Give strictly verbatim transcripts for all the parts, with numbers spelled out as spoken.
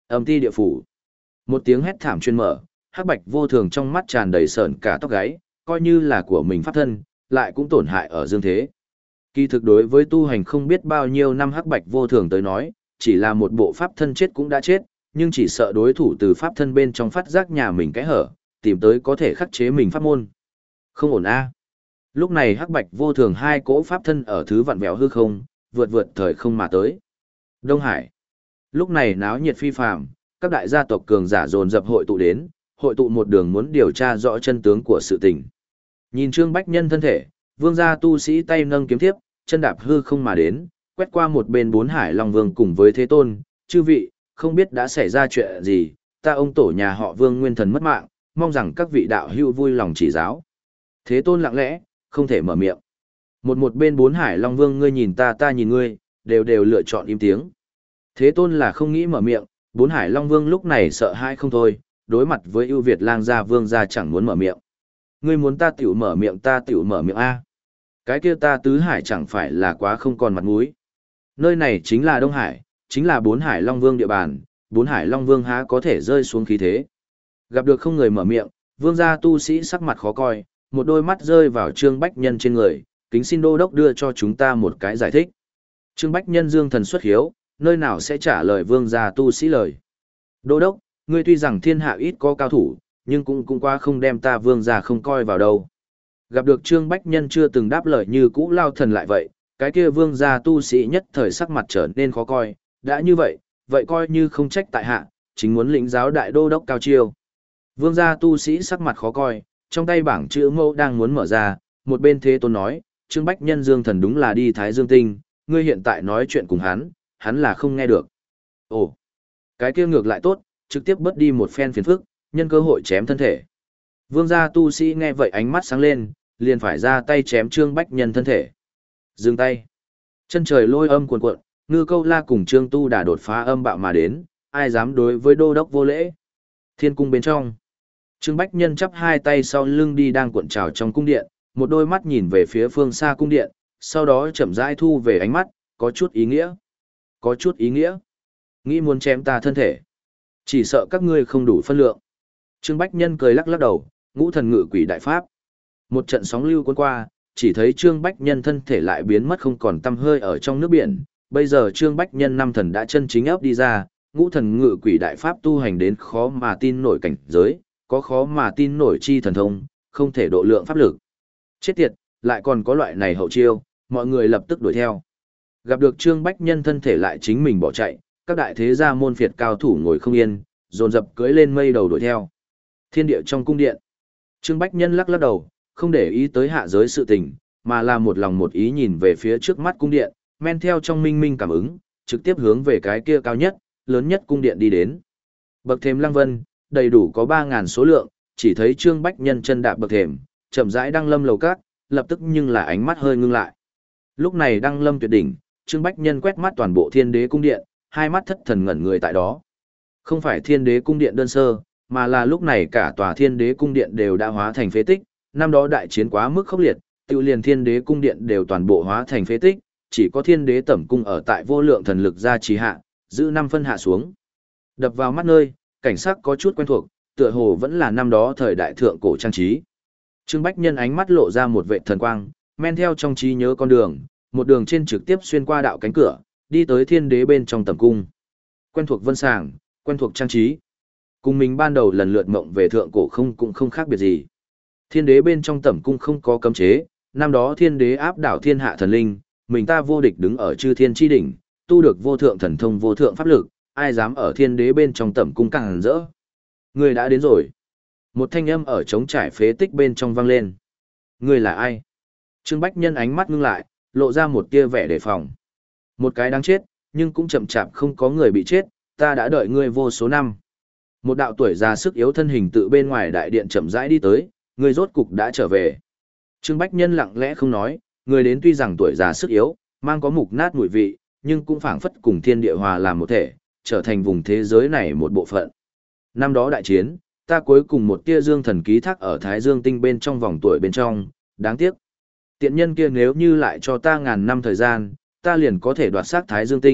Âm ti địa phủ. Một tiếng hét thảm truyền mở, Hắc Bạch Vô Thường trong mắt tràn đầy sợn cả tóc gáy, coi như là của mình pháp thân, lại cũng tổn hại ở dương thế. Kỳ thực đối với tu hành không biết bao nhiêu năm Hắc Bạch Vô Thường tới nói, chỉ là một bộ pháp thân chết cũng đã chết, nhưng chỉ sợ đối thủ từ pháp thân bên trong phát giác nhà mình cái hở, tìm tới có thể khắc chế mình pháp môn. Không ổn a. Lúc này Hắc Bạch Vô Thường hai cỗ pháp thân ở thứ vặn vẹo hư không, vượt vượt thời không mà tới. Đông Hải. Lúc này náo nhiệt phi phàm, các đại gia tộc cường giả dồn dập hội tụ đến, hội tụ một đường muốn điều tra rõ chân tướng của sự tình. Nhìn Trương Bách Nhân thân thể, vương gia tu sĩ tay nâng kiếm thiếp, chân đạp hư không mà đến, quét qua một bên bốn hải long vương cùng với thế tôn, chư vị, không biết đã xảy ra chuyện gì, ta ông tổ nhà họ vương nguyên thần mất mạng, mong rằng các vị đạo hữu vui lòng chỉ giáo. Thế tôn lặng lẽ, không thể mở miệng. Một một bên bốn hải long vương ngươi nhìn ta ta nhìn ngươi, đều đều lựa chọn im tiếng. Thế tôn là không nghĩ mở miệng, bốn hải long vương lúc này sợ hãi không thôi, đối mặt với ưu việt lang gia vương gia chẳng muốn mở miệng. Ngươi muốn ta tiểu mở miệng ta tiểu mở miệng a. Cái kia ta tứ hải chẳng phải là quá không còn mặt mũi. Nơi này chính là Đông Hải, chính là bốn hải long vương địa bàn, bốn hải long vương há có thể rơi xuống khí thế. Gặp được không người mở miệng, vương gia tu sĩ sắc mặt khó coi, một đôi mắt rơi vào Trương Bách Nhân trên người, kính xin đô đốc đưa cho chúng ta một cái giải thích. Trương Bách Nhân dương thần xuất hiếu, nơi nào sẽ trả lời vương gia tu sĩ lời. Đô đốc, ngươi tuy rằng thiên hạ ít có cao thủ, nhưng cũng cũng qua không đem ta vương gia không coi vào đâu. Gặp được Trương Bách Nhân chưa từng đáp lời như cũ lao thần lại vậy, cái kia vương gia tu sĩ nhất thời sắc mặt trở nên khó coi, đã như vậy, vậy coi như không trách tại hạ, chính muốn lĩnh giáo đại đô đốc cao chiêu. Vương gia tu sĩ sắc mặt khó coi, trong tay bảng chữ mẫu đang muốn mở ra, một bên thế tôn nói, Trương Bách Nhân dương thần đúng là đi Thái Dương Tinh, ngươi hiện tại nói chuyện cùng hắn, hắn là không nghe được. Ồ, cái kia ngược lại tốt, trực tiếp bớt đi một phen phiền phức, nhân cơ hội chém thân thể. Vương gia tu sĩ nghe vậy ánh mắt sáng lên, liền phải ra tay chém Trương Bách Nhân thân thể. Dừng tay. Chân trời lôi âm cuồn cuộn, Ngư Câu La cùng Trương Tu đã đột phá âm bạo mà đến, ai dám đối với đô đốc vô lễ. Thiên cung bên trong. Trương Bách Nhân chắp hai tay sau lưng đi đang cuộn trào trong cung điện, một đôi mắt nhìn về phía phương xa cung điện, sau đó chậm rãi thu về ánh mắt, có chút ý nghĩa. Có chút ý nghĩa. Nghĩ muốn chém ta thân thể. Chỉ sợ các ngươi không đủ phân lượng. Trương Bách Nhân cười lắc lắc đầu, ngũ thần ngự quỷ đại pháp. Một trận sóng lưu cuốn qua, chỉ thấy Trương Bách Nhân thân thể lại biến mất không còn tăm hơi ở trong nước biển. Bây giờ Trương Bách Nhân năm thần đã chân chính ấp đi ra, ngũ thần ngự quỷ đại pháp tu hành đến khó mà tin nổi cảnh giới, có khó mà tin nổi chi thần thông, không thể độ lượng pháp lực. Chết tiệt, lại còn có loại này hậu chiêu, mọi người lập tức đuổi theo. Gặp được Trương Bách Nhân thân thể lại chính mình bỏ chạy, các đại thế gia môn phiệt cao thủ ngồi không yên, dồn dập cưỡi lên mây đầu đuổi theo. Thiên địa trong cung điện. Trương Bách Nhân lắc lắc đầu, không để ý tới hạ giới sự tình, mà là một lòng một ý nhìn về phía trước mắt cung điện, men theo trong minh minh cảm ứng, trực tiếp hướng về cái kia cao nhất, lớn nhất cung điện đi đến. Bậc thềm lăng vân, đầy đủ có ba ngàn số lượng, chỉ thấy Trương Bách Nhân chân đạp bậc thềm, chậm rãi đăng lâm lầu cát, lập tức nhưng là ánh mắt hơi ngưng lại. Lúc này đăng lâm tuyệt đỉnh, Trương Bách Nhân quét mắt toàn bộ Thiên Đế cung điện, hai mắt thất thần ngẩn người tại đó. Không phải Thiên Đế cung điện đơn sơ, mà là lúc này cả tòa Thiên Đế cung điện đều đã hóa thành phế tích, năm đó đại chiến quá mức khốc liệt, tiêu liền Thiên Đế cung điện đều toàn bộ hóa thành phế tích, chỉ có Thiên Đế tẩm cung ở tại vô lượng thần lực gia trì hạ, giữ năm phân hạ xuống. Đập vào mắt nơi, cảnh sắc có chút quen thuộc, tựa hồ vẫn là năm đó thời đại thượng cổ trang trí. Trương Bách Nhân ánh mắt lộ ra một vệ thần quang, men theo trong trí nhớ con đường, một đường trên trực tiếp xuyên qua đạo cánh cửa, đi tới Thiên Đế bên trong tẩm cung. Quen thuộc vân sàng, quen thuộc trang trí. Cùng mình ban đầu lần lượt mộng về thượng cổ không cũng không khác biệt gì. Thiên Đế bên trong tẩm cung không có cấm chế, năm đó Thiên Đế áp đảo thiên hạ thần linh, mình ta vô địch đứng ở chư thiên chi đỉnh, tu được vô thượng thần thông vô thượng pháp lực, ai dám ở Thiên Đế bên trong tẩm cung càng rỡ. Người đã đến rồi. Một thanh âm ở trống trải phế tích bên trong vang lên. Người là ai? Trương Bách Nhân ánh mắt ngưng lại, lộ ra một tia vẻ đề phòng. Một cái đáng chết, nhưng cũng chậm chạp không có người bị chết, ta đã đợi ngươi vô số năm. Một đạo tuổi già sức yếu thân hình tự bên ngoài đại điện chậm rãi đi tới, người rốt cục đã trở về. Trương Bách Nhân lặng lẽ không nói, người đến tuy rằng tuổi già sức yếu, mang có mục nát mùi vị, nhưng cũng phảng phất cùng thiên địa hòa làm một thể, trở thành vùng thế giới này một bộ phận. Năm đó đại chiến, ta cuối cùng một tia dương thần ký thác ở Thái Dương Tinh bên trong vòng tuổi bên trong, đáng tiếc. Tiện nhân kia nếu như lại cho ta ngàn năm thời gian, ta liền có thể đoạt xác Thái Dương Tinh,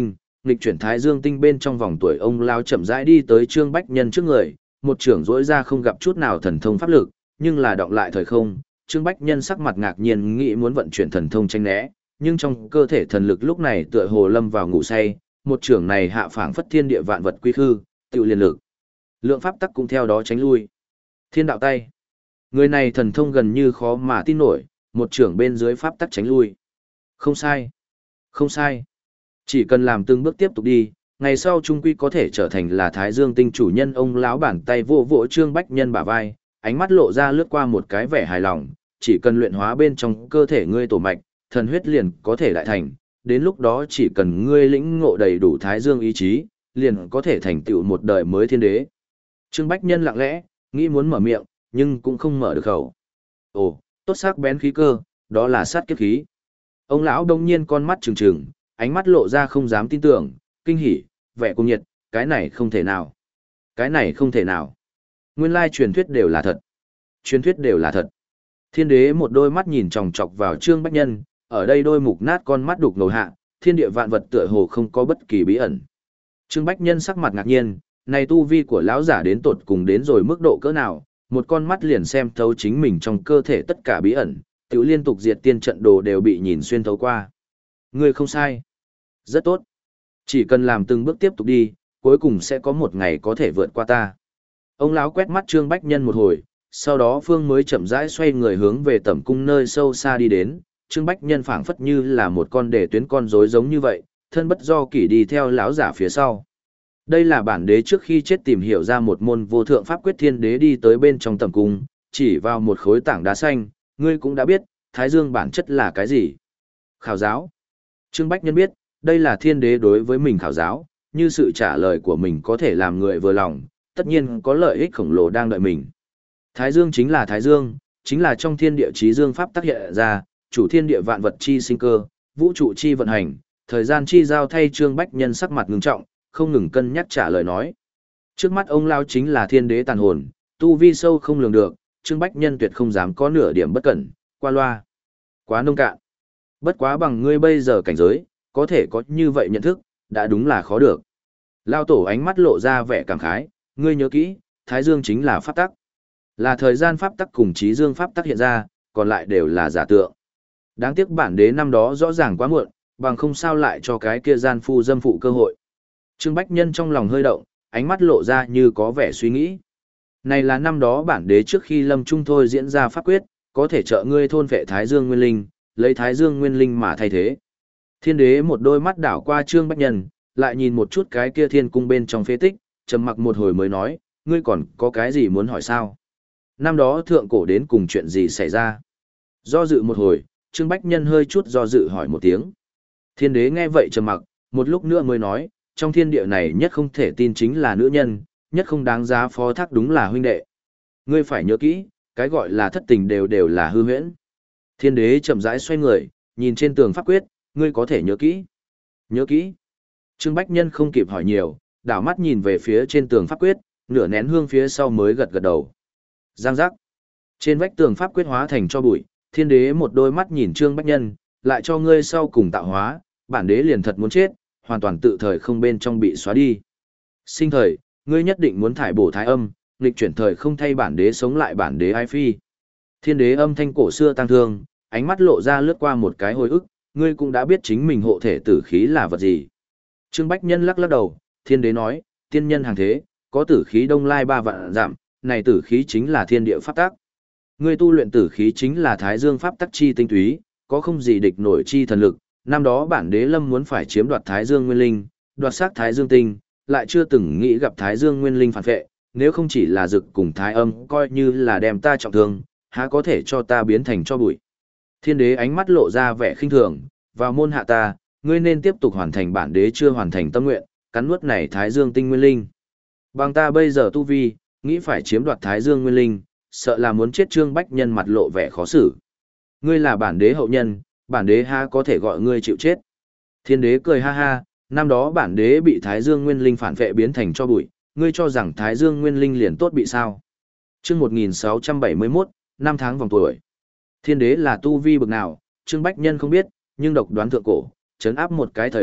nghịch chuyển thái dương tinh bên trong vòng tuổi ông lao chậm rãi đi tới Trương Bách Nhân trước người, một trưởng rỗi ra không gặp chút nào thần thông pháp lực, nhưng là đọng lại thời không, Trương Bách Nhân sắc mặt ngạc nhiên nghĩ muốn vận chuyển thần thông tranh né, nhưng trong cơ thể thần lực lúc này tựa hồ lâm vào ngủ say, một trưởng này hạ phảng phất thiên địa vạn vật quy khư, tự liền lực. Lượng pháp tắc cũng theo đó tránh lui. Thiên đạo tay. Người này thần thông gần như khó mà tin nổi, một trưởng bên dưới pháp tắc tránh lui. Không sai. Không sai. Chỉ cần làm từng bước tiếp tục đi, ngày sau trung quy có thể trở thành là Thái Dương tinh chủ nhân. Ông lão bàn tay vô vỗ Trương Bách Nhân bả vai, ánh mắt lộ ra lướt qua một cái vẻ hài lòng, chỉ cần luyện hóa bên trong cơ thể ngươi tổ mạch, thần huyết liền có thể đại thành, đến lúc đó chỉ cần ngươi lĩnh ngộ đầy đủ Thái Dương ý chí, liền có thể thành tựu một đời mới thiên đế. Trương Bách Nhân lặng lẽ, nghĩ muốn mở miệng, nhưng cũng không mở được khẩu. Ồ, tốt sắc bén khí cơ, đó là sát kiếp khí. Ông lão đông nhiên con mắt trừng trừng, ánh mắt lộ ra không dám tin tưởng, kinh hỉ, vẻ cung nhiệt, cái này không thể nào. Cái này không thể nào. Nguyên lai truyền thuyết đều là thật. Truyền thuyết đều là thật. Thiên đế một đôi mắt nhìn chòng chọc vào Trương Bách Nhân, ở đây đôi mục nát con mắt đục ngầu hạ, thiên địa vạn vật tựa hồ không có bất kỳ bí ẩn. Trương Bách Nhân sắc mặt ngạc nhiên, này tu vi của lão giả đến tột cùng đến rồi mức độ cỡ nào, một con mắt liền xem thấu chính mình trong cơ thể tất cả bí ẩn, tiểu liên tục diệt tiên trận đồ đều bị nhìn xuyên thấu qua. Ngươi không sai. Rất tốt. Chỉ cần làm từng bước tiếp tục đi, cuối cùng sẽ có một ngày có thể vượt qua ta. Ông lão quét mắt Trương Bách Nhân một hồi, sau đó Phương mới chậm rãi xoay người hướng về tẩm cung nơi sâu xa đi đến. Trương Bách Nhân phảng phất như là một con để tuyến con rối giống như vậy, thân bất do kỷ đi theo lão giả phía sau. Đây là bản đế trước khi chết tìm hiểu ra một môn vô thượng pháp quyết. Thiên đế đi tới bên trong tẩm cung, chỉ vào một khối tảng đá xanh, ngươi cũng đã biết, Thái Dương bản chất là cái gì? Khảo giáo. Trương Bách Nhân biết, đây là thiên đế đối với mình khảo giáo, như sự trả lời của mình có thể làm người vừa lòng, tất nhiên có lợi ích khổng lồ đang đợi mình. Thái Dương chính là Thái Dương, chính là trong thiên địa chí dương pháp tác hiện ra, chủ thiên địa vạn vật chi sinh cơ, vũ trụ chi vận hành, thời gian chi giao thay. Trương Bách Nhân sắc mặt ngưng trọng, không ngừng cân nhắc trả lời nói. Trước mắt ông lao chính là thiên đế tàn hồn, tu vi sâu không lường được, Trương Bách Nhân tuyệt không dám có nửa điểm bất cẩn, qua loa. Quá nông cạn. Bất quá bằng ngươi bây giờ cảnh giới, có thể có như vậy nhận thức, đã đúng là khó được. Lao tổ ánh mắt lộ ra vẻ cảm khái, ngươi nhớ kỹ, Thái Dương chính là pháp tắc. Là thời gian pháp tắc cùng trí dương pháp tắc hiện ra, còn lại đều là giả tượng. Đáng tiếc bản đế năm đó rõ ràng quá muộn, bằng không sao lại cho cái kia gian phu dâm phụ cơ hội. Trương Bách Nhân trong lòng hơi động, ánh mắt lộ ra như có vẻ suy nghĩ. Này là năm đó bản đế trước khi lâm trung thôi diễn ra pháp quyết, có thể trợ ngươi thôn vệ Thái Dương Nguyên Linh, lấy Thái Dương Nguyên Linh mà thay thế. Thiên đế một đôi mắt đảo qua Trương Bách Nhân, lại nhìn một chút cái kia thiên cung bên trong phế tích, trầm mặc một hồi mới nói, ngươi còn có cái gì muốn hỏi sao? Năm đó thượng cổ đến cùng chuyện gì xảy ra? Do dự một hồi, Trương Bách Nhân hơi chút do dự hỏi một tiếng. Thiên đế nghe vậy trầm mặc, một lúc nữa mới nói, trong thiên địa này nhất không thể tin chính là nữ nhân, nhất không đáng giá phó thác đúng là huynh đệ. Ngươi phải nhớ kỹ, cái gọi là thất tình đều đều là hư huyễn. Thiên đế chậm rãi xoay người, nhìn trên tường pháp quyết, ngươi có thể nhớ kỹ. Nhớ kỹ. Trương Bách Nhân không kịp hỏi nhiều, đảo mắt nhìn về phía trên tường pháp quyết, nửa nén hương phía sau mới gật gật đầu. Giang giác. Trên vách tường pháp quyết hóa thành cho bụi, thiên đế một đôi mắt nhìn Trương Bách Nhân, lại cho ngươi sau cùng tạo hóa, bản đế liền thật muốn chết, hoàn toàn tự thời không bên trong bị xóa đi. Sinh thời, ngươi nhất định muốn thải bổ thái âm, nghịch chuyển thời không thay bản đế sống lại bản đế ai phi. Thiên đế âm thanh cổ xưa tăng thương, ánh mắt lộ ra lướt qua một cái hồi ức, ngươi cũng đã biết chính mình hộ thể tử khí là vật gì. Trương Bách Nhân lắc lắc đầu, thiên đế nói, tiên nhân hàng thế, có tử khí đông lai ba vạn giảm, này tử khí chính là thiên địa pháp tắc. Ngươi tu luyện tử khí chính là Thái Dương pháp tắc chi tinh túy, có không gì địch nổi chi thần lực. Năm đó bản đế lâm muốn phải chiếm đoạt Thái Dương Nguyên Linh, đoạt xác Thái Dương Tinh, lại chưa từng nghĩ gặp Thái Dương Nguyên Linh phản vệ, nếu không chỉ là dực cùng Thái Âm coi như là đem ta trọng thương, há có thể cho ta biến thành cho bụi. Thiên đế ánh mắt lộ ra vẻ khinh thường, vào môn hạ ta, ngươi nên tiếp tục hoàn thành bản đế chưa hoàn thành tâm nguyện, cắn nuốt này Thái Dương Tinh Nguyên Linh. Bằng ta bây giờ tu vi, nghĩ phải chiếm đoạt Thái Dương Nguyên Linh, sợ là muốn chết. Trương Bách Nhân mặt lộ vẻ khó xử. Ngươi là bản đế hậu nhân, bản đế ha có thể gọi ngươi chịu chết. Thiên đế cười ha ha, năm đó bản đế bị Thái Dương Nguyên Linh phản vệ biến thành cho bụi, ngươi cho rằng Thái Dương Nguyên Linh liền tốt bị sao? Chương một nghìn sáu trăm bảy mươi mốt, năm tháng vòng tuổi. Thiên đế là tu vi bực nào, Trương Bách Nhân không biết, nhưng độc đoán thượng cổ, trấn áp một cái thời đại,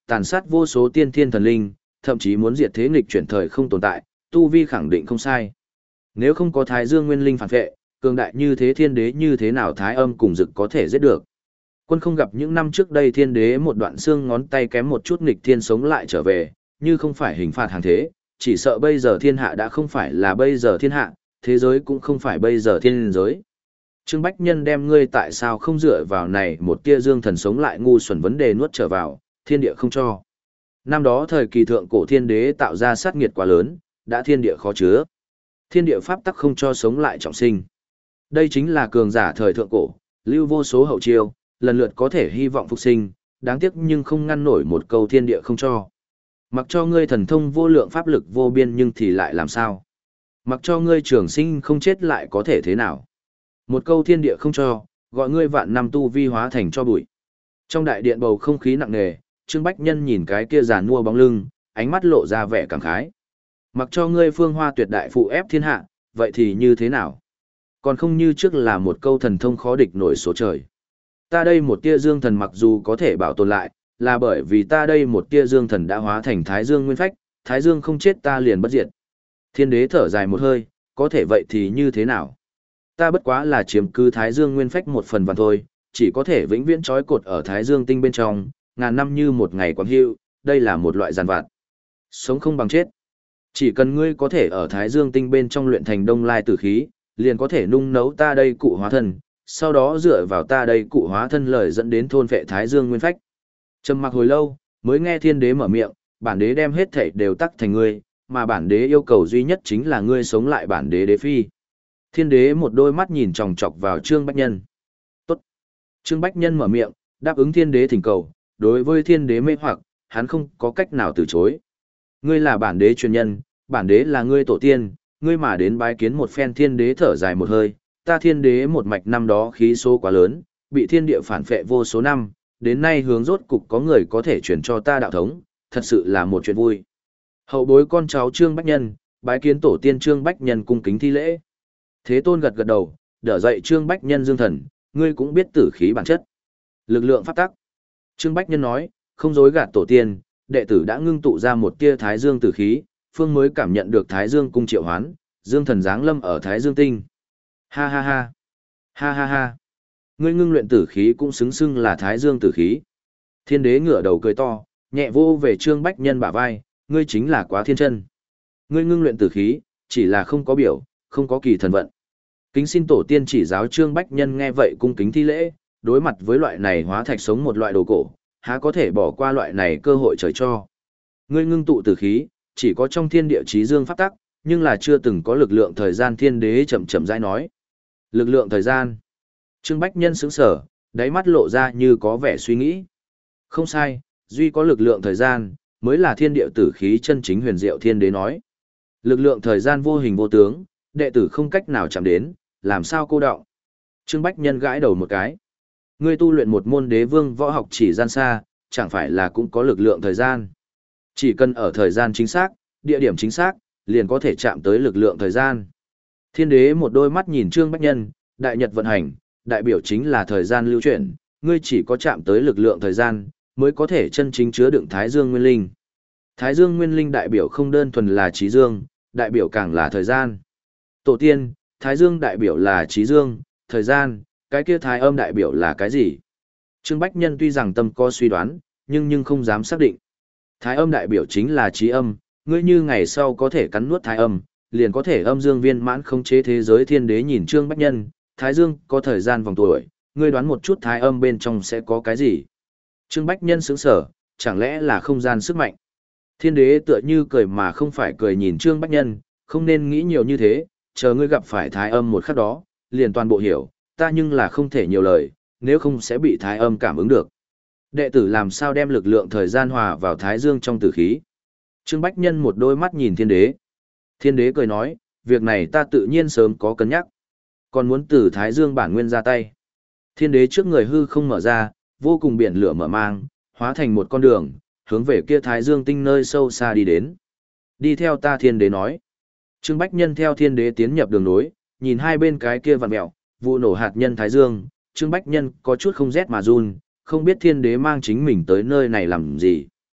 tàn sát vô số tiên thiên thần linh, thậm chí muốn diệt thế nghịch chuyển thời không tồn tại, tu vi khẳng định không sai. Nếu không có Thái Dương Nguyên Linh phản vệ, cường đại như thế thiên đế như thế nào Thái Âm cùng Dực có thể giết được. Quân không gặp những năm trước đây thiên đế một đoạn xương ngón tay kém một chút nghịch thiên sống lại trở về, như không phải hình phạt hàng thế, chỉ sợ bây giờ thiên hạ đã không phải là bây giờ thiên hạ, thế giới cũng không phải bây giờ thiên giới. Trương Bách Nhân đem ngươi tại sao không dựa vào này một tia dương thần sống lại ngu xuẩn vấn đề nuốt trở vào, thiên địa không cho. Năm đó thời kỳ thượng cổ thiên đế tạo ra sát nghiệt quá lớn, đã thiên địa khó chứa. Thiên địa pháp tắc không cho sống lại trọng sinh. Đây chính là cường giả thời thượng cổ, lưu vô số hậu chiêu, lần lượt có thể hy vọng phục sinh, đáng tiếc nhưng không ngăn nổi một câu thiên địa không cho. Mặc cho ngươi thần thông vô lượng pháp lực vô biên nhưng thì lại làm sao? Mặc cho ngươi trường sinh không chết lại có thể thế nào? Một câu thiên địa không cho, gọi ngươi vạn năm tu vi hóa thành cho bụi. Trong đại điện bầu không khí nặng nề, Trương Bách Nhân nhìn cái kia giàn mua bóng lưng, ánh mắt lộ ra vẻ cảm khái. Mặc cho ngươi phương hoa tuyệt đại phụ ép thiên hạ, vậy thì như thế nào? Còn không như trước là một câu thần thông khó địch nổi số trời. Ta đây một tia dương thần mặc dù có thể bảo tồn lại, là bởi vì ta đây một tia dương thần đã hóa thành Thái Dương nguyên phách, Thái Dương không chết ta liền bất diệt. Thiên đế thở dài một hơi, có thể vậy thì như thế nào? Ta bất quá là chiếm cứ Thái Dương nguyên phách một phần vạn thôi, chỉ có thể vĩnh viễn trói cột ở Thái Dương tinh bên trong, ngàn năm như một ngày quang hữu, đây là một loại giàn vặt. Sống không bằng chết. Chỉ cần ngươi có thể ở Thái Dương tinh bên trong luyện thành đông lai tử khí, liền có thể nung nấu ta đây cụ hóa thân, sau đó dựa vào ta đây cụ hóa thân lời dẫn đến thôn vệ Thái Dương nguyên phách. Trầm mặc hồi lâu, mới nghe thiên đế mở miệng, bản đế đem hết thảy đều tắc thành ngươi, mà bản đế yêu cầu duy nhất chính là ngươi sống lại bản đế đế phi. Thiên đế một đôi mắt nhìn chòng chọc vào Trương Bách Nhân. Tốt. Trương Bách Nhân mở miệng, đáp ứng thiên đế thỉnh cầu, đối với thiên đế mê hoặc, hắn không có cách nào từ chối. Ngươi là bản đế truyền nhân, bản đế là ngươi tổ tiên, ngươi mà đến bái kiến một phen thiên đế thở dài một hơi, ta thiên đế một mạch năm đó khí số quá lớn, bị thiên địa phản phệ vô số năm, đến nay hướng rốt cục có người có thể truyền cho ta đạo thống, thật sự là một chuyện vui. Hậu bối con cháu Trương Bách Nhân, bái kiến tổ tiên Trương Bách Nhân cung kính thi lễ. Thế Tôn gật gật đầu, đỡ dậy Trương Bách Nhân dương thần, ngươi cũng biết tử khí bản chất. Lực lượng pháp tắc. Trương Bách Nhân nói, không dối gạt tổ tiên, đệ tử đã ngưng tụ ra một tia Thái Dương tử khí, phương mới cảm nhận được Thái Dương cung triệu hoán, dương thần giáng lâm ở Thái Dương tinh. Ha ha ha. Ha ha ha. Ngươi ngưng luyện tử khí cũng xứng xưng là Thái Dương tử khí. Thiên đế ngửa đầu cười to, nhẹ vô về Trương Bách Nhân bả vai, ngươi chính là quá thiên chân. Ngươi ngưng luyện tử khí, chỉ là không có biểu, không có kỳ thần vận. Kính xin tổ tiên chỉ giáo Trương Bách Nhân nghe vậy cung kính thi lễ, đối mặt với loại này hóa thạch sống một loại đồ cổ, há có thể bỏ qua loại này cơ hội trời cho. Ngươi ngưng tụ tử khí, chỉ có trong thiên địa chí dương pháp tắc, nhưng là chưa từng có lực lượng thời gian thiên đế chậm chậm rãi nói. Lực lượng thời gian. Trương Bách Nhân sững sờ, đáy mắt lộ ra như có vẻ suy nghĩ. Không sai, duy có lực lượng thời gian, mới là thiên địa tử khí chân chính huyền diệu thiên đế nói. Lực lượng thời gian vô hình vô tướng, đệ tử không cách nào chạm đến, làm sao cô đọng. Trương Bách Nhân gãi đầu một cái. Ngươi tu luyện một môn đế vương võ học chỉ gian xa, chẳng phải là cũng có lực lượng thời gian. Chỉ cần ở thời gian chính xác, địa điểm chính xác, liền có thể chạm tới lực lượng thời gian. Thiên đế một đôi mắt nhìn Trương Bách Nhân, đại nhật vận hành, đại biểu chính là thời gian lưu chuyển, ngươi chỉ có chạm tới lực lượng thời gian, mới có thể chân chính chứa đựng Thái Dương Nguyên Linh. Thái Dương Nguyên Linh đại biểu không đơn thuần là trí dương, đại biểu càng là thời gian. Tổ tiên, Thái Dương đại biểu là trí dương, thời gian, cái kia Thái Âm đại biểu là cái gì? Trương Bách Nhân tuy rằng tâm có suy đoán, nhưng nhưng không dám xác định. Thái Âm đại biểu chính là trí âm, ngươi như ngày sau có thể cắn nuốt Thái Âm, liền có thể âm dương viên mãn khống chế thế giới. Thiên đế nhìn Trương Bách Nhân, Thái Dương có thời gian vòng tuổi, ngươi đoán một chút Thái Âm bên trong sẽ có cái gì? Trương Bách Nhân sững sờ, chẳng lẽ là không gian sức mạnh? Thiên đế tựa như cười mà không phải cười nhìn Trương Bách Nhân, không nên nghĩ nhiều như thế, chờ ngươi gặp phải Thái Âm một khắc đó, liền toàn bộ hiểu, ta nhưng là không thể nhiều lời, nếu không sẽ bị Thái Âm cảm ứng được. Đệ tử làm sao đem lực lượng thời gian hòa vào Thái Dương trong tử khí? Trương Bách Nhân một đôi mắt nhìn thiên đế. Thiên đế cười nói, việc này ta tự nhiên sớm có cân nhắc. Còn muốn từ Thái Dương bản nguyên ra tay. Thiên đế trước người hư không mở ra, vô cùng biển lửa mở mang, hóa thành một con đường, hướng về kia Thái Dương tinh nơi sâu xa đi đến. Đi theo ta, thiên đế nói. Trương Bách Nhân theo thiên đế tiến nhập đường nối, nhìn hai bên cái kia vặn mẹo, vụ nổ hạt nhân Thái Dương, Trương Bách Nhân có chút không rét mà run, không biết thiên đế mang chính mình tới nơi này làm gì.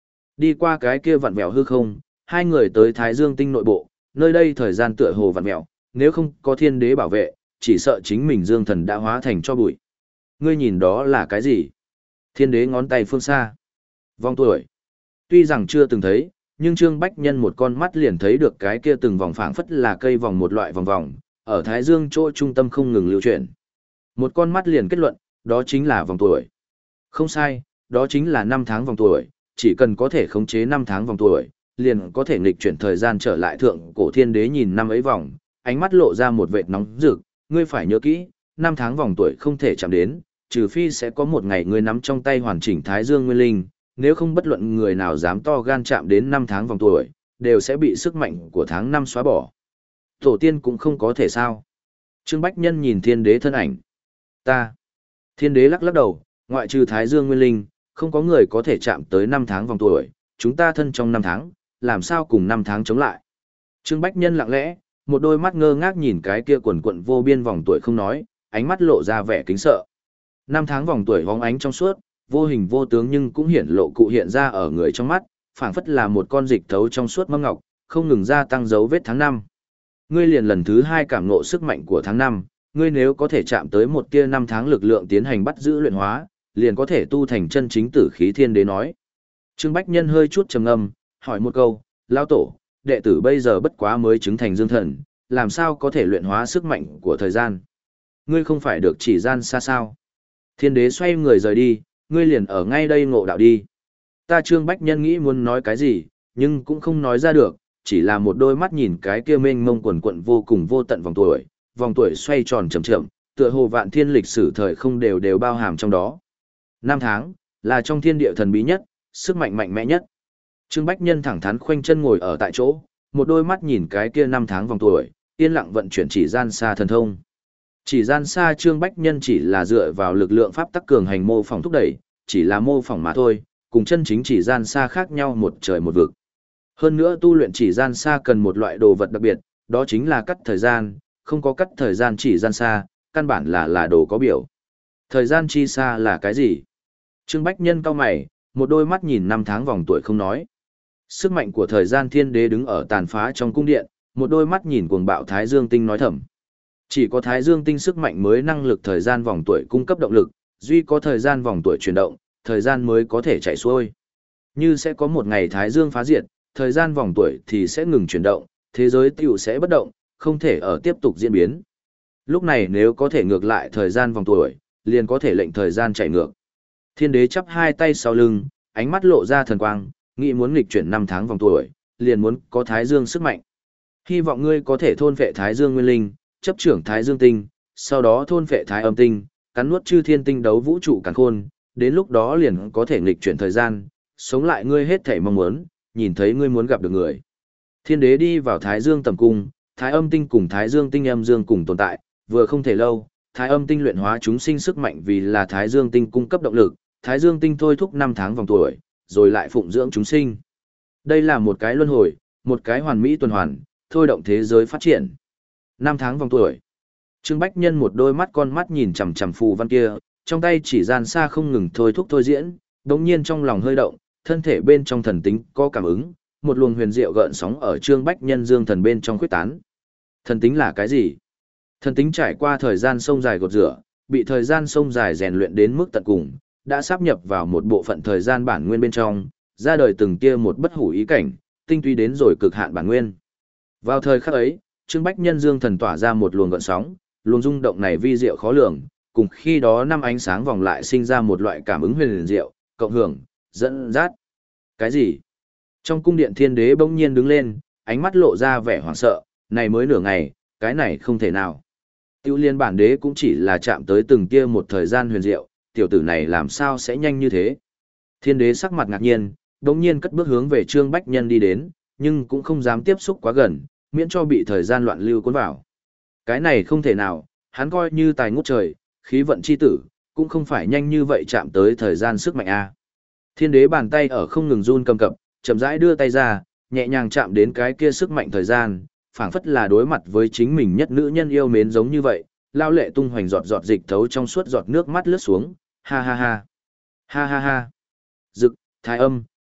Đi qua cái kia vặn vẹo hư không, hai người tới Thái Dương tinh nội bộ, nơi đây thời gian tựa hồ vặn vẹo, nếu không có thiên đế bảo vệ, chỉ sợ chính mình Dương Thần đã hóa thành cho bụi. Ngươi nhìn đó là cái gì? Thiên đế ngón tay phương xa. Vòng tuổi. Tuy rằng chưa từng thấy, nhưng Trương Bách Nhân một con mắt liền thấy được cái kia từng vòng phảng phất là cây vòng một loại vòng vòng, ở Thái Dương chỗ trung tâm không ngừng lưu chuyển. Một con mắt liền kết luận, đó chính là vòng tuổi. Không sai, đó chính là năm tháng vòng tuổi, chỉ cần có thể khống chế năm tháng vòng tuổi, liền có thể nghịch chuyển thời gian trở lại thượng cổ thiên đế nhìn năm ấy vòng, ánh mắt lộ ra một vệt nóng rực, ngươi phải nhớ kỹ, năm tháng vòng tuổi không thể chạm đến, trừ phi sẽ có một ngày ngươi nắm trong tay hoàn chỉnh Thái Dương Nguyên Linh, nếu không bất luận người nào dám to gan chạm đến năm tháng vòng tuổi, đều sẽ bị sức mạnh của tháng năm xóa bỏ. Tổ tiên cũng không có thể sao. Trương Bách Nhân nhìn thiên đế thân ảnh. Ta. Thiên đế lắc lắc đầu, ngoại trừ Thái Dương Nguyên Linh, không có người có thể chạm tới năm tháng vòng tuổi, chúng ta thân trong năm tháng, làm sao cùng năm tháng chống lại. Trương Bách Nhân lặng lẽ, một đôi mắt ngơ ngác nhìn cái kia quần quận vô biên vòng tuổi không nói, ánh mắt lộ ra vẻ kính sợ. Năm tháng vòng tuổi vóng ánh trong suốt, vô hình vô tướng nhưng cũng hiển lộ cụ hiện ra ở người trong mắt, phảng phất là một con dịch thấu trong suốt mâm ngọc, không ngừng gia tăng dấu vết tháng năm. Ngươi liền lần thứ hai cảm ngộ sức mạnh của tháng năm, ngươi nếu có thể chạm tới một tia năm tháng lực lượng tiến hành bắt giữ luyện hóa, liền có thể tu thành chân chính tử khí thiên đế nói. Trương Bách Nhân hơi chút trầm ngâm, hỏi một câu, lão tổ, đệ tử bây giờ bất quá mới chứng thành dương thần, làm sao có thể luyện hóa sức mạnh của thời gian? Ngươi không phải được chỉ gian xa sao? Thiên đế xoay người rời đi, ngươi liền ở ngay đây ngộ đạo đi. Ta Trương Bách Nhân nghĩ muốn nói cái gì, nhưng cũng không nói ra được, chỉ là một đôi mắt nhìn cái kia mênh mông quần quận vô cùng vô tận vòng tuổi, vòng tuổi xoay tròn chậm chậm, tựa hồ vạn thiên lịch sử thời không đều đều bao hàm trong đó. Năm tháng, là trong thiên địa thần bí nhất, sức mạnh mạnh mẽ nhất. Trương Bách Nhân thẳng thắn khoanh chân ngồi ở tại chỗ, một đôi mắt nhìn cái kia năm tháng vòng tuổi, yên lặng vận chuyển chỉ gian xa thần thông. Chỉ gian xa Trương Bách Nhân chỉ là dựa vào lực lượng pháp tắc cường hành mô phỏng thúc đẩy, chỉ là mô phỏng mà thôi, cùng chân chính chỉ gian xa khác nhau một trời một vực. Hơn nữa tu luyện chỉ gian xa cần một loại đồ vật đặc biệt, đó chính là cắt thời gian, không có cắt thời gian chỉ gian xa, căn bản là là đồ có biểu. Thời gian chi xa là cái gì? Trương Bách Nhân cau mày, một đôi mắt nhìn năm tháng vòng tuổi không nói. Sức mạnh của thời gian thiên đế đứng ở tàn phá trong cung điện, một đôi mắt nhìn cuồng bạo Thái Dương tinh nói thầm. Chỉ có Thái Dương tinh sức mạnh mới năng lực thời gian vòng tuổi cung cấp động lực, duy có thời gian vòng tuổi chuyển động, thời gian mới có thể chạy xuôi. Như sẽ có một ngày Thái Dương phá diệt, thời gian vòng tuổi thì sẽ ngừng chuyển động, thế giới tiểu sẽ bất động, không thể ở tiếp tục diễn biến. Lúc này nếu có thể ngược lại thời gian vòng tuổi, liền có thể lệnh thời gian chạy ngược. Thiên đế chắp hai tay sau lưng, ánh mắt lộ ra thần quang, nghĩ muốn nghịch chuyển năm tháng vòng tuổi, liền muốn có Thái Dương sức mạnh. Hy vọng ngươi có thể thôn phệ Thái Dương nguyên linh, chấp trưởng Thái Dương tinh, sau đó thôn phệ Thái Âm tinh, cắn nuốt chư thiên tinh đấu vũ trụ càn khôn, đến lúc đó liền có thể nghịch chuyển thời gian, sống lại ngươi hết thảy mong muốn, nhìn thấy ngươi muốn gặp được người. Thiên đế đi vào Thái Dương tầm cung, Thái Âm tinh cùng Thái Dương tinh âm dương cùng tồn tại, vừa không thể lâu, Thái Âm tinh luyện hóa chúng sinh sức mạnh vì là Thái Dương tinh cung cấp động lực, Thái Dương tinh thôi thúc năm tháng vòng tuổi, rồi lại phụng dưỡng chúng sinh. Đây là một cái luân hồi, một cái hoàn mỹ tuần hoàn, thôi động thế giới phát triển. Năm tháng vòng tuổi. Trương Bách Nhân một đôi mắt con mắt nhìn chằm chằm phù văn kia, trong tay chỉ gian xa không ngừng thôi thúc thôi diễn, đống nhiên trong lòng hơi động, thân thể bên trong thần tính có cảm ứng, một luồng huyền diệu gợn sóng ở Trương Bách Nhân dương thần bên trong khuyết tán. Thần tính là cái gì? Thần tính trải qua thời gian sông dài gột rửa, bị thời gian sông dài rèn luyện đến mức tận cùng, đã sáp nhập vào một bộ phận thời gian bản nguyên bên trong, ra đời từng tia một bất hủ ý cảnh, tinh túy đến rồi cực hạn bản nguyên. Vào thời khắc ấy, Trương Bách Nhân dương thần tỏa ra một luồng gợn sóng, luồng rung động này vi diệu khó lường, cùng khi đó năm ánh sáng vòng lại sinh ra một loại cảm ứng huyền diệu, cộng hưởng, dẫn dắt. Cái gì? Trong cung điện thiên đế bỗng nhiên đứng lên, ánh mắt lộ ra vẻ hoảng sợ, này mới nửa ngày, cái này không thể nào. Tiêu liên bản đế cũng chỉ là chạm tới từng tia một thời gian huyền diệu, tiểu tử này làm sao sẽ nhanh như thế? Thiên đế sắc mặt ngạc nhiên, bỗng nhiên cất bước hướng về Trương Bách Nhân đi đến, nhưng cũng không dám tiếp xúc quá gần, miễn cho bị thời gian loạn lưu cuốn vào. Cái này không thể nào, hắn coi như tài ngút trời, khí vận chi tử, cũng không phải nhanh như vậy chạm tới thời gian sức mạnh a. Thiên đế bàn tay ở không ngừng run cầm cập, chậm rãi đưa tay ra, nhẹ nhàng chạm đến cái kia sức mạnh thời gian, phảng phất là đối mặt với chính mình nhất nữ nhân yêu mến giống như vậy, lao lệ tung hoành giọt giọt dịch thấu trong suốt giọt nước mắt lướt xuống, ha ha ha, ha ha ha. Dực, Thái Âm,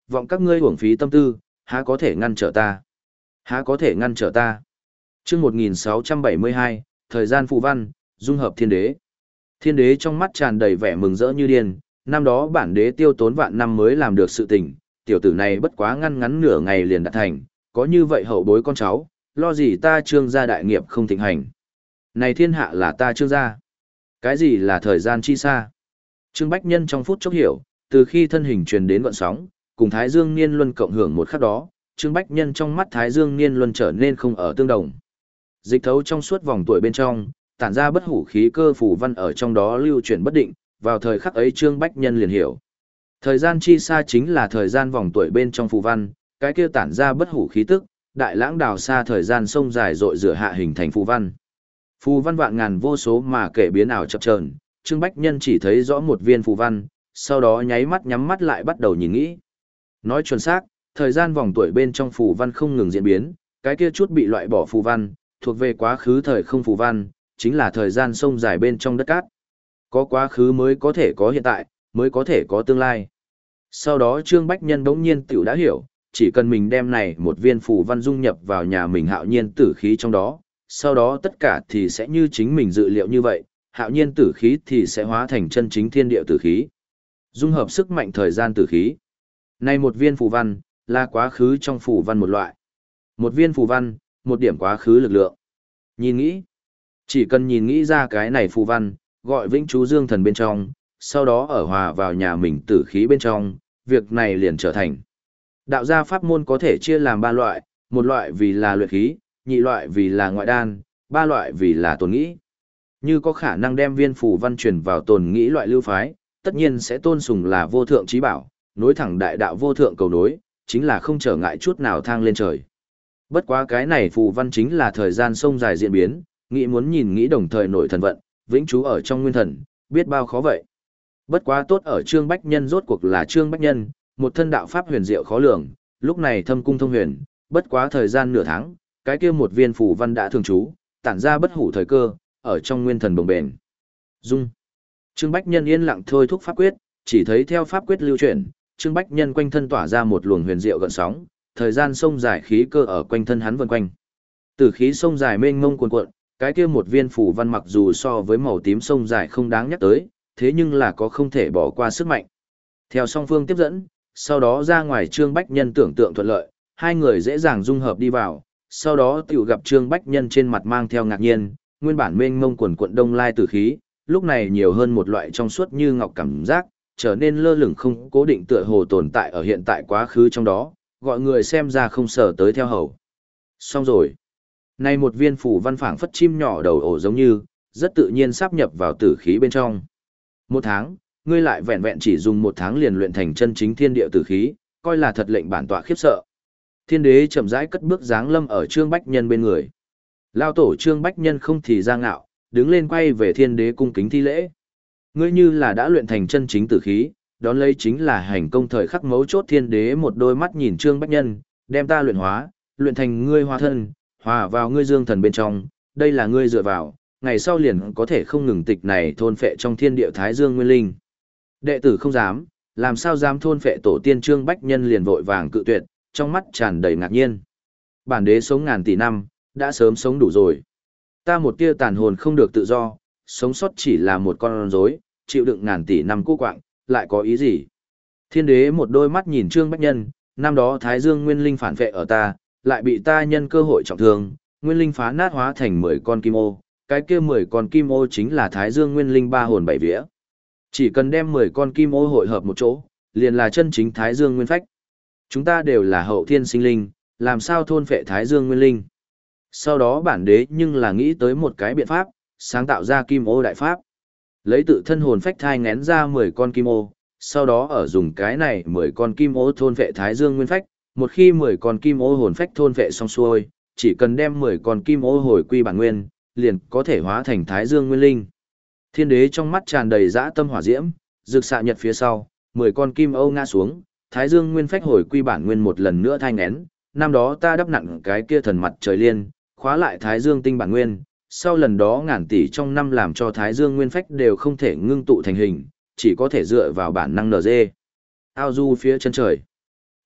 vọng các ngươi uổng phí tâm tư, há có thể ngăn trở ta? Há có thể ngăn trở ta? Chương một nghìn sáu trăm bảy mươi hai, thời gian phù văn, dung hợp thiên đế. Thiên đế trong mắt tràn đầy vẻ mừng rỡ như điên, năm đó bản đế tiêu tốn vạn năm mới làm được sự tình, tiểu tử này bất quá ngăn ngắn nửa ngày liền đạt thành, có như vậy hậu bối con cháu, lo gì ta Trương gia đại nghiệp không thịnh hành. Này thiên hạ là ta Trương gia. Cái gì là thời gian chi xa? Trương Bách Nhân trong phút chốc hiểu, từ khi thân hình truyền đến gọn sóng, cùng Thái Dương Niên Luân cộng hưởng một khắc đó, Trương Bách Nhân trong mắt Thái Dương Niên Luân trở nên không ở tương đồng. Dịch thấu trong suốt vòng tuổi bên trong, tản ra bất hủ khí cơ phù văn ở trong đó lưu chuyển bất định, vào thời khắc ấy Trương Bách Nhân liền hiểu. Thời gian chi xa chính là thời gian vòng tuổi bên trong phù văn, cái kia tản ra bất hủ khí tức, đại lãng đào xa thời gian sông dài dội rửa hạ hình thành phù văn. Phù văn vạn ngàn vô số mà kể biến ảo chập chờn, Trương Bách Nhân chỉ thấy rõ một viên phù văn, sau đó nháy mắt nhắm mắt lại bắt đầu nhìn nghĩ. Nói chuẩn xác, thời gian vòng tuổi bên trong phù văn không ngừng diễn biến, cái kia chút bị loại bỏ phù văn, thuộc về quá khứ thời không phù văn, chính là thời gian sông dài bên trong đất cát. Có quá khứ mới có thể có hiện tại, mới có thể có tương lai. Sau đó Trương Bách Nhân bỗng nhiên tiểu đã hiểu, chỉ cần mình đem này một viên phù văn dung nhập vào nhà mình hạo nhiên tử khí trong đó, sau đó tất cả thì sẽ như chính mình dự liệu như vậy, hạo nhiên tử khí thì sẽ hóa thành chân chính thiên địa tử khí. Dung hợp sức mạnh thời gian tử khí. Này một viên phù văn, là quá khứ trong phù văn một loại. Một viên phù văn, một điểm quá khứ lực lượng. Nhìn nghĩ. Chỉ cần nhìn nghĩ ra cái này phù văn, gọi vĩnh chú dương thần bên trong, sau đó ở hòa vào nhà mình tử khí bên trong, việc này liền trở thành. Đạo gia pháp môn có thể chia làm ba loại, một loại vì là luyện khí, nhị loại vì là ngoại đan, ba loại vì là tồn nghĩ. Như có khả năng đem viên phù văn truyền vào tồn nghĩ loại lưu phái, tất nhiên sẽ tôn sùng là vô thượng trí bảo, nối thẳng đại đạo vô thượng cầu nối, chính là không trở ngại chút nào thang lên trời. Bất quá cái này phù văn chính là thời gian sông dài diễn biến, nghĩ muốn nhìn nghĩ đồng thời nổi thần vận, vĩnh trú ở trong nguyên thần, biết bao khó vậy. Bất quá tốt ở Trương Bách Nhân rốt cuộc là Trương Bách Nhân, một thân đạo pháp huyền diệu khó lường, lúc này thâm cung thông huyền, bất quá thời gian nửa tháng, cái kia một viên phù văn đã thường trú, tản ra bất hủ thời cơ, ở trong nguyên thần bồng bền. Dung. Trương Bách Nhân yên lặng thôi thúc pháp quyết, chỉ thấy theo pháp quyết lưu chuyển, Trương Bách Nhân quanh thân tỏa ra một luồng huyền diệu gợn sóng, thời gian sông dài khí cơ ở quanh thân hắn vần quanh. Tử khí sông dài mênh mông cuồn cuộn, cái kia một viên phù văn mặc dù so với màu tím sông dài không đáng nhắc tới, thế nhưng là có không thể bỏ qua sức mạnh. Theo song phương tiếp dẫn, sau đó ra ngoài Trương Bách Nhân tưởng tượng thuận lợi, hai người dễ dàng dung hợp đi vào, sau đó tiểu gặp Trương Bách Nhân trên mặt mang theo ngạc nhiên, nguyên bản mênh mông quần quận đông lai tử khí, lúc này nhiều hơn một loại trong suốt như ngọc cảm giác, trở nên lơ lửng không cố định tựa hồ tồn tại ở hiện tại quá khứ trong đó, gọi người xem ra không sở tới theo hầu. Xong rồi. Này một viên phủ văn phảng phất chim nhỏ đầu ổ giống như, rất tự nhiên sáp nhập vào tử khí bên trong. Một tháng, ngươi lại vẹn vẹn chỉ dùng một tháng liền luyện thành chân chính thiên địa tử khí, coi là thật lệnh bản tọa khiếp sợ. Thiên đế chậm rãi cất bước dáng lâm ở Trương Bách Nhân bên người. Lao tổ Trương Bách Nhân không thì ra ngạo, đứng lên quay về thiên đế cung kính thi lễ. Ngươi như là đã luyện thành chân chính tử khí, đón lấy chính là hành công thời khắc mấu chốt. Thiên đế một đôi mắt nhìn Trương Bách Nhân, đem ta luyện hóa, luyện thành ngươi hóa thân, hòa vào ngươi dương thần bên trong, đây là ngươi dựa vào, ngày sau liền có thể không ngừng tịch này thôn phệ trong thiên địa Thái Dương Nguyên Linh. Đệ tử không dám, làm sao dám thôn phệ tổ tiên. Trương Bách Nhân liền vội vàng cự tuyệt, trong mắt tràn đầy ngạc nhiên. Bản đế sống ngàn tỷ năm, đã sớm sống đủ rồi. Ta một tia tàn hồn không được tự do, sống sót chỉ là một con rối, chịu đựng ngàn tỷ năm cô quạng, lại có ý gì? Thiên đế một đôi mắt nhìn Trương Bách Nhân, năm đó Thái Dương Nguyên Linh phản vệ ở ta, lại bị ta nhân cơ hội trọng thương, Nguyên Linh phá nát hóa thành mười con kim ô, cái kia mười con kim ô chính là Thái Dương Nguyên Linh ba hồn bảy vía. Chỉ cần đem mười con kim ô hội hợp một chỗ, liền là chân chính Thái Dương Nguyên Phách. Chúng ta đều là hậu thiên sinh linh, làm sao thôn phệ Thái Dương Nguyên Linh? Sau đó bản đế nhưng là nghĩ tới một cái biện pháp, sáng tạo ra kim ô đại pháp. Lấy tự thân hồn phách thai ngén ra mười con kim ô, sau đó ở dùng cái này mười con kim ô thôn phệ Thái Dương Nguyên Phách. Một khi mười con kim ô hồn phách thôn phệ xong xuôi, chỉ cần đem mười con kim ô hồi quy bản nguyên, liền có thể hóa thành Thái Dương Nguyên Linh. Thiên đế trong mắt tràn đầy dã tâm hỏa diễm, rực xạ nhật phía sau, mười con kim ô ngã xuống, Thái Dương Nguyên Phách hồi quy bản nguyên một lần nữa thai nghén. Năm đó ta đắp nặng cái kia thần mặt trời liên, khóa lại Thái Dương tinh bản nguyên, sau lần đó ngàn tỷ trong năm làm cho Thái Dương Nguyên Phách đều không thể ngưng tụ thành hình, chỉ có thể dựa vào bản năng nở dê. Ao du phía chân trời.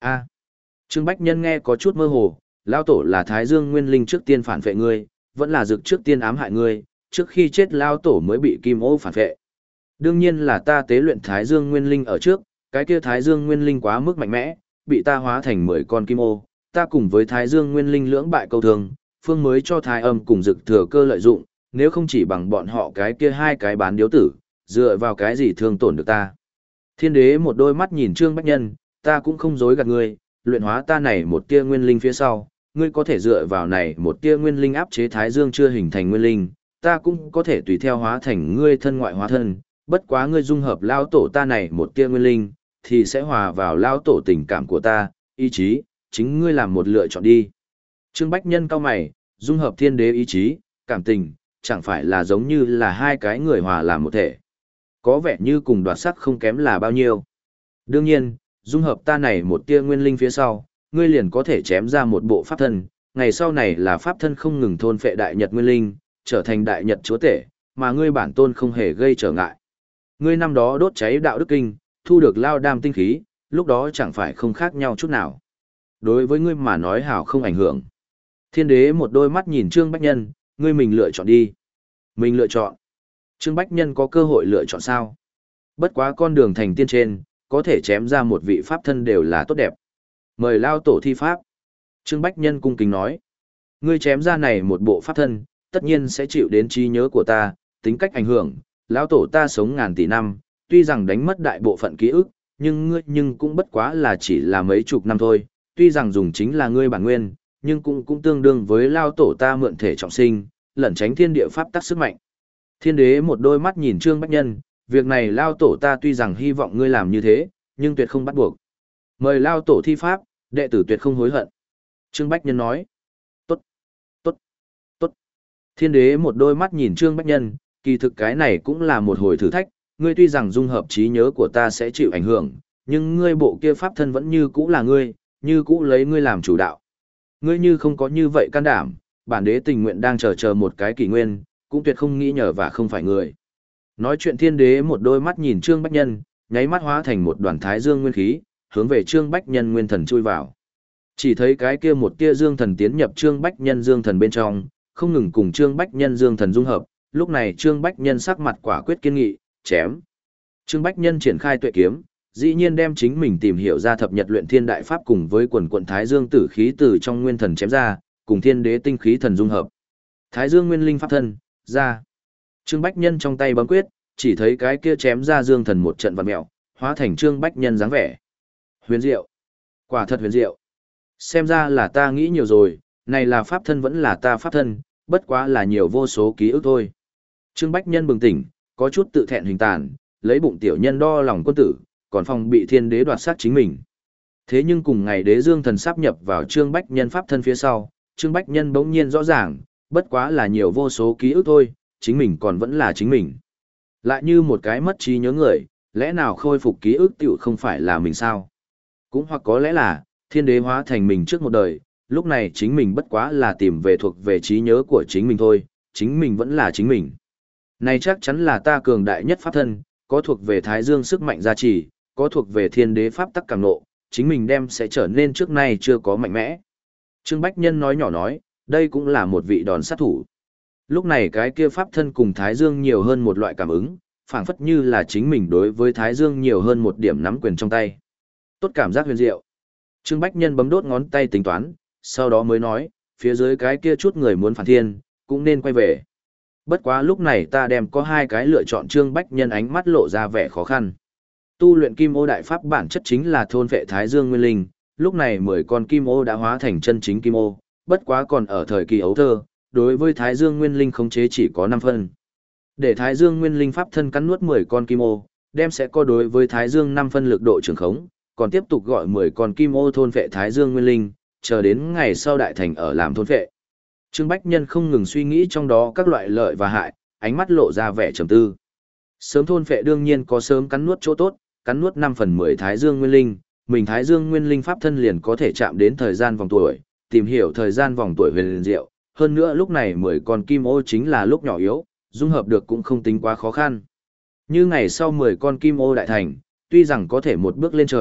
A. Trương Bách Nhân nghe có chút mơ hồ, lão tổ là Thái Dương Nguyên Linh trước tiên phản vệ ngươi, vẫn là dực trước tiên ám hại ngươi, trước khi chết lão tổ mới bị Kim Ô phản vệ. Đương nhiên là ta tế luyện Thái Dương Nguyên Linh ở trước, cái kia Thái Dương Nguyên Linh quá mức mạnh mẽ, bị ta hóa thành mười con Kim Ô, ta cùng với Thái Dương Nguyên Linh lưỡng bại câu thương, phương mới cho Thái Âm cùng dực thừa cơ lợi dụng, nếu không chỉ bằng bọn họ cái kia hai cái bán điếu tử, dựa vào cái gì thương tổn được ta. Thiên đế một đôi mắt nhìn Trương Bách Nhân, ta cũng không dối gạt ngươi, luyện hóa ta này một tia nguyên linh phía sau, ngươi có thể dựa vào này một tia nguyên linh áp chế Thái Dương chưa hình thành nguyên linh, ta cũng có thể tùy theo hóa thành ngươi thân ngoại hóa thân, bất quá ngươi dung hợp lao tổ ta này một tia nguyên linh, thì sẽ hòa vào lao tổ tình cảm của ta, ý chí, chính ngươi làm một lựa chọn đi. Trương Bách Nhân cao mày, dung hợp thiên đế ý chí, cảm tình, chẳng phải là giống như là hai cái người hòa làm một thể. Có vẻ như cùng đoạt sắc không kém là bao nhiêu. Đương nhiên, dung hợp ta này một tia nguyên linh phía sau, ngươi liền có thể chém ra một bộ pháp thân, ngày sau này là pháp thân không ngừng thôn phệ đại nhật nguyên linh, trở thành đại nhật chúa tể, mà ngươi bản tôn không hề gây trở ngại. Ngươi năm đó đốt cháy đạo đức kinh, thu được lao đam tinh khí, lúc đó chẳng phải không khác nhau chút nào. Đối với ngươi mà nói hảo không ảnh hưởng. Thiên đế một đôi mắt nhìn Trương Bách Nhân, ngươi mình lựa chọn đi. Mình lựa chọn. Trương Bách Nhân có cơ hội lựa chọn sao? Bất quá con đường thành tiên trên, có thể chém ra một vị pháp thân đều là tốt đẹp. Mời lao tổ thi pháp. Trương Bách Nhân cung kính nói. Ngươi chém ra này một bộ pháp thân, tất nhiên sẽ chịu đến trí nhớ của ta, tính cách ảnh hưởng. Lão tổ ta sống ngàn tỷ năm, tuy rằng đánh mất đại bộ phận ký ức, nhưng ngươi nhưng cũng bất quá là chỉ là mấy chục năm thôi. Tuy rằng dùng chính là ngươi bản nguyên, nhưng cũng cũng tương đương với lao tổ ta mượn thể trọng sinh, lẩn tránh thiên địa pháp tắc sức mạnh. Thiên đế một đôi mắt nhìn Trương Bách Nhân, việc này lao tổ ta tuy rằng hy vọng ngươi làm như thế, nhưng tuyệt không bắt buộc. Mời lao tổ thi pháp, đệ tử tuyệt không hối hận. Trương Bách Nhân nói. Tốt, tốt, tốt. Thiên đế một đôi mắt nhìn Trương Bách Nhân, kỳ thực cái này cũng là một hồi thử thách, ngươi tuy rằng dung hợp trí nhớ của ta sẽ chịu ảnh hưởng, nhưng ngươi bộ kia pháp thân vẫn như cũ là ngươi, như cũ lấy ngươi làm chủ đạo. Ngươi như không có như vậy can đảm, bản đế tình nguyện đang chờ chờ một cái kỷ nguyên, cũng tuyệt không nghĩ nhờ và không phải người. Nói chuyện thiên đế một đôi mắt nhìn Trương Bách Nhân, nháy mắt hóa thành một đoàn thái dương nguyên khí, hướng về Trương Bách Nhân nguyên thần chui vào. Chỉ thấy cái kia một tia dương thần tiến nhập Trương Bách Nhân dương thần bên trong, không ngừng cùng Trương Bách Nhân dương thần dung hợp, lúc này Trương Bách Nhân sắc mặt quả quyết kiên nghị, chém. Trương Bách Nhân triển khai tuệ kiếm, dĩ nhiên đem chính mình tìm hiểu ra thập nhật luyện thiên đại pháp cùng với quần quận thái dương tử khí từ trong nguyên thần chém ra, cùng thiên đế tinh khí thần dung hợp. Thái dương nguyên linh pháp thân, ra. Trương Bách Nhân trong tay bấm quyết, chỉ thấy cái kia chém ra dương thần một trận vặn mèo, hóa thành Trương Bách Nhân dáng vẻ. Huyền diệu. Quả thật huyền diệu. Xem ra là ta nghĩ nhiều rồi, này là pháp thân vẫn là ta pháp thân, bất quá là nhiều vô số ký ức thôi. Trương Bách Nhân bừng tỉnh, có chút tự thẹn hình tàn, lấy bụng tiểu nhân đo lòng quân tử, còn phòng bị thiên đế đoạt sát chính mình. Thế nhưng cùng ngày đế dương thần sáp nhập vào Trương Bách Nhân pháp thân phía sau, Trương Bách Nhân bỗng nhiên rõ ràng, bất quá là nhiều vô số ký ức thôi, chính mình còn vẫn là chính mình. Lại như một cái mất trí nhớ người, lẽ nào khôi phục ký ức tiểu không phải là mình sao? Cũng hoặc có lẽ là, thiên đế hóa thành mình trước một đời, lúc này chính mình bất quá là tìm về thuộc về trí nhớ của chính mình thôi, chính mình vẫn là chính mình. Này chắc chắn là ta cường đại nhất pháp thân, có thuộc về thái dương sức mạnh gia trì, có thuộc về thiên đế pháp tắc càng nộ, chính mình đem sẽ trở nên trước nay chưa có mạnh mẽ. Trương Bách Nhân nói nhỏ nói, đây cũng là một vị đòn sát thủ. Lúc này cái kia pháp thân cùng thái dương nhiều hơn một loại cảm ứng, phảng phất như là chính mình đối với thái dương nhiều hơn một điểm nắm quyền trong tay. Tốt cảm giác huyền diệu. Trương Bách Nhân bấm đốt ngón tay tính toán, sau đó mới nói, phía dưới cái kia chút người muốn phản thiên, cũng nên quay về. Bất quá lúc này ta đem có hai cái lựa chọn. Trương Bách Nhân ánh mắt lộ ra vẻ khó khăn. Tu luyện kim ô đại pháp bản chất chính là thôn vệ thái dương nguyên linh, lúc này mười con kim ô đã hóa thành chân chính kim ô, bất quá còn ở thời kỳ ấu thơ, đối với thái dương nguyên linh khống chế chỉ có năm phân. Để thái dương nguyên linh pháp thân cắn nuốt mười con kim ô, đem sẽ có đối với thái dương năm phân lực độ trường khống, còn tiếp tục gọi mười con kim ô thôn vệ thái dương nguyên linh, chờ đến ngày sau đại thành ở làm thôn vệ. Trương Bách Nhân không ngừng suy nghĩ trong đó các loại lợi và hại, ánh mắt lộ ra vẻ trầm tư. Sớm thôn vệ đương nhiên có sớm cắn nuốt chỗ tốt, cắn nuốt năm phần mười thái dương nguyên linh, mình thái dương nguyên linh pháp thân liền có thể chạm đến thời gian vòng tuổi, tìm hiểu thời gian vòng tuổi huyền diệu, hơn nữa lúc này mười con kim ô chính là lúc nhỏ yếu, dung hợp được cũng không tính quá khó khăn. Như ngày sau mười con kim ô đại thành, tuy rằng có thể một bước lên trời,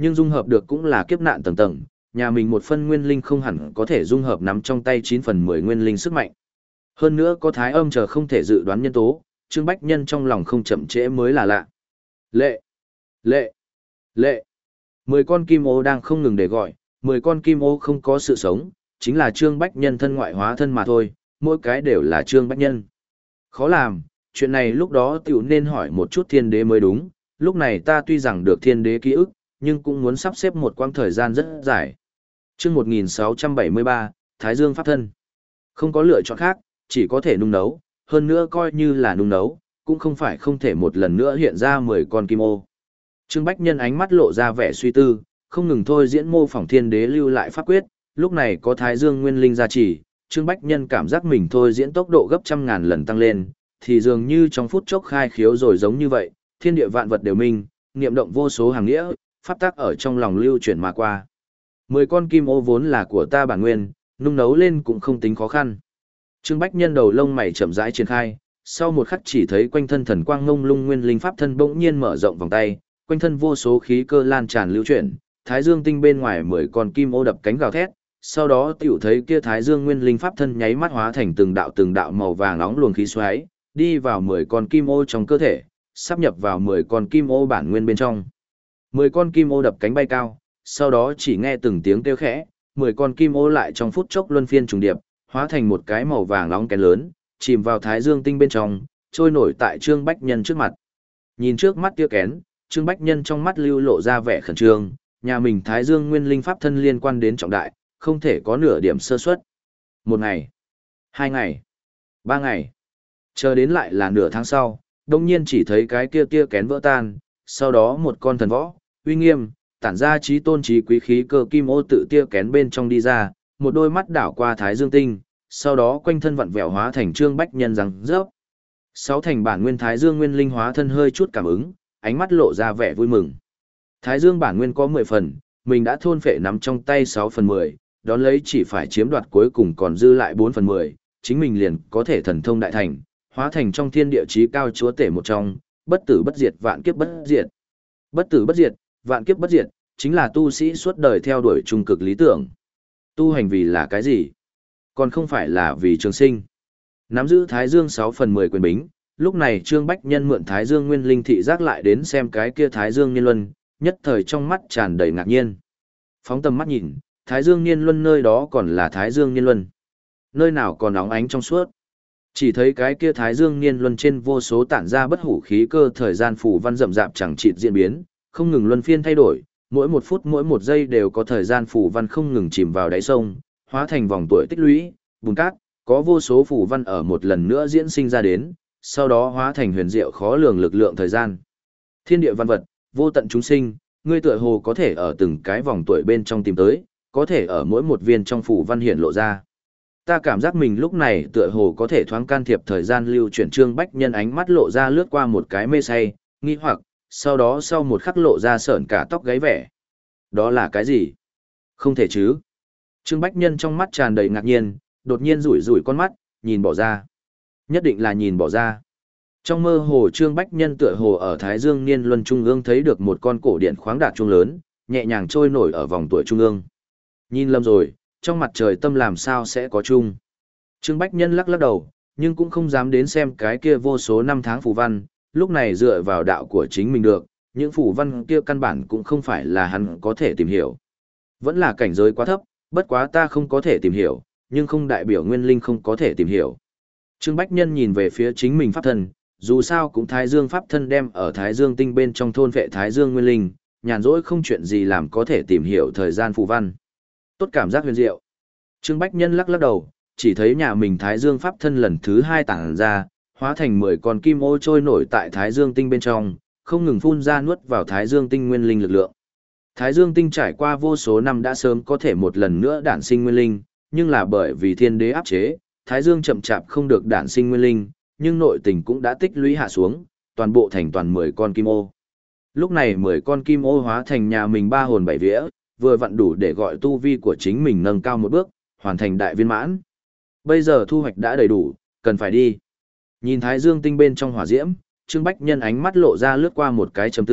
nhưng dung hợp được cũng là kiếp nạn tầng tầng, nhà mình một phân nguyên linh không hẳn có thể dung hợp nắm trong tay chín phần mười nguyên linh sức mạnh. Hơn nữa có thái âm chờ không thể dự đoán nhân tố, Trương Bách Nhân trong lòng không chậm trễ mới là lạ. Lệ! Lệ! Lệ! Mười con kim ô đang không ngừng để gọi, mười con kim ô không có sự sống, chính là Trương Bách Nhân thân ngoại hóa thân mà thôi, mỗi cái đều là Trương Bách Nhân. Khó làm, chuyện này lúc đó tiểu nên hỏi một chút thiên đế mới đúng, lúc này ta tuy rằng được thiên đế ký ức, nhưng cũng muốn sắp xếp một quãng thời gian rất dài. Chương một nghìn sáu trăm bảy mươi ba, Thái Dương Pháp Thân. Không có lựa chọn khác, chỉ có thể nung nấu, hơn nữa coi như là nung nấu, cũng không phải không thể một lần nữa hiện ra mười con kim ô. Trương Bách Nhân ánh mắt lộ ra vẻ suy tư, không ngừng thôi diễn mô phỏng thiên đế lưu lại pháp quyết, lúc này có Thái Dương Nguyên Linh gia trì, Trương Bách Nhân cảm giác mình thôi diễn tốc độ gấp trăm ngàn lần tăng lên, thì dường như trong phút chốc khai khiếu rồi giống như vậy, thiên địa vạn vật đều minh, niệm động vô số hàng nghĩa, pháp tác ở trong lòng lưu chuyển mà qua. Mười con kim ô vốn là của ta bản nguyên, nung nấu lên cũng không tính khó khăn. Trương Bách Nhân đầu lông mày chậm rãi triển khai, sau một khắc chỉ thấy quanh thân thần quang ngông lung nguyên linh pháp thân bỗng nhiên mở rộng vòng tay, quanh thân vô số khí cơ lan tràn lưu chuyển, Thái Dương tinh bên ngoài mười con kim ô đập cánh gào thét, sau đó tiểu thấy kia Thái Dương nguyên linh pháp thân nháy mắt hóa thành từng đạo từng đạo màu vàng nóng luồng khí xoáy, đi vào mười con kim ô trong cơ thể, sắp nhập vào mười con kim ô bản nguyên bên trong. Mười con kim ô đập cánh bay cao, sau đó chỉ nghe từng tiếng kêu khẽ, mười con kim ô lại trong phút chốc luân phiên trùng điệp, hóa thành một cái màu vàng nóng kén lớn, chìm vào Thái Dương tinh bên trong, trôi nổi tại Trương Bách Nhân trước mặt. Nhìn trước mắt tia kén, Trương Bách Nhân trong mắt lưu lộ ra vẻ khẩn trương, nhà mình Thái Dương nguyên linh pháp thân liên quan đến trọng đại, không thể có nửa điểm sơ suất. Một ngày, hai ngày, ba ngày, chờ đến lại là nửa tháng sau, đông nhiên chỉ thấy cái kia tia kén vỡ tan, sau đó một con thần võ, uy nghiêm, tản ra trí tôn trí quý khí cơ kim ô tự tia kén bên trong đi ra, một đôi mắt đảo qua Thái Dương tinh, sau đó quanh thân vặn vẹo hóa thành Trương Bách Nhân răng rớp. Sáu thành bản nguyên Thái Dương nguyên linh hóa thân hơi chút cảm ứng, ánh mắt lộ ra vẻ vui mừng. Thái Dương bản nguyên có mười phần, mình đã thôn phệ nắm trong tay sáu phần mười, đón lấy chỉ phải chiếm đoạt cuối cùng còn dư lại bốn phần mười, chính mình liền có thể thần thông đại thành, hóa thành trong thiên địa chí cao chúa tể một trong, bất tử bất diệt vạn kiếp bất diệt. Bất tử bất diệt, vạn kiếp bất diệt, chính là tu sĩ suốt đời theo đuổi trung cực lý tưởng. Tu hành vì là cái gì? Còn không phải là vì trường sinh. Nắm giữ Thái Dương sáu phần mười quyền bính, lúc này Trương Bách Nhân mượn Thái Dương nguyên linh thị giác lại đến xem cái kia Thái Dương Niên Luân, nhất thời trong mắt tràn đầy ngạc nhiên. Phóng tầm mắt nhìn, Thái Dương Niên Luân nơi đó còn là Thái Dương Niên Luân. Nơi nào còn óng ánh trong suốt. Chỉ thấy cái kia Thái Dương Niên Luân trên vô số tản ra bất hủ khí cơ thời gian phù văn rậm rạp chẳng chịt diễn biến, không ngừng luân phiên thay đổi, mỗi một phút mỗi một giây đều có thời gian phù văn không ngừng chìm vào đáy sông, hóa thành vòng tuổi tích lũy, bùn cát, có vô số phù văn ở một lần nữa diễn sinh ra đến, sau đó hóa thành huyền diệu khó lường lực lượng thời gian. Thiên địa văn vật, vô tận chúng sinh, ngươi tựa hồ có thể ở từng cái vòng tuổi bên trong tìm tới, có thể ở mỗi một viên trong phù văn hiện lộ ra. Ta cảm giác mình lúc này tựa hồ có thể thoáng can thiệp thời gian lưu chuyển. Trương Bách Nhân ánh mắt lộ ra lướt qua một cái mê say, nghi hoặc, sau đó sau một khắc lộ ra sởn cả tóc gáy vẻ. Đó là cái gì? Không thể chứ. Trương Bách Nhân trong mắt tràn đầy ngạc nhiên, đột nhiên rủi rủi con mắt, nhìn bỏ ra. Nhất định là nhìn bỏ ra. Trong mơ hồ Trương Bách Nhân tựa hồ ở Thái Dương Niên Luân Trung ương thấy được một con cổ điện khoáng đạt trung lớn, nhẹ nhàng trôi nổi ở vòng tuổi trung ương. Nhìn lầm rồi, trong mặt trời tâm làm sao sẽ có chung. Trương Bách Nhân lắc lắc đầu, nhưng cũng không dám đến xem cái kia vô số năm tháng phù văn, lúc này dựa vào đạo của chính mình được, những phù văn kia căn bản cũng không phải là hắn có thể tìm hiểu. Vẫn là cảnh giới quá thấp, bất quá ta không có thể tìm hiểu, nhưng không đại biểu nguyên linh không có thể tìm hiểu. Trương Bách Nhân nhìn về phía chính mình pháp thân, dù sao cũng Thái Dương pháp thân đem ở Thái Dương tinh bên trong thôn vệ Thái Dương nguyên linh, nhàn rỗi không chuyện gì làm có thể tìm hiểu thời gian phù văn. Tốt cảm giác huyền diệu. Trương Bách Nhân lắc lắc đầu, chỉ thấy nhà mình Thái Dương pháp thân lần thứ hai tản ra, hóa thành mười con kim ô trôi nổi tại Thái Dương tinh bên trong, không ngừng phun ra nuốt vào Thái Dương tinh nguyên linh lực lượng. Thái Dương tinh trải qua vô số năm đã sớm có thể một lần nữa đản sinh nguyên linh, nhưng là bởi vì thiên đế áp chế, Thái Dương chậm chạp không được đản sinh nguyên linh, nhưng nội tình cũng đã tích lũy hạ xuống, toàn bộ thành toàn mười con kim ô. Lúc này mười con kim ô hóa thành nhà mình ba hồn bảy vía, vừa vặn đủ để gọi tu vi của chính mình nâng cao một bước, hoàn thành đại viên mãn. Bây giờ thu hoạch đã đầy đủ, cần phải đi. Nhìn Thái Dương tinh bên trong hỏa diễm, Trương Bách Nhân ánh mắt lộ ra lướt qua một cái trầm tư,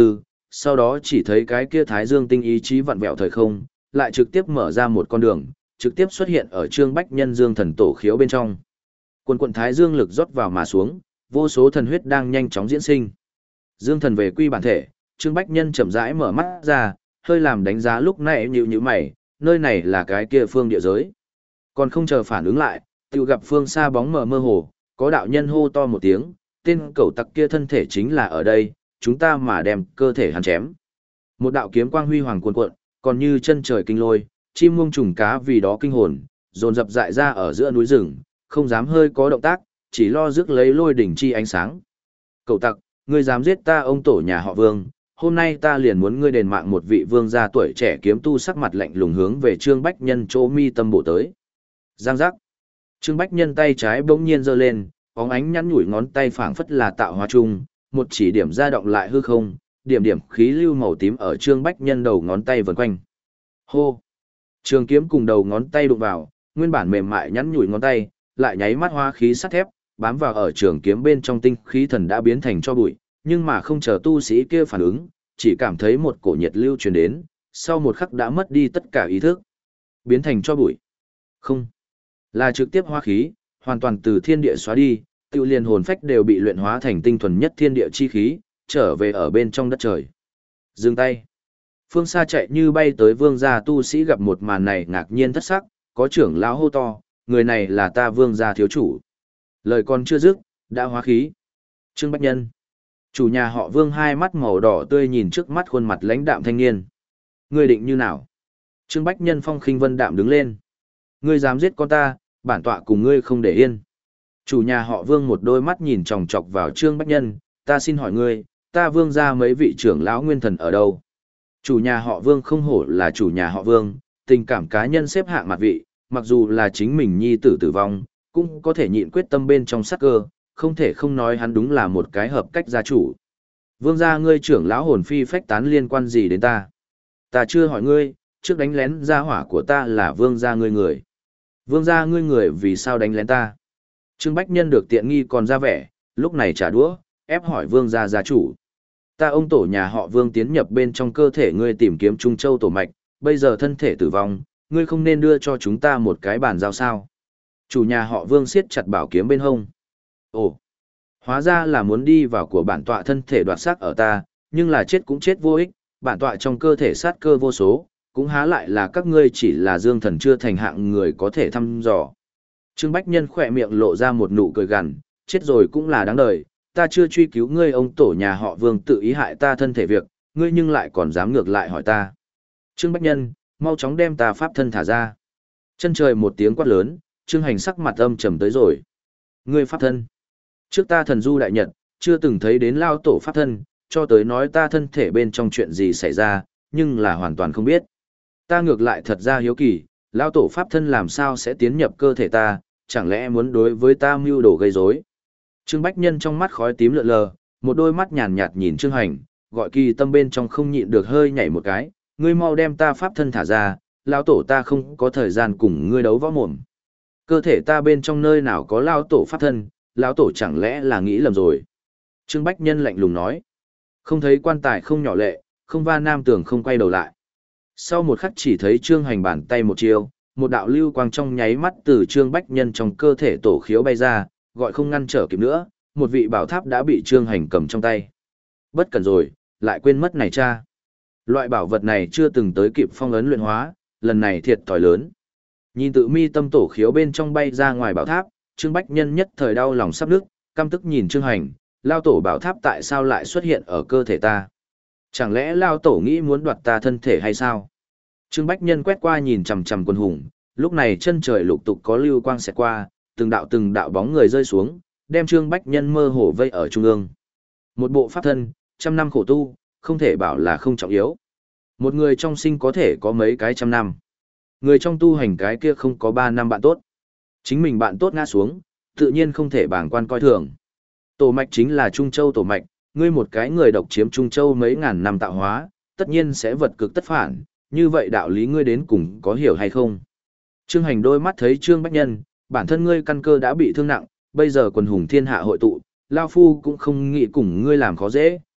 sau đó chỉ thấy cái kia Thái Dương tinh ý chí vặn vẹo thời không, lại trực tiếp mở ra một con đường, trực tiếp xuất hiện ở Trương Bách Nhân Dương thần tổ khiếu bên trong. Quần quần Thái Dương lực rót vào mà xuống, vô số thần huyết đang nhanh chóng diễn sinh. Dương thần về quy bản thể, Trương Bách Nhân chậm rãi mở mắt ra, hơi làm đánh giá lúc nãy nhíu nhíu mày, nơi này là cái kia phương địa giới. Còn không chờ phản ứng lại, tự gặp phương xa bóng mờ mơ hồ, có đạo nhân hô to một tiếng, tên cẩu tặc kia thân thể chính là ở đây, chúng ta mà đem cơ thể hắn chém. Một đạo kiếm quang huy hoàng cuồn cuộn, còn như chân trời kinh lôi, chim muông trùng cá vì đó kinh hồn, dồn dập dại ra ở giữa núi rừng, không dám hơi có động tác, chỉ lo rước lấy lôi đỉnh chi ánh sáng. Cẩu tặc, ngươi dám giết ta ông tổ nhà họ Vương, hôm nay ta liền muốn ngươi đền mạng một vị vương gia tuổi trẻ kiếm tu sắc mặt lạnh lùng hướng về Trương Bách Nhân chỗ mi tâm bổ tới. Giang giác. Trương Bách Nhân tay trái bỗng nhiên giơ lên, bóng ánh nhắn nhủi ngón tay phảng phất là tạo hóa chung, một chỉ điểm ra động lại hư không, điểm điểm khí lưu màu tím ở Trương Bách Nhân đầu ngón tay vần quanh. Hô. Trường kiếm cùng đầu ngón tay đụng vào, nguyên bản mềm mại nhắn nhủi ngón tay, lại nháy mắt hóa khí sắt thép, bám vào ở trường kiếm bên trong tinh khí thần đã biến thành cho bụi, nhưng mà không chờ tu sĩ kia phản ứng, chỉ cảm thấy một cổ nhiệt lưu truyền đến, sau một khắc đã mất đi tất cả ý thức, biến thành cho bụi. Không, là trực tiếp hóa khí, hoàn toàn từ thiên địa xóa đi, tự liền hồn phách đều bị luyện hóa thành tinh thuần nhất thiên địa chi khí, trở về ở bên trong đất trời. Dừng tay. Phương xa chạy như bay tới vương gia tu sĩ gặp một màn này ngạc nhiên thất sắc, có trưởng lão hô to, người này là ta vương gia thiếu chủ. Lời còn chưa dứt, đã hóa khí. Trương Bách Nhân. Chủ nhà họ Vương hai mắt màu đỏ tươi nhìn trước mắt khuôn mặt lãnh đạm thanh niên. Ngươi định như nào? Trương Bách Nhân phong khinh vân đạm đứng lên. Ngươi dám giết con ta, bản tọa cùng ngươi không để yên. Chủ nhà họ Vương một đôi mắt nhìn chòng chọc vào Trương Bách Nhân, ta xin hỏi ngươi, ta Vương gia mấy vị trưởng lão nguyên thần ở đâu? Chủ nhà họ Vương không hổ là chủ nhà họ Vương, tình cảm cá nhân xếp hạng mặt vị, mặc dù là chính mình nhi tử tử vong, cũng có thể nhịn quyết tâm bên trong sát cơ, không thể không nói hắn đúng là một cái hợp cách gia chủ. Vương gia ngươi trưởng lão hồn phi phách tán liên quan gì đến ta? Ta chưa hỏi ngươi, trước đánh lén gia hỏa của ta là vương gia ngươi người. Vương gia ngươi người vì sao đánh lén ta? Trương Bách Nhân được tiện nghi còn ra vẻ, lúc này trả đũa, ép hỏi vương gia gia chủ. Ta ông tổ nhà họ Vương tiến nhập bên trong cơ thể ngươi tìm kiếm Trung Châu tổ mạch, bây giờ thân thể tử vong, ngươi không nên đưa cho chúng ta một cái bàn giao sao? Chủ nhà họ Vương siết chặt bảo kiếm bên hông. Ồ, hóa ra là muốn đi vào của bản tọa thân thể đoạt xác ở ta, nhưng là chết cũng chết vô ích, bản tọa trong cơ thể sát cơ vô số, cũng há lại là các ngươi chỉ là dương thần chưa thành hạng người có thể thăm dò. Trương Bách Nhân khỏe miệng lộ ra một nụ cười gằn, chết rồi cũng là đáng đời, ta chưa truy cứu ngươi ông tổ nhà họ Vương tự ý hại ta thân thể việc, ngươi nhưng lại còn dám ngược lại hỏi ta. Trương Bách Nhân, mau chóng đem ta pháp thân thả ra. Chân trời một tiếng quát lớn, Trương Hành sắc mặt âm trầm tới rồi. Ngươi pháp thân. Trước ta thần du đại nhật, chưa từng thấy đến lao tổ pháp thân, cho tới nói ta thân thể bên trong chuyện gì xảy ra, nhưng là hoàn toàn không biết. Ta ngược lại thật ra hiếu kỳ, lao tổ pháp thân làm sao sẽ tiến nhập cơ thể ta, chẳng lẽ muốn đối với ta mưu đồ gây rối? Trương Bách Nhân trong mắt khói tím lượn lờ, một đôi mắt nhàn nhạt nhìn Trương Hành, gọi kỳ tâm bên trong không nhịn được hơi nhảy một cái, ngươi mau đem ta pháp thân thả ra, lao tổ ta không có thời gian cùng ngươi đấu võ mồm. Cơ thể ta bên trong nơi nào có lao tổ pháp thân, lão tổ chẳng lẽ là nghĩ lầm rồi. Trương Bách Nhân lạnh lùng nói. Không thấy quan tài không nhỏ lệ, không va nam tường không quay đầu lại. Sau một khắc chỉ thấy Trương Hành bàn tay một chiêu, một đạo lưu quang trong nháy mắt từ Trương Bách Nhân trong cơ thể tổ khiếu bay ra, gọi không ngăn trở kịp nữa, một vị bảo tháp đã bị Trương Hành cầm trong tay. Bất cẩn rồi, lại quên mất này cha. Loại bảo vật này chưa từng tới kịp phong ấn luyện hóa, lần này thiệt thòi lớn. Nhìn tự mi tâm tổ khiếu bên trong bay ra ngoài bảo tháp, Trương Bách Nhân nhất thời đau lòng sắp nức, căm tức nhìn Trương Hành, lao tổ bảo tháp tại sao lại xuất hiện ở cơ thể ta? Chẳng lẽ lao tổ nghĩ muốn đoạt ta thân thể hay sao? Trương Bách Nhân quét qua nhìn chằm chằm quân hùng, lúc này chân trời lục tục có lưu quang xẹt qua, từng đạo từng đạo bóng người rơi xuống, đem Trương Bách Nhân mơ hồ vây ở trung ương. Một bộ pháp thân, trăm năm khổ tu, không thể bảo là không trọng yếu. Một người trong sinh có thể có mấy cái trăm năm. Người trong tu hành cái kia không có ba năm bạn tốt. Chính mình bạn tốt ngã xuống, tự nhiên không thể bảng quan coi thường. Tổ mạch chính là Trung Châu tổ mạch, ngươi một cái người độc chiếm Trung Châu mấy ngàn năm tạo hóa, tất nhiên sẽ vật cực tất phản, như vậy đạo lý ngươi đến cùng có hiểu hay không? Trương Hành đôi mắt thấy Trương Bách Nhân, bản thân ngươi căn cơ đã bị thương nặng, bây giờ quần hùng thiên hạ hội tụ, Lao Phu cũng không nghĩ cùng ngươi làm khó dễ,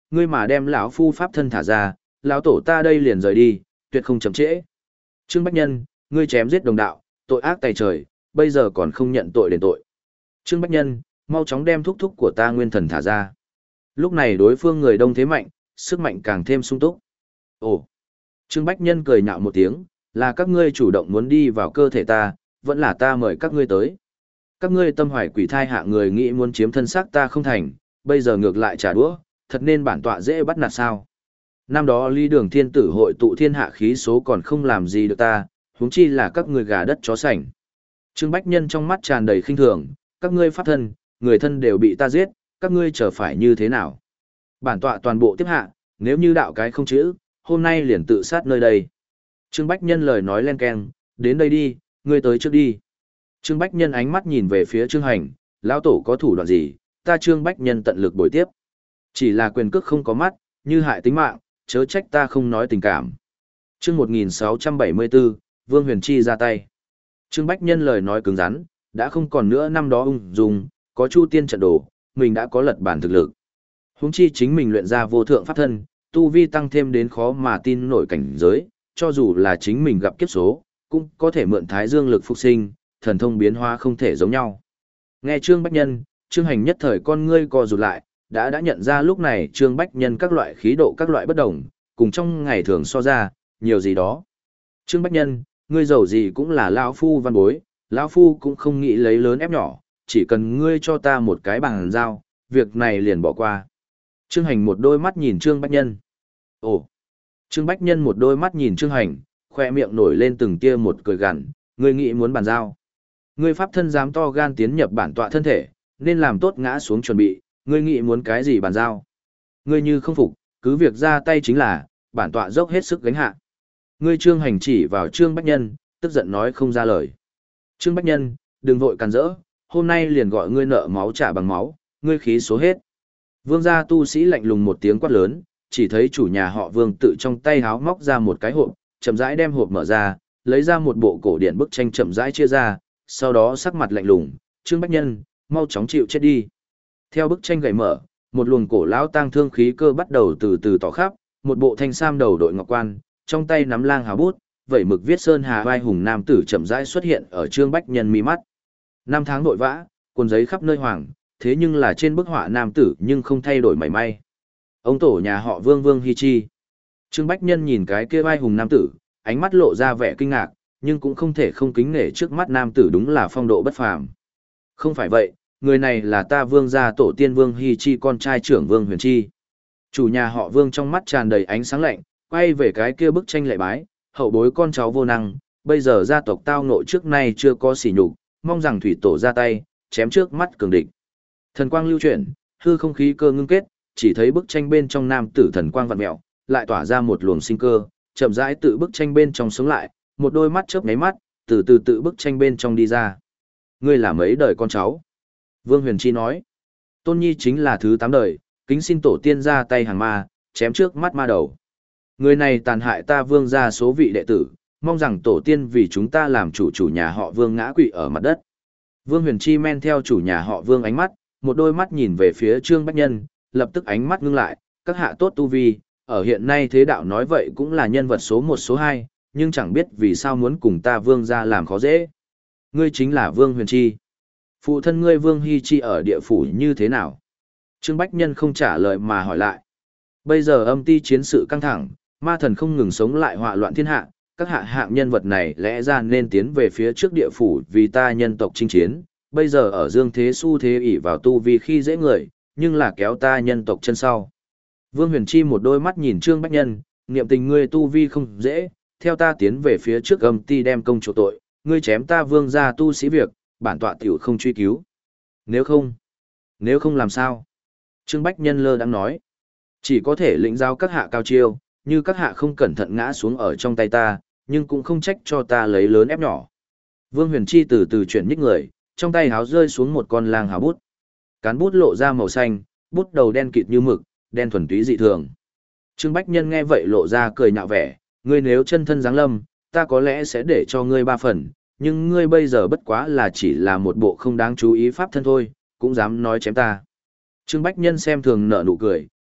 ngươi mà đem lão phu pháp thân thả ra, lão tổ ta đây liền rời đi, tuyệt không chậm trễ. Trương Bách Nhân, ngươi chém giết đồng đạo, tội ác tày trời, bây giờ còn không nhận tội đền tội. Trương Bách Nhân, mau chóng đem thúc thúc của ta nguyên thần thả ra. Lúc này đối phương người đông thế mạnh, sức mạnh càng thêm sung túc. Ồ! Trương Bách Nhân cười nhạo một tiếng, là các ngươi chủ động muốn đi vào cơ thể ta, vẫn là ta mời các ngươi tới. Các ngươi tâm hoài quỷ thai hạ người nghĩ muốn chiếm thân xác ta không thành, bây giờ ngược lại trả đũa, thật nên bản tọa dễ bắt nạt sao. Năm đó Lý Đường Thiên Tử hội tụ thiên hạ khí số còn không làm gì được ta, huống chi là các ngươi gà đất chó sành. Trương Bách Nhân trong mắt tràn đầy khinh thường, các ngươi pháp thân, người thân đều bị ta giết, các ngươi chờ phải như thế nào? Bản tọa toàn bộ tiếp hạ, nếu như đạo cái không chữ, hôm nay liền tự sát nơi đây. Trương Bách Nhân lời nói len keng, đến đây đi, ngươi tới trước đi. Trương Bách Nhân ánh mắt nhìn về phía Trương Hành, lão tổ có thủ đoạn gì, ta Trương Bách Nhân tận lực bồi tiếp. Chỉ là quyền cước không có mắt, như hại tính mạng, chớ trách ta không nói tình cảm. Chương một nghìn sáu trăm bảy mươi bốn, Vương Huyền Chi ra tay. Trương Bách Nhân lời nói cứng rắn, đã không còn nữa năm đó ung dung, có Chu Tiên trận đồ, mình đã có lật bản thực lực. Huống chi chính mình luyện ra vô thượng pháp thân, tu vi tăng thêm đến khó mà tin nổi cảnh giới, cho dù là chính mình gặp kiếp số, cũng có thể mượn thái dương lực phục sinh, thần thông biến hóa không thể giống nhau. Nghe Trương Bách Nhân, Trương Hành nhất thời con ngươi co rụt lại, đã đã nhận ra lúc này Trương Bách Nhân các loại khí độ các loại bất đồng, cùng trong ngày thường so ra, nhiều gì đó. Trương Bách Nhân, ngươi giàu gì cũng là lão phu văn bối, lão phu cũng không nghĩ lấy lớn ép nhỏ, chỉ cần ngươi cho ta một cái bằng giao, việc này liền bỏ qua. Trương Hành một đôi mắt nhìn Trương Bách Nhân. Ồ! Trương Bách Nhân một đôi mắt nhìn Trương Hành, khoe miệng nổi lên từng tia một cười gằn, ngươi nghĩ muốn bàn giao. Ngươi pháp thân dám to gan tiến nhập bản tọa thân thể, nên làm tốt ngã xuống chuẩn bị, ngươi nghĩ muốn cái gì bàn giao. Ngươi như không phục, cứ việc ra tay chính là, bản tọa dốc hết sức gánh hạ. Ngươi Trương Hành chỉ vào Trương Bách Nhân, tức giận nói không ra lời. Trương Bách Nhân, đừng vội càn rỡ, hôm nay liền gọi ngươi nợ máu trả bằng máu, ngươi khí số hết. Vương gia tu sĩ lạnh lùng một tiếng quát lớn, chỉ thấy chủ nhà họ Vương tự trong tay háo móc ra một cái hộp, chậm rãi đem hộp mở ra, lấy ra một bộ cổ điển bức tranh chậm rãi chia ra, sau đó sắc mặt lạnh lùng, Trương Bách Nhân, mau chóng chịu chết đi. Theo bức tranh gảy mở, một luồng cổ lão tang thương khí cơ bắt đầu từ từ tỏ khắp, một bộ thanh sam đầu đội ngọc quan, trong tay nắm lang hào bút, vẩy mực viết sơn hà vai hùng nam tử chậm rãi xuất hiện ở Trương Bách Nhân mi mắt. Năm tháng vội vã, cuốn giấy khắp nơi hoàng, thế nhưng là trên bức họa nam tử nhưng không thay đổi mảy may. Ông tổ nhà họ Vương Vương Hi Chi. Trương Bách Nhân nhìn cái kia vai hùng nam tử, ánh mắt lộ ra vẻ kinh ngạc, nhưng cũng không thể không kính nể trước mắt nam tử đúng là phong độ bất phàm. Không phải vậy, người này là ta Vương gia tổ tiên Vương Hi Chi con trai trưởng Vương Huyền Chi. Chủ nhà họ Vương trong mắt tràn đầy ánh sáng lạnh, quay về cái kia bức tranh lệ bái, hậu bối con cháu vô năng, bây giờ gia tộc tao ngộ trước nay chưa có sỉ nhục, mong rằng thủy tổ ra tay, chém trước mắt cường địch. Thần quang lưu chuyển, hư không khí cơ ngưng kết, chỉ thấy bức tranh bên trong nam tử thần quang vặn mèo, lại tỏa ra một luồng sinh cơ, chậm rãi tự bức tranh bên trong sống lại, một đôi mắt chớp nháy mắt, từ từ tự bức tranh bên trong đi ra. Ngươi là mấy đời con cháu? Vương Huyền Chi nói. Tôn Nhi chính là thứ tám đời, kính xin tổ tiên ra tay hàng ma, chém trước mắt ma đầu. Người này tàn hại ta Vương gia số vị đệ tử, mong rằng tổ tiên vì chúng ta làm chủ chủ nhà họ Vương ngã quỵ ở mặt đất. Vương Huyền Chi men theo chủ nhà họ Vương ánh mắt, một đôi mắt nhìn về phía Trương Bách Nhân, lập tức ánh mắt ngưng lại, các hạ tốt tu vi, ở hiện nay thế đạo nói vậy cũng là nhân vật số một số hai, nhưng chẳng biết vì sao muốn cùng ta Vương gia làm khó dễ. Ngươi chính là Vương Huyền Chi. Phụ thân ngươi Vương Hi Chi ở địa phủ như thế nào? Trương Bách Nhân không trả lời mà hỏi lại. Bây giờ âm ti chiến sự căng thẳng, ma thần không ngừng sống lại họa loạn thiên hạ, các hạ hạng nhân vật này lẽ ra nên tiến về phía trước địa phủ vì ta nhân tộc chinh chiến, bây giờ ở dương thế xu thế ỷ vào tu vi khi dễ người, nhưng là kéo ta nhân tộc chân sau. Vương Huyền Chi một đôi mắt nhìn Trương Bách Nhân, niệm tình ngươi tu vi không dễ, theo ta tiến về phía trước âm ti đem công chỗ tội, ngươi chém ta Vương gia tu sĩ việc, bản tọa tiểu không truy cứu. Nếu không, nếu không làm sao? Trương Bách Nhân lơ đang nói, chỉ có thể lĩnh giao các hạ cao chiêu, như các hạ không cẩn thận ngã xuống ở trong tay ta, nhưng cũng không trách cho ta lấy lớn ép nhỏ. Vương Huyền Chi từ từ chuyển nhích người, trong tay háo rơi xuống một con lang háo bút. Cán bút lộ ra màu xanh, bút đầu đen kịt như mực, đen thuần túy dị thường. Trương Bách Nhân nghe vậy lộ ra cười nhạo vẻ, ngươi nếu chân thân giáng lâm, ta có lẽ sẽ để cho ngươi ba phần, nhưng ngươi bây giờ bất quá là chỉ là một bộ không đáng chú ý pháp thân thôi, cũng dám nói chém ta. Trương Bách Nhân xem thường nở nụ cười,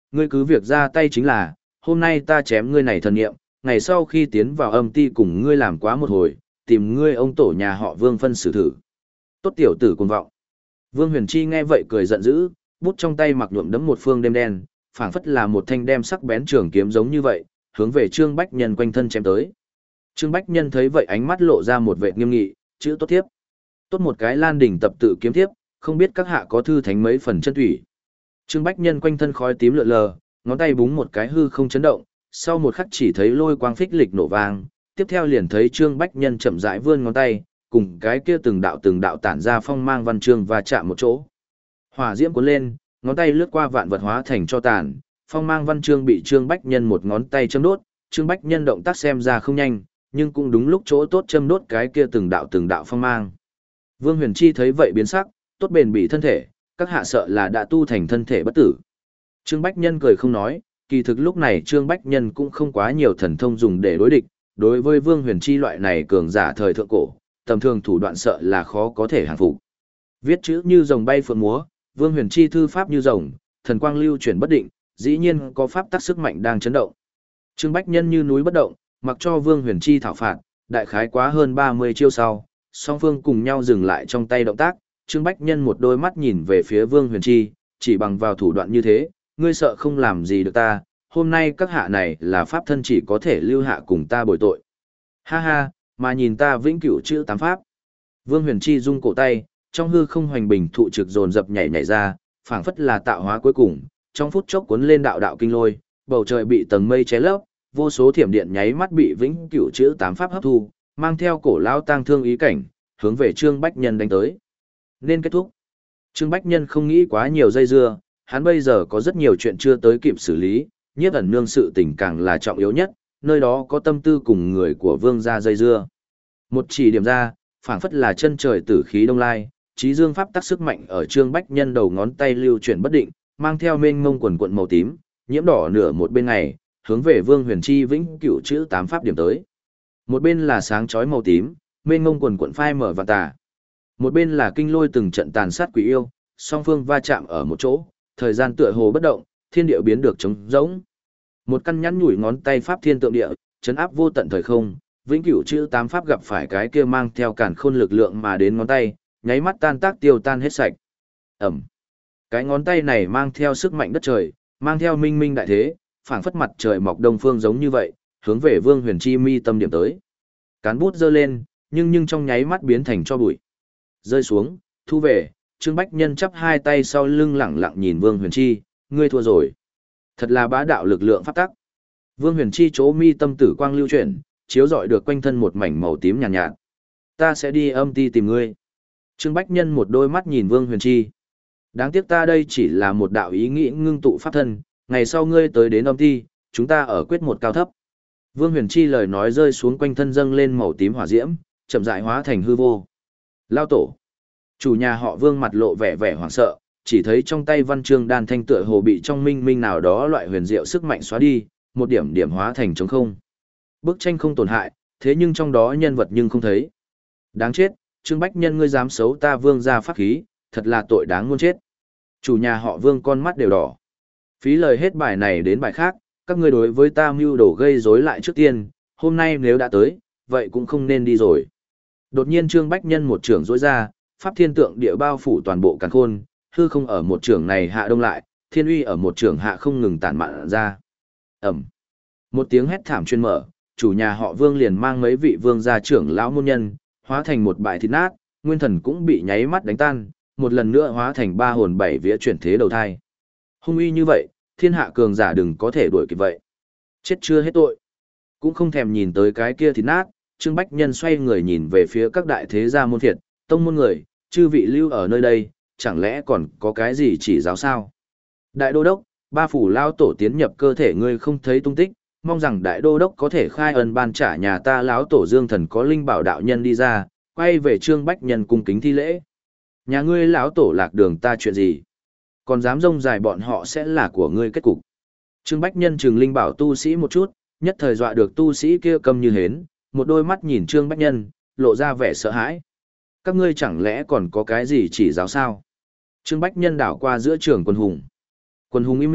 ngươi cứ việc ra tay chính là, hôm nay ta chém ngươi này thần niệm, ngày sau khi tiến vào âm ti cùng ngươi làm quá một hồi, tìm ngươi ông tổ nhà họ Vương phân xử thử. Tốt tiểu tử cuồng vọng. Vương Huyền Chi nghe vậy cười giận dữ, bút trong tay mặc nhuộm đấm một phương đêm đen, phảng phất là một thanh đem sắc bén trường kiếm giống như vậy, hướng về Trương Bách Nhân quanh thân chém tới. Trương Bách Nhân thấy vậy ánh mắt lộ ra một vẻ nghiêm nghị, chữ tốt thiếp. Tốt một cái Lan đỉnh tập tự kiếm thiếp, không biết các hạ có thư thánh mấy phần chân thủy. Trương Bách Nhân quanh thân khói tím lượn lờ, ngón tay búng một cái hư không chấn động, sau một khắc chỉ thấy lôi quang phích lịch nổ vang, tiếp theo liền thấy Trương Bách Nhân chậm rãi vươn ngón tay, cùng cái kia từng đạo từng đạo tản ra phong mang văn chương và chạm một chỗ. Hỏa diễm cuốn lên, ngón tay lướt qua vạn vật hóa thành cho tàn, phong mang văn chương bị Trương Bách Nhân một ngón tay châm đốt, Trương Bách Nhân động tác xem ra không nhanh, nhưng cũng đúng lúc chỗ tốt châm đốt cái kia từng đạo từng đạo phong mang. Vương Huyền Chi thấy vậy biến sắc, tốt bền bỉ thân thể, các hạ sợ là đã tu thành thân thể bất tử. Trương Bách Nhân cười không nói, kỳ thực lúc này Trương Bách Nhân cũng không quá nhiều thần thông dùng để đối địch, đối với Vương Huyền Chi loại này cường giả thời thượng cổ, tầm thường thủ đoạn sợ là khó có thể hàng phục. Viết chữ như rồng bay phượng múa, Vương Huyền Chi thư pháp như rồng, thần quang lưu chuyển bất định, dĩ nhiên có pháp tắc sức mạnh đang chấn động. Trương Bách Nhân như núi bất động, mặc cho Vương Huyền Chi thảo phạt, đại khái quá hơn ba mươi chiêu sau, song phương cùng nhau dừng lại trong tay động tác, Trương Bách Nhân một đôi mắt nhìn về phía Vương Huyền Chi, chỉ bằng vào thủ đoạn như thế, ngươi sợ không làm gì được ta, hôm nay các hạ này là pháp thân chỉ có thể lưu hạ cùng ta bồi tội. Ha ha, mà nhìn ta vĩnh cửu chữ tám pháp. Vương Huyền Chi rung cổ tay, trong hư không hoành bình thụ trực dồn dập nhảy nhảy ra, phảng phất là tạo hóa cuối cùng, trong phút chốc cuốn lên đạo đạo kinh lôi, bầu trời bị tầng mây che lấp, vô số thiểm điện nháy mắt bị vĩnh cửu chữ tám pháp hấp thu, mang theo cổ lao tang thương ý cảnh, hướng về Trương Bách Nhân đánh tới. Nên kết thúc. Trương Bách Nhân không nghĩ quá nhiều dây dưa, hắn bây giờ có rất nhiều chuyện chưa tới kịp xử lý, nhiếp ẩn nương sự tình càng là trọng yếu nhất, nơi đó có tâm tư cùng người của vương gia dây dưa. Một chỉ điểm ra, phảng phất là chân trời tử khí đông lai, trí dương pháp tắc sức mạnh ở Trương Bách Nhân đầu ngón tay lưu chuyển bất định, mang theo mênh mông quần quận màu tím, nhiễm đỏ nửa một bên ngày, hướng về Vương Huyền Chi vĩnh cửu chữ tám pháp điểm tới. Một bên là sáng chói màu tím, mênh mông quần quận phai mở và tà. Một bên là kinh lôi từng trận tàn sát quỷ yêu, song phương va chạm ở một chỗ, thời gian tựa hồ bất động, thiên địa biến được trống rỗng. Một căn nhắn nhủi ngón tay pháp thiên tượng địa, chấn áp vô tận thời không, vĩnh cửu chữ tám pháp gặp phải cái kia mang theo càn khôn lực lượng mà đến ngón tay, nháy mắt tan tác tiêu tan hết sạch. Ẩm. Cái ngón tay này mang theo sức mạnh đất trời, mang theo minh minh đại thế, phảng phất mặt trời mọc đông phương giống như vậy, hướng về Vương Huyền Chi mi tâm điểm tới. Cán bút giơ lên, nhưng nhưng trong nháy mắt biến thành cho bụi. Rơi xuống, thu về, Trương Bách Nhân chắp hai tay sau lưng lẳng lặng nhìn Vương Huyền Chi, ngươi thua rồi. Thật là bá đạo lực lượng pháp tắc. Vương Huyền Chi chỗ mi tâm tử quang lưu chuyển, chiếu rọi được quanh thân một mảnh màu tím nhàn nhạt, nhạt. Ta sẽ đi âm ti tìm ngươi. Trương Bách Nhân một đôi mắt nhìn Vương Huyền Chi. Đáng tiếc ta đây chỉ là một đạo ý nghĩ ngưng tụ pháp thân, ngày sau ngươi tới đến âm ti, chúng ta ở quyết một cao thấp. Vương Huyền Chi lời nói rơi xuống quanh thân dâng lên màu tím hỏa diễm, chậm rãi hóa thành hư vô. Lao tổ. Chủ nhà họ Vương mặt lộ vẻ vẻ hoảng sợ, chỉ thấy trong tay văn chương đan thanh tựa hồ bị trong minh minh nào đó loại huyền diệu sức mạnh xóa đi, một điểm điểm hóa thành trống không. Bức tranh không tổn hại, thế nhưng trong đó nhân vật nhưng không thấy. Đáng chết, Trương Bách Nhân ngươi dám xấu ta Vương gia pháp khí, thật là tội đáng muôn chết. Chủ nhà họ Vương con mắt đều đỏ. Phí lời hết bài này đến bài khác, các ngươi đối với ta mưu đồ gây rối lại trước tiên, hôm nay nếu đã tới, vậy cũng không nên đi rồi. Đột nhiên Trương Bách Nhân một trường rỗi ra, pháp thiên tượng địa bao phủ toàn bộ càn khôn, hư không ở một trường này hạ đông lại, thiên uy ở một trường hạ không ngừng tản mạn ra. Ẩm. Một tiếng hét thảm chuyên mở, chủ nhà họ Vương liền mang mấy vị vương gia trưởng lão môn nhân, hóa thành một bãi thịt nát, nguyên thần cũng bị nháy mắt đánh tan, một lần nữa hóa thành ba hồn bảy vía chuyển thế đầu thai. Hung uy như vậy, thiên hạ cường giả đừng có thể đuổi kịp vậy. Chết chưa hết tội. Cũng không thèm nhìn tới cái kia thịt nát, Trương Bách Nhân xoay người nhìn về phía các đại thế gia môn thiệt, tông môn người, chư vị lưu ở nơi đây, chẳng lẽ còn có cái gì chỉ giáo sao? Đại đô đốc, ba phủ lao tổ tiến nhập cơ thể ngươi không thấy tung tích, mong rằng đại đô đốc có thể khai ân ban trả nhà ta lão tổ Dương Thần có linh bảo đạo nhân đi ra, quay về Trương Bách Nhân cung kính thi lễ. Nhà ngươi lão tổ lạc đường ta chuyện gì? Còn dám rông dài bọn họ sẽ là của ngươi kết cục. Trương Bách Nhân trừng linh bảo tu sĩ một chút, nhất thời dọa được tu sĩ kia câm như hến, một đôi mắt nhìn Trương Bách Nhân, lộ ra vẻ sợ hãi. Các ngươi chẳng lẽ còn có cái gì chỉ giáo sao? Trương Bách Nhân đảo qua giữa trường quân hùng. Quân hùng im miệng,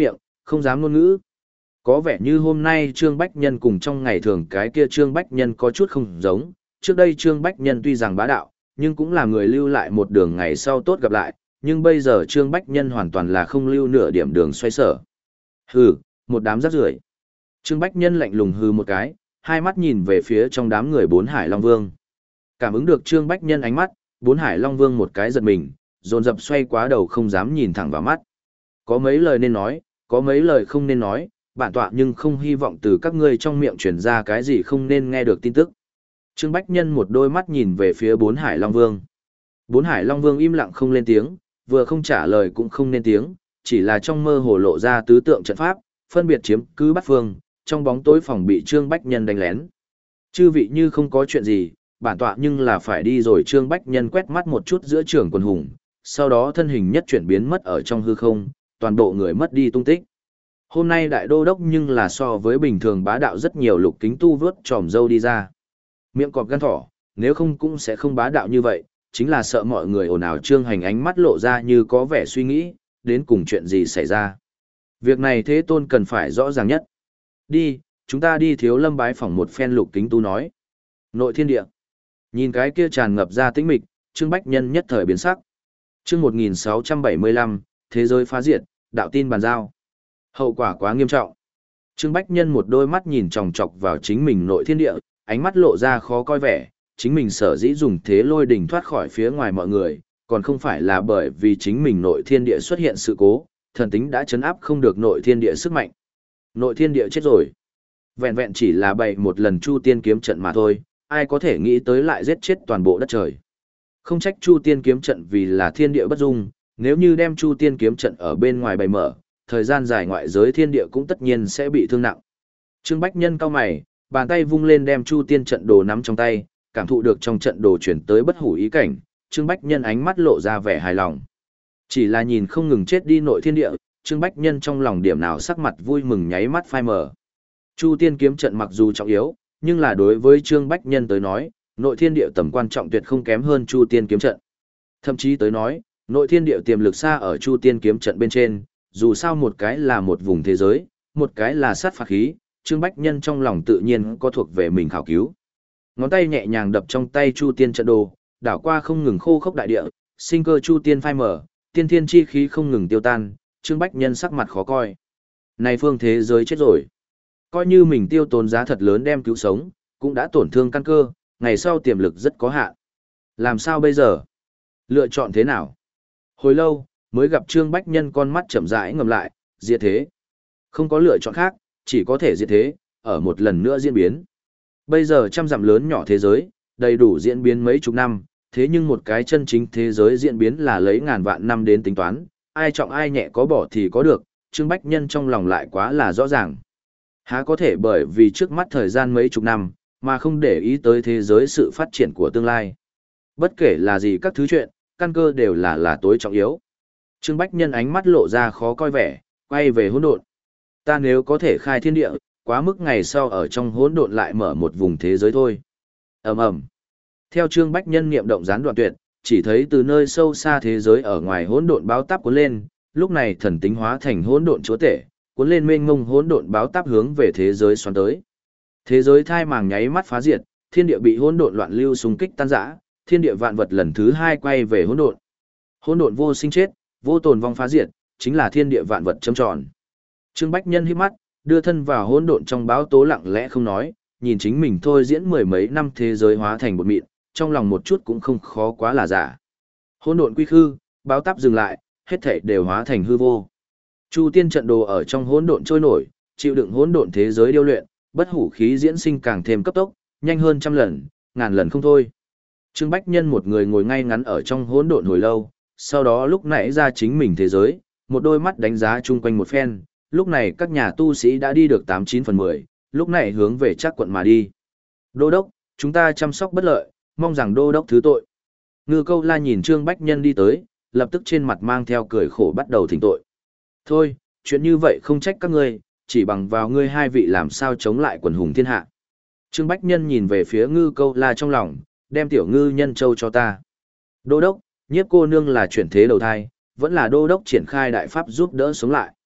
không dám ngôn ngữ. Có vẻ như hôm nay Trương Bách Nhân cùng trong ngày thường cái kia Trương Bách Nhân có chút không giống, trước đây Trương Bách Nhân tuy rằng bá đạo, nhưng cũng là người lưu lại một đường ngày sau tốt gặp lại, nhưng bây giờ Trương Bách Nhân hoàn toàn là không lưu nửa điểm đường xoay sở. Hừ, một đám rác rưởi. Trương Bách Nhân lạnh lùng hừ một cái, hai mắt nhìn về phía trong đám người bốn Hải Long Vương. Cảm ứng được Trương Bách Nhân ánh mắt, bốn Hải Long Vương một cái giật mình, dồn dập xoay quá đầu không dám nhìn thẳng vào mắt. Có mấy lời nên nói, có mấy lời không nên nói, bản tọa nhưng không hy vọng từ các ngươi trong miệng truyền ra cái gì không nên nghe được tin tức. Trương Bách Nhân một đôi mắt nhìn về phía bốn Hải Long Vương. Bốn Hải Long Vương im lặng không lên tiếng, vừa không trả lời cũng không nên tiếng, chỉ là trong mơ hồ lộ ra tứ tượng trận pháp, phân biệt chiếm cứ bắt phương, trong bóng tối phòng bị Trương Bách Nhân đánh lén. Chư vị như không có chuyện gì, bản tọa nhưng là phải đi rồi. Trương Bách Nhân quét mắt một chút giữa trường quần hùng, sau đó thân hình nhất chuyển biến mất ở trong hư không, toàn bộ người mất đi tung tích. Hôm nay đại đô đốc nhưng là so với bình thường bá đạo rất nhiều. Lục Kính Tu vớt tròm dâu đi ra. Miệng cọp gan thỏ, nếu không cũng sẽ không bá đạo như vậy, chính là sợ mọi người ồn ào. Trương Hành ánh mắt lộ ra như có vẻ suy nghĩ, đến cùng chuyện gì xảy ra. Việc này Thế Tôn cần phải rõ ràng nhất. Đi, chúng ta đi Thiếu Lâm bái phỏng một phen. Lục Kính Tu nói. Nội thiên địa. Nhìn cái kia tràn ngập ra tĩnh mịch, Trương Bách Nhân nhất thời biến sắc. Chương một nghìn sáu trăm bảy mươi lăm, thế giới phá diệt, đạo tin bàn giao. Hậu quả quá nghiêm trọng. Trương Bách Nhân một đôi mắt nhìn chòng chọc vào chính mình nội thiên địa, ánh mắt lộ ra khó coi vẻ, chính mình sở dĩ dùng thế lôi đỉnh thoát khỏi phía ngoài mọi người, còn không phải là bởi vì chính mình nội thiên địa xuất hiện sự cố, thần tính đã chấn áp không được nội thiên địa sức mạnh. Nội thiên địa chết rồi. Vẹn vẹn chỉ là bày một lần Chu Tiên kiếm trận mà thôi, ai có thể nghĩ tới lại giết chết toàn bộ đất trời. Không trách Chu Tiên kiếm trận vì là thiên địa bất dung, nếu như đem Chu Tiên kiếm trận ở bên ngoài bày mở, thời gian dài ngoại giới thiên địa cũng tất nhiên sẽ bị thương nặng. Trương Bách Nhân cau mày, bàn tay vung lên đem Chu Tiên trận đồ nắm trong tay, cảm thụ được trong trận đồ chuyển tới bất hủ ý cảnh, Trương Bách Nhân ánh mắt lộ ra vẻ hài lòng. Chỉ là nhìn không ngừng chết đi nội thiên địa, Trương Bách Nhân trong lòng điểm nào sắc mặt vui mừng nháy mắt phai mờ. Chu Tiên kiếm trận mặc dù trọng yếu, nhưng là đối với Trương Bách Nhân tới nói, nội thiên địa tầm quan trọng tuyệt không kém hơn Chu Tiên kiếm trận. Thậm chí tới nói, nội thiên địa tiềm lực xa ở Chu Tiên kiếm trận bên trên, dù sao một cái là một vùng thế giới, một cái là sát phạt khí, Trương Bách Nhân trong lòng tự nhiên có thuộc về mình khảo cứu. Ngón tay nhẹ nhàng đập trong tay Chu Tiên trận đồ, đảo qua không ngừng khô khốc đại địa, sinh cơ Chu Tiên phai mở, tiên thiên chi khí không ngừng tiêu tan, Trương Bách Nhân sắc mặt khó coi. Này phương thế giới chết rồi. Coi như mình tiêu tốn giá thật lớn đem cứu sống, cũng đã tổn thương căn cơ, ngày sau tiềm lực rất có hạn. Làm sao bây giờ? Lựa chọn thế nào? Hồi lâu, mới gặp Trương Bách Nhân con mắt chậm rãi ngầm lại, diệt thế. Không có lựa chọn khác, chỉ có thể diệt thế, ở một lần nữa diễn biến. Bây giờ trăm dặm lớn nhỏ thế giới, đầy đủ diễn biến mấy chục năm, thế nhưng một cái chân chính thế giới diễn biến là lấy ngàn vạn năm đến tính toán, ai trọng ai nhẹ có bỏ thì có được, Trương Bách Nhân trong lòng lại quá là rõ ràng. Há có thể bởi vì trước mắt thời gian mấy chục năm, mà không để ý tới thế giới sự phát triển của tương lai. Bất kể là gì các thứ chuyện, căn cơ đều là là tối trọng yếu. Trương Bách Nhân ánh mắt lộ ra khó coi vẻ, quay về hỗn độn. Ta nếu có thể khai thiên địa, quá mức ngày sau ở trong hỗn độn lại mở một vùng thế giới thôi. Ầm ầm. Theo Trương Bách Nhân niệm động gián đoạn tuyệt, chỉ thấy từ nơi sâu xa thế giới ở ngoài hỗn độn báo táp cuốn lên, lúc này thần tính hóa thành hỗn độn chúa tể, cuốn lên mênh mông hỗn độn báo táp hướng về thế giới xoắn tới. Thế giới thai màng nháy mắt phá diệt, thiên địa bị hỗn độn loạn lưu xung kích tan rã, thiên địa vạn vật lần thứ hai quay về hỗn độn. Hỗn độn vô sinh chết, vô tồn vong phá diệt, chính là thiên địa vạn vật châm tròn. Trương Bách Nhân hít mắt, đưa thân vào hỗn độn trong báo tố lặng lẽ không nói, nhìn chính mình thôi diễn mười mấy năm thế giới hóa thành bột mịn, trong lòng một chút cũng không khó quá là giả. Hỗn độn quy khư, báo táp dừng lại, hết thảy đều hóa thành hư vô. Chu Tiên trận đồ ở trong hỗn độn trôi nổi, chịu đựng hỗn độn thế giới điêu luyện, bất hủ khí diễn sinh càng thêm cấp tốc, nhanh hơn trăm lần, ngàn lần không thôi. Trương Bách Nhân một người ngồi ngay ngắn ở trong hỗn độn hồi lâu, sau đó lúc nãy ra chính mình thế giới, một đôi mắt đánh giá chung quanh một phen, lúc này các nhà tu sĩ đã đi được tám chín phần mười, lúc này hướng về Trác quận mà đi. Đô đốc, chúng ta chăm sóc bất lợi, mong rằng đô đốc thứ tội. Ngư Câu La nhìn Trương Bách Nhân đi tới, lập tức trên mặt mang theo cười khổ bắt đầu thỉnh tội. Thôi, chuyện như vậy không trách các ngươi, chỉ bằng vào ngươi hai vị làm sao chống lại quần hùng thiên hạ. Trương Bách Nhân nhìn về phía Ngư Câu La trong lòng, đem tiểu ngư nhân châu cho ta. Đô đốc, Nhiếp cô nương là chuyển thế đầu thai, vẫn là đô đốc triển khai đại pháp giúp đỡ sống lại.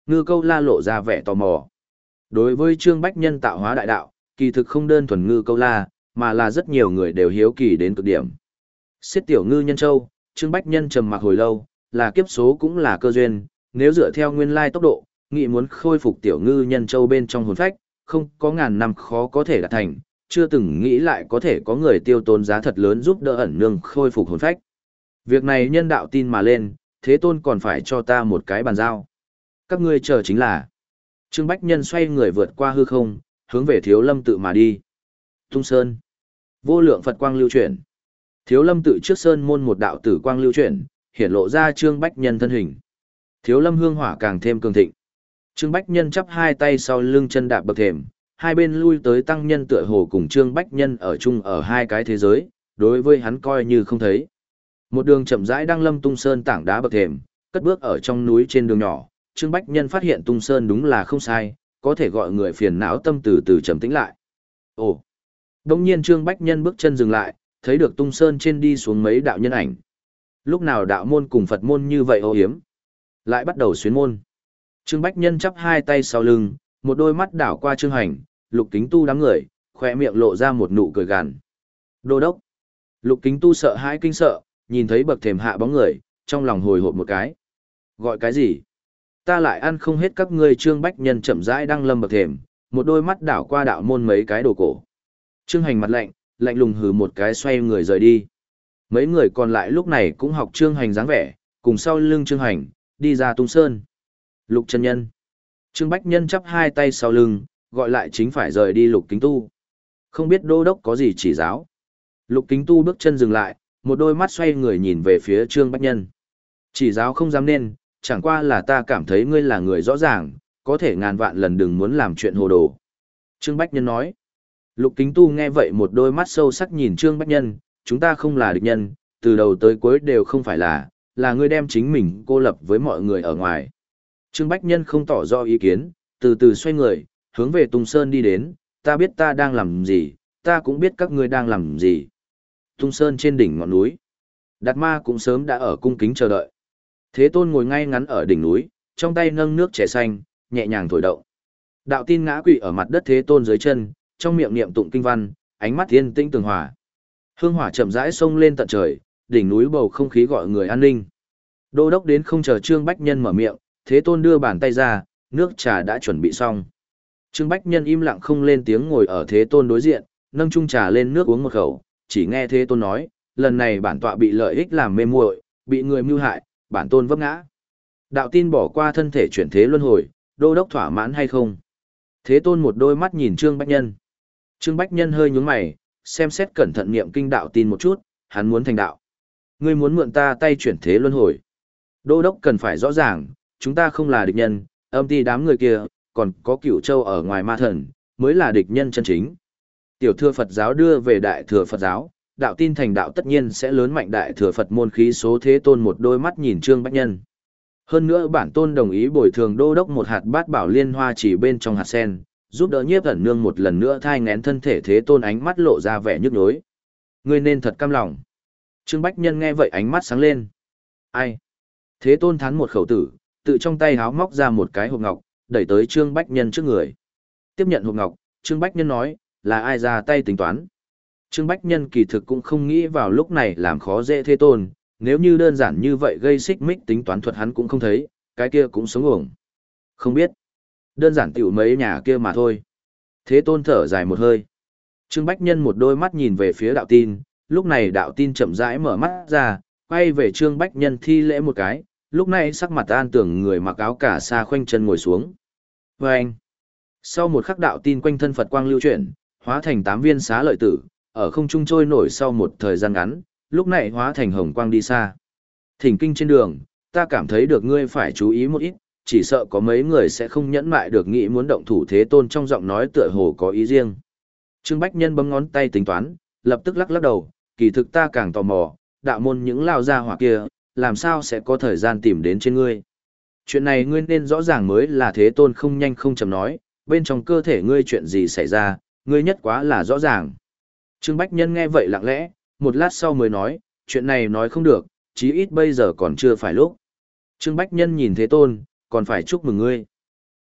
Ngư Câu La lộ ra vẻ tò mò. Đối với Trương Bách Nhân tạo hóa đại đạo, kỳ thực không đơn thuần Ngư Câu La, mà là rất nhiều người đều hiếu kỳ đến cực điểm. Xiết tiểu ngư nhân châu, Trương Bách Nhân trầm mặc hồi lâu, là kiếp số cũng là cơ duyên, nếu dựa theo nguyên lai tốc độ, nghị muốn khôi phục tiểu ngư nhân châu bên trong hồn phách, không có ngàn năm khó có thể đạt thành, chưa từng nghĩ lại có thể có người tiêu tốn giá thật lớn giúp đỡ ẩn nương khôi phục hồn phách. Việc này nhân đạo tin mà lên, Thế Tôn còn phải cho ta một cái bàn giao. Các ngươi chờ chính là. Trương Bách Nhân xoay người vượt qua hư không, hướng về Thiếu Lâm tự mà đi. Tung Sơn. Vô lượng Phật quang lưu chuyển. Thiếu Lâm tự trước sơn môn một đạo tử quang lưu chuyển, hiển lộ ra Trương Bách Nhân thân hình. Thiếu Lâm hương hỏa càng thêm cường thịnh. Trương Bách Nhân chắp hai tay sau lưng chân đạp bậc thềm, hai bên lui tới tăng nhân tựa hồ cùng Trương Bách Nhân ở chung ở hai cái thế giới, đối với hắn coi như không thấy. Một đường chậm rãi đăng lâm Tung Sơn tảng đá bậc thềm, cất bước ở trong núi trên đường nhỏ, Trương Bách Nhân phát hiện Tung Sơn đúng là không sai, có thể gọi người phiền não tâm từ từ trầm tĩnh lại. Ồ! Đông nhiên Trương Bách Nhân bước chân dừng lại, thấy được Tung Sơn trên đi xuống mấy đạo nhân ảnh. Lúc nào đạo môn cùng Phật môn như vậy ô hiếm, lại bắt đầu xuyến môn. Trương Bách Nhân chắp hai tay sau lưng, một đôi mắt đảo qua Trương Hành, Lục Kính Tu đám người, khỏe miệng lộ ra một nụ cười gằn. Đô đốc! Lục Kính Tu sợ hãi kinh sợ, nhìn thấy bậc thềm hạ bóng người, trong lòng hồi hộp một cái. Gọi cái gì? Ta lại ăn không hết các ngươi. Trương Bách Nhân chậm rãi đăng lâm bậc thềm, một đôi mắt đảo qua đạo môn mấy cái đồ cổ. Trương Hành mặt lạnh, lạnh lùng hừ một cái xoay người rời đi. Mấy người còn lại lúc này cũng học Trương Hành dáng vẻ, cùng sau lưng Trương Hành, đi ra Tung Sơn. Lục chân nhân. Trương Bách Nhân chắp hai tay sau lưng, gọi lại chính phải rời đi Lục Kính Tu. Không biết đô đốc có gì chỉ giáo. Lục Kính Tu bước chân dừng lại, một đôi mắt xoay người nhìn về phía Trương Bách Nhân. Chỉ giáo không dám nên, chẳng qua là ta cảm thấy ngươi là người rõ ràng, có thể ngàn vạn lần đừng muốn làm chuyện hồ đồ. Trương Bách Nhân nói. Lục Kính Tu nghe vậy một đôi mắt sâu sắc nhìn Trương Bách Nhân, chúng ta không là địch nhân, từ đầu tới cuối đều không phải là, là ngươi đem chính mình cô lập với mọi người ở ngoài. Trương Bách Nhân không tỏ rõ ý kiến, từ từ xoay người, hướng về Tung Sơn đi đến, ta biết ta đang làm gì, ta cũng biết các ngươi đang làm gì. Tung Sơn trên đỉnh ngọn núi, Đạt Ma cũng sớm đã ở cung kính chờ đợi. Thế Tôn ngồi ngay ngắn ở đỉnh núi, trong tay nâng nước chè xanh, nhẹ nhàng thổi động. Đạo Tin ngã quỵ ở mặt đất Thế Tôn dưới chân, trong miệng niệm tụng kinh văn, ánh mắt thiên tinh tường hòa. Hương hỏa chậm rãi xông lên tận trời, đỉnh núi bầu không khí gọi người an ninh. Đô đốc đến không chờ Trương Bách Nhân mở miệng, Thế Tôn đưa bàn tay ra, nước trà đã chuẩn bị xong. Trương Bách Nhân im lặng không lên tiếng ngồi ở Thế Tôn đối diện, nâng chung trà lên nước uống một khẩu, chỉ nghe Thế Tôn nói, lần này bản tọa bị lợi ích làm mê muội, bị người mưu hại, bản tôn vấp ngã. Đạo Tin bỏ qua thân thể chuyển thế luân hồi, đô đốc thỏa mãn hay không? Thế Tôn một đôi mắt nhìn Trương Bách Nhân. Trương Bách Nhân hơi nhướng mày, xem xét cẩn thận niệm kinh Đạo Tin một chút, hắn muốn thành đạo. Ngươi muốn mượn ta tay chuyển thế luân hồi. Đô đốc cần phải rõ ràng, chúng ta không là địch nhân, âm ti đám người kia, còn có Cửu Châu ở ngoài ma thần, mới là địch nhân chân chính. Tiểu thừa Phật giáo đưa về đại thừa Phật giáo, Đạo Tin thành đạo tất nhiên sẽ lớn mạnh đại thừa Phật môn khí số. Thế Tôn một đôi mắt nhìn Trương Bách Nhân. Hơn nữa bản tôn đồng ý bồi thường đô đốc một hạt bát bảo liên hoa chỉ bên trong hạt sen, giúp đỡ Nhiếp Ẩn Nương một lần nữa thai nghén thân thể. Thế Tôn ánh mắt lộ ra vẻ nhức nhối. Ngươi nên thật cam lòng. Trương Bách Nhân nghe vậy ánh mắt sáng lên. Ai? Thế Tôn thán một khẩu tử, tự trong tay háo móc ra một cái hộp ngọc, đẩy tới Trương Bách Nhân trước người. Tiếp nhận hộp ngọc, Trương Bách Nhân nói, là ai ra tay tính toán? Trương Bách Nhân kỳ thực cũng không nghĩ vào lúc này làm khó dễ Thế Tôn, nếu như đơn giản như vậy gây xích mích tính toán thuật hắn cũng không thấy, cái kia cũng sống uổng. Không biết. Đơn giản tiểu mấy nhà kia mà thôi. Thế Tôn thở dài một hơi. Trương Bách Nhân một đôi mắt nhìn về phía Đạo Tin, lúc này Đạo Tin chậm rãi mở mắt ra, quay về Trương Bách Nhân thi lễ một cái, lúc này sắc mặt an tưởng người mặc áo cà sa khoanh chân ngồi xuống. Và anh, sau một khắc Đạo Tin quanh thân Phật quang lưu chuyển, hóa thành tám viên xá lợi tử, ở không trung trôi nổi sau một thời gian ngắn, lúc này hóa thành hồng quang đi xa. Thỉnh kinh trên đường, ta cảm thấy được ngươi phải chú ý một ít, chỉ sợ có mấy người sẽ không nhẫn mại được nghĩ muốn động thủ. Thế Tôn trong giọng nói tựa hồ có ý riêng. Trương Bách Nhân bấm ngón tay tính toán, lập tức lắc lắc đầu, kỳ thực ta càng tò mò, đạo môn những lao gia hỏa kia, làm sao sẽ có thời gian tìm đến trên ngươi. Chuyện này ngươi nên rõ ràng mới là. Thế Tôn không nhanh không chậm nói, bên trong cơ thể ngươi chuyện gì xảy ra, ngươi nhất quá là rõ ràng. Trương Bách Nhân nghe vậy lặng lẽ, một lát sau mới nói, chuyện này nói không được, chí ít bây giờ còn chưa phải lúc. Trương Bách Nhân nhìn Thế Tôn, còn phải chúc mừng ngươi.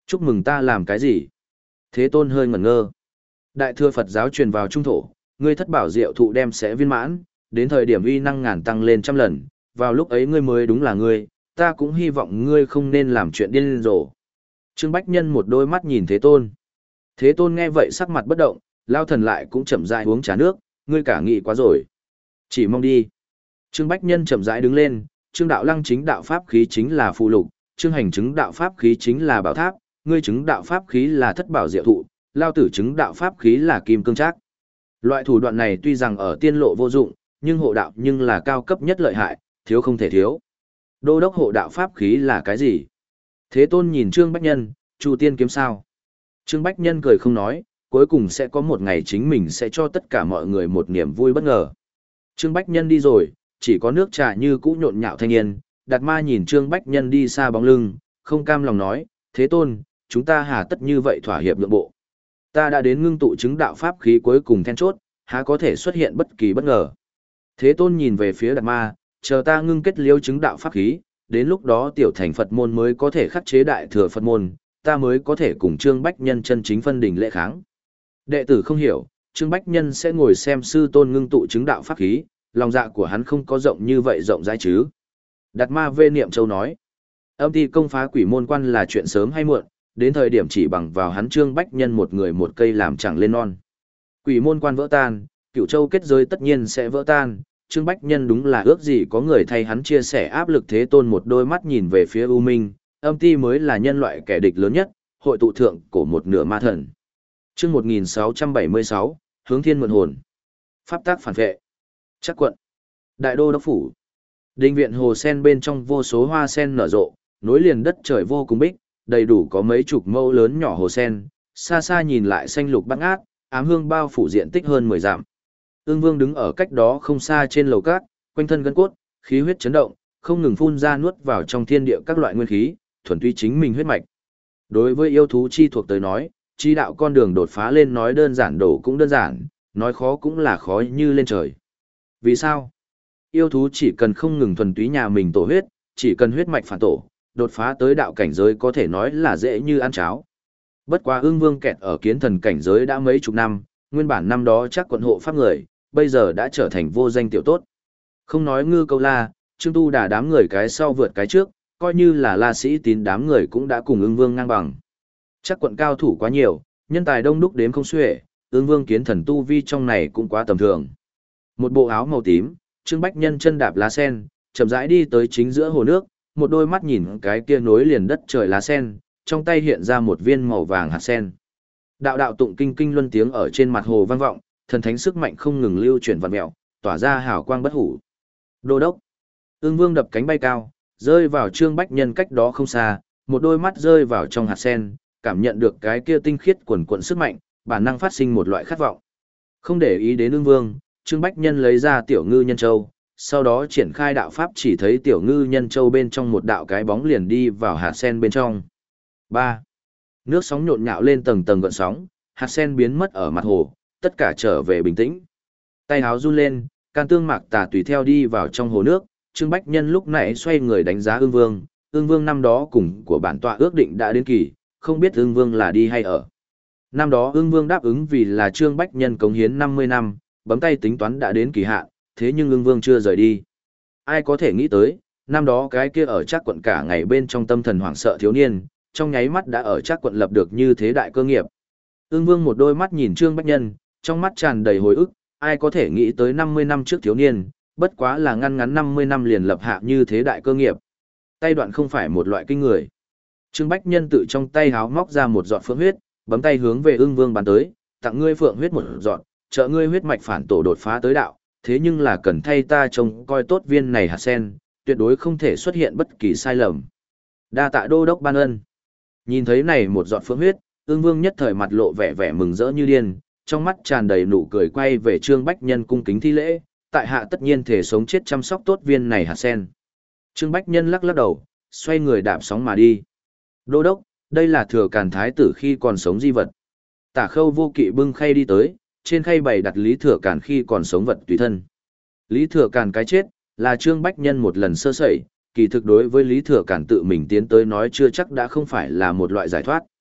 Chúc mừng ta làm cái gì? Thế Tôn hơi ngẩn ngơ. Đại thừa Phật giáo truyền vào trung thổ, ngươi thất bảo diệu thụ đem sẽ viên mãn, đến thời điểm uy năng ngàn tăng lên trăm lần, vào lúc ấy ngươi mới đúng là ngươi, ta cũng hy vọng ngươi không nên làm chuyện điên rồ. Trương Bách Nhân một đôi mắt nhìn Thế Tôn. Thế Tôn nghe vậy sắc mặt bất động, lao thần lại cũng chậm rãi uống trà nước, ngươi cả nghị quá rồi. Chỉ mong đi. Trương Bách Nhân chậm rãi đứng lên, Trương Đạo Lăng chính đạo pháp khí chính là phụ lục, Trương Hành chứng đạo pháp khí chính là bảo tháp, ngươi chứng đạo pháp khí là thất bảo diệu thụ, lao tử chứng đạo pháp khí là kim cương trác. Loại thủ đoạn này tuy rằng ở tiên lộ vô dụng, nhưng hộ đạo nhưng là cao cấp nhất lợi hại, thiếu không thể thiếu. Đô đốc hộ đạo pháp khí là cái gì? Thế Tôn nhìn Trương Bách Nhân, Chu Tiên kiếm sao? Trương Bách Nhân cười không nói, cuối cùng sẽ có một ngày chính mình sẽ cho tất cả mọi người một niềm vui bất ngờ. Trương Bách Nhân đi rồi, chỉ có nước trà như cũ nhộn nhạo thanh niên, Đạt Ma nhìn Trương Bách Nhân đi xa bóng lưng, không cam lòng nói, Thế Tôn, chúng ta hà tất như vậy thỏa hiệp nhượng bộ. Ta đã đến ngưng tụ chứng đạo pháp khí cuối cùng then chốt, há có thể xuất hiện bất kỳ bất ngờ. Thế Tôn nhìn về phía Đạt Ma, chờ ta ngưng kết liêu chứng đạo pháp khí, đến lúc đó tiểu thành Phật môn mới có thể khắc chế đại thừa Phật môn, ta mới có thể cùng Trương Bách Nhân chân chính phân đỉnh lễ kháng. Đệ tử không hiểu, Trương Bách Nhân sẽ ngồi xem sư tôn ngưng tụ chứng đạo pháp khí, lòng dạ của hắn không có rộng như vậy rộng rãi chứ. Đạt Ma Vê Niệm Châu nói, âm ti công phá quỷ môn quan là chuyện sớm hay muộn, đến thời điểm chỉ bằng vào hắn Trương Bách Nhân một người một cây làm chẳng lên non. Quỷ môn quan vỡ tan, Cửu Châu kết giới tất nhiên sẽ vỡ tan, Trương Bách Nhân đúng là ước gì có người thay hắn chia sẻ áp lực. Thế Tôn một đôi mắt nhìn về phía U Minh, âm ti mới là nhân loại kẻ địch lớn nhất, hội tụ thượng của một nửa ma thần. Chương một nghìn sáu trăm bảy mươi sáu, Hướng Thiên mượn hồn. Pháp tác phản vệ. Chắc quận. Đại đô đốc phủ. Đình viện hồ sen bên trong vô số hoa sen nở rộ, nối liền đất trời vô cùng bích, đầy đủ có mấy chục mẫu lớn nhỏ hồ sen, xa xa nhìn lại xanh lục bát ngát, ám hương bao phủ diện tích hơn mười dặm. Ưng Vương đứng ở cách đó không xa trên lầu cát, quanh thân gân cốt, khí huyết chấn động, không ngừng phun ra nuốt vào trong thiên địa các loại nguyên khí, thuần túy chính mình huyết mạch. Đối với yêu thú chi thuộc tới nói, chi đạo con đường đột phá lên nói đơn giản đổ cũng đơn giản, nói khó cũng là khó như lên trời. Vì sao? Yêu thú chỉ cần không ngừng thuần túy nhà mình tổ huyết, chỉ cần huyết mạch phản tổ, đột phá tới đạo cảnh giới có thể nói là dễ như ăn cháo. Bất quá Ưng Vương kẹt ở kiến thần cảnh giới đã mấy chục năm, nguyên bản năm đó chắc quận hộ pháp người, bây giờ đã trở thành vô danh tiểu tốt. Không nói Ngư Câu La, Trương Tu Đà đám người cái sau vượt cái trước, coi như là La Sĩ Tín đám người cũng đã cùng Ưng Vương ngang bằng. Chắc quận cao thủ quá nhiều, nhân tài đông đúc đếm không xuể, Ưng Vương kiến thần tu vi trong này cũng quá tầm thường. Một bộ áo màu tím, Trương Bách Nhân chân đạp lá sen, chậm rãi đi tới chính giữa hồ nước, một đôi mắt nhìn cái kia nối liền đất trời lá sen, trong tay hiện ra một viên màu vàng hạt sen. Đạo đạo tụng kinh kinh luân tiếng ở trên mặt hồ vang vọng, thần thánh sức mạnh không ngừng lưu chuyển vặn mèo, tỏa ra hào quang bất hủ. Đô đốc. Ưng Vương đập cánh bay cao, rơi vào Trương Bách Nhân cách đó không xa, một đôi mắt rơi vào trong hạt sen, cảm nhận được cái kia tinh khiết quần quần sức mạnh, bản năng phát sinh một loại khát vọng. Không để ý đến Ưng Vương, Trương Bách Nhân lấy ra Tiểu Ngư Nhân Châu, sau đó triển khai đạo pháp, chỉ thấy Tiểu Ngư Nhân Châu bên trong một đạo cái bóng liền đi vào hạt sen bên trong. ba. Nước sóng nhộn nhạo lên tầng tầng gợn sóng, hạt sen biến mất ở mặt hồ, tất cả trở về bình tĩnh. Tay háo run lên, can tương mạc tà tùy theo đi vào trong hồ nước, Trương Bách Nhân lúc nãy xoay người đánh giá Ưng Vương, Ưng Vương năm đó cùng của bản tọa ước định đã đến kỳ, không biết Ưng Vương là đi hay ở. Năm đó Ưng Vương đáp ứng vì là Trương Bách Nhân cống hiến năm mươi năm, bấm tay tính toán đã đến kỳ hạn, thế nhưng Ưng Vương chưa rời đi. Ai có thể nghĩ tới, năm đó cái kia ở Trác quận cả ngày bên trong tâm thần hoảng sợ thiếu niên, trong nháy mắt đã ở Trác quận lập được như thế đại cơ nghiệp. Ưng Vương một đôi mắt nhìn Trương Bách Nhân, trong mắt tràn đầy hồi ức, ai có thể nghĩ tới năm mươi năm trước thiếu niên, bất quá là ngăn ngắn năm mươi năm liền lập hạ như thế đại cơ nghiệp. Tay đoạn không phải một loại kinh người. Trương Bách Nhân tự trong tay háo móc ra một giọt phượng huyết, bấm tay hướng về Ưng Vương bắn tới, tặng ngươi phượng huyết một giọt, trợ ngươi huyết mạch phản tổ đột phá tới đạo, thế nhưng là cần thay ta trông coi tốt viên này hạt sen, tuyệt đối không thể xuất hiện bất kỳ sai lầm. Đa tạ đô đốc ban ân. Nhìn thấy này một giọt phượng huyết, Ưng Vương nhất thời mặt lộ vẻ vẻ mừng rỡ như điên, trong mắt tràn đầy nụ cười, quay về Trương Bách Nhân cung kính thi lễ, tại hạ tất nhiên thể sống chết chăm sóc tốt viên này hạt sen. Trương Bách Nhân lắc lắc đầu, xoay người đạp sóng mà đi. Đô đốc, đây là Thừa Càn thái tử khi còn sống di vật. Tả Khâu Vô Kỵ bưng khay đi tới, trên khay bày đặt Lý Thừa Càn khi còn sống vật tùy thân. Lý Thừa Càn cái chết, là Trương Bách Nhân một lần sơ sẩy, kỳ thực đối với Lý Thừa Càn tự mình tiến tới nói chưa chắc đã không phải là một loại giải thoát.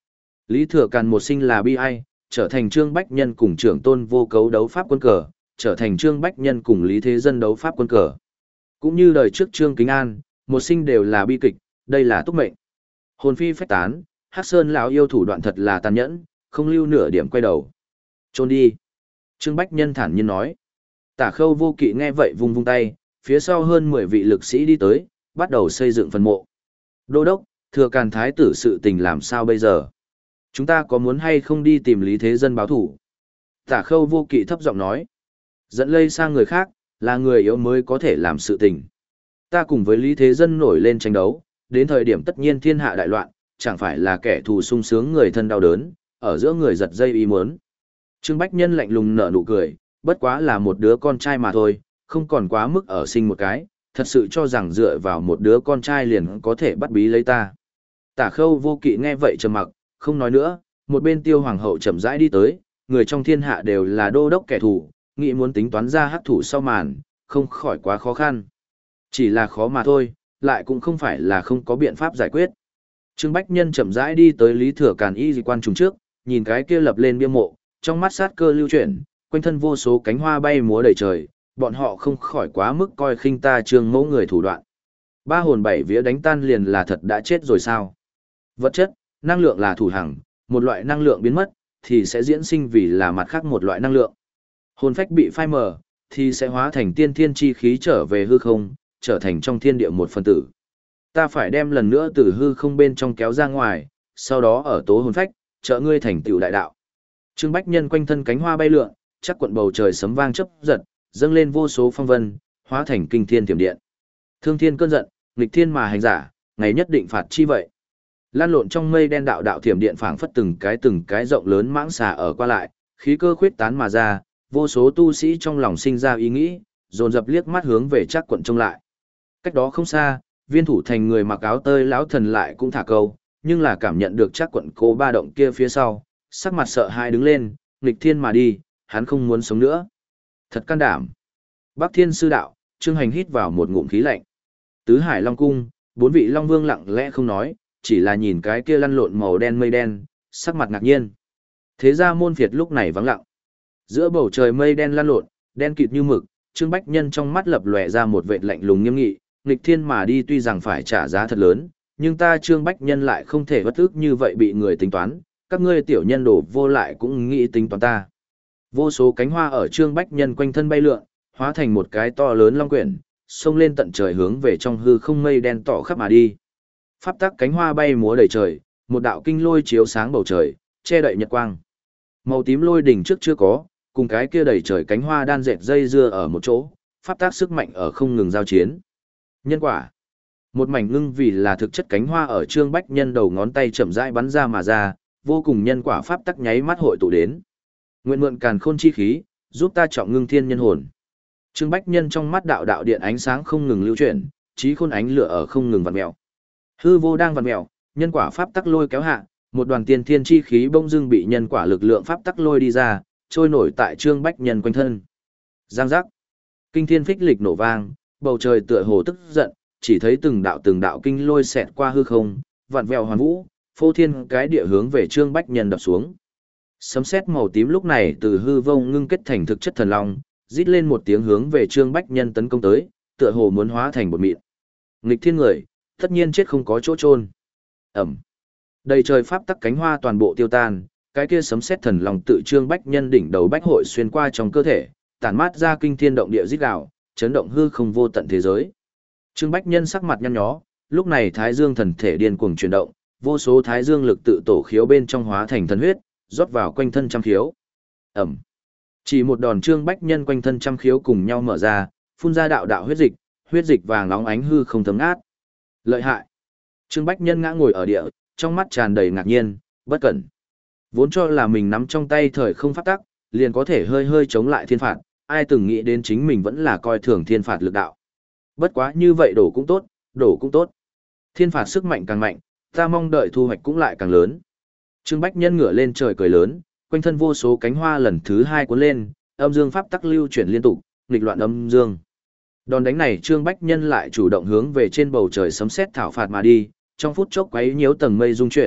Lý Thừa Càn một sinh là bi ai, trở thành Trương Bách Nhân cùng trưởng tôn vô cấu đấu pháp quân cờ, trở thành Trương Bách Nhân cùng Lý Thế Dân đấu pháp quân cờ. Cũng như đời trước Trương Kính An, một sinh đều là bi kịch, đây là túc mệnh. Hồn phi phách tán, Hắc Sơn lão yêu thủ đoạn thật là tàn nhẫn, không lưu nửa điểm quay đầu. Trốn đi. Trương Bách Nhân thản nhiên nói. Tả Khâu Vô Kỵ nghe vậy vung vung tay, phía sau hơn mười vị lực sĩ đi tới, bắt đầu xây dựng phần mộ. Đô đốc, Thừa Càn thái tử sự tình làm sao bây giờ? Chúng ta có muốn hay không đi tìm Lý Thế Dân báo thủ? Tả Khâu Vô Kỵ thấp giọng nói. Dẫn lây sang người khác, là người yếu mới có thể làm sự tình. Ta cùng với Lý Thế Dân nổi lên tranh đấu, đến thời điểm tất nhiên thiên hạ đại loạn, chẳng phải là kẻ thù sung sướng người thân đau đớn, ở giữa người giật dây ý muốn. Trương Bách Nhân lạnh lùng nở nụ cười, bất quá là một đứa con trai mà thôi, không còn quá mức ở sinh một cái, thật sự cho rằng dựa vào một đứa con trai liền có thể bắt bí lấy ta. Tả Khâu Vô Kỵ nghe vậy trầm mặc, không nói nữa, một bên Tiêu Hoàng hậu chậm rãi đi tới, người trong thiên hạ đều là đô đốc kẻ thù, nghĩ muốn tính toán ra hắc thủ sau màn, không khỏi quá khó khăn. Chỉ là khó mà thôi, lại cũng không phải là không có biện pháp giải quyết. Trương Bách Nhân chậm rãi đi tới Lý Thừa Càn y dị quan trùng trước, nhìn cái kia lập lên bia mộ, trong mắt sát cơ lưu chuyển, quanh thân vô số cánh hoa bay múa đầy trời, bọn họ không khỏi quá mức coi khinh ta Trương mẫu người thủ đoạn. Ba hồn bảy vía đánh tan liền là thật đã chết rồi sao? Vật chất, năng lượng là thủ hằng, một loại năng lượng biến mất, thì sẽ diễn sinh vì là mặt khác một loại năng lượng. Hồn phách bị phai mờ, thì sẽ hóa thành tiên thiên chi khí trở về hư không, trở thành trong thiên địa một phần tử. Ta phải đem lần nữa từ hư không bên trong kéo ra ngoài, sau đó ở tố hồn phách, trợ ngươi thành tựu đại đạo. Trương Bách Nhân quanh thân cánh hoa bay lượn, chắc quận bầu trời sấm vang chớp giật, dâng lên vô số phong vân, hóa thành kinh thiên tiềm điện. Thương thiên cơn giận, nghịch thiên mà hành giả, ngày nhất định phạt chi vậy. Lan lộn trong mây đen đạo đạo thiểm điện phảng phất từng cái từng cái rộng lớn mãng xà ở qua lại, khí cơ khuyết tán mà ra, vô số tu sĩ trong lòng sinh ra ý nghĩ, dồn dập liếc mắt hướng về chắc quận trông lại. Cách đó không xa, viên thủ thành người mặc áo tơi lão thần lại cũng thả câu, nhưng là cảm nhận được chắc quận cố ba động kia phía sau, sắc mặt sợ hãi đứng lên, nghịch thiên mà đi, hắn không muốn sống nữa. Thật can đảm. Bắc Thiên sư đạo, Trương Hành hít vào một ngụm khí lạnh. Tứ Hải Long cung, bốn vị Long Vương lặng lẽ không nói, chỉ là nhìn cái kia lăn lộn màu đen mây đen, sắc mặt ngạc nhiên. Thế ra môn phiệt lúc này vắng lặng. Giữa bầu trời mây đen lăn lộn, đen kịt như mực, Trương Bách Nhân trong mắt lập lòe ra một vệt lạnh lùng nghiêm nghị, nghịch thiên mà đi tuy rằng phải trả giá thật lớn, nhưng ta Trương Bách Nhân lại không thể bất ức như vậy bị người tính toán, các ngươi tiểu nhân đổ vô lại cũng nghĩ tính toán ta. Vô số cánh hoa ở Trương Bách Nhân quanh thân bay lượn, hóa thành một cái to lớn long quyển, xông lên tận trời hướng về trong hư không mây đen tỏ khắp mà đi. Pháp tắc cánh hoa bay múa đầy trời, một đạo kinh lôi chiếu sáng bầu trời, che đậy nhật quang. Màu tím lôi đỉnh trước chưa có, cùng cái kia đầy trời cánh hoa đan dệt dây dưa ở một chỗ, pháp tác sức mạnh ở không ngừng giao chiến. Nhân quả. Một mảnh ngưng vì là thực chất cánh hoa ở Trương Bách Nhân đầu ngón tay chậm rãi bắn ra mà ra, vô cùng nhân quả pháp tắc nháy mắt hội tụ đến. Nguyện mượn càn khôn chi khí, giúp ta trọng ngưng thiên nhân hồn. Trương Bách Nhân trong mắt đạo đạo điện ánh sáng không ngừng lưu chuyển, trí khôn ánh lửa ở không ngừng vặn mèo. Hư vô đang vặn mèo, nhân quả pháp tắc lôi kéo hạ, một đoàn tiên thiên chi khí bỗng dưng bị nhân quả lực lượng pháp tắc lôi đi ra, trôi nổi tại Trương Bách Nhân quanh thân. Giang giác. Kinh thiên phích lịch nổ vang, bầu trời tựa hồ tức giận, chỉ thấy từng đạo từng đạo kinh lôi xẹt qua hư không, vặn vẹo hoàn vũ, phô thiên cái địa hướng về Trương Bách Nhân đập xuống. Sấm sét màu tím lúc này từ hư vô ngưng kết thành thực chất thần long, rít lên một tiếng hướng về Trương Bách Nhân tấn công tới, tựa hồ muốn hóa thành bột mịn. Nghịch thiên người, tất nhiên chết không có chỗ chôn. Ẩm. Đầy trời pháp tắc cánh hoa toàn bộ tiêu tan, cái kia sấm sét thần long tự Trương Bách Nhân đỉnh đầu bách hội xuyên qua trong cơ thể, tản mát ra kinh thiên động địa rít gào, chấn động hư không vô tận thế giới. Trương Bách Nhân sắc mặt nhăn nhó, lúc này Thái Dương thần thể điên cuồng chuyển động, vô số Thái Dương lực tự tổ khiếu bên trong hóa thành thần huyết, rót vào quanh thân trăm khiếu. Ẩm. Chỉ một đòn Trương Bách Nhân quanh thân trăm khiếu cùng nhau mở ra, phun ra đạo đạo huyết dịch, huyết dịch vàng nóng ánh hư không thấm át. Lợi hại. Trương Bách Nhân ngã ngồi ở địa, trong mắt tràn đầy ngạc nhiên, bất cẩn. Vốn cho là mình nắm trong tay thời không pháp tắc, liền có thể hơi hơi chống lại thiên phạt, ai từng nghĩ đến chính mình vẫn là coi thường thiên phạt lực đạo. Bất quá như vậy đổ cũng tốt, đổ cũng tốt. Thiên phạt sức mạnh càng mạnh, ta mong đợi thu hoạch cũng lại càng lớn. Trương Bách Nhân ngửa lên trời cười lớn, quanh thân vô số cánh hoa lần thứ hai cuốn lên, âm dương pháp tắc lưu chuyển liên tục, nghịch loạn âm dương. Đòn đánh này Trương Bách Nhân lại chủ động hướng về trên bầu trời sấm sét thảo phạt mà đi, trong phút chốc quấy nhiễu tầng mây rung chuyển,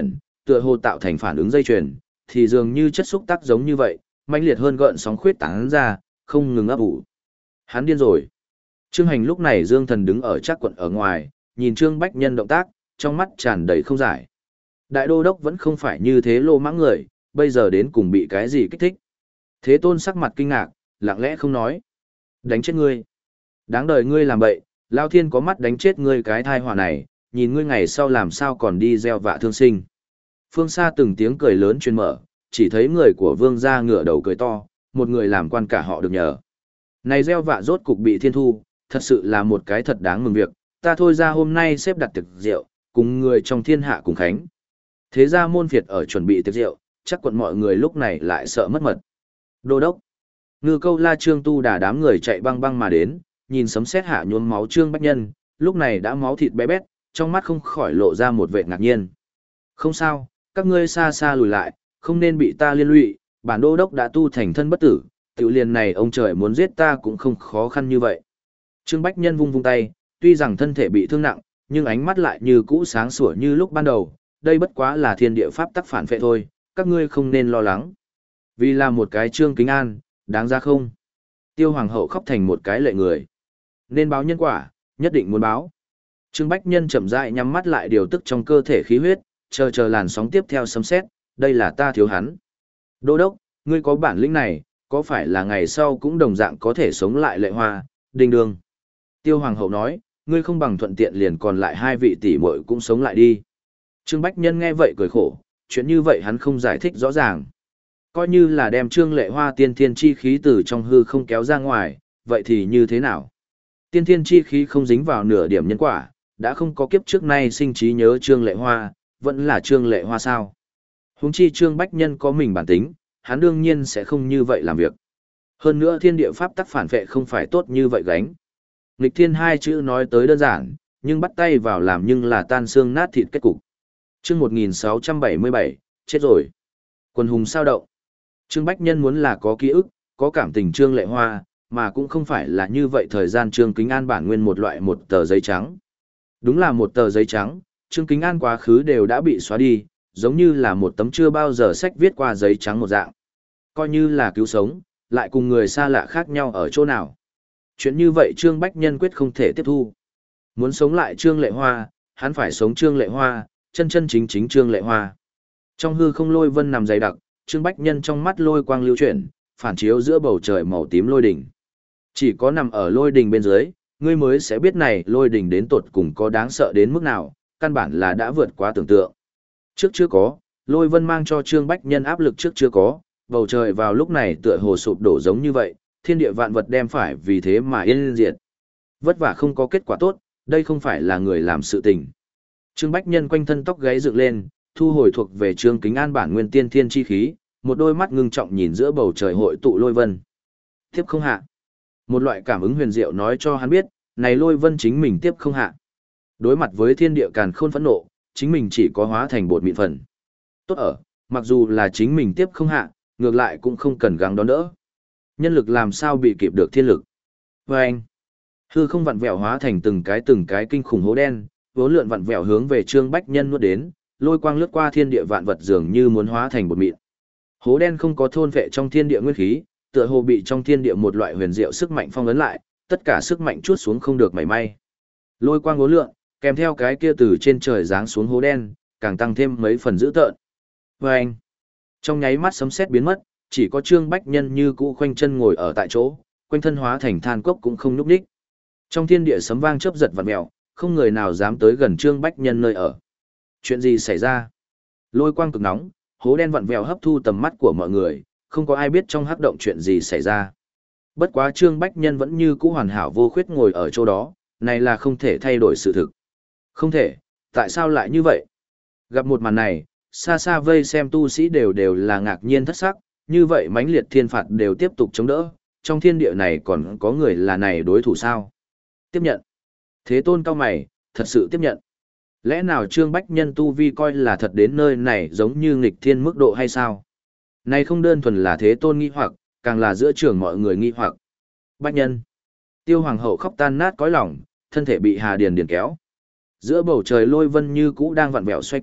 tựa hồ tạo thành phản ứng dây chuyền, thì dường như chất xúc tác giống như vậy, mãnh liệt hơn gợn sóng khuyết tán ra, không ngừng ấp ủ. Hắn điên rồi. Trương Hành lúc này Dương Thần đứng ở chắc quận ở ngoài, nhìn Trương Bách Nhân động tác, trong mắt tràn đầy không giải. Đại đô đốc vẫn không phải như thế lô mãng người, bây giờ đến cùng bị cái gì kích thích. Thế Tôn sắc mặt kinh ngạc, lặng lẽ không nói. Đánh chết ngươi. Đáng đời ngươi làm bậy, Lao Thiên có mắt đánh chết ngươi cái thai họa này, nhìn ngươi ngày sau làm sao còn đi gieo vạ thương sinh. Phương xa từng tiếng cười lớn truyền mở, chỉ thấy người của vương gia ngửa đầu cười to, một người làm quan cả họ được nhờ. Này gieo vạ rốt cục bị thiên thu, thật sự là một cái thật đáng mừng việc, ta thôi ra hôm nay xếp đặt tiệc rượu, cùng người trong thiên hạ cùng khánh. Thế ra môn phiệt ở chuẩn bị tiệc rượu, chắc quận mọi người lúc này lại sợ mất mật. Đô đốc. Ngư Câu La Trương Tu Đà đám người chạy băng băng mà đến, nhìn sấm sét hạ nhuốm máu Trương Bách Nhân, lúc này đã máu thịt bé bét, trong mắt không khỏi lộ ra một vẻ ngạc nhiên. Không sao, các ngươi xa xa lùi lại, không nên bị ta liên lụy, bản đô đốc đã tu thành thân bất tử, tiểu liền này ông trời muốn giết ta cũng không khó khăn như vậy. Trương Bách Nhân vung vung tay, tuy rằng thân thể bị thương nặng, nhưng ánh mắt lại như cũ sáng sủa như lúc ban đầu, đây bất quá là thiên địa pháp tắc phản phệ thôi, các ngươi không nên lo lắng. Vì là một cái Trương Kính An, đáng ra không? Tiêu Hoàng hậu khóc thành một cái lệ người. Nên báo nhân quả, nhất định muốn báo. Trương Bách Nhân chậm rãi nhắm mắt lại điều tức trong cơ thể khí huyết, chờ chờ làn sóng tiếp theo sấm sét, đây là ta thiếu hắn. Đô đốc, ngươi có bản lĩnh này, có phải là ngày sau cũng đồng dạng có thể sống lại Lệ Hoa, Đinh Đường? Tiêu Hoàng hậu nói, ngươi không bằng thuận tiện liền còn lại hai vị tỷ muội cũng sống lại đi. Trương Bách Nhân nghe vậy cười khổ, chuyện như vậy hắn không giải thích rõ ràng. Coi như là đem Trương Lệ Hoa tiên thiên chi khí từ trong hư không kéo ra ngoài, vậy thì như thế nào? Tiên thiên chi khí không dính vào nửa điểm nhân quả, đã không có kiếp trước nay sinh trí nhớ Trương Lệ Hoa, vẫn là Trương Lệ Hoa sao? Huống chi Trương Bách Nhân có mình bản tính, hắn đương nhiên sẽ không như vậy làm việc. Hơn nữa thiên địa pháp tắc phản vệ không phải tốt như vậy gánh. Nghịch thiên hai chữ nói tới đơn giản, nhưng bắt tay vào làm nhưng là tan xương nát thịt kết cục. Chương một nghìn sáu trăm bảy mươi bảy, chết rồi. Quần hùng sao động. Trương Bách Nhân muốn là có ký ức, có cảm tình Trương Lệ Hoa, mà cũng không phải là như vậy thời gian Trương Kính An bản nguyên một loại một tờ giấy trắng. Đúng là một tờ giấy trắng, Trương Kính An quá khứ đều đã bị xóa đi, giống như là một tấm chưa bao giờ sách viết qua giấy trắng một dạng. Coi như là cứu sống, lại cùng người xa lạ khác nhau ở chỗ nào. Chuyện như vậy Trương Bách Nhân quyết không thể tiếp thu. Muốn sống lại Trương Lệ Hoa, hắn phải sống Trương Lệ Hoa, chân chân chính chính Trương Lệ Hoa. Trong hư không lôi vân nằm dày đặc, Trương Bách Nhân trong mắt lôi quang lưu chuyển, phản chiếu giữa bầu trời màu tím lôi đỉnh. Chỉ có nằm ở lôi đỉnh bên dưới, ngươi mới sẽ biết này lôi đỉnh đến tột cùng có đáng sợ đến mức nào, căn bản là đã vượt quá tưởng tượng. Trước chưa có, lôi vân mang cho Trương Bách Nhân áp lực trước chưa có, bầu trời vào lúc này tựa hồ sụp đổ giống như vậy, thiên địa vạn vật đem phải vì thế mà yên diệt. Vất vả không có kết quả tốt, đây không phải là người làm sự tình. Trương Bách Nhân quanh thân tóc gáy dựng lên, thu hồi thuộc về Trương Kính An bản nguyên tiên thiên chi khí, một đôi mắt ngưng trọng nhìn giữa bầu trời hội tụ lôi vân. Tiếp không hạ. Một loại cảm ứng huyền diệu nói cho hắn biết, này lôi vân chính mình tiếp không hạ. Đối mặt với thiên địa càn khôn phẫn nộ, chính mình chỉ có hóa thành bột mịn phần. Tốt ở, mặc dù là chính mình tiếp không hạ, ngược lại cũng không cần gắng đón đỡ. Nhân lực làm sao bị kịp được thiên lực. Và anh, hư không vặn vẹo hóa thành từng cái từng cái kinh khủng hố đen, vốn lượn vặn vẹo hướng về Trương Bách Nhân nuốt đến, lôi quang lướt qua thiên địa vạn vật dường như muốn hóa thành bột mịn. Hố đen không có thôn vệ trong thiên địa nguyên khí, tựa hồ bị trong thiên địa một loại huyền diệu sức mạnh phong ấn lại, tất cả sức mạnh chuốt xuống không được mảy may. Lôi quang ngố lượn, kèm theo cái kia từ trên trời giáng xuống hố đen, càng tăng thêm mấy phần dữ tợn. Và anh, trong nháy mắt sấm sét biến mất, chỉ có Trương Bách Nhân như cũ khoanh chân ngồi ở tại chỗ, quanh thân hóa thành than cốc cũng không nhúc nhích. Trong thiên địa sấm vang chớp giật vặn mèo, không người nào dám tới gần Trương Bách Nhân nơi ở. Chuyện gì xảy ra? Lôi quang cực nóng, hố đen vặn vẹo hấp thu tầm mắt của mọi người, không có ai biết trong hắc động chuyện gì xảy ra. Bất quá Trương Bách Nhân vẫn như cũ hoàn hảo vô khuyết ngồi ở chỗ đó, này là không thể thay đổi sự thực. Không thể, tại sao lại như vậy? Gặp một màn này, xa xa vây xem tu sĩ đều đều là ngạc nhiên thất sắc, như vậy mãnh liệt thiên phạt đều tiếp tục chống đỡ, trong thiên địa này còn có người là này đối thủ sao? Tiếp nhận. Thế Tôn cao mày, thật sự tiếp nhận. Lẽ nào Trương Bách Nhân tu vi coi là thật đến nơi này giống như nghịch thiên mức độ hay sao? Này không đơn thuần là Thế Tôn nghi hoặc, càng là giữa trường mọi người nghi hoặc. Bách Nhân. Tiêu Hoàng hậu khóc tan nát cõi lòng, thân thể bị Hà Điền Điền kéo. Giữa bầu trời lôi vân như cũ đang vặn vẹo xoay quanh,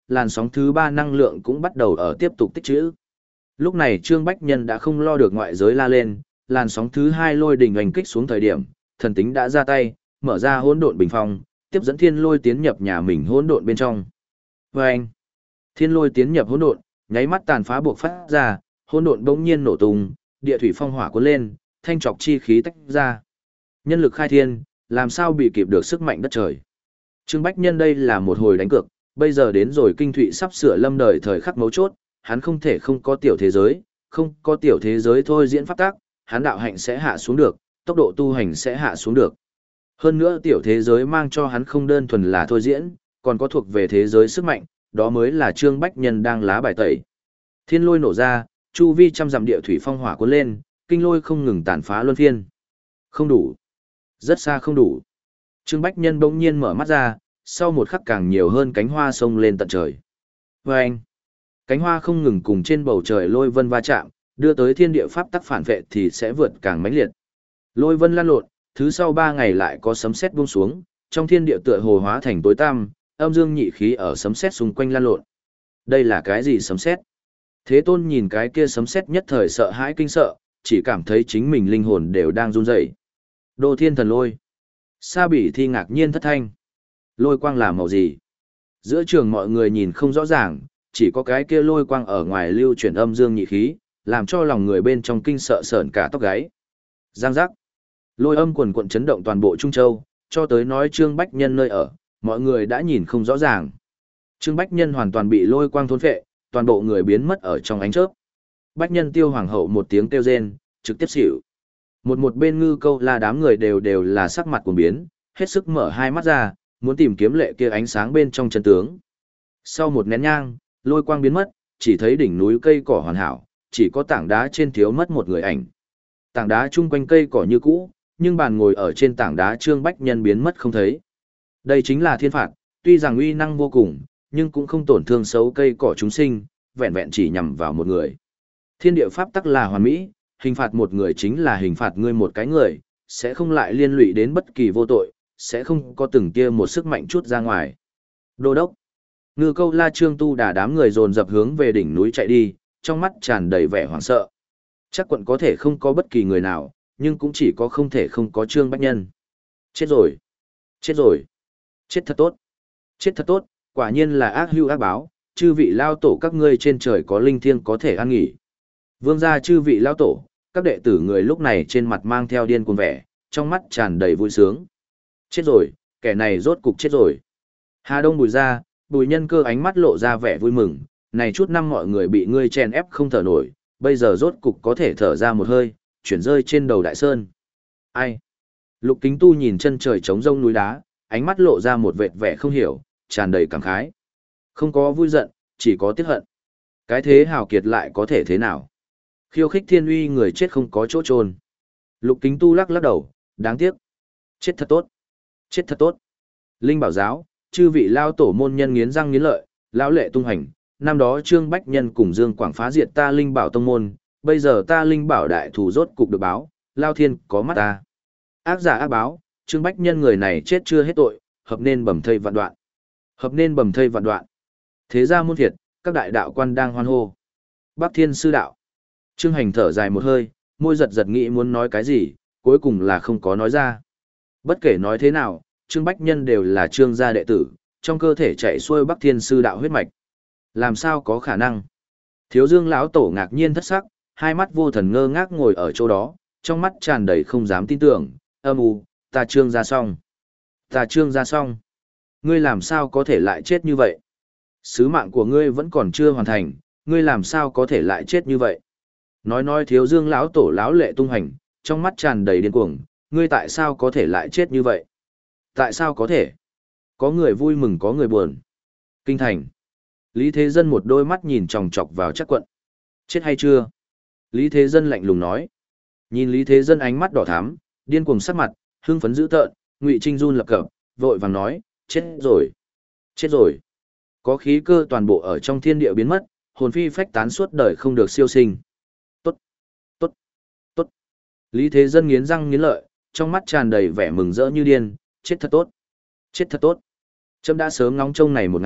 làn sóng thứ ba năng lượng cũng bắt đầu ở tiếp tục tích trữ. Lúc này Trương Bách Nhân đã không lo được ngoại giới la lên, làn sóng thứ hai lôi đỉnh oanh kích xuống thời điểm, thần tính đã ra tay, mở ra hỗn độn bình phong, tiếp dẫn thiên lôi tiến nhập nhà mình hỗn độn bên trong. Oanh! Thiên lôi tiến nhập hỗn độn, nháy mắt tàn phá buộc phát ra, hỗn độn bỗng nhiên nổ tung, địa thủy phong hỏa cuốn lên, thanh trọc chi khí tách ra. Nhân lực khai thiên, làm sao bị kịp được sức mạnh đất trời. Trương Bách Nhân đây là một hồi đánh cược, bây giờ đến rồi kinh thụy sắp sửa lâm đời thời khắc mấu chốt, hắn không thể không có tiểu thế giới, không có tiểu thế giới thôi diễn pháp tác, hắn đạo hạnh sẽ hạ xuống được, tốc độ tu hành sẽ hạ xuống được. Hơn nữa tiểu thế giới mang cho hắn không đơn thuần là thôi diễn, còn có thuộc về thế giới sức mạnh, đó mới là Trương Bách Nhân đang lá bài tẩy. Thiên lôi nổ ra, chu vi trăm dặm địa thủy phong hỏa cuốn lên, kinh lôi không ngừng tàn phá luân phiên. Không đủ. Rất xa không đủ. Trương Bách Nhân bỗng nhiên mở mắt ra, sau một khắc càng nhiều hơn cánh hoa sông lên tận trời. Vâng! Cánh hoa không ngừng cùng trên bầu trời lôi vân va chạm, đưa tới thiên địa pháp tắc phản vệ thì sẽ vượt càng mãnh liệt. Lôi vân lan lộn, thứ sau ba ngày lại có sấm sét buông xuống, trong thiên địa tựa hồ hóa thành tối tăm, âm dương nhị khí ở sấm sét xung quanh lan lộn. Đây là cái gì sấm sét? Thế Tôn nhìn cái kia sấm sét nhất thời sợ hãi kinh sợ, chỉ cảm thấy chính mình linh hồn đều đang run rẩy. Đô thiên thần lôi. Sa Bỉ Thi ngạc nhiên thất thanh. Lôi quang là màu gì? Giữa trường mọi người nhìn không rõ ràng, chỉ có cái kia lôi quang ở ngoài lưu chuyển âm dương nhị khí, làm cho lòng người bên trong kinh sợ sởn cả tóc gáy. Giang giác. Lôi âm quần quận chấn động toàn bộ Trung Châu, cho tới nói Trương Bách Nhân nơi ở, mọi người đã nhìn không rõ ràng. Trương Bách Nhân hoàn toàn bị lôi quang thôn phệ, toàn bộ người biến mất ở trong ánh chớp. Bách Nhân Tiêu hoàng hậu một tiếng kêu rên, trực tiếp xỉu. Một một bên Ngư Câu La đám người đều đều là sắc mặt cuồng biến, hết sức mở hai mắt ra, muốn tìm kiếm lệ kia ánh sáng bên trong chân tướng. Sau một nén nhang, lôi quang biến mất, chỉ thấy đỉnh núi cây cỏ hoàn hảo, chỉ có tảng đá trên thiếu mất một người ảnh. Tảng đá chung quanh cây cỏ như cũ, nhưng bàn ngồi ở trên tảng đá Trương Bách Nhân biến mất không thấy. Đây chính là thiên phạt, tuy rằng uy năng vô cùng, nhưng cũng không tổn thương xấu cây cỏ chúng sinh, vẹn vẹn chỉ nhằm vào một người. Thiên địa pháp tắc là hoàn mỹ, hình phạt một người chính là hình phạt ngươi một cái người, sẽ không lại liên lụy đến bất kỳ vô tội, sẽ không có từng kia một sức mạnh chút ra ngoài. Đô đốc. Ngư Câu La Trương Tu Đà đám người dồn dập hướng về đỉnh núi chạy đi, trong mắt tràn đầy vẻ hoảng sợ. Chắc quận có thể không có bất kỳ người nào, nhưng cũng chỉ có không thể không có Trương Bách Nhân. Chết rồi. Chết rồi. Chết thật tốt. Chết thật tốt, quả nhiên là ác hưu ác báo, chư vị lao tổ các ngươi trên trời có linh thiêng có thể an nghỉ. Vương gia chư vị lao tổ, các đệ tử người lúc này trên mặt mang theo điên cuồng vẻ, trong mắt tràn đầy vui sướng. Chết rồi, kẻ này rốt cục chết rồi. Hà Đông Bùi ra, Bùi Nhân Cơ ánh mắt lộ ra vẻ vui mừng, này chút năm mọi người bị ngươi chèn ép không thở nổi, bây giờ rốt cục có thể thở ra một hơi, chuyển rơi trên đầu đại sơn. Ai? Lục Kính Tu nhìn chân trời trống rông núi đá, ánh mắt lộ ra một vệt vẻ không hiểu, tràn đầy cảm khái. Không có vui giận, chỉ có tiếc hận. Cái thế hào kiệt lại có thể thế nào? Khiêu khích thiên uy người chết không có chỗ chôn. Lục Kính Tu lắc lắc đầu, đáng tiếc. Chết thật tốt. Chết thật tốt. Linh Bảo giáo, chư vị lao tổ môn nhân nghiến răng nghiến lợi, lão lệ tung hành, năm đó Trương Bách Nhân cùng Dương Quảng phá diệt ta Linh Bảo tông môn, bây giờ ta Linh Bảo đại thủ rốt cục được báo, lao thiên có mắt ta. Ác giả ác báo, Trương Bách Nhân người này chết chưa hết tội, hợp nên bầm thây vạn đoạn. Hợp nên bầm thây vạn đoạn. Thế ra muôn thiệt, các đại đạo quan đang hoan hô. Bắc Thiên sư đạo. Trương Hành thở dài một hơi, môi giật giật nghĩ muốn nói cái gì, cuối cùng là không có nói ra. Bất kể nói thế nào, Trương Bách Nhân đều là Trương gia đệ tử, trong cơ thể chạy xuôi Bắc Thiên sư đạo huyết mạch. Làm sao có khả năng? Thiếu Dương lão tổ ngạc nhiên thất sắc, hai mắt vô thần ngơ ngác ngồi ở chỗ đó, trong mắt tràn đầy không dám tin tưởng, âm u, ta Trương gia xong. Ta Trương gia xong. Ngươi làm sao có thể lại chết như vậy? Sứ mạng của ngươi vẫn còn chưa hoàn thành, ngươi làm sao có thể lại chết như vậy? Nói nói Thiếu Dương lão tổ lão lệ tung hành, trong mắt tràn đầy điên cuồng, ngươi tại sao có thể lại chết như vậy? Tại sao có thể? Có người vui mừng có người buồn. Kinh thành. Lý Thế Dân một đôi mắt nhìn chòng chọc vào Trác Quận. Chết hay chưa? Lý Thế Dân lạnh lùng nói. Nhìn Lý Thế Dân ánh mắt đỏ thắm, điên cuồng sắc mặt, hưng phấn dữ tợn, Ngụy Trinh run lập cập, vội vàng nói, chết rồi. Chết rồi. Có khí cơ toàn bộ ở trong thiên địa biến mất, hồn phi phách tán suốt đời không được siêu sinh. Tốt. Tốt. Tốt. Lý Thế Dân nghiến răng nghiến lợi, trong mắt tràn đầy vẻ mừng rỡ như điên, chết thật tốt. Chết thật tốt. Trâm đã sớm ngóng trông này một ngày,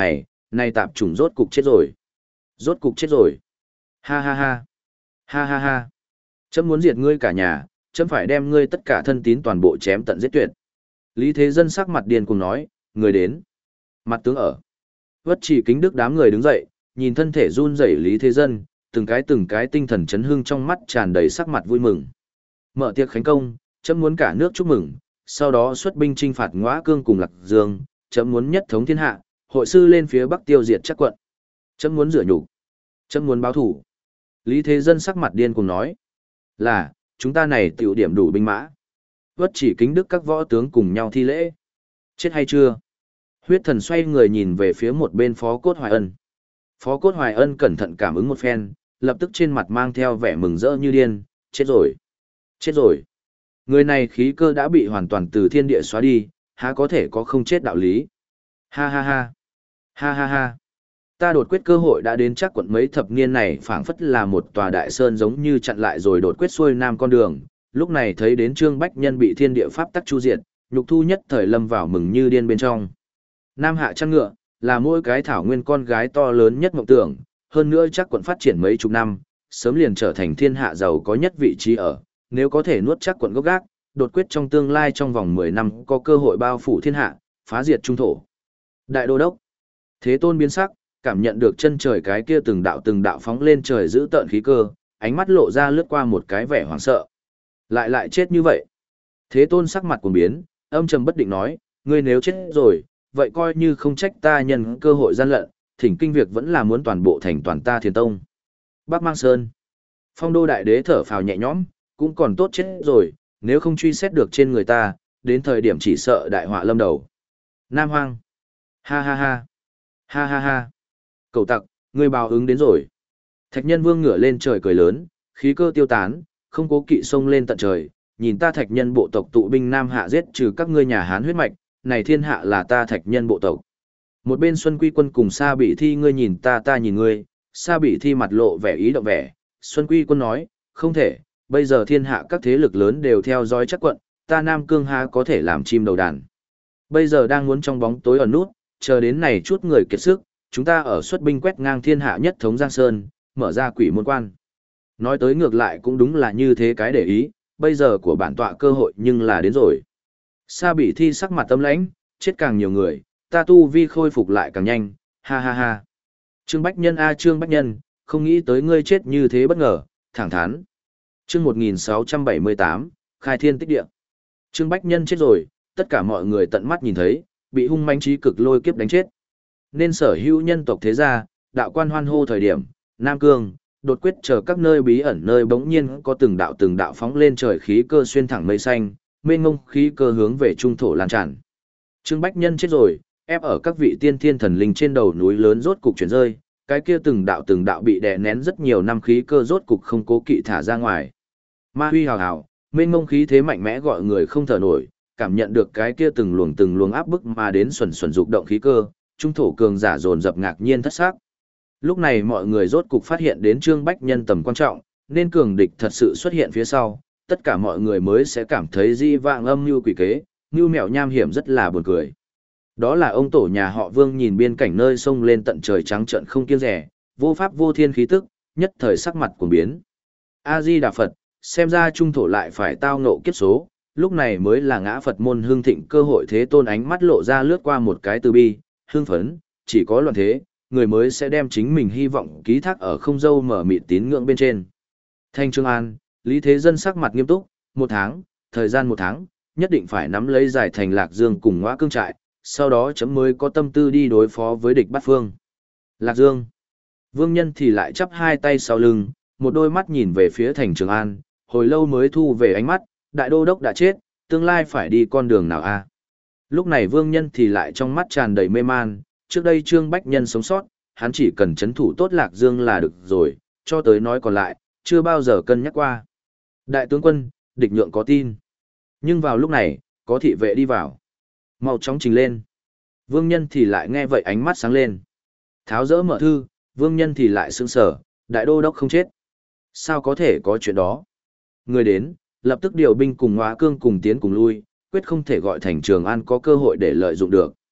này tạp chủng rốt cục chết rồi. Rốt cục chết rồi. Ha ha ha. Ha ha ha. Chấm muốn diệt ngươi cả nhà, chấm phải đem ngươi tất cả thân tín toàn bộ chém tận giết tuyệt. Lý Thế Dân sắc mặt điên cùng nói, người đến. Mặt tướng ở. Vất Chỉ Kính Đức đám người đứng dậy, nhìn thân thể run rẩy Lý Thế Dân, từng cái từng cái tinh thần chấn hưng trong mắt tràn đầy sắc mặt vui mừng. Mở tiệc khánh công, chấm muốn cả nước chúc mừng, sau đó xuất binh chinh phạt Ngõa Cương cùng Lạc Dương, chấm muốn nhất thống thiên hạ, hội sư lên phía bắc tiêu diệt chắc quận. Chấm muốn rửa nhục, chấm muốn báo thủ. Lý Thế Dân sắc mặt điên cùng nói, là, chúng ta này tiểu điểm đủ binh mã. Vất Chỉ Kính Đức các võ tướng cùng nhau thi lễ. Chết hay chưa? Huyết Thần xoay người nhìn về phía một bên Phó Cốt Hoài Ân. Phó Cốt Hoài Ân cẩn thận cảm ứng một phen, lập tức trên mặt mang theo vẻ mừng rỡ như điên, chết rồi. Chết rồi. Người này khí cơ đã bị hoàn toàn từ thiên địa xóa đi, há có thể có không chết đạo lý. Ha ha ha. Ha ha ha. Ta đột quyết cơ hội đã đến chắc quận mấy thập niên này phảng phất là một tòa đại sơn giống như chặn lại rồi đột quyết xuôi nam con đường. Lúc này thấy đến Trương Bách Nhân bị thiên địa pháp tắc chu diệt, nhục thu nhất thời lâm vào mừng như điên bên trong. Nam hạ chăn ngựa, là mỗi cái thảo nguyên con gái to lớn nhất mộng tưởng, hơn nữa chắc quận phát triển mấy chục năm, sớm liền trở thành thiên hạ giàu có nhất vị trí ở, nếu có thể nuốt chắc quận gốc gác, đột quyết trong tương lai trong vòng mười năm có cơ hội bao phủ thiên hạ, phá diệt trung thổ. Đại đô đốc, Thế Tôn biến sắc, cảm nhận được chân trời cái kia từng đạo từng đạo phóng lên trời giữ tợn khí cơ, ánh mắt lộ ra lướt qua một cái vẻ hoảng sợ. Lại lại chết như vậy. Thế Tôn sắc mặt cuồng biến, âm trầm bất định nói, ngươi nếu chết rồi, vậy coi như không trách ta nhân cơ hội gian lận, thỉnh kinh việc vẫn là muốn toàn bộ thành toàn ta Thiền Tông. Bắc Mang Sơn. Phong Đô Đại Đế thở phào nhẹ nhõm, cũng còn tốt chết rồi, nếu không truy xét được trên người ta, đến thời điểm chỉ sợ đại họa lâm đầu. Nam Hoang. Ha ha ha. Ha ha ha. Cậu tặc, ngươi bào ứng đến rồi. Thạch Nhân Vương ngửa lên trời cười lớn, khí cơ tiêu tán, không cố kỵ sông lên tận trời, nhìn ta Thạch Nhân bộ tộc tụ binh Nam Hạ giết trừ các ngươi nhà Hán huyết mạch, này thiên hạ là ta Thạch Nhân bộ tộc. Một bên Xuân Quy Quân cùng Sa Bị Thi ngươi nhìn ta ta nhìn ngươi, Sa Bị Thi mặt lộ vẻ ý động vẻ, Xuân Quy Quân nói, không thể, bây giờ thiên hạ các thế lực lớn đều theo dõi chắc quận, ta Nam Cương há có thể làm chim đầu đàn. Bây giờ đang muốn trong bóng tối ẩn nút, chờ đến này chút người kiệt sức, chúng ta ở xuất binh quét ngang thiên hạ nhất thống Giang Sơn, mở ra quỷ môn quan. Nói tới ngược lại cũng đúng là như thế cái để ý, bây giờ của bản tọa cơ hội nhưng là đến rồi. Sa Bị Thi sắc mặt tâm lãnh, chết càng nhiều người, ta tu vi khôi phục lại càng nhanh, ha ha ha. Trương Bách Nhân a Trương Bách Nhân, không nghĩ tới ngươi chết như thế bất ngờ, thẳng thắn. Chương một nghìn sáu trăm bảy mươi tám, Khai Thiên Tích Địa. Trương Bách Nhân chết rồi, tất cả mọi người tận mắt nhìn thấy, bị hung manh trí cực lôi kiếp đánh chết. Nên sở hữu nhân tộc thế gia, đạo quan hoan hô thời điểm, Nam Cương, đột quyết chờ các nơi bí ẩn nơi bỗng nhiên có từng đạo từng đạo phóng lên trời khí cơ xuyên thẳng mây xanh, mênh mông khí cơ hướng về trung thổ lan tràn. Trương Bách Nhân chết rồi, ép ở các vị tiên thiên thần linh trên đầu núi lớn rốt cục chuyển rơi, cái kia từng đạo từng đạo bị đè nén rất nhiều năm khí cơ rốt cục không cố kỵ thả ra ngoài. Ma huy hào hào, mênh mông khí thế mạnh mẽ gọi người không thở nổi, cảm nhận được cái kia từng luồng từng luồng áp bức mà đến xuẩn xuẩn dục động khí cơ, trung thổ cường giả dồn dập ngạc nhiên thất sắc. Lúc này mọi người rốt cục phát hiện đến Trương Bách Nhân tầm quan trọng, nên cường địch thật sự xuất hiện phía sau, tất cả mọi người mới sẽ cảm thấy di vạng âm mưu quỷ kế, mưu mẹo nham hiểm rất là buồn cười. Đó là ông tổ nhà họ Vương nhìn biên cảnh nơi sông lên tận trời trắng trợn không kiêng rẻ, vô pháp vô thiên khí tức, nhất thời sắc mặt cuồng biến. A Di Đà Phật, xem ra trung thổ lại phải tao ngộ kiếp số, lúc này mới là ngã Phật môn hương thịnh cơ hội. Thế Tôn ánh mắt lộ ra lướt qua một cái từ bi, hương phấn, chỉ có loạn thế, người mới sẽ đem chính mình hy vọng ký thác ở không dâu mở mịt tín ngưỡng bên trên. Thanh Trương An, Lý Thế Dân sắc mặt nghiêm túc, một tháng, thời gian một tháng, nhất định phải nắm lấy giải thành Lạc Dương cùng Ngõa Cương trại, sau đó chấm mới có tâm tư đi đối phó với địch bát phương. Lạc Dương. Vương Nhân thì lại chắp hai tay sau lưng, một đôi mắt nhìn về phía thành Trường An, hồi lâu mới thu về ánh mắt, đại đô đốc đã chết, tương lai phải đi con đường nào a? Lúc này Vương Nhân thì lại trong mắt tràn đầy mê man, trước đây Trương Bách Nhân sống sót, hắn chỉ cần chấn thủ tốt Lạc Dương là được rồi, cho tới nói còn lại, chưa bao giờ cân nhắc qua. Đại tướng quân, địch nhượng có tin. Nhưng vào lúc này, có thị vệ đi vào. Mau chóng trình lên. Vương Nhân thì lại nghe vậy ánh mắt sáng lên. Tháo dỡ mở thư, Vương Nhân thì lại sững sờ, đại đô đốc không chết. Sao có thể có chuyện đó? Người đến, lập tức điều binh cùng Ngõa Cương cùng tiến cùng lui, quyết không thể gọi thành Trường An có cơ hội để lợi dụng được.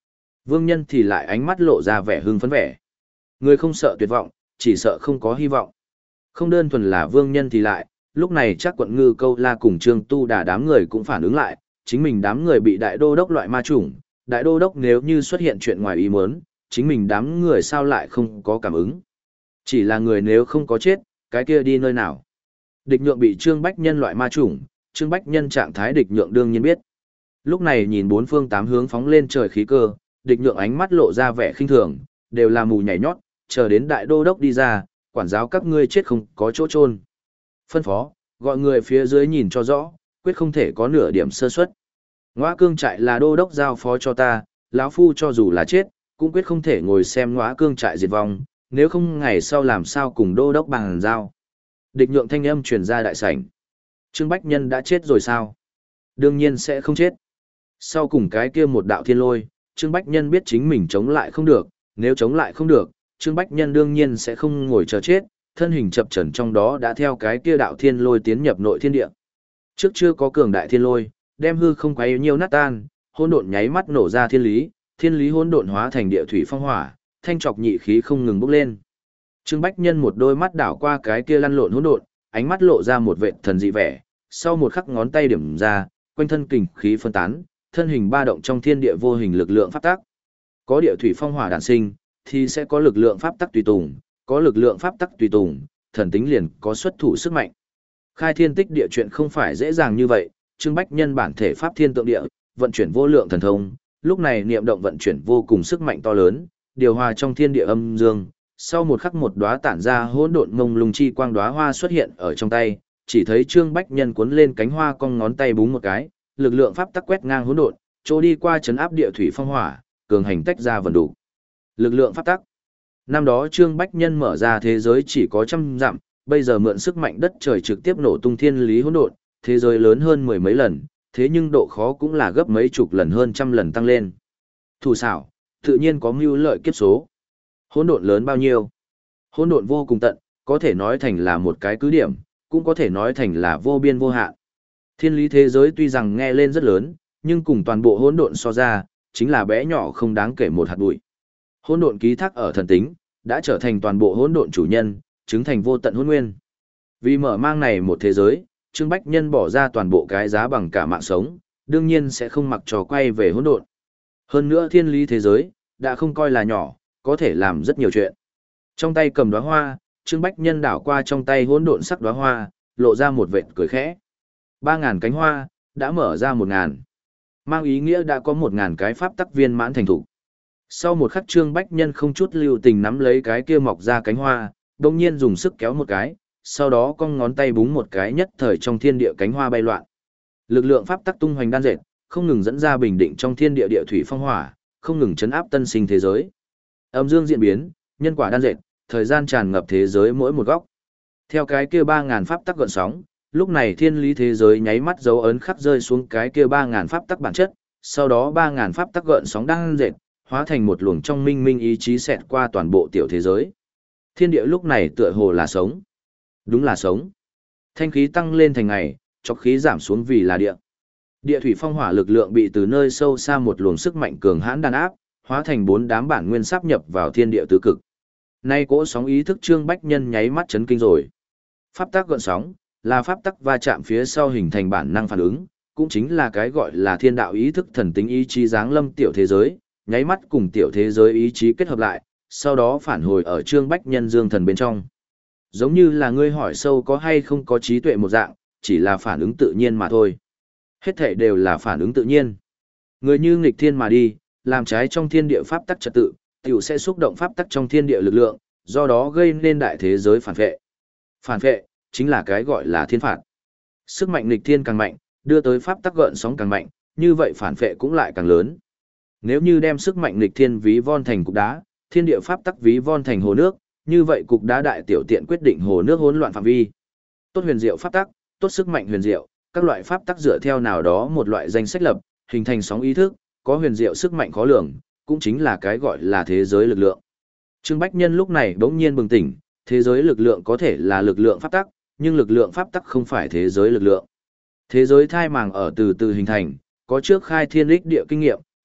Vương Nhân thì lại ánh mắt lộ ra vẻ hưng phấn vẻ. Người không sợ tuyệt vọng, chỉ sợ không có hy vọng. Không đơn thuần là Vương Nhân thì lại, lúc này chắc quận Ngư Câu La cùng Trương Tu Đà đám người cũng phản ứng lại, chính mình đám người bị đại đô đốc loại ma chủng, đại đô đốc nếu như xuất hiện chuyện ngoài ý muốn, chính mình đám người sao lại không có cảm ứng. Chỉ là người nếu không có chết, cái kia đi nơi nào. Địch nhượng bị Trương Bách Nhân loại ma chủng, Trương Bách Nhân trạng thái địch nhượng đương nhiên biết. Lúc này nhìn bốn phương tám hướng phóng lên trời khí cơ, địch nhượng ánh mắt lộ ra vẻ khinh thường, đều là mù nhảy nhót, chờ đến đại đô đốc đi ra, quản giáo các ngươi chết không có chỗ chôn. Phân phó, gọi người phía dưới nhìn cho rõ, quyết không thể có nửa điểm sơ suất. Ngõa cương trại là đô đốc giao phó cho ta, lão phu cho dù là chết, cũng quyết không thể ngồi xem ngõa cương trại diệt vong, nếu không ngày sau làm sao cùng đô đốc bằng giao. Địch nhượng thanh âm truyền ra đại sảnh. Trương Bách Nhân đã chết rồi sao? Đương nhiên sẽ không chết. Sau cùng cái kia một đạo thiên lôi, Trương Bách Nhân biết chính mình chống lại không được, nếu chống lại không được, Trương Bách Nhân đương nhiên sẽ không ngồi chờ chết, thân hình chập chờn trong đó đã theo cái kia đạo thiên lôi tiến nhập nội thiên địa. Trước chưa có cường đại thiên lôi, đem hư không quấy nhiều nát tan, hỗn độn nháy mắt nổ ra thiên lý, thiên lý hỗn độn hóa thành địa thủy phong hỏa, thanh trọc nhị khí không ngừng bốc lên. Trương Bách Nhân một đôi mắt đảo qua cái kia lăn lộn hỗn độn, ánh mắt lộ ra một vệt thần dị vẻ, sau một khắc ngón tay điểm ra, quanh thân kình khí phân tán, thân hình ba động trong thiên địa vô hình lực lượng pháp tắc. Có địa thủy phong hỏa đản sinh, thì sẽ có lực lượng pháp tắc tùy tùng, có lực lượng pháp tắc tùy tùng, thần tính liền có xuất thủ sức mạnh. Khai thiên tích địa chuyện không phải dễ dàng như vậy, Trương Bách Nhân bản thể pháp thiên tượng địa, vận chuyển vô lượng thần thông, lúc này niệm động vận chuyển vô cùng sức mạnh to lớn, điều hòa trong thiên địa âm dương. Sau một khắc một đóa tản ra hỗn độn mông lung chi quang đóa hoa xuất hiện ở trong tay, chỉ thấy Trương Bách Nhân cuốn lên cánh hoa cong ngón tay búng một cái, lực lượng pháp tắc quét ngang hỗn độn, chỗ đi qua chấn áp địa thủy phong hỏa, cường hành tách ra vận đủ. Lực lượng pháp tắc. Năm đó Trương Bách Nhân mở ra thế giới chỉ có trăm dặm, bây giờ mượn sức mạnh đất trời trực tiếp nổ tung thiên lý hỗn độn, thế giới lớn hơn mười mấy lần, thế nhưng độ khó cũng là gấp mấy chục lần hơn trăm lần tăng lên. Thủ xảo, tự nhiên có mưu lợi kiếp số. Hỗn độn lớn bao nhiêu? Hỗn độn vô cùng tận, có thể nói thành là một cái cứ điểm, cũng có thể nói thành là vô biên vô hạn. Thiên lý thế giới tuy rằng nghe lên rất lớn, nhưng cùng toàn bộ hỗn độn so ra, chính là bé nhỏ không đáng kể một hạt bụi. Hỗn độn ký thác ở thần tính, đã trở thành toàn bộ hỗn độn chủ nhân, chứng thành vô tận hỗn nguyên. Vì mở mang này một thế giới, Trương Bách Nhân bỏ ra toàn bộ cái giá bằng cả mạng sống, đương nhiên sẽ không mặc trò quay về hỗn độn. Hơn nữa thiên lý thế giới, đã không coi là nhỏ, có thể làm rất nhiều chuyện. Trong tay cầm đóa hoa, Trương Bách Nhân đảo qua trong tay hỗn độn sắc đóa hoa, lộ ra một vệt cười khẽ. Ba ngàn cánh hoa, đã mở ra một ngàn. Mang ý nghĩa đã có một ngàn cái pháp tắc viên mãn thành thủ. Sau một khắc Trương Bách Nhân không chút lưu tình nắm lấy cái kia mọc ra cánh hoa, đồng nhiên dùng sức kéo một cái, sau đó cong ngón tay búng một cái nhất thời trong thiên địa cánh hoa bay loạn. Lực lượng pháp tắc tung hoành đan dệt, không ngừng dẫn ra bình định trong thiên địa địa thủy phong hỏa, không ngừng chấn áp tân sinh thế giới. Âm dương diễn biến, nhân quả đan dệt, thời gian tràn ngập thế giới mỗi một góc. Theo cái kia ba ngàn pháp tắc gợn sóng, lúc này thiên lý thế giới nháy mắt dấu ấn khắc rơi xuống cái kia ba ngàn pháp tắc bản chất, sau đó ba ngàn pháp tắc gợn sóng đan dệt, hóa thành một luồng trong minh minh ý chí xẹt qua toàn bộ tiểu thế giới. Thiên địa lúc này tựa hồ là sống. Đúng là sống. Thanh khí tăng lên thành ngày, chọc khí giảm xuống vì là địa. Địa thủy phong hỏa lực lượng bị từ nơi sâu xa một luồng sức mạnh cường hãn đàn áp, hóa thành bốn đám bản nguyên sáp nhập vào thiên địa tứ cực. Nay cỗ sóng ý thức Trương Bách Nhân nháy mắt chấn kinh rồi. Pháp tắc gợn sóng, là pháp tắc va chạm phía sau hình thành bản năng phản ứng, cũng chính là cái gọi là thiên đạo ý thức thần tính ý chí giáng lâm tiểu thế giới, nháy mắt cùng tiểu thế giới ý chí kết hợp lại, sau đó phản hồi ở Trương Bách Nhân dương thần bên trong. Giống như là ngươi hỏi sâu có hay không có trí tuệ một dạng, chỉ là phản ứng tự nhiên mà thôi. Hết thảy đều là phản ứng tự nhiên. Người như nghịch thiên mà đi, làm trái trong thiên địa pháp tắc trật tự, tiểu sẽ xúc động pháp tắc trong thiên địa lực lượng, do đó gây nên đại thế giới phản vệ. Phản vệ chính là cái gọi là thiên phạt. Sức mạnh nghịch thiên càng mạnh, đưa tới pháp tắc gợn sóng càng mạnh, như vậy phản vệ cũng lại càng lớn. Nếu như đem sức mạnh nghịch thiên ví von thành cục đá, thiên địa pháp tắc ví von thành hồ nước, như vậy cục đá đại tiểu tiện quyết định hồ nước hỗn loạn phạm vi. Tốt huyền diệu pháp tắc, tốt sức mạnh huyền diệu, các loại pháp tắc dựa theo nào đó một loại danh sách lập, hình thành sóng ý thức, có huyền diệu sức mạnh khó lường, cũng chính là cái gọi là thế giới lực lượng. Trương Bách Nhân lúc này bỗng nhiên bừng tỉnh, thế giới lực lượng có thể là lực lượng pháp tắc, nhưng lực lượng pháp tắc không phải thế giới lực lượng. Thế giới thai màng ở từ từ hình thành, có trước khai thiên lịch địa kinh nghiệm,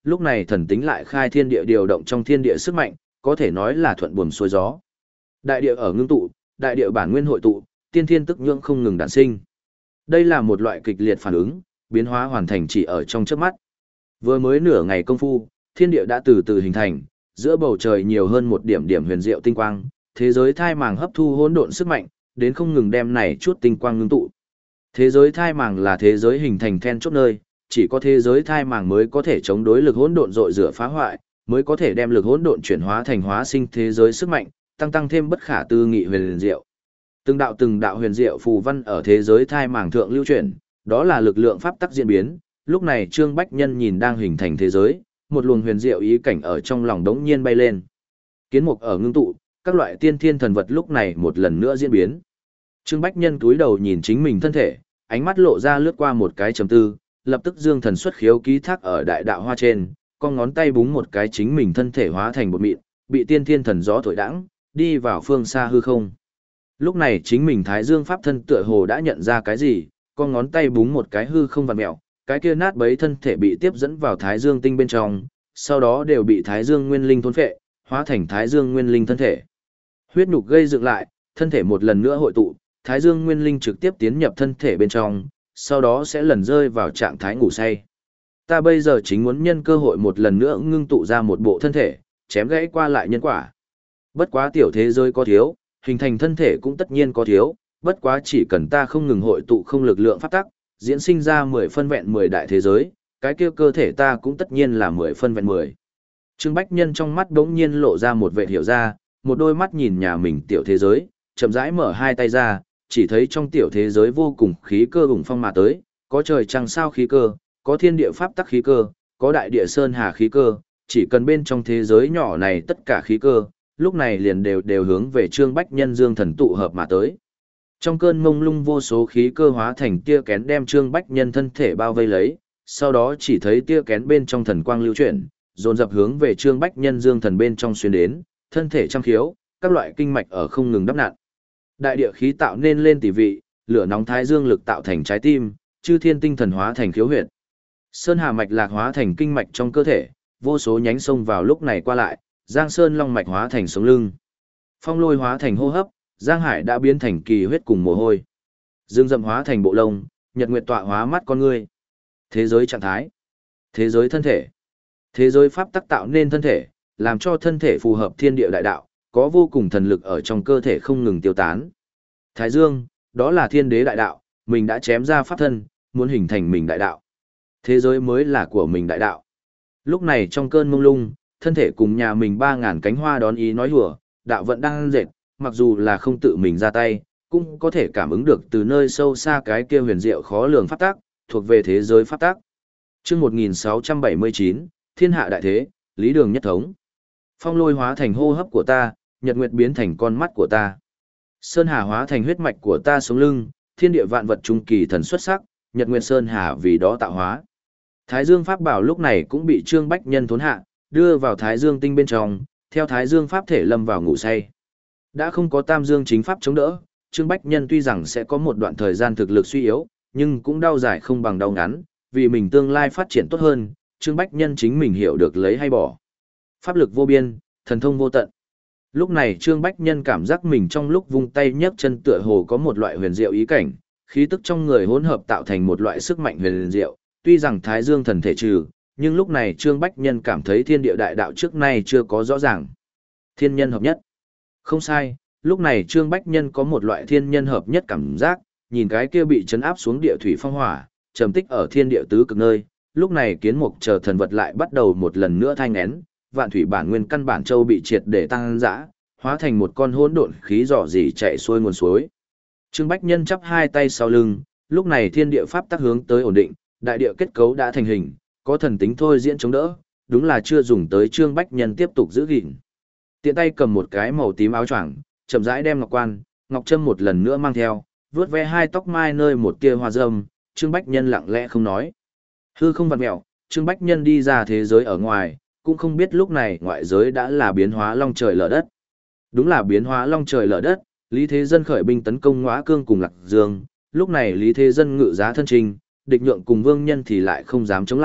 lúc này thần tính lại khai thiên địa điều động trong thiên địa sức mạnh, có thể nói là thuận buồm xuôi gió. Đại địa ở ngưng tụ, đại địa bản nguyên hội tụ, tiên thiên tức nhưỡng không ngừng đản sinh. Đây là một loại kịch liệt phản ứng, biến hóa hoàn thành chỉ ở trong chớp mắt. Vừa mới nửa ngày công phu, thiên địa đã từ từ hình thành, giữa bầu trời nhiều hơn một điểm điểm huyền diệu tinh quang, thế giới thai màng hấp thu hỗn độn sức mạnh, đến không ngừng đem này chút tinh quang ngưng tụ. Thế giới thai màng là thế giới hình thành then chốt nơi, chỉ có thế giới thai màng mới có thể chống đối lực hỗn độn dội rửa phá hoại, mới có thể đem lực hỗn độn chuyển hóa thành hóa sinh thế giới sức mạnh, tăng tăng thêm bất khả tư nghị huyền diệu. Từng đạo từng đạo huyền diệu phù văn ở thế giới thai màng thượng lưu chuyển, đó là lực lượng pháp tắc diễn biến. Lúc này Trương Bách Nhân nhìn đang hình thành thế giới, một luồng huyền diệu ý cảnh ở trong lòng đống nhiên bay lên. Kiến mục ở ngưng tụ, các loại tiên thiên thần vật lúc này một lần nữa diễn biến. Trương Bách Nhân cúi đầu nhìn chính mình thân thể, ánh mắt lộ ra lướt qua một cái trầm tư, lập tức dương thần xuất khiếu ký thác ở đại đạo hoa trên, con ngón tay búng một cái chính mình thân thể hóa thành bột mịn, bị tiên thiên thần gió thổi đãng, đi vào phương xa hư không. Lúc này chính mình Thái Dương pháp thân tựa hồ đã nhận ra cái gì, con ngón tay búng một cái hư không vặn mèo, cái kia nát bấy thân thể bị tiếp dẫn vào Thái Dương tinh bên trong, sau đó đều bị Thái Dương nguyên linh thôn phệ, hóa thành Thái Dương nguyên linh thân thể. Huyết nhục gây dựng lại, thân thể một lần nữa hội tụ, Thái Dương nguyên linh trực tiếp tiến nhập thân thể bên trong, sau đó sẽ lần rơi vào trạng thái ngủ say. Ta bây giờ chính muốn nhân cơ hội một lần nữa ngưng tụ ra một bộ thân thể, chém gãy qua lại nhân quả. Bất quá tiểu thế giới có thiếu, hình thành thân thể cũng tất nhiên có thiếu, bất quá chỉ cần ta không ngừng hội tụ không lực lượng pháp tắc, diễn sinh ra mười phân vẹn mười đại thế giới, cái kia cơ thể ta cũng tất nhiên là mười phân vẹn mười. Trương Bách Nhân trong mắt đống nhiên lộ ra một vẻ hiểu ra, một đôi mắt nhìn nhà mình tiểu thế giới, chậm rãi mở hai tay ra, chỉ thấy trong tiểu thế giới vô cùng khí cơ ủng phong mà tới, có trời trăng sao khí cơ, có thiên địa pháp tắc khí cơ, có đại địa sơn hà khí cơ, chỉ cần bên trong thế giới nhỏ này tất cả khí cơ, lúc này liền đều đều hướng về Trương Bách Nhân dương thần tụ hợp mà tới. Trong cơn mông lung vô số khí cơ hóa thành tia kén đem Trương Bách Nhân thân thể bao vây lấy, sau đó chỉ thấy tia kén bên trong thần quang lưu chuyển, dồn dập hướng về Trương Bách Nhân dương thần bên trong xuyên đến, thân thể trăm khiếu, các loại kinh mạch ở không ngừng đắp nặn. Đại địa khí tạo nên lên tỷ vị, lửa nóng thái dương lực tạo thành trái tim, chư thiên tinh thần hóa thành khiếu huyệt. Sơn hà mạch lạc hóa thành kinh mạch trong cơ thể, vô số nhánh sông vào lúc này qua lại, Giang Sơn long mạch hóa thành sống lưng. Phong lôi hóa thành hô hấp, Giang Hải đã biến thành kỳ huyết cùng mồ hôi. Dương dậm hóa thành bộ lông, nhật nguyệt tọa hóa mắt con ngươi. Thế giới trạng thái, thế giới thân thể, thế giới pháp tắc tạo nên thân thể, làm cho thân thể phù hợp thiên địa đại đạo, có vô cùng thần lực ở trong cơ thể không ngừng tiêu tán. Thái Dương, đó là thiên đế đại đạo, mình đã chém ra pháp thân, muốn hình thành mình đại đạo. Thế giới mới là của mình đại đạo. Lúc này trong cơn mông lung, thân thể cùng nhà mình ba ngàn cánh hoa đón ý nói hùa, đạo vận đang dệt, mặc dù là không tự mình ra tay, cũng có thể cảm ứng được từ nơi sâu xa cái kia huyền diệu khó lường pháp tắc, thuộc về thế giới pháp tắc. Chương một nghìn sáu trăm bảy mươi chín, Thiên hạ đại thế, lý đường nhất thống. Phong lôi hóa thành hô hấp của ta, nhật nguyệt biến thành con mắt của ta. Sơn hà hóa thành huyết mạch của ta sống lưng, thiên địa vạn vật trung kỳ thần xuất sắc, nhật nguyệt sơn hà vì đó tạo hóa. Thái Dương pháp bảo lúc này cũng bị Trương Bách Nhân thốn hạ, đưa vào Thái Dương tinh bên trong, theo Thái Dương pháp thể lâm vào ngủ say. Đã không có Tam Dương chính pháp chống đỡ, Trương Bách Nhân tuy rằng sẽ có một đoạn thời gian thực lực suy yếu, nhưng cũng đau dài không bằng đau ngắn, vì mình tương lai phát triển tốt hơn, Trương Bách Nhân chính mình hiểu được lấy hay bỏ. Pháp lực vô biên, thần thông vô tận. Lúc này Trương Bách Nhân cảm giác mình trong lúc vung tay nhấc chân tựa hồ có một loại huyền diệu ý cảnh, khí tức trong người hỗn hợp tạo thành một loại sức mạnh huyền diệu, tuy rằng Thái Dương thần thể trừ, nhưng lúc này Trương Bách Nhân cảm thấy thiên địa đại đạo trước nay chưa có rõ ràng. Thiên nhân hợp nhất. Không sai, lúc này Trương Bách Nhân có một loại thiên nhân hợp nhất cảm giác, nhìn cái kia bị chấn áp xuống địa thủy phong hỏa, trầm tích ở thiên địa tứ cực nơi, lúc này kiến mục chờ thần vật lại bắt đầu một lần nữa thai nghén, vạn thủy bản nguyên căn bản châu bị triệt để tăng dã, hóa thành một con hỗn độn khí rỏ rỉ chạy xuôi nguồn suối. Trương Bách Nhân chắp hai tay sau lưng, lúc này thiên địa pháp tắc hướng tới ổn định, đại địa kết cấu đã thành hình, có thần tính thôi diễn chống đỡ, đúng là chưa dùng tới Trương Bách Nhân tiếp tục giữ gìn. Tiện tay cầm một cái màu tím áo choàng, chậm rãi đem ngọc quan, ngọc trâm một lần nữa mang theo, vuốt ve hai tóc mai nơi một tia hoa râm, Trương Bách Nhân lặng lẽ không nói. Hư không vặn mèo, Trương Bách Nhân đi ra thế giới ở ngoài, cũng không biết lúc này ngoại giới đã là biến hóa long trời lở đất. Đúng là biến hóa long trời lở đất, Lý Thế Dân khởi binh tấn công Ngõa Cương cùng Lạc Dương, lúc này Lý Thế Dân ngự giá thân trình, địch nhượng cùng vương nhân thì lại không dám chống lại,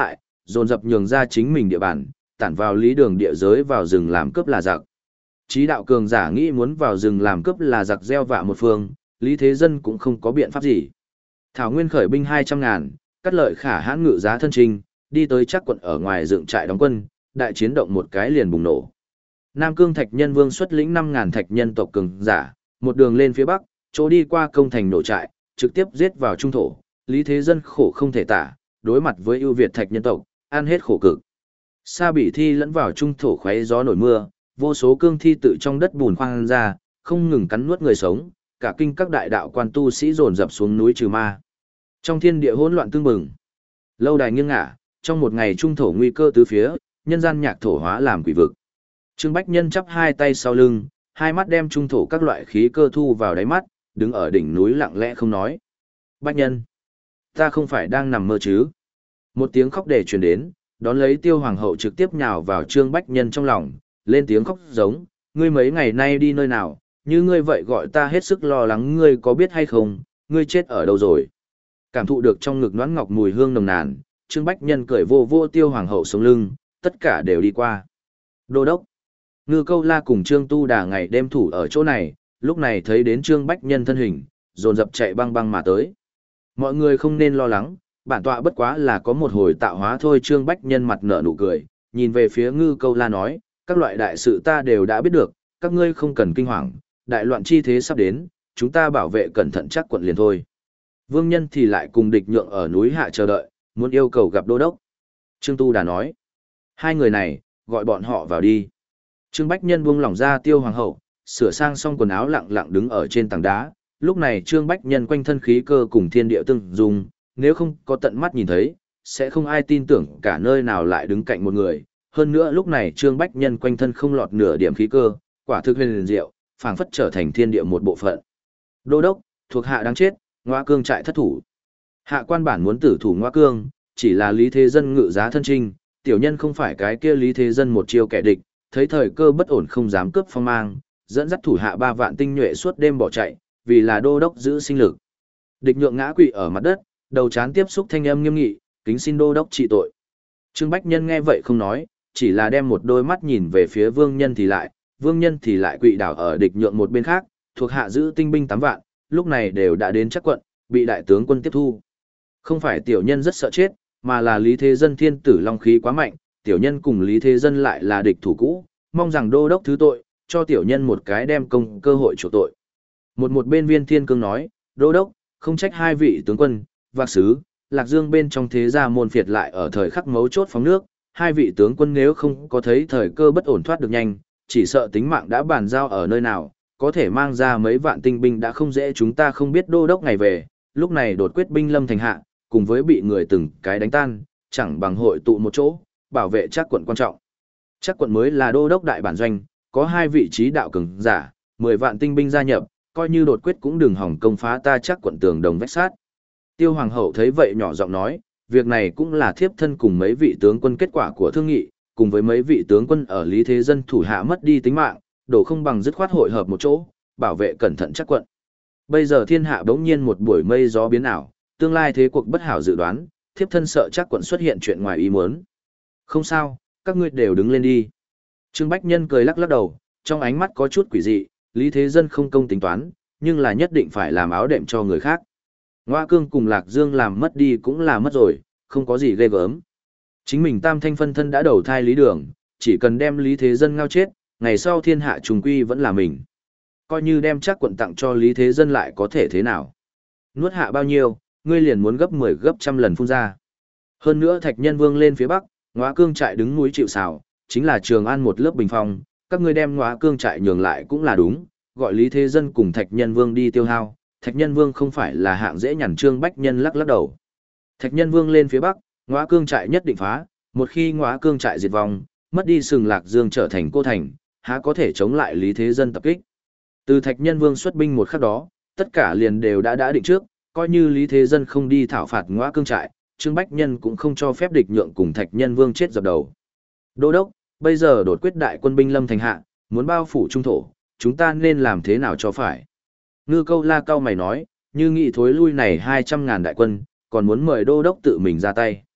dồn dập nhường ra chính mình địa bàn, tản vào lý đường địa giới vào rừng làm cướp là giặc. Chí đạo cường giả nghĩ muốn vào rừng làm cướp là giặc gieo vạ một phương, Lý Thế Dân cũng không có biện pháp gì. Thảo Nguyên khởi binh hai trăm ngàn, cắt lợi khả hãn ngự giá thân trình, đi tới chắc quận ở ngoài dựng trại đóng quân, đại chiến động một cái liền bùng nổ. Nam Cương Thạch Nhân Vương xuất lĩnh năm ngàn thạch nhân tộc cường giả, một đường lên phía bắc, chỗ đi qua công thành nổ trại, trực tiếp giết vào trung thổ, Lý Thế Dân khổ không thể tả, đối mặt với ưu việt thạch nhân tộc, ăn hết khổ cực. Sa Bỉ Thi lẫn vào trung thổ khoé gió nổi mưa, vô số cương thi tự trong đất bùn khoan ra, không ngừng cắn nuốt người sống, cả kinh các đại đạo quan tu sĩ dồn dập xuống núi trừ ma. Trong thiên địa hỗn loạn tương bừng, lâu đài nghiêng ngả, trong một ngày trung thổ nguy cơ tứ phía, nhân gian nhạc thổ hóa làm quỷ vực. Trương Bách Nhân chắp hai tay sau lưng, hai mắt đem trung thổ các loại khí cơ thu vào đáy mắt, đứng ở đỉnh núi lặng lẽ không nói. Bách Nhân, ta không phải đang nằm mơ chứ? Một tiếng khóc để truyền đến, đón lấy Tiêu Hoàng hậu trực tiếp nhào vào Trương Bách Nhân trong lòng, lên tiếng khóc giống, ngươi mấy ngày nay đi nơi nào, như ngươi vậy gọi ta hết sức lo lắng, ngươi có biết hay không, ngươi chết ở đâu rồi? Cảm thụ được trong ngực noãn ngọc mùi hương nồng nàn, Trương Bách Nhân cười vô vô Tiêu Hoàng hậu sống lưng, tất cả đều đi qua. Đô đốc, Ngư Câu La cùng Trương Tu Đà ngày đêm thủ ở chỗ này, lúc này thấy đến Trương Bách Nhân thân hình, dồn dập chạy băng băng mà tới. Mọi người không nên lo lắng, bản tọa bất quá là có một hồi tạo hóa thôi. Trương Bách Nhân mặt nở nụ cười, nhìn về phía Ngư Câu La nói, các loại đại sự ta đều đã biết được, các ngươi không cần kinh hoàng, đại loạn chi thế sắp đến, chúng ta bảo vệ cẩn thận chắc quận liền thôi. Vương Nhân thì lại cùng địch nhượng ở núi hạ chờ đợi, muốn yêu cầu gặp đô đốc. Trương Tu Đà nói, hai người này, gọi bọn họ vào đi. Trương Bách Nhân buông lỏng ra Tiêu Hoàng hậu, sửa sang xong quần áo lặng lặng đứng ở trên tảng đá. Lúc này Trương Bách Nhân quanh thân khí cơ cùng thiên địa tương dung, nếu không có tận mắt nhìn thấy, sẽ không ai tin tưởng cả nơi nào lại đứng cạnh một người. Hơn nữa lúc này Trương Bách Nhân quanh thân không lọt nửa điểm khí cơ, quả thực huyền diệu, phảng phất trở thành thiên địa một bộ phận. Đô đốc, thuộc hạ đáng chết, Ngoa Cương trại thất thủ. Hạ quan bản muốn tử thủ Ngoa Cương, chỉ là Lý Thế Dân ngự giá thân trinh, tiểu nhân không phải cái kia Lý Thế Dân một chiêu kẻ địch, thấy thời cơ bất ổn không dám cướp phong mang, dẫn dắt thủ hạ ba vạn tinh nhuệ suốt đêm bỏ chạy, vì là đô đốc giữ sinh lực. Địch nhượng ngã quỵ ở mặt đất, đầu trán tiếp xúc thanh âm nghiêm nghị, kính xin đô đốc trị tội. Trương Bách Nhân nghe vậy không nói, chỉ là đem một đôi mắt nhìn về phía Vương Nhân thì lại, Vương Nhân thì lại quỵ đảo ở địch nhượng một bên khác, thuộc hạ giữ tinh binh tám vạn, lúc này đều đã đến chắc quận, bị đại tướng quân tiếp thu. Không phải tiểu nhân rất sợ chết, mà là Lý Thế Dân thiên tử long khí quá mạnh, tiểu nhân cùng Lý Thế Dân lại là địch thủ cũ, mong rằng đô đốc thứ tội, cho tiểu nhân một cái đem công cơ hội chuộc tội. Một một bên Viên Thiên Cương nói, đô đốc, không trách hai vị tướng quân, vạc sứ, Lạc Dương bên trong thế gia môn phiệt lại ở thời khắc mấu chốt phóng nước, hai vị tướng quân nếu không có thấy thời cơ bất ổn thoát được nhanh, chỉ sợ tính mạng đã bàn giao ở nơi nào, có thể mang ra mấy vạn tinh binh đã không dễ, chúng ta không biết đô đốc ngày về, lúc này đột quyết binh lâm thành hạ, cùng với bị người từng cái đánh tan, chẳng bằng hội tụ một chỗ, bảo vệ chắc quận quan trọng. Chắc quận mới là đô đốc đại bản doanh, có hai vị trí đạo cường giả, mười vạn tinh binh gia nhập, coi như đột quyết cũng đừng hỏng công phá ta chắc quận tường đồng vách sát. Tiêu Hoàng hậu thấy vậy nhỏ giọng nói, việc này cũng là thiếp thân cùng mấy vị tướng quân kết quả của thương nghị, cùng với mấy vị tướng quân ở Lý Thế Dân thủ hạ mất đi tính mạng, đổ không bằng dứt khoát hội hợp một chỗ, bảo vệ cẩn thận chắc quận. Bây giờ thiên hạ bỗng nhiên một buổi mây gió biến ảo, tương lai thế cuộc bất hảo dự đoán, thiếp thân sợ chắc quận xuất hiện chuyện ngoài ý muốn. Không sao, các ngươi đều đứng lên đi. Trương Bách Nhân cười lắc lắc đầu, trong ánh mắt có chút quỷ dị, Lý Thế Dân không công tính toán, nhưng là nhất định phải làm áo đệm cho người khác. Ngoa Cương cùng Lạc Dương làm mất đi cũng là mất rồi, không có gì ghê gớm. Chính mình tam thanh phân thân đã đầu thai lý đường, chỉ cần đem Lý Thế Dân ngao chết, ngày sau thiên hạ trùng quy vẫn là mình. Coi như đem chắc quận tặng cho Lý Thế Dân lại có thể thế nào. Nuốt hạ bao nhiêu, ngươi liền muốn gấp mười gấp trăm lần phun ra. Hơn nữa Thạch Nhân Vương lên phía bắc, Ngoa Cương trại đứng núi chịu sào, chính là Trường An một lớp bình phong, các ngươi đem Ngoa Cương trại nhường lại cũng là đúng, gọi Lý Thế Dân cùng Thạch Nhân Vương đi tiêu hao, Thạch Nhân Vương không phải là hạng dễ nhằn. Trương Bách Nhân lắc lắc đầu. Thạch Nhân Vương lên phía bắc, Ngoa Cương trại nhất định phá, một khi Ngoa Cương trại diệt vong, mất đi Sừng Lạc Dương trở thành cô thành, há có thể chống lại Lý Thế Dân tập kích. Từ Thạch Nhân Vương xuất binh một khắc đó, tất cả liền đều đã đã định trước, coi như Lý Thế Dân không đi thảo phạt Ngoa Cương trại, Trương Bách Nhân cũng không cho phép địch nhượng cùng Thạch Nhân Vương chết dập đầu. Đô đốc, bây giờ đột quyết đại quân binh lâm thành hạ, muốn bao phủ trung thổ, chúng ta nên làm thế nào cho phải? Ngư Câu La cao mày nói, như nghị thối lui này hai trăm ngàn đại quân, còn muốn mời đô đốc tự mình ra tay.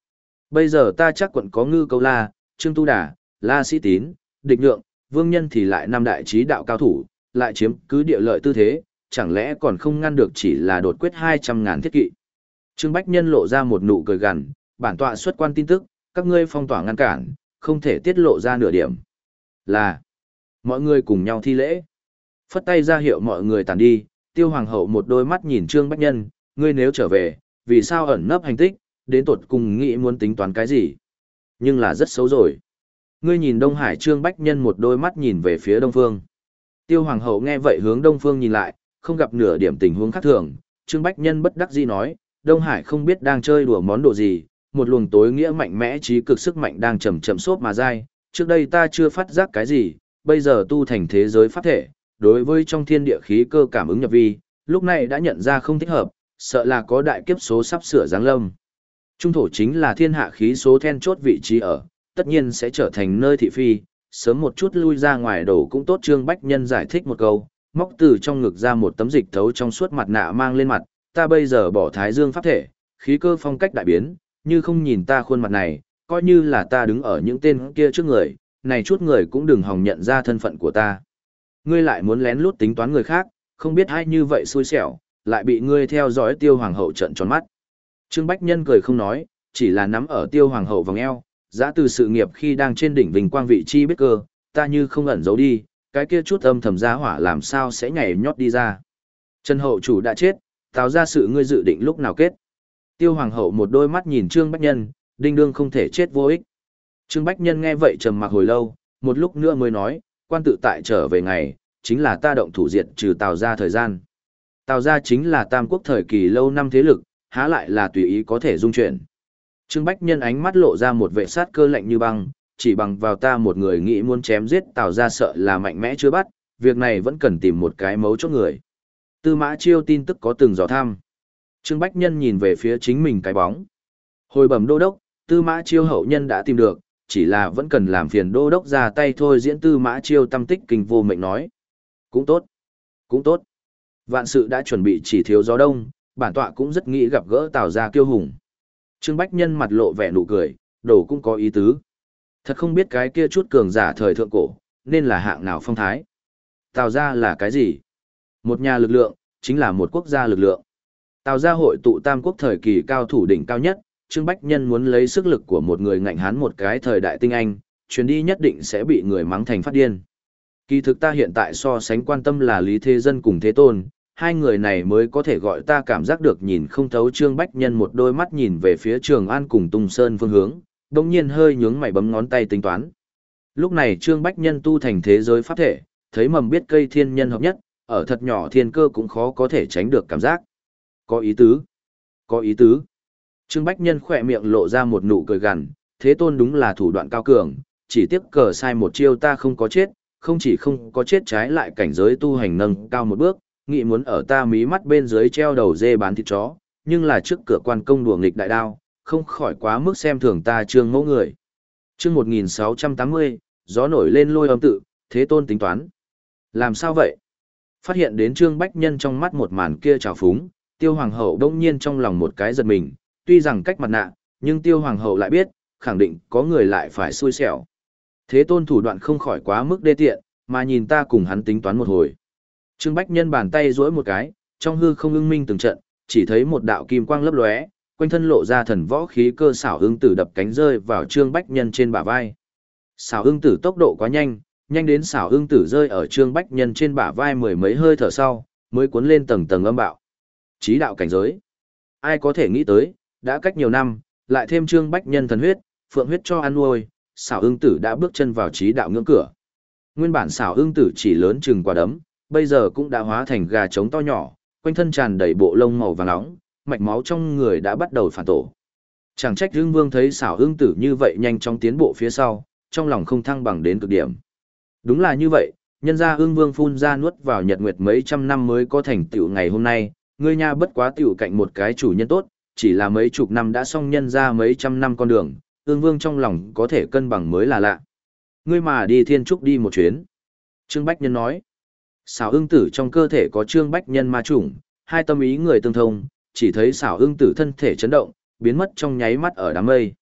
Bây giờ ta chắc quận có Ngư Câu La, Trương Tu Đà, La Sĩ Tín, Địch Nhượng, Vương Nhân thì lại năm đại trí đạo cao thủ, lại chiếm cứ địa lợi tư thế, chẳng lẽ còn không ngăn được chỉ là đột quyết hai trăm ngàn thiết kỵ. Trương Bách Nhân lộ ra một nụ cười gằn, bản tọa xuất quan tin tức, các ngươi phong tỏa ngăn cản, không thể tiết lộ ra nửa điểm. Là, mọi người cùng nhau thi lễ. Phất tay ra hiệu mọi người tàn đi, Tiêu Hoàng hậu một đôi mắt nhìn Trương Bách Nhân, ngươi nếu trở về, vì sao ẩn nấp hành tích, đến tột cùng nghĩ muốn tính toán cái gì? Nhưng là rất xấu rồi. Ngươi nhìn Đông Hải Trương Bách Nhân một đôi mắt nhìn về phía Đông Phương. Tiêu Hoàng hậu nghe vậy hướng Đông Phương nhìn lại, không gặp nửa điểm tình huống khác thường. Trương Bách Nhân bất đắc dĩ nói, Đông Hải không biết đang chơi đùa món đồ gì, một luồng tối nghĩa mạnh mẽ trí cực sức mạnh đang chậm chậm xốp mà dai. Trước đây ta chưa phát giác cái gì, bây giờ tu thành thế giới pháp thể, đối với trong thiên địa khí cơ cảm ứng nhập vi, lúc này đã nhận ra không thích hợp, sợ là có đại kiếp số sắp sửa giáng lâm. Trung thổ chính là thiên hạ khí số then chốt vị trí ở, tất nhiên sẽ trở thành nơi thị phi, sớm một chút lui ra ngoài đổ cũng tốt. Trương Bách Nhân giải thích một câu, móc từ trong ngực ra một tấm dịch thấu trong suốt mặt nạ mang lên mặt, ta bây giờ bỏ thái dương pháp thể, khí cơ phong cách đại biến, như không nhìn ta khuôn mặt này, coi như là ta đứng ở những tên kia trước người, này chút người cũng đừng hòng nhận ra thân phận của ta. Ngươi lại muốn lén lút tính toán người khác, không biết ai như vậy xui xẻo, lại bị ngươi theo dõi. Tiêu Hoàng hậu trợn tròn mắt. Trương Bách Nhân cười không nói, chỉ là nắm ở Tiêu Hoàng hậu vòng eo, giã từ sự nghiệp khi đang trên đỉnh vinh quang vị chi biết cơ, ta như không ẩn giấu đi, cái kia chút âm thầm giá hỏa làm sao sẽ nhảy nhót đi ra. Trần hậu chủ đã chết, táo ra sự ngươi dự định lúc nào kết. Tiêu Hoàng hậu một đôi mắt nhìn Trương Bách Nhân, đinh đương không thể chết vô ích. Trương Bách Nhân nghe vậy trầm mặc hồi lâu, một lúc nữa mới nói, quan tự tại trở về ngày, chính là ta động thủ diệt trừ Tào gia thời gian. Tào gia chính là tam quốc thời kỳ lâu năm thế lực, há lại là tùy ý có thể dung chuyển. Trương Bách Nhân ánh mắt lộ ra một vẻ sát cơ lạnh như băng, chỉ bằng vào ta một người nghĩ muốn chém giết Tào gia sợ là mạnh mẽ chưa bắt, việc này vẫn cần tìm một cái mấu chốt người. Tư Mã Chiêu tin tức có từng dò thăm. Trương Bách Nhân nhìn về phía chính mình cái bóng. Hồi bẩm đô đốc, Tư Mã Chiêu hậu nhân đã tìm được, chỉ là vẫn cần làm phiền đô đốc ra tay thôi. Diễn Tư Mã Chiêu tâm tích kinh vô mệnh nói. Cũng tốt, cũng tốt. Vạn sự đã chuẩn bị chỉ thiếu gió đông, bản tọa cũng rất nghĩ gặp gỡ Tào gia kiêu hùng. Trương Bách Nhân mặt lộ vẻ nụ cười, đồ cũng có ý tứ. Thật không biết cái kia chút cường giả thời thượng cổ, nên là hạng nào phong thái. Tào gia là cái gì? Một nhà lực lượng, chính là một quốc gia lực lượng. Tào gia hội tụ tam quốc thời kỳ cao thủ đỉnh cao nhất, Trương Bách Nhân muốn lấy sức lực của một người ngạnh hán một cái thời đại tinh anh, chuyến đi nhất định sẽ bị người mắng thành phát điên. Kỳ thực ta hiện tại so sánh quan tâm là Lý Thế Dân cùng Thế Tôn, hai người này mới có thể gọi ta cảm giác được nhìn không thấu. Trương Bách Nhân một đôi mắt nhìn về phía Trường An cùng Tung Sơn phương hướng, đồng nhiên hơi nhướng mày bấm ngón tay tính toán. Lúc này Trương Bách Nhân tu thành thế giới pháp thể, thấy mầm biết cây thiên nhân hợp nhất, ở thật nhỏ thiên cơ cũng khó có thể tránh được cảm giác. Có ý tứ, có ý tứ. Trương Bách Nhân khỏe miệng lộ ra một nụ cười gằn, Thế Tôn đúng là thủ đoạn cao cường, chỉ tiếc cờ sai một chiêu ta không có chết, không chỉ không có chết trái lại cảnh giới tu hành nâng cao một bước, nghĩ muốn ở ta mí mắt bên dưới treo đầu dê bán thịt chó, nhưng là trước cửa quan công đùa nghịch đại đao, không khỏi quá mức xem thường ta Trương mẫu người. Chương một nghìn sáu trăm tám mươi, gió nổi lên lôi âm tự, Thế Tôn tính toán. Làm sao vậy? Phát hiện đến Trương Bách Nhân trong mắt một màn kia trào phúng, Tiêu Hoàng hậu đông nhiên trong lòng một cái giật mình, tuy rằng cách mặt nạ, nhưng Tiêu Hoàng hậu lại biết, khẳng định có người lại phải xui xẻo. Thế Tôn thủ đoạn không khỏi quá mức đê tiện, mà nhìn ta cùng hắn tính toán một hồi. Trương Bách Nhân bàn tay duỗi một cái, trong hư không ưng minh từng trận, chỉ thấy một đạo kim quang lấp lóe, quanh thân lộ ra thần võ khí cơ xảo ưng tử đập cánh rơi vào Trương Bách Nhân trên bả vai. Xảo ưng tử tốc độ quá nhanh, nhanh đến xảo ưng tử rơi ở Trương Bách Nhân trên bả vai mười mấy hơi thở sau, mới cuốn lên tầng tầng âm bạo. Chí đạo cảnh giới. Ai có thể nghĩ tới, đã cách nhiều năm, lại thêm Trương Bách Nhân thần huyết, phượng huyết cho ăn nuôi, xảo ưng tử đã bước chân vào chí đạo ngưỡng cửa. Nguyên bản xảo ưng tử chỉ lớn chừng quả đấm, bây giờ cũng đã hóa thành gà trống to nhỏ, quanh thân tràn đầy bộ lông màu vàng nóng, mạch máu trong người đã bắt đầu phản tổ. Chẳng trách Ưng Vương thấy xảo ưng tử như vậy nhanh chóng tiến bộ phía sau, trong lòng không thăng bằng đến cực điểm. Đúng là như vậy, nhân ra Ưng Vương phun ra nuốt vào nhật nguyệt mấy trăm năm mới có thành tựu ngày hôm nay, ngươi nha bất quá tựu cạnh một cái chủ nhân tốt, chỉ là mấy chục năm đã xong nhân ra mấy trăm năm con đường, Ưng Vương trong lòng có thể cân bằng mới là lạ. Ngươi mà đi thiên trúc đi một chuyến. Trương Bách Nhân nói, xảo ưng tử trong cơ thể có Trương Bách Nhân ma chủng, hai tâm ý người tương thông, chỉ thấy xảo ưng tử thân thể chấn động, biến mất trong nháy mắt ở đám mây.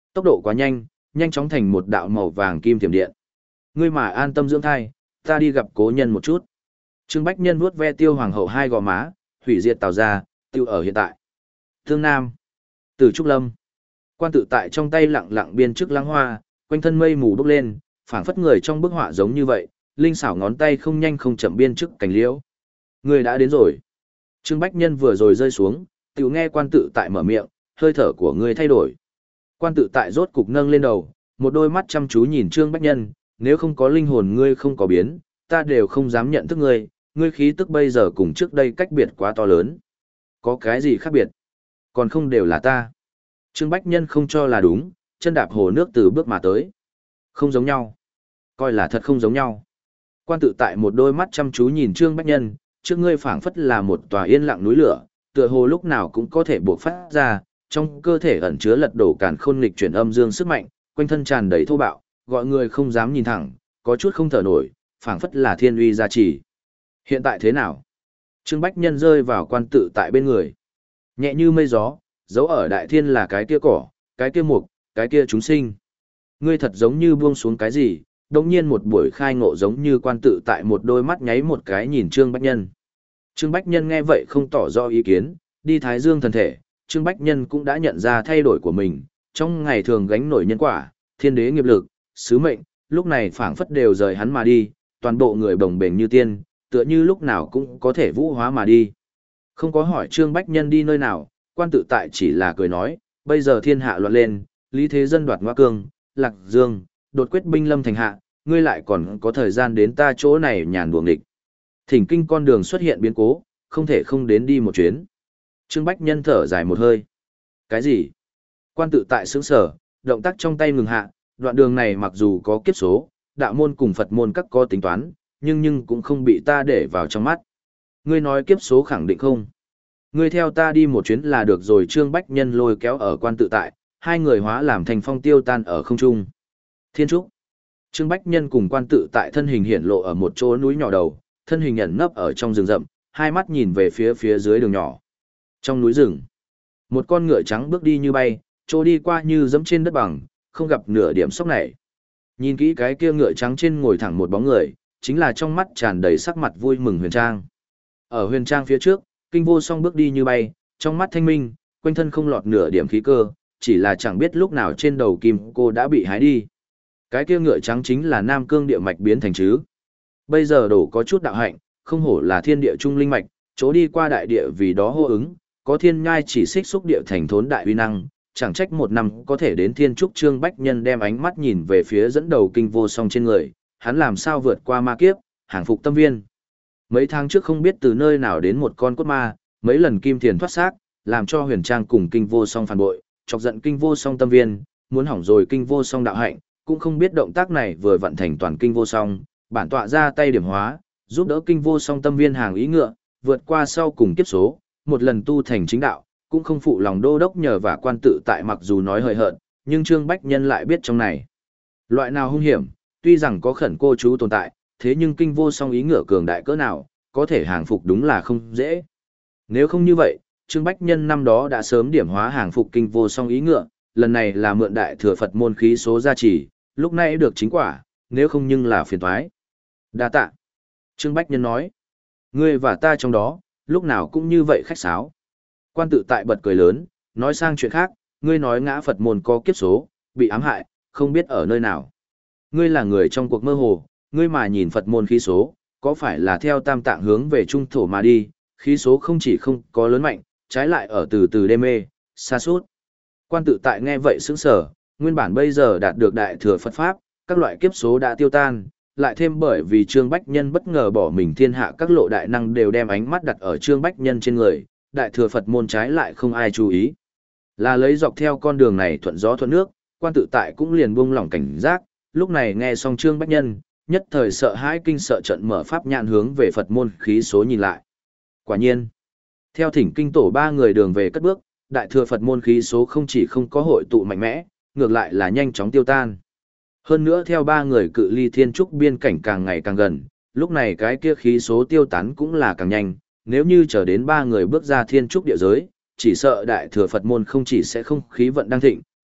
Tốc độ quá nhanh, nhanh chóng thành một đạo màu vàng kim tiềm điện. Ngươi mà an tâm dưỡng thai, ta đi gặp cố nhân một chút. Trương Bách Nhân vuốt ve Tiêu Hoàng hậu hai gò má, hủy diệt Tào gia, tiêu ở hiện tại. Thương Nam, Từ Trúc Lâm, quan tự tại trong tay lặng lặng biên chức lãng hoa, quanh thân mây mù bốc lên, phảng phất người trong bức họa giống như vậy, linh xảo ngón tay không nhanh không chậm biên chức cành liễu. Người đã đến rồi. Trương Bách Nhân vừa rồi rơi xuống, tiểu nghe quan tự tại mở miệng, hơi thở của ngươi thay đổi. Quan tự tại rốt cục nâng lên đầu, một đôi mắt chăm chú nhìn Trương Bách Nhân, nếu không có linh hồn ngươi không có biến, ta đều không dám nhận thức ngươi, ngươi khí tức bây giờ cùng trước đây cách biệt quá to lớn. Có cái gì khác biệt? Còn không đều là ta. Trương Bách Nhân không cho là đúng, chân đạp hồ nước từ bước mà tới. Không giống nhau. Coi là thật không giống nhau. Quan tự tại một đôi mắt chăm chú nhìn Trương Bách Nhân, trước ngươi phảng phất là một tòa yên lặng núi lửa, tựa hồ lúc nào cũng có thể bộc phát ra, trong cơ thể ẩn chứa lật đổ càn khôn nghịch chuyển âm dương sức mạnh, quanh thân tràn đầy thô bạo, gọi người không dám nhìn thẳng, có chút không thở nổi, phảng phất là thiên uy gia trì. Hiện tại thế nào? Trương Bách Nhân rơi vào quan tự tại bên người. Nhẹ như mây gió, dấu ở đại thiên là cái kia cỏ, cái kia mục, cái kia chúng sinh. Ngươi thật giống như buông xuống cái gì, đồng nhiên một buổi khai ngộ giống như quan tự tại một đôi mắt nháy một cái nhìn Trương Bách Nhân. Trương Bách Nhân nghe vậy không tỏ rõ ý kiến, đi thái dương thần thể, Trương Bách Nhân cũng đã nhận ra thay đổi của mình, trong ngày thường gánh nổi nhân quả, thiên đế nghiệp lực, sứ mệnh, lúc này phảng phất đều rời hắn mà đi, toàn bộ người bồng bềnh như tiên, tựa như lúc nào cũng có thể vũ hóa mà đi. Không có hỏi Trương Bách Nhân đi nơi nào, quan tự tại chỉ là cười nói, bây giờ thiên hạ loạn lên, lý thế dân đoạt Ngoa Cương, Lạc Dương, đột quyết binh lâm thành hạ, ngươi lại còn có thời gian đến ta chỗ này nhàn buồng địch. Thỉnh kinh con đường xuất hiện biến cố, không thể không đến đi một chuyến. Trương Bách Nhân thở dài một hơi. Cái gì? Quan tự tại sững sở, động tác trong tay ngừng hạ, đoạn đường này mặc dù có kiếp số, đạo môn cùng Phật môn các có tính toán, nhưng nhưng cũng không bị ta để vào trong mắt. Ngươi nói kiếp số khẳng định không? Ngươi theo ta đi một chuyến là được rồi. Trương Bách Nhân lôi kéo ở quan tự tại, hai người hóa làm thành phong tiêu tan ở không trung. Thiên Trúc. Trương Bách Nhân cùng quan tự tại thân hình hiển lộ ở một chỗ núi nhỏ đầu, thân hình ẩn nấp ở trong rừng rậm, hai mắt nhìn về phía phía dưới đường nhỏ. Trong núi rừng, một con ngựa trắng bước đi như bay, trôi đi qua như dẫm trên đất bằng, không gặp nửa điểm sốc nảy. Nhìn kỹ cái kia ngựa trắng trên ngồi thẳng một bóng người, chính là trong mắt tràn đầy sắc mặt vui mừng Huyền Trang. Ở Huyền Trang phía trước, Kinh Vô Song bước đi như bay, trong mắt thanh minh, quanh thân không lọt nửa điểm khí cơ, chỉ là chẳng biết lúc nào trên đầu kim cô đã bị hái đi. Cái kia ngựa trắng chính là Nam Cương địa mạch biến thành chứ. Bây giờ đổ có chút đạo hạnh, không hổ là thiên địa trung linh mạch, chỗ đi qua đại địa vì đó hô ứng, có thiên nhai chỉ xích xúc địa thành thốn đại uy năng, chẳng trách một năm có thể đến thiên trúc. Trương Bách Nhân đem ánh mắt nhìn về phía dẫn đầu Kinh Vô Song trên người, hắn làm sao vượt qua ma kiếp, hàng phục tâm viên. Mấy tháng trước không biết từ nơi nào đến một con cốt ma, mấy lần kim thiền thoát xác, làm cho Huyền Trang cùng Kinh Vô Song phản bội, chọc giận Kinh Vô Song tâm viên, muốn hỏng rồi Kinh Vô Song đạo hạnh, cũng không biết động tác này vừa vận thành toàn Kinh Vô Song, bản tọa ra tay điểm hóa, giúp đỡ Kinh Vô Song tâm viên hàng ý ngựa, vượt qua sau cùng kiếp số, một lần tu thành chính đạo, cũng không phụ lòng đô đốc nhờ và quan tự tại. Mặc dù nói hời hợt, nhưng Trương Bách Nhân lại biết trong này loại nào hung hiểm, tuy rằng có khẩn cô chú tồn tại, thế nhưng Kinh Vô Song ý ngựa cường đại cỡ nào, có thể hàng phục đúng là không dễ. Nếu không như vậy, Trương Bách Nhân năm đó đã sớm điểm hóa hàng phục Kinh Vô Song ý ngựa, lần này là mượn đại thừa Phật môn khí số gia trì, lúc này được chính quả, nếu không nhưng là phiền toái. Đa tạ. Trương Bách Nhân nói, ngươi và ta trong đó, lúc nào cũng như vậy khách sáo. Quan tự tại bật cười lớn, nói sang chuyện khác, ngươi nói ngã Phật môn có kiếp số, bị ám hại, không biết ở nơi nào. Ngươi là người trong cuộc mơ hồ, ngươi mà nhìn Phật môn khí số, có phải là theo tam tạng hướng về trung thổ mà đi, khí số không chỉ không có lớn mạnh, trái lại ở từ từ đê mê, xa suốt. Quan tự tại nghe vậy sững sờ, nguyên bản bây giờ đạt được đại thừa Phật Pháp, các loại kiếp số đã tiêu tan, lại thêm bởi vì Trương Bách Nhân bất ngờ bỏ mình thiên hạ các lộ đại năng đều đem ánh mắt đặt ở Trương Bách Nhân trên người, đại thừa Phật môn trái lại không ai chú ý. Là lấy dọc theo con đường này thuận gió thuận nước, quan tự tại cũng liền buông lỏng cảnh giác, lúc này nghe xong Trương Bách Nhân, nhất thời sợ hãi kinh sợ trận mở pháp nhãn hướng về Phật môn khí số nhìn lại. Quả nhiên, theo thỉnh kinh tổ ba người đường về cất bước, đại thừa Phật môn khí số không chỉ không có hội tụ mạnh mẽ, ngược lại là nhanh chóng tiêu tan. Hơn nữa theo ba người cự ly thiên trúc biên cảnh càng ngày càng gần, lúc này cái kia khí số tiêu tán cũng là càng nhanh, nếu như chờ đến ba người bước ra thiên trúc địa giới, chỉ sợ đại thừa Phật môn không chỉ sẽ không khí vận đang thịnh,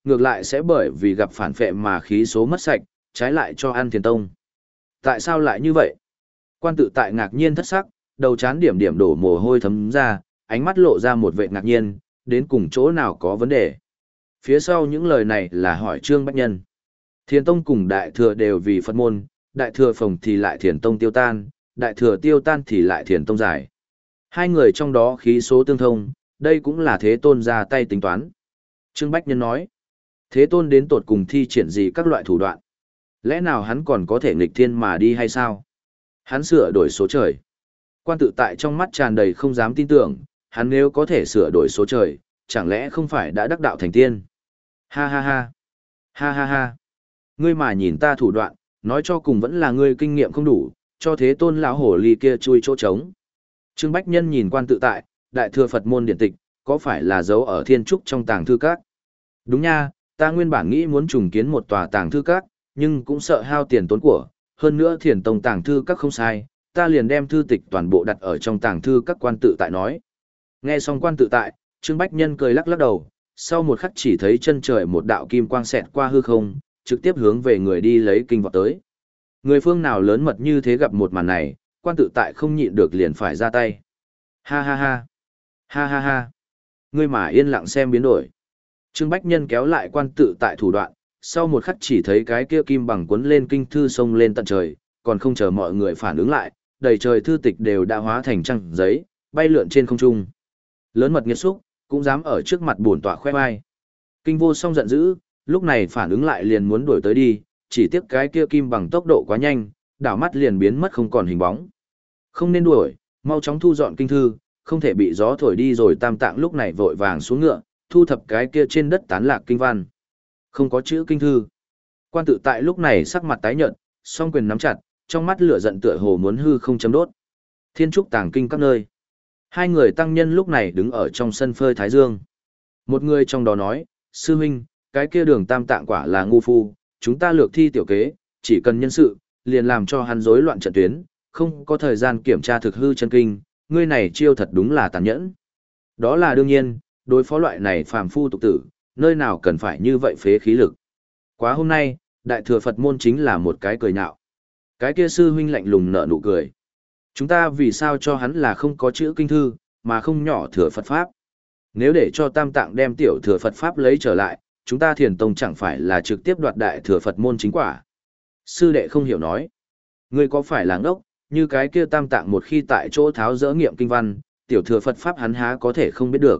ngược lại sẽ bởi vì gặp phản phệ mà khí số mất sạch, trái lại cho ăn thiền tông. Tại sao lại như vậy? Quan tự tại ngạc nhiên thất sắc, đầu chán điểm điểm đổ mồ hôi thấm ra, ánh mắt lộ ra một vẻ ngạc nhiên, đến cùng chỗ nào có vấn đề. Phía sau những lời này là hỏi Trương Bách Nhân. Thiền tông cùng đại thừa đều vì Phật môn, đại thừa phồng thì lại thiền tông tiêu tan, đại thừa tiêu tan thì lại thiền tông giải. Hai người trong đó khí số tương thông, đây cũng là Thế Tôn ra tay tính toán. Trương Bách Nhân nói, Thế Tôn đến tột cùng thi triển gì các loại thủ đoạn? Lẽ nào hắn còn có thể nghịch thiên mà đi hay sao? Hắn sửa đổi số trời. Quan tự tại trong mắt tràn đầy không dám tin tưởng, hắn nếu có thể sửa đổi số trời, chẳng lẽ không phải đã đắc đạo thành tiên? Ha ha ha. Ha ha ha. Ngươi mà nhìn ta thủ đoạn, nói cho cùng vẫn là ngươi kinh nghiệm không đủ, cho Thế Tôn lão hổ ly kia chui chỗ trống. Trương Bách Nhân nhìn Quan tự tại, đại thừa Phật môn điển tịch, có phải là dấu ở thiên trúc trong tàng thư các? Đúng nha, ta nguyên bản nghĩ muốn trùng kiến một tòa tàng thư các, nhưng cũng sợ hao tiền tốn của, hơn nữa thiền tông tàng thư các không sai, ta liền đem thư tịch toàn bộ đặt ở trong tàng thư các. Quan tự tại nói. Nghe xong Quan tự tại, Trương Bách Nhân cười lắc lắc đầu, sau một khắc chỉ thấy chân trời một đạo kim quang xẹt qua hư không, trực tiếp hướng về người đi lấy kinh vọt tới. Người phương nào lớn mật như thế gặp một màn này, Quan tự tại không nhịn được liền phải ra tay. Ha ha ha. Ha ha ha. Ngươi mà yên lặng xem biến đổi. Trương Bách Nhân kéo lại Quan tự tại thủ đoạn, sau một khắc chỉ thấy cái kia kim bằng cuốn lên kinh thư sông lên tận trời, còn không chờ mọi người phản ứng lại, đầy trời thư tịch đều đã hóa thành trăng giấy, bay lượn trên không trung. Lớn mật nghiệt xúc, cũng dám ở trước mặt bổn tọa khoe vai. Kinh vô song giận dữ, lúc này phản ứng lại liền muốn đuổi tới đi, chỉ tiếc cái kia kim bằng tốc độ quá nhanh, đảo mắt liền biến mất không còn hình bóng. Không nên đuổi, mau chóng thu dọn kinh thư, không thể bị gió thổi đi rồi. Tam Tạng lúc này vội vàng xuống ngựa, thu thập cái kia trên đất tán lạc kinh văn. Không có chữ kinh thư. Quan tự tại lúc này sắc mặt tái nhợt, song quyền nắm chặt, trong mắt lửa giận tựa hồ muốn hư không chấm đốt. Thiên trúc tàng kinh các nơi. Hai người tăng nhân lúc này đứng ở trong sân phơi thái dương. Một người trong đó nói, sư huynh, cái kia đường Tam Tạng quả là ngu phu, chúng ta lược thi tiểu kế, chỉ cần nhân sự, liền làm cho hắn rối loạn trận tuyến, không có thời gian kiểm tra thực hư chân kinh, ngươi này chiêu thật đúng là tàn nhẫn. Đó là đương nhiên, đối phó loại này phàm phu tục tử, nơi nào cần phải như vậy phế khí lực. Quá hôm nay, đại thừa Phật môn chính là một cái cười nhạo. Cái kia sư huynh lạnh lùng nở nụ cười. Chúng ta vì sao cho hắn là không có chữ kinh thư, mà không nhỏ thừa Phật Pháp. Nếu để cho Tam Tạng đem tiểu thừa Phật Pháp lấy trở lại, chúng ta thiền tông chẳng phải là trực tiếp đoạt đại thừa Phật môn chính quả. Sư đệ không hiểu nói. Ngươi có phải là ngốc, như cái kia Tam Tạng một khi tại chỗ tháo dỡ nghiệm kinh văn, tiểu thừa Phật Pháp hắn há có thể không biết được.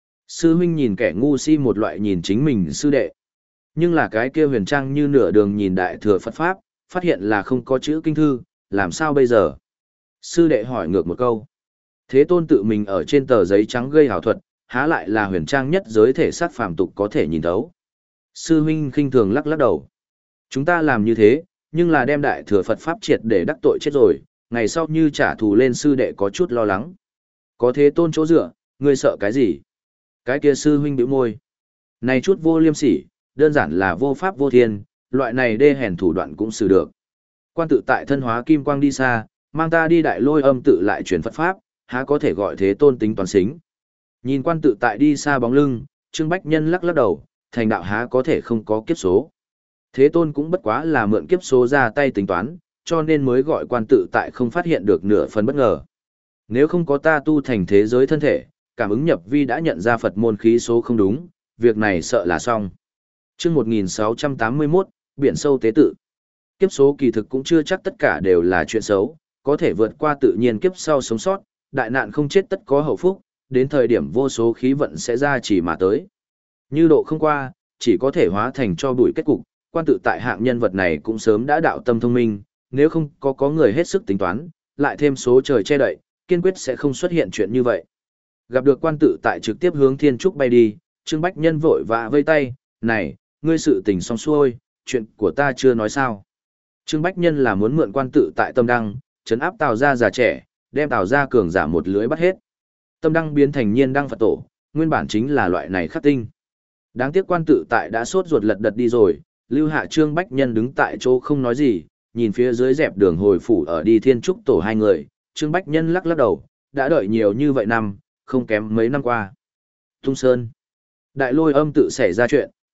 Sư huynh nhìn kẻ ngu si một loại nhìn chính mình sư đệ. Nhưng là cái kia huyền trang như nửa đường nhìn đại thừa Phật Pháp, phát hiện là không có chữ kinh thư, làm sao bây giờ? Sư đệ hỏi ngược một câu. Thế Tôn tự mình ở trên tờ giấy trắng gây hảo thuật, há lại là huyền trang nhất giới thể sát phàm tục có thể nhìn thấu. Sư huynh khinh thường lắc lắc đầu. Chúng ta làm như thế, nhưng là đem đại thừa Phật Pháp triệt để đắc tội chết rồi, ngày sau như trả thù lên sư đệ có chút lo lắng. Có Thế Tôn chỗ dựa, ngươi sợ cái gì? Cái kia sư huynh bĩu môi. Này chút vô liêm sỉ, đơn giản là vô pháp vô thiên, loại này đê hèn thủ đoạn cũng xử được. Quan tự tại thân hóa kim quang đi xa, mang ta đi đại lôi âm tự lại truyền Phật Pháp, há có thể gọi Thế Tôn tính toán xính. Nhìn quan tự tại đi xa bóng lưng, Trương Bách Nhân lắc lắc đầu, thành đạo há có thể không có kiếp số. Thế Tôn cũng bất quá là mượn kiếp số ra tay tính toán, cho nên mới gọi quan tự tại không phát hiện được nửa phần bất ngờ. Nếu không có ta tu thành thế giới thân thể, cảm ứng nhập vi đã nhận ra Phật môn khí số không đúng, việc này sợ là xong. Chương một nghìn sáu trăm tám mươi mốt, Biển sâu tế tự. Kiếp số kỳ thực cũng chưa chắc tất cả đều là chuyện xấu, có thể vượt qua tự nhiên kiếp sau sống sót, đại nạn không chết tất có hậu phúc, đến thời điểm vô số khí vận sẽ ra chỉ mà tới. Như độ không qua, chỉ có thể hóa thành cho bụi kết cục, quan tự tại hạng nhân vật này cũng sớm đã đạo tâm thông minh, nếu không có có người hết sức tính toán, lại thêm số trời che đậy, kiên quyết sẽ không xuất hiện chuyện như vậy. Gặp được quan tự tại trực tiếp hướng thiên trúc bay đi, Trương Bách Nhân vội vã vây tay, này, ngươi sự tình xong xuôi, chuyện của ta chưa nói sao. Trương Bách Nhân là muốn mượn quan tự tại tâm đăng, chấn áp Tào gia già trẻ, đem Tào gia cường giả một lưới bắt hết. Tâm đăng biến thành nhiên đăng Phật tổ, nguyên bản chính là loại này khắc tinh. Đáng tiếc quan tự tại đã sốt ruột lật đật đi rồi, lưu hạ Trương Bách Nhân đứng tại chỗ không nói gì, nhìn phía dưới dẹp đường hồi phủ ở đi thiên trúc tổ hai người, Trương Bách Nhân lắc lắc đầu, đã đợi nhiều như vậy năm, không kém mấy năm qua. Tung Sơn. Đại lôi âm tự xảy ra chuyện,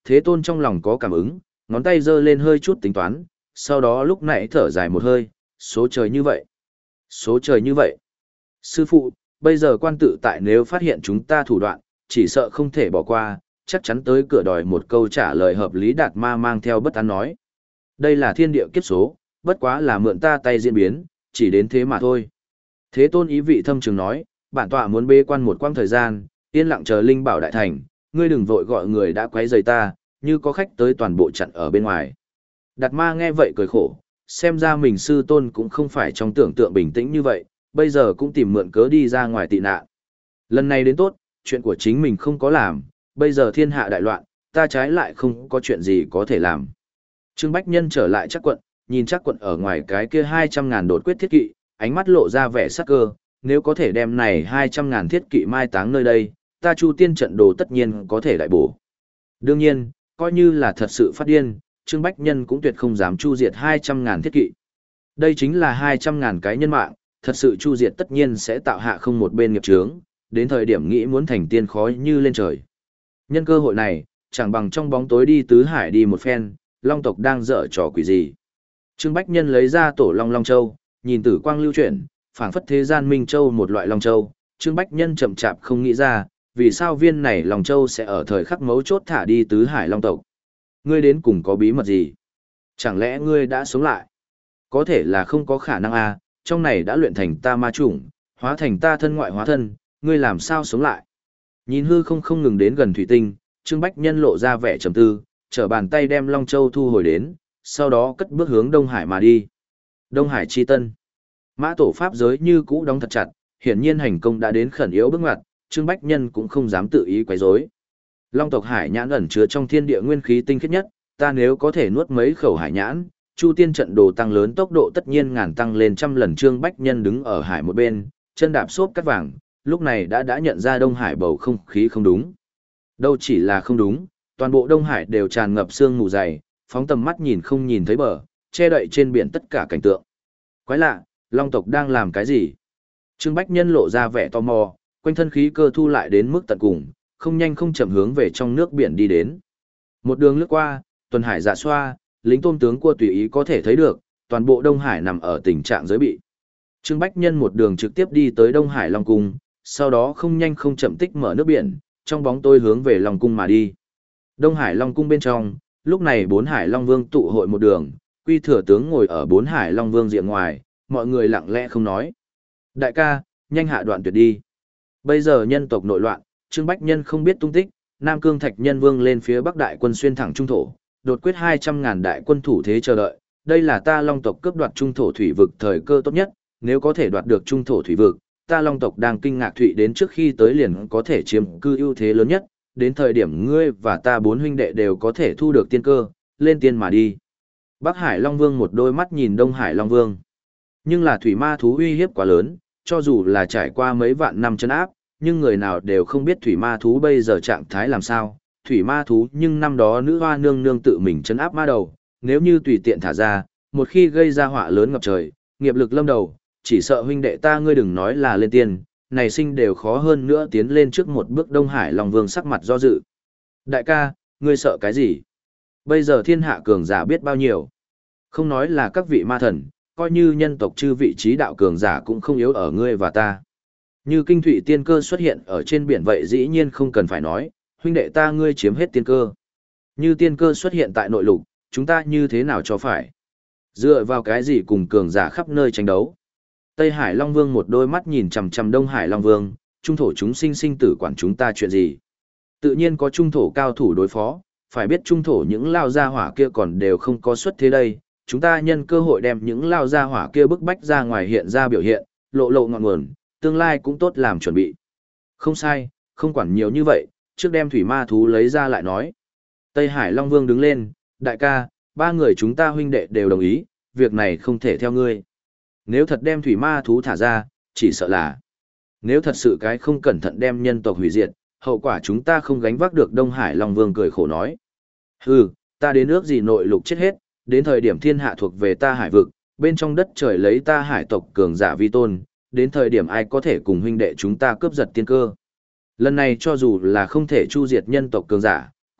Thế Tôn trong lòng có cảm ứng, ngón tay giơ lên hơi chút tính toán, sau đó lúc nãy thở dài một hơi, số trời như vậy. Số trời như vậy. Sư phụ, bây giờ quan tự tại nếu phát hiện chúng ta thủ đoạn, chỉ sợ không thể bỏ qua, chắc chắn tới cửa đòi một câu trả lời hợp lý. Đạt Ma mang theo bất an nói. Đây là thiên địa kiếp số, bất quá là mượn ta tay diễn biến, chỉ đến thế mà thôi. Thế Tôn ý vị thâm trường nói, bản tọa muốn bế quan một quãng thời gian, yên lặng chờ linh bảo đại thành, ngươi đừng vội gọi người đã quấy rầy ta, như có khách tới toàn bộ chặn ở bên ngoài. Đạt Ma nghe vậy cười khổ, xem ra mình sư tôn cũng không phải trong tưởng tượng bình tĩnh như vậy, bây giờ cũng tìm mượn cớ đi ra ngoài tị nạn. Lần này đến tốt, chuyện của chính mình không có làm, bây giờ thiên hạ đại loạn, ta trái lại không có chuyện gì có thể làm. Trương Bách Nhân trở lại Trác Quận, nhìn Trác Quận ở ngoài cái kia hai trăm ngàn đột quyết thiết kỵ, ánh mắt lộ ra vẻ sắc cơ, nếu có thể đem này hai trăm ngàn thiết kỵ mai táng nơi đây, ta Chu Tiên trận đồ tất nhiên có thể đại bổ. Đương nhiên, coi như là thật sự phát điên, Trương Bách Nhân cũng tuyệt không dám chu diệt hai trăm ngàn thiết kỵ. Đây chính là hai trăm ngàn cái nhân mạng, thật sự chu diệt tất nhiên sẽ tạo hạ không một bên nghiệp chướng, đến thời điểm nghĩ muốn thành tiên khói như lên trời. Nhân cơ hội này, chẳng bằng trong bóng tối đi tứ hải đi một phen, Long tộc đang dở trò quỷ gì. Trương Bách Nhân lấy ra tổ Long Long Châu, nhìn tử quang lưu chuyển, phảng phất thế gian Minh Châu một loại Long Châu, Trương Bách Nhân chậm chạp không nghĩ ra, vì sao viên này Long Châu sẽ ở thời khắc mấu chốt thả đi tứ hải Long tộc. Ngươi đến cùng có bí mật gì? Chẳng lẽ ngươi đã sống lại? Có thể là không có khả năng à, trong này đã luyện thành ta ma chủng, hóa thành ta thân ngoại hóa thân, ngươi làm sao sống lại? Nhìn hư không không ngừng đến gần thủy tinh, Trương Bách Nhân lộ ra vẻ trầm tư, trở bàn tay đem Long Châu thu hồi đến, sau đó cất bước hướng Đông Hải mà đi. Đông Hải chi tân. Mã tổ pháp giới như cũ đóng thật chặt, hiển nhiên hành công đã đến khẩn yếu bước ngoặt, Trương Bách Nhân cũng không dám tự ý quấy rối. Long tộc hải nhãn ẩn chứa trong thiên địa nguyên khí tinh khiết nhất, ta nếu có thể nuốt mấy khẩu hải nhãn, Chu Tiên trận đồ tăng lớn tốc độ tất nhiên ngàn tăng lên trăm lần. Trương Bách Nhân đứng ở hải một bên, chân đạp xốp cắt vàng, lúc này đã đã nhận ra Đông Hải bầu không khí không đúng. Đâu chỉ là không đúng, toàn bộ Đông Hải đều tràn ngập sương mù dày, phóng tầm mắt nhìn không nhìn thấy bờ, che đậy trên biển tất cả cảnh tượng. Quái lạ, Long tộc đang làm cái gì? Trương Bách Nhân lộ ra vẻ tò mò, quanh thân khí cơ thu lại đến mức tận cùng, không nhanh không chậm hướng về trong nước biển đi đến. Một đường lướt qua, tuần hải dạ xoa, lính tôm tướng cua tùy ý có thể thấy được, toàn bộ Đông Hải nằm ở tình trạng giới bị. Trương Bách Nhân một đường trực tiếp đi tới Đông Hải Long Cung, sau đó không nhanh không chậm tích mở nước biển, trong bóng tối hướng về Long Cung mà đi. Đông Hải Long Cung bên trong, lúc này bốn Hải Long Vương tụ hội một đường, Quy Thừa tướng ngồi ở bốn Hải Long Vương diện ngoài, mọi người lặng lẽ không nói. Đại ca, nhanh hạ đoạn tuyệt đi. Bây giờ nhân tộc nội loạn, Trương Bách Nhân không biết tung tích, Nam Cương Thạch Nhân Vương lên phía Bắc đại quân xuyên thẳng trung thổ, đột quyết hai trăm ngàn đại quân thủ thế chờ đợi, đây là ta Long tộc cướp đoạt trung thổ thủy vực thời cơ tốt nhất, nếu có thể đoạt được trung thổ thủy vực, ta Long tộc đang kinh ngạc thụy đến trước khi tới liền có thể chiếm cư ưu thế lớn nhất, đến thời điểm ngươi và ta bốn huynh đệ đều có thể thu được tiên cơ, lên tiên mà đi. Bắc Hải Long Vương một đôi mắt nhìn Đông Hải Long Vương. Nhưng là thủy ma thú uy hiếp quá lớn, cho dù là trải qua mấy vạn năm trấn áp, nhưng người nào đều không biết thủy ma thú bây giờ trạng thái làm sao. Thủy ma thú nhưng năm đó nữ hoa nương nương tự mình trấn áp ma đầu, nếu như tùy tiện thả ra, một khi gây ra họa lớn ngập trời, nghiệp lực lâm đầu, chỉ sợ huynh đệ ta ngươi đừng nói là lên tiên, này sinh đều khó hơn nữa tiến lên trước một bước. Đông Hải Long Vương sắc mặt do dự. Đại ca, ngươi sợ cái gì? Bây giờ thiên hạ cường giả biết bao nhiêu. Không nói là các vị ma thần, coi như nhân tộc chư vị trí đạo cường giả cũng không yếu ở ngươi và ta. Như kinh thủy tiên cơ xuất hiện ở trên biển vậy dĩ nhiên không cần phải nói, huynh đệ ta ngươi chiếm hết tiên cơ. Như tiên cơ xuất hiện tại nội lục, chúng ta như thế nào cho phải? Dựa vào cái gì cùng cường giả khắp nơi tranh đấu? Tây Hải Long Vương một đôi mắt nhìn chằm chằm Đông Hải Long Vương, trung thổ chúng sinh sinh tử quản chúng ta chuyện gì? Tự nhiên có trung thổ cao thủ đối phó, phải biết trung thổ những lao gia hỏa kia còn đều không có xuất thế đây, chúng ta nhân cơ hội đem những lao gia hỏa kia bức bách ra ngoài hiện ra biểu hiện, lộ lộ ngọn nguồn, tương lai cũng tốt làm chuẩn bị. Không sai, không quản nhiều như vậy, trước đem thủy ma thú lấy ra lại nói. Tây Hải Long Vương đứng lên, đại ca, ba người chúng ta huynh đệ đều đồng ý, việc này không thể theo ngươi. Nếu thật đem thủy ma thú thả ra, chỉ sợ là, nếu thật sự cái không cẩn thận đem nhân tộc hủy diệt, hậu quả chúng ta không gánh vác được. Đông Hải Long Vương cười khổ nói. Hừ, ta đến ước gì nội lục chết hết, đến thời điểm thiên hạ thuộc về ta hải vực, bên trong đất trời lấy ta hải tộc cường giả vi tôn, đến thời điểm ai có thể cùng huynh đệ chúng ta cướp giật tiên cơ. Lần này cho dù là không thể chu diệt nhân tộc cường giả,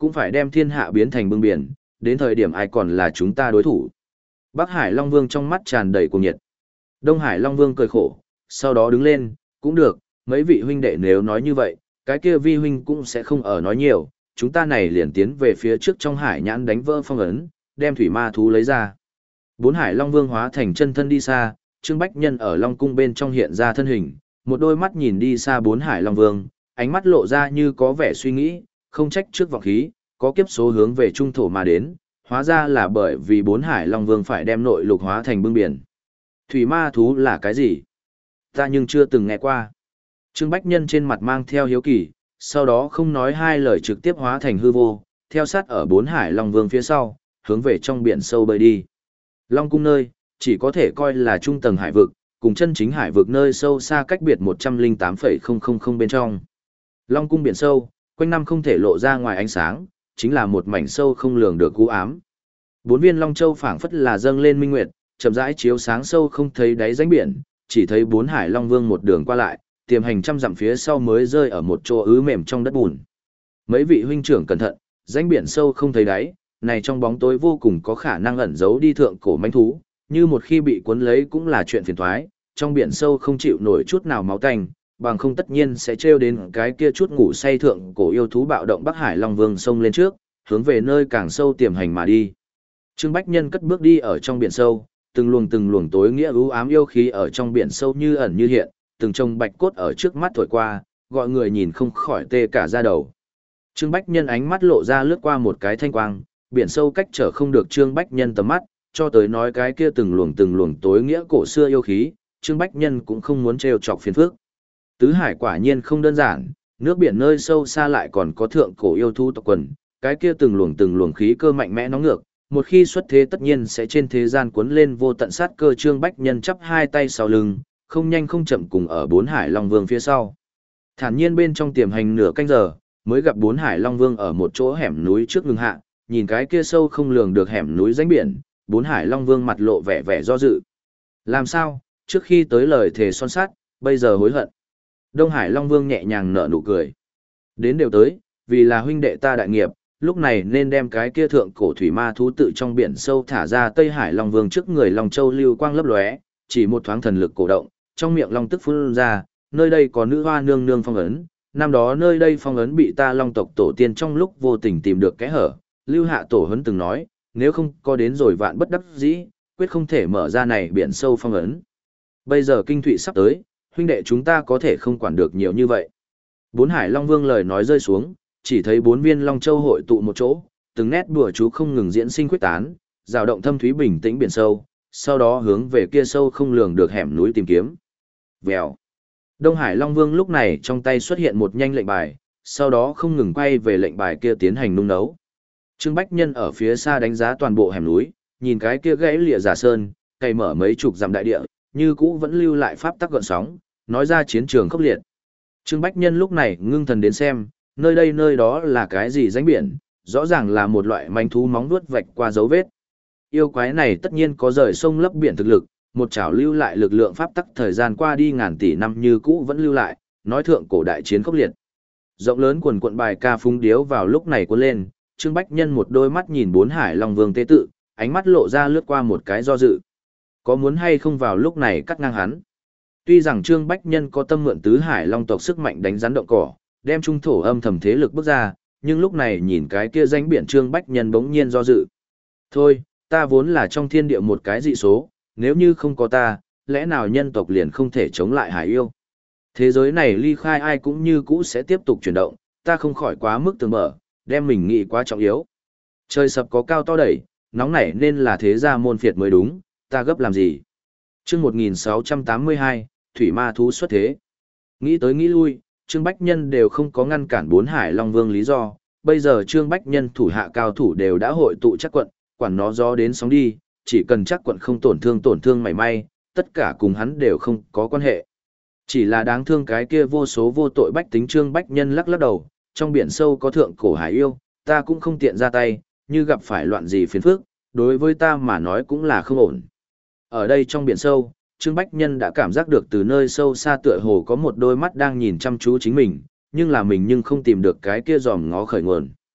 cũng phải đem thiên hạ biến thành bưng biển, đến thời điểm ai còn là chúng ta đối thủ. Bắc Hải Long Vương trong mắt tràn đầy cuồng nhiệt. Đông Hải Long Vương cười khổ, sau đó đứng lên, cũng được, mấy vị huynh đệ nếu nói như vậy, cái kia vi huynh cũng sẽ không ở nói nhiều, chúng ta này liền tiến về phía trước trong hải nhãn đánh vỡ phong ấn, đem thủy ma thú lấy ra. Bốn Hải Long Vương hóa thành chân thân đi xa, Trương Bách Nhân ở Long Cung bên trong hiện ra thân hình, một đôi mắt nhìn đi xa Bốn Hải Long Vương, ánh mắt lộ ra như có vẻ suy nghĩ, không trách trước vọng khí, có kiếp số hướng về trung thổ mà đến, hóa ra là bởi vì Bốn Hải Long Vương phải đem nội lục hóa thành bưng biển. Thủy ma thú là cái gì? Ta nhưng chưa từng nghe qua. Trương Bách Nhân trên mặt mang theo hiếu kỳ, sau đó không nói hai lời trực tiếp hóa thành hư vô, theo sát ở Bốn Hải Long Vương phía sau, hướng về trong biển sâu bơi đi. Long Cung nơi, chỉ có thể coi là trung tầng hải vực, cùng chân chính hải vực nơi sâu xa cách biệt một trăm lẻ tám phẩy không không không bên trong. Long Cung biển sâu, quanh năm không thể lộ ra ngoài ánh sáng, chính là một mảnh sâu không lường được u ám. Bốn viên Long Châu phảng phất là dâng lên minh nguyệt, chậm rãi chiếu sáng sâu không thấy đáy rãnh biển, chỉ thấy Bốn Hải Long Vương một đường qua lại, tiềm hành trăm dặm phía sau mới rơi ở một chỗ ứ mềm trong đất bùn. Mấy vị huynh trưởng cẩn thận, rãnh biển sâu không thấy đáy, này trong bóng tối vô cùng có khả năng ẩn giấu đi thượng cổ manh thú, như một khi bị cuốn lấy cũng là chuyện phiền toái, trong biển sâu không chịu nổi chút nào máu tanh, bằng không tất nhiên sẽ trêu đến cái kia chút ngủ say thượng cổ yêu thú bạo động Bắc Hải Long Vương xông lên trước, hướng về nơi càng sâu tiềm hành mà đi. Trương Bách Nhân cất bước đi ở trong biển sâu, từng luồng từng luồng tối nghĩa u ám yêu khí ở trong biển sâu như ẩn như hiện, từng trông bạch cốt ở trước mắt thổi qua, gọi người nhìn không khỏi tê cả da đầu. Trương Bách Nhân ánh mắt lộ ra lướt qua một cái thanh quang, biển sâu cách trở không được Trương Bách Nhân tầm mắt, cho tới nói cái kia từng luồng từng luồng tối nghĩa cổ xưa yêu khí, Trương Bách Nhân cũng không muốn trêu chọc phiền phức. Tứ hải quả nhiên không đơn giản, nước biển nơi sâu xa lại còn có thượng cổ yêu thú tộc quần, cái kia từng luồng từng luồng khí cơ mạnh mẽ nóng ngược, một khi xuất thế tất nhiên sẽ trên thế gian cuốn lên vô tận sát cơ. Trương Bách Nhân chắp hai tay sau lưng, không nhanh không chậm cùng ở Bốn Hải Long Vương phía sau. Thản nhiên bên trong tiềm hành nửa canh giờ, mới gặp Bốn Hải Long Vương ở một chỗ hẻm núi trước ngừng hạ, nhìn cái kia sâu không lường được hẻm núi rãnh biển, Bốn Hải Long Vương mặt lộ vẻ vẻ do dự. Làm sao, trước khi tới lời thề son sắt, bây giờ hối hận. Đông Hải Long Vương nhẹ nhàng nở nụ cười. Đến đều tới, vì là huynh đệ ta đại nghiệp, lúc này nên đem cái kia thượng cổ thủy ma thú tự trong biển sâu thả ra. Tây Hải Long Vương trước người Long Châu lưu quang lấp lóe, chỉ một thoáng thần lực cổ động, trong miệng long tức phun ra, nơi đây có nữ hoa nương nương phong ấn, năm đó nơi đây phong ấn bị ta Long tộc tổ tiên trong lúc vô tình tìm được kẽ hở, Lưu Hạ tổ huấn từng nói, nếu không có đến rồi vạn bất đắc dĩ, quyết không thể mở ra này biển sâu phong ấn. Bây giờ kinh thụy sắp tới, huynh đệ chúng ta có thể không quản được nhiều như vậy. Bốn Hải Long Vương lời nói rơi xuống, chỉ thấy bốn viên Long Châu hội tụ một chỗ, từng nét đùa chú không ngừng diễn sinh quyết tán, dao động thâm thúy bình tĩnh biển sâu, sau đó hướng về kia sâu không lường được hẻm núi tìm kiếm. Vèo. Đông Hải Long Vương lúc này trong tay xuất hiện một nhanh lệnh bài, sau đó không ngừng quay về lệnh bài kia tiến hành nung nấu. Trương Bách Nhân ở phía xa đánh giá toàn bộ hẻm núi, nhìn cái kia gãy lìa giả sơn, cày mở mấy chục dặm đại địa, như cũ vẫn lưu lại pháp tắc gợn sóng, nói ra chiến trường khốc liệt. Trương Bách Nhân lúc này ngưng thần đến xem, nơi đây nơi đó là cái gì rãnh biển, rõ ràng là một loại manh thú móng vuốt vạch qua dấu vết. Yêu quái này tất nhiên có rời sông lấp biển thực lực, một chảo lưu lại lực lượng pháp tắc thời gian qua đi ngàn tỷ năm như cũ vẫn lưu lại, nói thượng cổ đại chiến khốc liệt. Rộng lớn quần quận bài ca phúng điếu vào lúc này cuốn lên, Trương Bách Nhân một đôi mắt nhìn Bốn Hải Long Vương tế tự, ánh mắt lộ ra lướt qua một cái do dự. Có muốn hay không vào lúc này cắt ngang hắn? Tuy rằng Trương Bách Nhân có tâm mượn Tứ Hải Long tộc sức mạnh đánh rắn động cỏ, đem trung thổ âm thầm thế lực bước ra, nhưng lúc này nhìn cái kia danh biển Trương Bách Nhân bỗng nhiên do dự. Thôi, ta vốn là trong thiên địa một cái dị số, nếu như không có ta, lẽ nào nhân tộc liền không thể chống lại hải yêu? Thế giới này ly khai ai cũng như cũ sẽ tiếp tục chuyển động, ta không khỏi quá mức tường mở, đem mình nghĩ quá trọng yếu. Trời sập có cao to đẩy, nóng nảy nên là thế gia môn phiệt mới đúng, ta gấp làm gì? Chương một nghìn sáu trăm tám mươi hai, Thủy Ma Thú xuất thế. Nghĩ tới nghĩ lui, Trương Bách Nhân đều không có ngăn cản Bốn Hải Long Vương lý do, bây giờ Trương Bách Nhân thủ hạ cao thủ đều đã hội tụ chắc quận, quản nó gió đến sóng đi, chỉ cần chắc quận không tổn thương tổn thương mảy may, tất cả cùng hắn đều không có quan hệ. Chỉ là đáng thương cái kia vô số vô tội bách tính. Trương Bách Nhân lắc lắc đầu, trong biển sâu có thượng cổ hải yêu, ta cũng không tiện ra tay, như gặp phải loạn gì phiền phức, đối với ta mà nói cũng là không ổn. Ở đây trong biển sâu, Trương Bách Nhân đã cảm giác được từ nơi sâu xa tựa hồ có một đôi mắt đang nhìn chăm chú chính mình, nhưng là mình nhưng không tìm được cái kia giòm ngó khởi nguồn.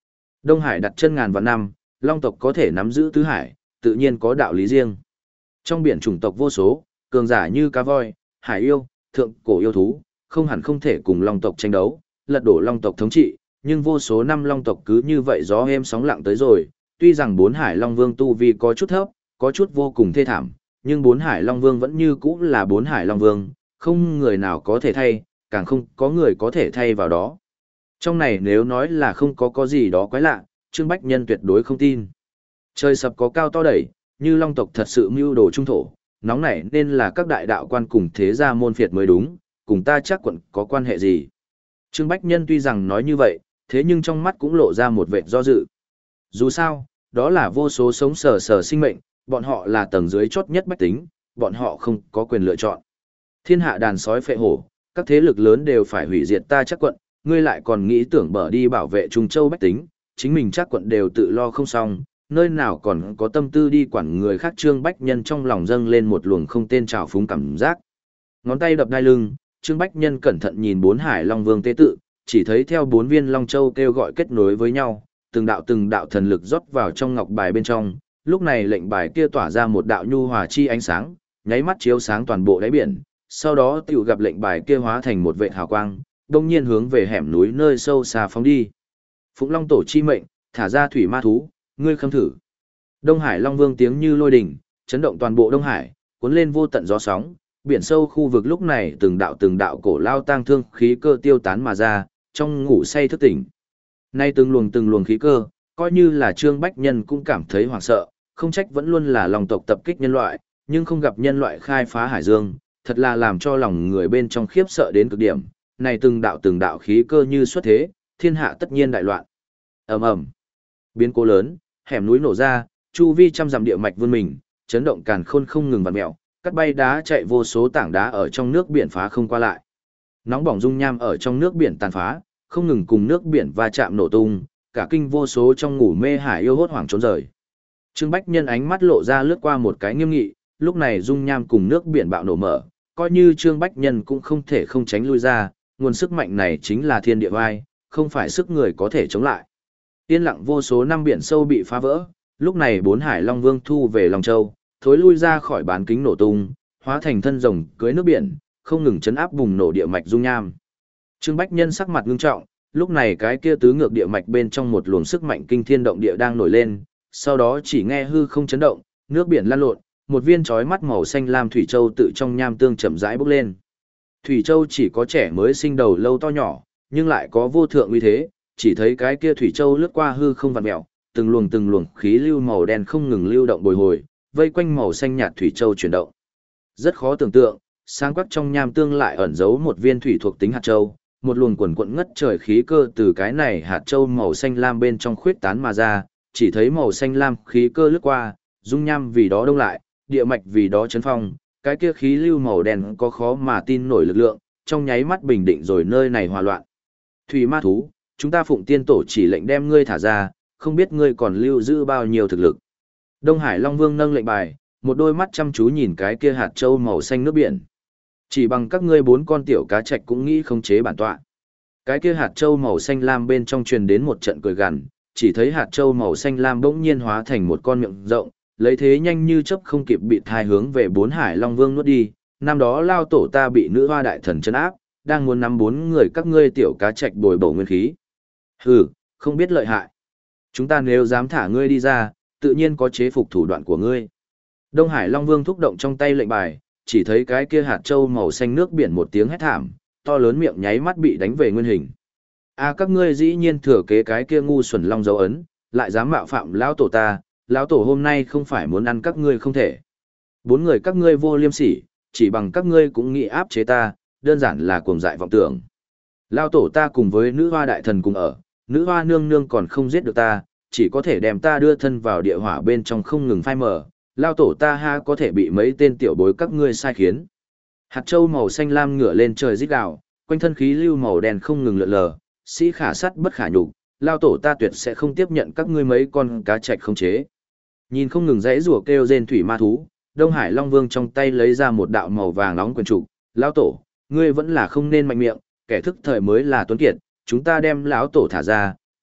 Đông Hải đặt chân ngàn vạn năm, long tộc có thể nắm giữ tứ hải, tự nhiên có đạo lý riêng. Trong biển chủng tộc vô số, cường giả như cá voi, hải yêu, thượng cổ yêu thú, không hẳn không thể cùng long tộc tranh đấu, lật đổ long tộc thống trị, nhưng vô số năm long tộc cứ như vậy gió êm sóng lặng tới rồi, tuy rằng bốn hải long vương tu vi có chút thấp, có chút vô cùng thê thảm, nhưng bốn hải long vương vẫn như cũ là bốn hải long vương, không người nào có thể thay, càng không có người có thể thay vào đó. Trong này nếu nói là không có có gì đó quái lạ, Trương Bách Nhân tuyệt đối không tin. Trời sập có cao to đẩy, như long tộc thật sự mưu đồ trung thổ, nóng nảy nên là các đại đạo quan cùng thế gia môn phiệt mới đúng, cùng ta chắc quận có quan hệ gì. Trương Bách Nhân tuy rằng nói như vậy, thế nhưng trong mắt cũng lộ ra một vẻ do dự. Dù sao, đó là vô số sống sờ sờ sinh mệnh, bọn họ là tầng dưới chót nhất bách tính, bọn họ không có quyền lựa chọn. Thiên hạ đàn sói phệ hổ, các thế lực lớn đều phải hủy diệt ta chắc quận, ngươi lại còn nghĩ tưởng bở đi bảo vệ Trung Châu bách tính, chính mình chắc quận đều tự lo không xong, nơi nào còn có tâm tư đi quản người khác. Trương Bách Nhân trong lòng dâng lên một luồng không tên trào phúng cảm giác. Ngón tay đập đai lưng, Trương Bách Nhân cẩn thận nhìn bốn hải long vương tế tự, chỉ thấy theo bốn viên long châu kêu gọi kết nối với nhau, từng đạo từng đạo thần lực rót vào trong ngọc bài bên trong, lúc này lệnh bài kia tỏa ra một đạo nhu hòa chi ánh sáng, nháy mắt chiếu sáng toàn bộ đáy biển, sau đó tiểu gặp lệnh bài kia hóa thành một vệt hào quang, đông nhiên hướng về hẻm núi nơi sâu xa phóng đi. Phụng Long tổ chi mệnh, thả ra thủy ma thú, ngươi khâm thử. Đông Hải Long Vương tiếng như lôi đình, chấn động toàn bộ Đông Hải, cuốn lên vô tận gió sóng, biển sâu khu vực lúc này từng đạo từng đạo cổ lao tang thương khí cơ tiêu tán mà ra, trong ngủ say thức tỉnh. Nay từng luồng từng luồng khí cơ, coi như là Trương Bách Nhân cũng cảm thấy hoảng sợ, không trách vẫn luôn là lòng tộc tập kích nhân loại, nhưng không gặp nhân loại khai phá hải dương, thật là làm cho lòng người bên trong khiếp sợ đến cực điểm. Này từng đạo từng đạo khí cơ như xuất thế, thiên hạ tất nhiên đại loạn. Ầm ầm. Biến cố lớn, hẻm núi nổ ra, chu vi trăm dặm địa mạch vươn mình, chấn động càn khôn không ngừng vặn mèo, cắt bay đá chạy vô số tảng đá ở trong nước biển phá không qua lại. Nóng bỏng dung nham ở trong nước biển tàn phá, không ngừng cùng nước biển va chạm nổ tung, cả kinh vô số trong ngủ mê hải yêu hốt hoảng trốn rời. Trương Bách Nhân ánh mắt lộ ra lướt qua một cái nghiêm nghị, lúc này dung nham cùng nước biển bạo nổ mở, coi như Trương Bách Nhân cũng không thể không tránh lui ra, nguồn sức mạnh này chính là thiên địa vai, không phải sức người có thể chống lại. Yên lặng vô số năm biển sâu bị phá vỡ, lúc này bốn hải long vương thu về Long Châu, thối lui ra khỏi bán kính nổ tung, hóa thành thân rồng cưới nước biển, không ngừng chấn áp bùng nổ địa mạch dung nham. Trương Bách Nhân sắc mặt ngưng trọng, lúc này cái kia tứ ngược địa mạch bên trong một luồng sức mạnh kinh thiên động địa đang nổi lên, sau đó chỉ nghe hư không chấn động, nước biển lan lộn, một viên chói mắt màu xanh lam thủy châu tự trong nham tương chậm rãi bốc lên. Thủy châu chỉ có trẻ mới sinh đầu lâu to nhỏ, nhưng lại có vô thượng uy thế, chỉ thấy cái kia thủy châu lướt qua hư không vặn mèo, từng luồng từng luồng khí lưu màu đen không ngừng lưu động bồi hồi, vây quanh màu xanh nhạt thủy châu chuyển động. Rất khó tưởng tượng, sáng quắc trong nham tương lại ẩn giấu một viên thủy thuộc tính hạt châu, một luồng quần quận ngất trời khí cơ từ cái này hạt châu màu xanh lam bên trong khuyết tán mà ra, chỉ thấy màu xanh lam khí cơ lướt qua, dung nham vì đó đông lại, địa mạch vì đó chấn phong, cái kia khí lưu màu đen có khó mà tin nổi lực lượng, trong nháy mắt bình định rồi nơi này hòa loạn. Thủy ma thú, chúng ta phụng tiên tổ chỉ lệnh đem ngươi thả ra, không biết ngươi còn lưu giữ bao nhiêu thực lực. Đông Hải Long Vương nâng lệnh bài, một đôi mắt chăm chú nhìn cái kia hạt châu màu xanh nước biển. Chỉ bằng các ngươi bốn con tiểu cá trạch cũng nghĩ khống chế bản tọa. Cái kia hạt châu màu xanh lam bên trong truyền đến một trận cười gằn, chỉ thấy hạt châu màu xanh lam bỗng nhiên hóa thành một con miệng rộng, lấy thế nhanh như chớp không kịp bị thai hướng về bốn hải long vương nuốt đi. Năm đó lao tổ ta bị nữ hoa đại thần trấn áp, đang muốn nắm bốn người các ngươi tiểu cá trạch bồi bổ nguyên khí. Hừ, không biết lợi hại. Chúng ta nếu dám thả ngươi đi ra, tự nhiên có chế phục thủ đoạn của ngươi. Đông Hải Long Vương thúc động trong tay lệnh bài, chỉ thấy cái kia hạt châu màu xanh nước biển một tiếng hét thảm, to lớn miệng nháy mắt bị đánh về nguyên hình. A các ngươi dĩ nhiên thừa kế cái kia ngu xuẩn long dấu ấn, lại dám mạo phạm lão tổ ta, lão tổ hôm nay không phải muốn ăn các ngươi không thể. Bốn người các ngươi vô liêm sỉ, chỉ bằng các ngươi cũng nghĩ áp chế ta, đơn giản là cuồng dại vọng tưởng. Lão tổ ta cùng với nữ hoa đại thần cùng ở, nữ hoa nương nương còn không giết được ta, chỉ có thể đem ta đưa thân vào địa hỏa bên trong không ngừng phai mờ. Lão tổ ta ha có thể bị mấy tên tiểu bối các ngươi sai khiến. Hạt châu màu xanh lam ngửa lên trời rít gào, quanh thân khí lưu màu đen không ngừng lượn lờ, sĩ khả sắt bất khả nhục, lão tổ ta tuyệt sẽ không tiếp nhận các ngươi mấy con cá trạch không chế. Nhìn không ngừng dãy rủa kêu rên thủy ma thú, Đông Hải Long Vương trong tay lấy ra một đạo màu vàng nóng quyền trục, lão tổ, ngươi vẫn là không nên mạnh miệng, kẻ thức thời mới là tuấn kiệt, chúng ta đem lão tổ thả ra,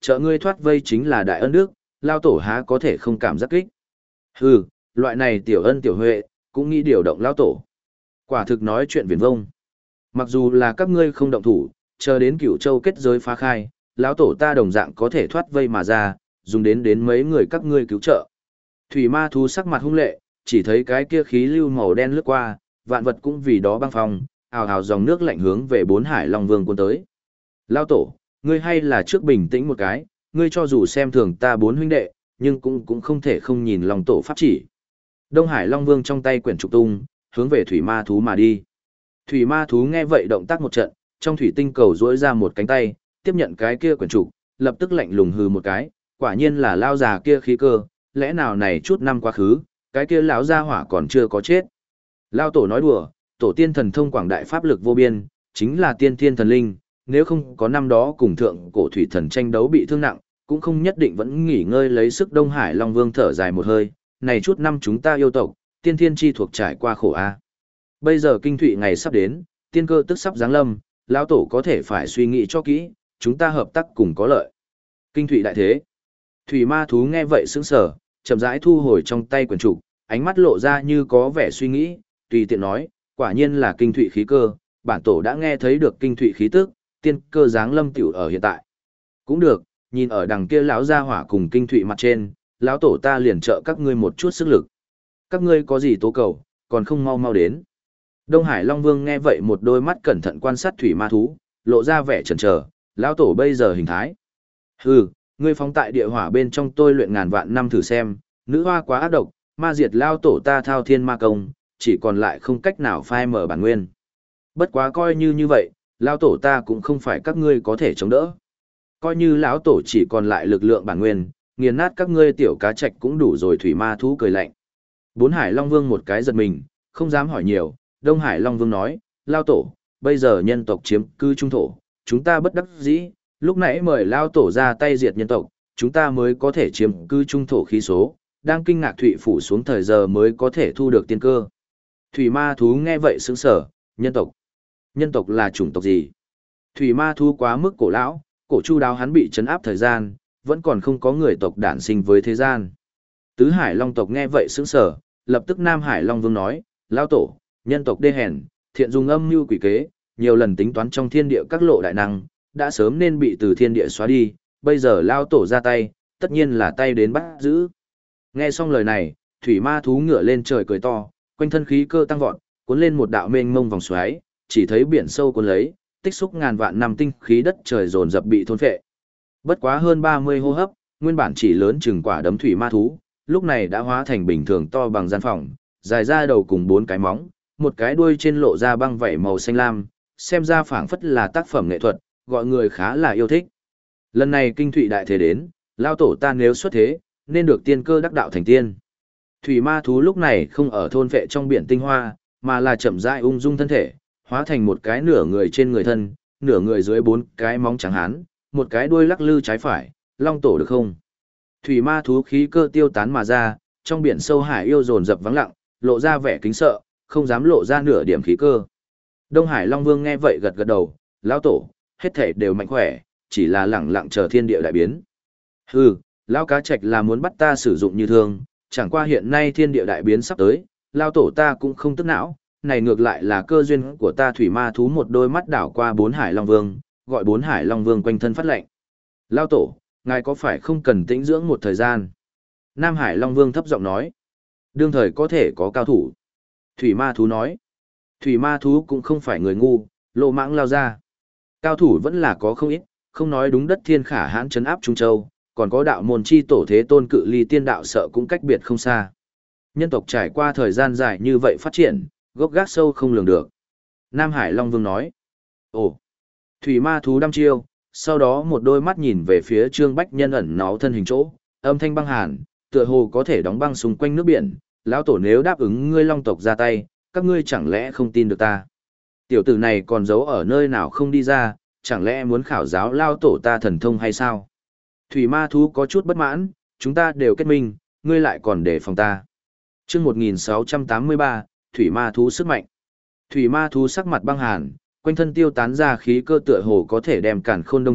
trợ ngươi thoát vây chính là đại ân đức, lao tổ há có thể không cảm giác kích. Hừ, loại này tiểu ân tiểu huệ, cũng nghĩ điều động lao tổ. Quả thực nói chuyện viển vông. Mặc dù là các ngươi không động thủ, chờ đến Cửu Châu kết giới phá khai, lão tổ ta đồng dạng có thể thoát vây mà ra, dùng đến đến mấy người các ngươi cứu trợ. Thủy ma thú sắc mặt hung lệ, chỉ thấy cái kia khí lưu màu đen lướt qua, vạn vật cũng vì đó băng phong, ào ào dòng nước lạnh hướng về bốn hải long vương cuốn tới. Lão tổ, ngươi hay là trước bình tĩnh một cái, ngươi cho dù xem thường ta bốn huynh đệ, nhưng cũng cũng không thể không nhìn long tổ pháp chỉ. Đông Hải Long Vương trong tay quyển trục tung, hướng về thủy ma thú mà đi. Thủy ma thú nghe vậy động tác một trận, trong thủy tinh cầu duỗi ra một cánh tay, tiếp nhận cái kia quyển trục, lập tức lạnh lùng hừ một cái, quả nhiên là lao già kia khí cơ, lẽ nào này chút năm quá khứ, cái kia lão gia hỏa còn chưa có chết. Lao tổ nói đùa, tổ tiên thần thông quảng đại pháp lực vô biên, chính là tiên thiên thần linh, nếu không có năm đó cùng thượng cổ thủy thần tranh đấu bị thương nặng, cũng không nhất định vẫn nghỉ ngơi lấy sức. Đông Hải Long Vương thở dài một hơi, này chút năm chúng ta yêu tộc, tiên thiên chi thuộc trải qua khổ a. Bây giờ kinh thụy ngày sắp đến, tiên cơ tức sắp giáng lâm, lão tổ có thể phải suy nghĩ cho kỹ, chúng ta hợp tác cùng có lợi. Kinh thụy đại thế. Thủy ma thú nghe vậy sững sờ, chậm rãi thu hồi trong tay quyển trục, ánh mắt lộ ra như có vẻ suy nghĩ, tùy tiện nói, quả nhiên là kinh thụy khí cơ, bản tổ đã nghe thấy được kinh thụy khí tức, tiên cơ giáng lâm tiểu ở hiện tại. Cũng được, nhìn ở đằng kia lão gia hỏa cùng kinh thụy mặt trên, lão tổ ta liền trợ các ngươi một chút sức lực. Các ngươi có gì tố cầu, còn không mau mau đến. Đông Hải Long Vương nghe vậy một đôi mắt cẩn thận quan sát thủy ma thú, lộ ra vẻ chần chờ, lão tổ bây giờ hình thái. Hừ, ngươi phóng tại địa hỏa bên trong tôi luyện ngàn vạn năm thử xem, nữ hoa quá ác độc, ma diệt lão tổ ta thao thiên ma công, chỉ còn lại không cách nào phai mở bản nguyên. Bất quá coi như như vậy, lão tổ ta cũng không phải các ngươi có thể chống đỡ. Coi như lão tổ chỉ còn lại lực lượng bản nguyên, nghiền nát các ngươi tiểu cá trạch cũng đủ rồi. Thủy ma thú cười lạnh. Bốn Hải Long Vương một cái giật mình, không dám hỏi nhiều. Đông Hải Long Vương nói, lão tổ, bây giờ nhân tộc chiếm cư trung thổ, chúng ta bất đắc dĩ, lúc nãy mời lão tổ ra tay diệt nhân tộc, chúng ta mới có thể chiếm cư trung thổ khí số, đang kinh ngạc Thụy phủ xuống thời giờ mới có thể thu được tiên cơ. Thủy ma thú nghe vậy sững sờ, nhân tộc. Nhân tộc là chủng tộc gì? Thủy ma thú quá mức cổ lão, cổ chu đáo hắn bị trấn áp thời gian, vẫn còn không có người tộc đản sinh với thế gian. Tứ Hải Long tộc nghe vậy sững sờ, lập tức Nam Hải Long Vương nói, lão tổ, nhân tộc đê hèn, thiện dùng âm mưu quỷ kế, nhiều lần tính toán trong thiên địa các lộ đại năng, đã sớm nên bị từ thiên địa xóa đi, bây giờ lão tổ ra tay, tất nhiên là tay đến bắt giữ. Nghe xong lời này, thủy ma thú ngửa lên trời cười to, quanh thân khí cơ tăng vọt, cuốn lên một đạo mênh mông vòng xoáy, chỉ thấy biển sâu cuốn lấy, tích xúc ngàn vạn năm tinh khí đất trời dồn dập bị thôn phệ. Bất quá hơn ba mươi hô hấp, nguyên bản chỉ lớn chừng quả đấm thủy ma thú, lúc này đã hóa thành bình thường to bằng gian phòng, dài ra đầu cùng bốn cái móng, một cái đuôi trên lộ ra băng vảy màu xanh lam, xem ra phảng phất là tác phẩm nghệ thuật, gọi người khá là yêu thích. Lần này kinh thụy đại thế đến, lao tổ ta nếu xuất thế, nên được tiên cơ đắc đạo thành tiên. Thủy ma thú lúc này không ở thôn vệ trong biển tinh hoa, mà là chậm rãi ung dung thân thể, hóa thành một cái nửa người trên người thân, nửa người dưới bốn cái móng trắng hán, một cái đuôi lắc lư trái phải, long tổ được không? Thủy ma thú khí cơ tiêu tán mà ra, trong biển sâu hải yêu dồn dập vắng lặng, lộ ra vẻ kính sợ, không dám lộ ra nửa điểm khí cơ. Đông Hải Long Vương nghe vậy gật gật đầu, lão tổ, hết thể đều mạnh khỏe, chỉ là lẳng lặng chờ thiên địa đại biến. Hừ, lão cá trạch là muốn bắt ta sử dụng như thường, chẳng qua hiện nay thiên địa đại biến sắp tới, lão tổ ta cũng không tức não, này ngược lại là cơ duyên của ta. Thủy ma thú một đôi mắt đảo qua bốn Hải Long Vương, gọi bốn Hải Long Vương quanh thân phát lệnh. Lão tổ, ngài có phải không cần tĩnh dưỡng một thời gian? Nam Hải Long Vương thấp giọng nói. Đương thời có thể có cao thủ. Thủy ma thú nói. Thủy ma thú cũng không phải người ngu, lộ mãng lao ra. Cao thủ vẫn là có không ít, không nói đúng đất thiên khả hãn trấn áp Trung Châu, còn có đạo môn chi tổ thế tôn cự ly tiên đạo sợ cũng cách biệt không xa. Nhân tộc trải qua thời gian dài như vậy phát triển, gốc gác sâu không lường được. Nam Hải Long Vương nói. Ồ, thủy ma thú đăm chiêu, sau đó một đôi mắt nhìn về phía Trương Bách Nhân ẩn náu thân hình chỗ, âm thanh băng hàn, tựa hồ có thể đóng băng xung quanh nước biển. Lão tổ nếu đáp ứng ngươi long tộc ra tay, các ngươi chẳng lẽ không tin được ta? Tiểu tử này còn giấu ở nơi nào không đi ra, chẳng lẽ muốn khảo giáo lao tổ ta thần thông hay sao? Thủy ma thú có chút bất mãn, chúng ta đều kết minh, ngươi lại còn để phòng ta. Chương một nghìn sáu trăm tám mươi ba, Thủy ma thú sức mạnh. Thủy ma thú sắc mặt băng hàn, quanh thân tiêu tán ra khí cơ tựa hồ có thể đem càn khôn đông triệt,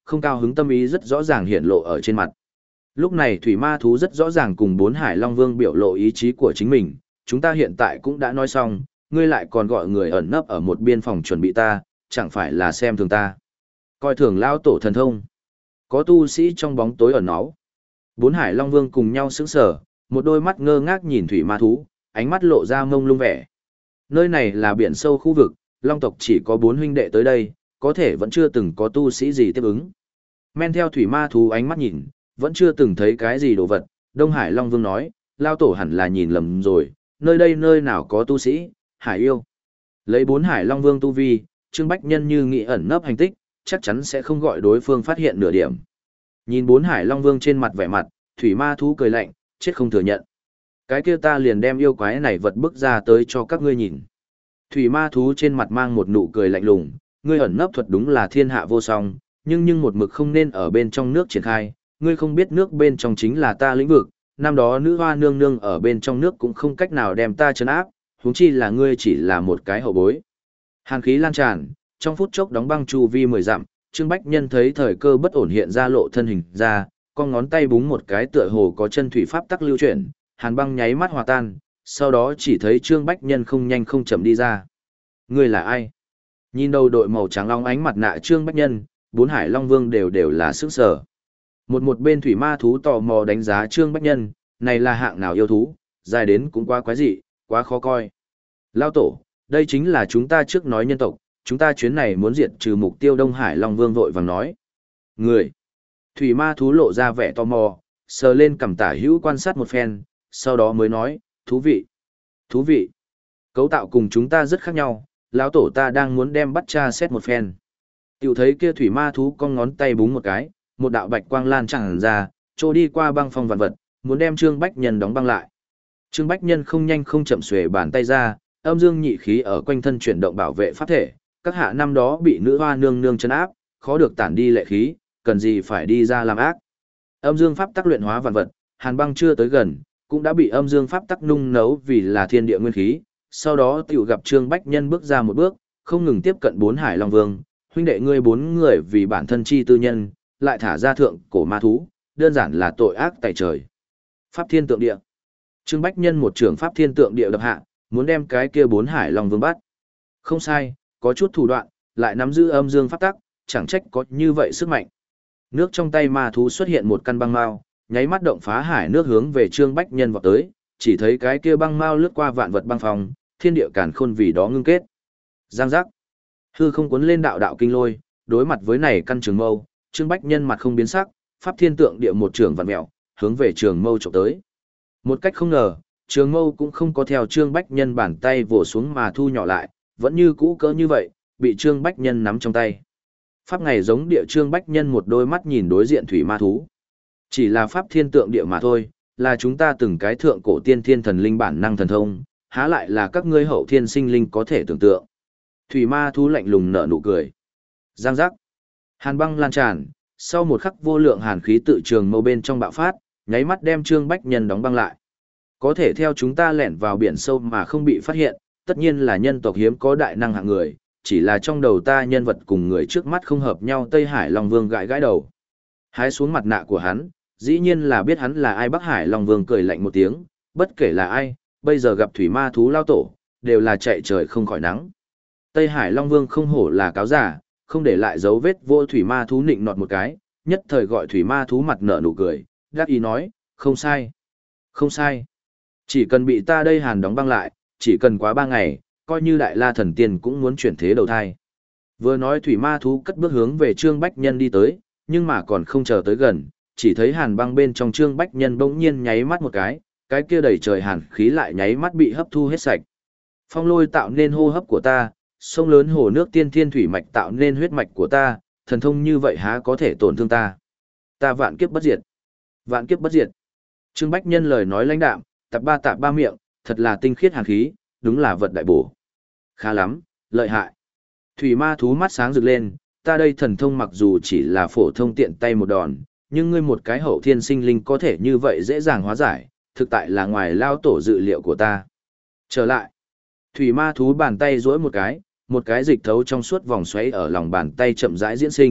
không cao hứng tâm ý rất rõ ràng hiện lộ ở trên mặt. Lúc này thủy ma thú rất rõ ràng cùng bốn hải long vương biểu lộ ý chí của chính mình, chúng ta hiện tại cũng đã nói xong, ngươi lại còn gọi người ẩn nấp ở một biên phòng chuẩn bị ta, chẳng phải là xem thường ta. Coi thường lao tổ thần thông. Có tu sĩ trong bóng tối ẩn náu. Bốn hải long vương cùng nhau sững sờ, một đôi mắt ngơ ngác nhìn thủy ma thú, ánh mắt lộ ra mông lung vẻ. Nơi này là biển sâu khu vực, long tộc chỉ có bốn huynh đệ tới đây, có thể vẫn chưa từng có tu sĩ gì tiếp ứng. Men theo thủy ma thú ánh mắt nhìn, vẫn chưa từng thấy cái gì đồ vật, Đông Hải Long Vương nói, lao tổ hẳn là nhìn lầm rồi, nơi đây nơi nào có tu sĩ, hải yêu. Lấy bốn Hải Long Vương tu vi, Trương Bách Nhân như nghĩ ẩn nấp hành tích, chắc chắn sẽ không gọi đối phương phát hiện nửa điểm. Nhìn bốn Hải Long Vương trên mặt vẻ mặt, thủy ma thú cười lạnh, chết không thừa nhận. Cái kia ta liền đem yêu quái này vật bức ra tới cho các ngươi nhìn. Thủy ma thú trên mặt mang một nụ cười lạnh lùng, ngươi ẩn nấp thuật đúng là thiên hạ vô song, nhưng nhưng một mực không nên ở bên trong nước triển khai, ngươi không biết nước bên trong chính là ta lĩnh vực, năm đó nữ hoa nương nương ở bên trong nước cũng không cách nào đem ta trấn áp, huống chi là ngươi chỉ là một cái hậu bối. Hàn khí lan tràn, trong phút chốc đóng băng chu vi mười dặm, Trương Bách Nhân thấy thời cơ bất ổn hiện ra lộ thân hình ra, con ngón tay búng một cái tựa hồ có chân thủy pháp tắc lưu chuyển, hàn băng nháy mắt hòa tan, sau đó chỉ thấy Trương Bách Nhân không nhanh không chậm đi ra. Ngươi là ai? Nhìn đầu đội màu trắng long ánh mặt nạ Trương Bách Nhân, bốn Hải Long Vương đều đều là sức sở. Một một bên thủy ma thú tò mò đánh giá Trương Bách Nhân, này là hạng nào yêu thú, dài đến cũng quá quái dị, quá khó coi. Lao tổ, đây chính là chúng ta trước nói nhân tộc, chúng ta chuyến này muốn diệt trừ mục tiêu Đông Hải Long Vương vội vàng nói. Người. Thủy ma thú lộ ra vẻ tò mò, sờ lên cằm tả hữu quan sát một phen, sau đó mới nói, thú vị. Thú vị. Cấu tạo cùng chúng ta rất khác nhau, lão tổ ta đang muốn đem bắt cha xét một phen. Tiểu thấy kia thủy ma thú con ngón tay búng một cái, một đạo bạch quang lan tràn ra, trôi đi qua băng phong vạn vật, muốn đem Trương Bách Nhân đóng băng lại. Trương Bách Nhân không nhanh không chậm xuề bàn tay ra, âm dương nhị khí ở quanh thân chuyển động bảo vệ pháp thể, các hạ năm đó bị nữ hoa nương nương trấn áp, khó được tản đi lệ khí, cần gì phải đi ra làm ác. Âm dương pháp tắc luyện hóa vạn vật, hàn băng chưa tới gần, cũng đã bị âm dương pháp tắc nung nấu vì là thiên địa nguyên khí, sau đó tiểu gặp Trương Bách Nhân bước ra một bước, không ngừng tiếp cận bốn Hải Long Vương, huynh đệ ngươi bốn người vì bản thân chi tư nhân, lại thả ra thượng cổ ma thú, đơn giản là tội ác tại trời. Pháp thiên tượng địa. Trương Bách Nhân một trưởng pháp thiên tượng địa đập hạ, muốn đem cái kia bốn Hải Long Vương bắt. Không sai, có chút thủ đoạn, lại nắm giữ âm dương pháp tắc, chẳng trách có như vậy sức mạnh. Nước trong tay ma thú xuất hiện một căn băng mao, nháy mắt động phá hải nước hướng về Trương Bách Nhân vọt tới, chỉ thấy cái kia băng mao lướt qua vạn vật băng phòng, thiên địa càn khôn vì đó ngưng kết. Giang giác. Hư không cuốn lên đạo đạo kinh lôi, đối mặt với này căn trường mâu, Trương Bách Nhân mặt không biến sắc, pháp thiên tượng địa một trường vặn mèo, hướng về trường mâu chụp tới. Một cách không ngờ, trường mâu cũng không có theo Trương Bách Nhân bàn tay vồ xuống mà thu nhỏ lại, vẫn như cũ cỡ như vậy, bị Trương Bách Nhân nắm trong tay. Pháp ngày giống địa Trương Bách Nhân một đôi mắt nhìn đối diện thủy ma thú. Chỉ là pháp thiên tượng địa mà thôi, là chúng ta từng cái thượng cổ tiên thiên thần linh bản năng thần thông, há lại là các ngươi hậu thiên sinh linh có thể tưởng tượng. Thủy ma thú lạnh lùng nở nụ cười. Giang giác. Hàn băng lan tràn, sau một khắc vô lượng hàn khí tự trường mâu bên trong bạo phát, nháy mắt đem Trương Bách Nhân đóng băng lại. Có thể theo chúng ta lẻn vào biển sâu mà không bị phát hiện, tất nhiên là nhân tộc hiếm có đại năng hạng người, chỉ là trong đầu ta nhân vật cùng người trước mắt không hợp nhau. Tây Hải Long Vương gãi gãi đầu. Hái xuống mặt nạ của hắn, dĩ nhiên là biết hắn là ai. Bắc Hải Long Vương cười lạnh một tiếng, bất kể là ai, bây giờ gặp thủy ma thú lao tổ, đều là chạy trời không khỏi nắng. Tây Hải Long Vương không hổ là cáo giả, không để lại dấu vết vô thủy ma thú nịnh nọt một cái, nhất thời gọi thủy ma thú mặt nở nụ cười, đáp ý nói, không sai, không sai. Chỉ cần bị ta đây hàn đóng băng lại, chỉ cần quá ba ngày, coi như đại la thần tiên cũng muốn chuyển thế đầu thai. Vừa nói thủy ma thú cất bước hướng về Trương Bách Nhân đi tới, nhưng mà còn không chờ tới gần, chỉ thấy hàn băng bên trong Trương Bách Nhân bỗng nhiên nháy mắt một cái, cái kia đầy trời hàn khí lại nháy mắt bị hấp thu hết sạch. Phong lôi tạo nên hô hấp của ta, sông lớn hồ nước tiên thiên thủy mạch tạo nên huyết mạch của ta, thần thông như vậy há có thể tổn thương ta. Ta vạn kiếp bất diệt. Vạn kiếp bất diệt. Trương Bách Nhân lời nói lãnh đạm, tạp ba tạp ba miệng, thật là tinh khiết hàn khí, đúng là vật đại bổ. Khá lắm, lợi hại. Thủy ma thú mắt sáng rực lên, ta đây thần thông mặc dù chỉ là phổ thông tiện tay một đòn, nhưng ngươi một cái hậu thiên sinh linh có thể như vậy dễ dàng hóa giải, thực tại là ngoài lao tổ dự liệu của ta. Trở lại. Thủy ma thú bàn tay duỗi một cái, một cái dịch thấu trong suốt vòng xoáy ở lòng bàn tay chậm rãi diễn sinh,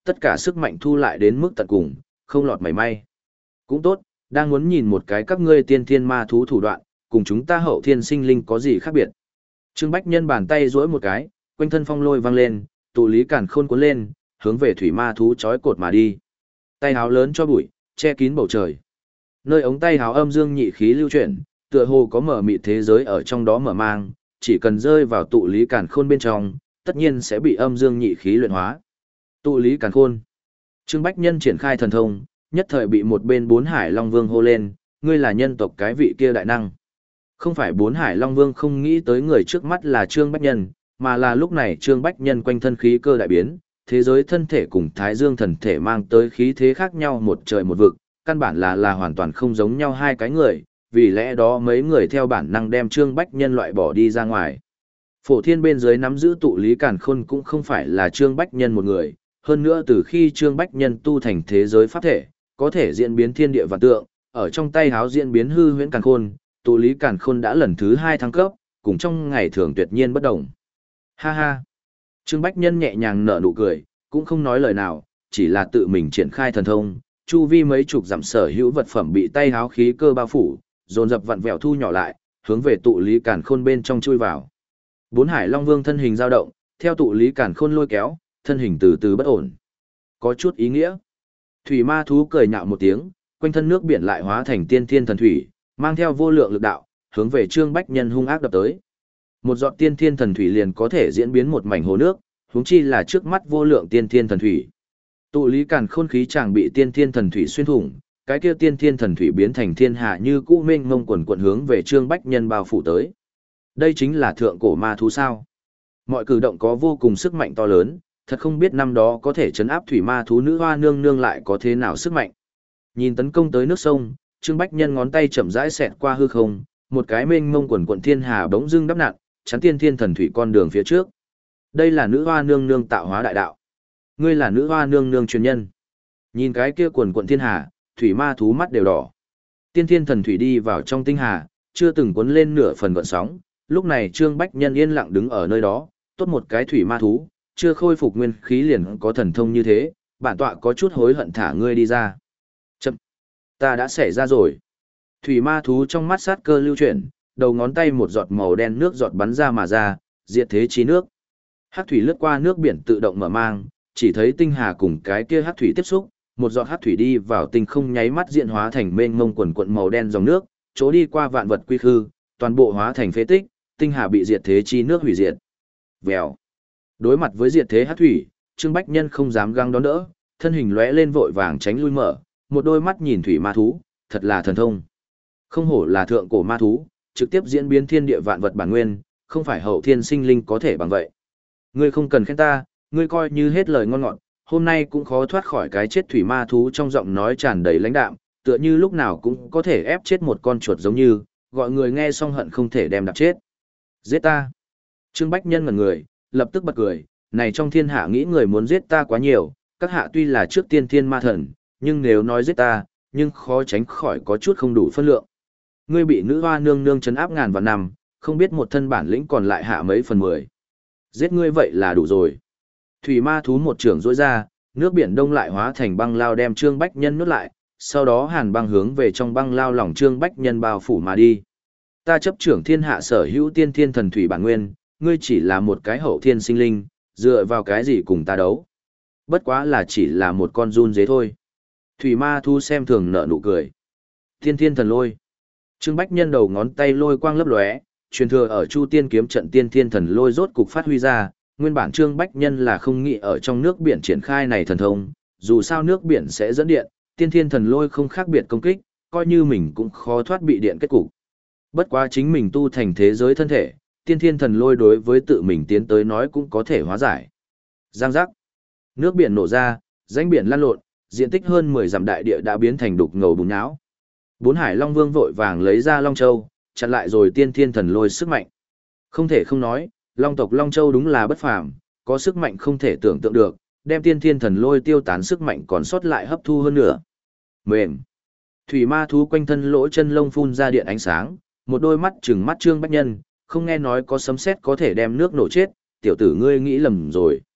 tất cả sức mạnh thu lại đến mức tận cùng, không lọt mảy may. Cũng tốt, đang muốn nhìn một cái các ngươi tiên thiên ma thú thủ đoạn, cùng chúng ta hậu thiên sinh linh có gì khác biệt. Trương Bách Nhân bàn tay duỗi một cái, quanh thân phong lôi vang lên, tụ lý càn khôn cuốn lên, hướng về thủy ma thú chói cột mà đi. Tay háo lớn cho bụi, che kín bầu trời. Nơi ống tay háo âm dương nhị khí lưu chuyển, tựa hồ có mở mịt thế giới ở trong đó mở mang, chỉ cần rơi vào tụ lý càn khôn bên trong, tất nhiên sẽ bị âm dương nhị khí luyện hóa. Tụ lý càn khôn. Trương Bách Nhân triển khai thần thông, nhất thời bị một bên bốn hải long vương hô lên, ngươi là nhân tộc cái vị kia đại năng. Không phải bốn hải long vương không nghĩ tới người trước mắt là Trương Bách Nhân, mà là lúc này Trương Bách Nhân quanh thân khí cơ đại biến, thế giới thân thể cùng Thái Dương thần thể mang tới khí thế khác nhau một trời một vực, căn bản là là hoàn toàn không giống nhau hai cái người, vì lẽ đó mấy người theo bản năng đem Trương Bách Nhân loại bỏ đi ra ngoài. Phổ thiên bên dưới nắm giữ tụ lý càn khôn cũng không phải là Trương Bách Nhân một người, hơn nữa từ khi Trương Bách Nhân tu thành thế giới pháp thể, có thể diễn biến thiên địa vạn tượng, ở trong tay háo diễn biến hư huyễn càn khôn, tụ lý càn khôn đã lần thứ hai thăng cấp, cùng trong ngày thường tuyệt nhiên bất động. Ha ha! Trương Bách Nhân nhẹ nhàng nở nụ cười, cũng không nói lời nào, chỉ là tự mình triển khai thần thông, chu vi mấy chục dặm sở hữu vật phẩm bị tay háo khí cơ bao phủ, dồn dập vặn vẹo thu nhỏ lại, hướng về tụ lý càn khôn bên trong chui vào. Bốn hải long vương thân hình dao động, theo tụ lý càn khôn lôi kéo, thân hình từ từ bất ổn. Có chút ý nghĩa. Thủy ma thú cười nhạo một tiếng, quanh thân nước biển lại hóa thành tiên thiên thần thủy, mang theo vô lượng lực đạo, hướng về Trương Bách Nhân hung ác đập tới. Một giọt tiên thiên thần thủy liền có thể diễn biến một mảnh hồ nước, huống chi là trước mắt vô lượng tiên thiên thần thủy. Tụ lý càn khôn khí chàng bị tiên thiên thần thủy xuyên thủng, cái kia tiên thiên thần thủy biến thành thiên hạ như cũ mênh mông quần quần hướng về Trương Bách Nhân bao phủ tới. Đây chính là thượng cổ ma thú sao? Mọi cử động có vô cùng sức mạnh to lớn, thật không biết năm đó có thể trấn áp thủy ma thú nữ hoa nương nương lại có thế nào sức mạnh. Nhìn tấn công tới nước sông, Trương Bách Nhân ngón tay chậm rãi xẹt qua hư không, một cái mênh mông quần quần thiên hà bỗng dưng đắp nặn, chắn tiên thiên thần thủy con đường phía trước. Đây là nữ hoa nương nương tạo hóa đại đạo. Ngươi là nữ hoa nương nương truyền nhân. Nhìn cái kia quần quần thiên hà, thủy ma thú mắt đều đỏ. Tiên thiên thần thủy đi vào trong tinh hà, chưa từng cuốn lên nửa phần gợn sóng, lúc này Trương Bách Nhân yên lặng đứng ở nơi đó, tốt một cái thủy ma thú, chưa khôi phục nguyên khí liền có thần thông như thế, bản tọa có chút hối hận thả ngươi đi ra. Chậm, ta đã xảy ra rồi. Thủy ma thú trong mắt sát cơ lưu chuyển, đầu ngón tay một giọt màu đen nước giọt bắn ra mà ra, diệt thế chí nước. Hắc thủy lướt qua nước biển tự động mở mang, chỉ thấy tinh hà cùng cái kia hắc thủy tiếp xúc, một giọt hắc thủy đi vào tinh không nháy mắt diện hóa thành mênh mông quần quần màu đen dòng nước, chỗ đi qua vạn vật quy khư, toàn bộ hóa thành phế tích, tinh hà bị diệt thế chi nước hủy diệt. Vèo. Đối mặt với diệt thế hắc thủy, Trương Bách Nhân không dám găng đón đỡ, thân hình lóe lên vội vàng tránh lui mở, một đôi mắt nhìn thủy ma thú, thật là thần thông. Không hổ là thượng cổ ma thú, trực tiếp diễn biến thiên địa vạn vật bản nguyên, không phải hậu thiên sinh linh có thể bằng vậy. Ngươi không cần khen ta, ngươi coi như hết lời ngon ngọt, hôm nay cũng khó thoát khỏi cái chết thủy ma thú trong giọng nói tràn đầy lãnh đạm, tựa như lúc nào cũng có thể ép chết một con chuột giống như, gọi người nghe xong hận không thể đem đạp chết. Giết ta. Trương Bách Nhân ngẩn người, lập tức bật cười, này trong thiên hạ nghĩ người muốn giết ta quá nhiều, các hạ tuy là trước tiên thiên ma thần, nhưng nếu nói giết ta, nhưng khó tránh khỏi có chút không đủ phân lượng. Ngươi bị nữ hoa nương nương trấn áp ngàn vạn năm, không biết một thân bản lĩnh còn lại hạ mấy phần mười. Giết ngươi vậy là đủ rồi. Thủy ma thú một trường rỗi ra, nước biển đông lại hóa thành băng lao đem Trương Bách Nhân nuốt lại, sau đó hàn băng hướng về trong băng lao lòng Trương Bách Nhân bao phủ mà đi. Ta chấp trưởng thiên hạ sở hữu tiên thiên thần thủy bản nguyên, ngươi chỉ là một cái hậu thiên sinh linh, dựa vào cái gì cùng ta đấu. Bất quá là chỉ là một con run dế thôi. Thủy ma thu xem thường nở nụ cười. Tiên thiên thần lôi. Trương Bách Nhân đầu ngón tay lôi quang lấp lóe, truyền thừa ở Chu Tiên kiếm trận tiên thiên thần lôi rốt cục phát huy ra, nguyên bản Trương Bách Nhân là không nghĩ ở trong nước biển triển khai này thần thông, dù sao nước biển sẽ dẫn điện, tiên thiên thần lôi không khác biệt công kích, coi như mình cũng khó thoát bị điện kết cục. Bất quá chính mình tu thành thế giới thân thể, tiên thiên thần lôi đối với tự mình tiến tới nói cũng có thể hóa giải. Giang giác. Nước biển nổ ra, rãnh biển lăn lộn, diện tích hơn mười dặm đại địa đã biến thành đục ngầu bùn nhão. Bốn Hải Long Vương vội vàng lấy ra Long Châu, chặn lại rồi tiên thiên thần lôi sức mạnh. Không thể không nói, Long tộc Long Châu đúng là bất phàm, có sức mạnh không thể tưởng tượng được, đem tiên thiên thần lôi tiêu tán sức mạnh còn sót lại hấp thu hơn nữa. Mềm. Thủy ma thú quanh thân lỗ chân lông phun ra điện ánh sáng, một đôi mắt trừng mắt Trương Bách Nhân, không nghe nói có sấm sét có thể đem nước nổ chết, tiểu tử ngươi nghĩ lầm rồi.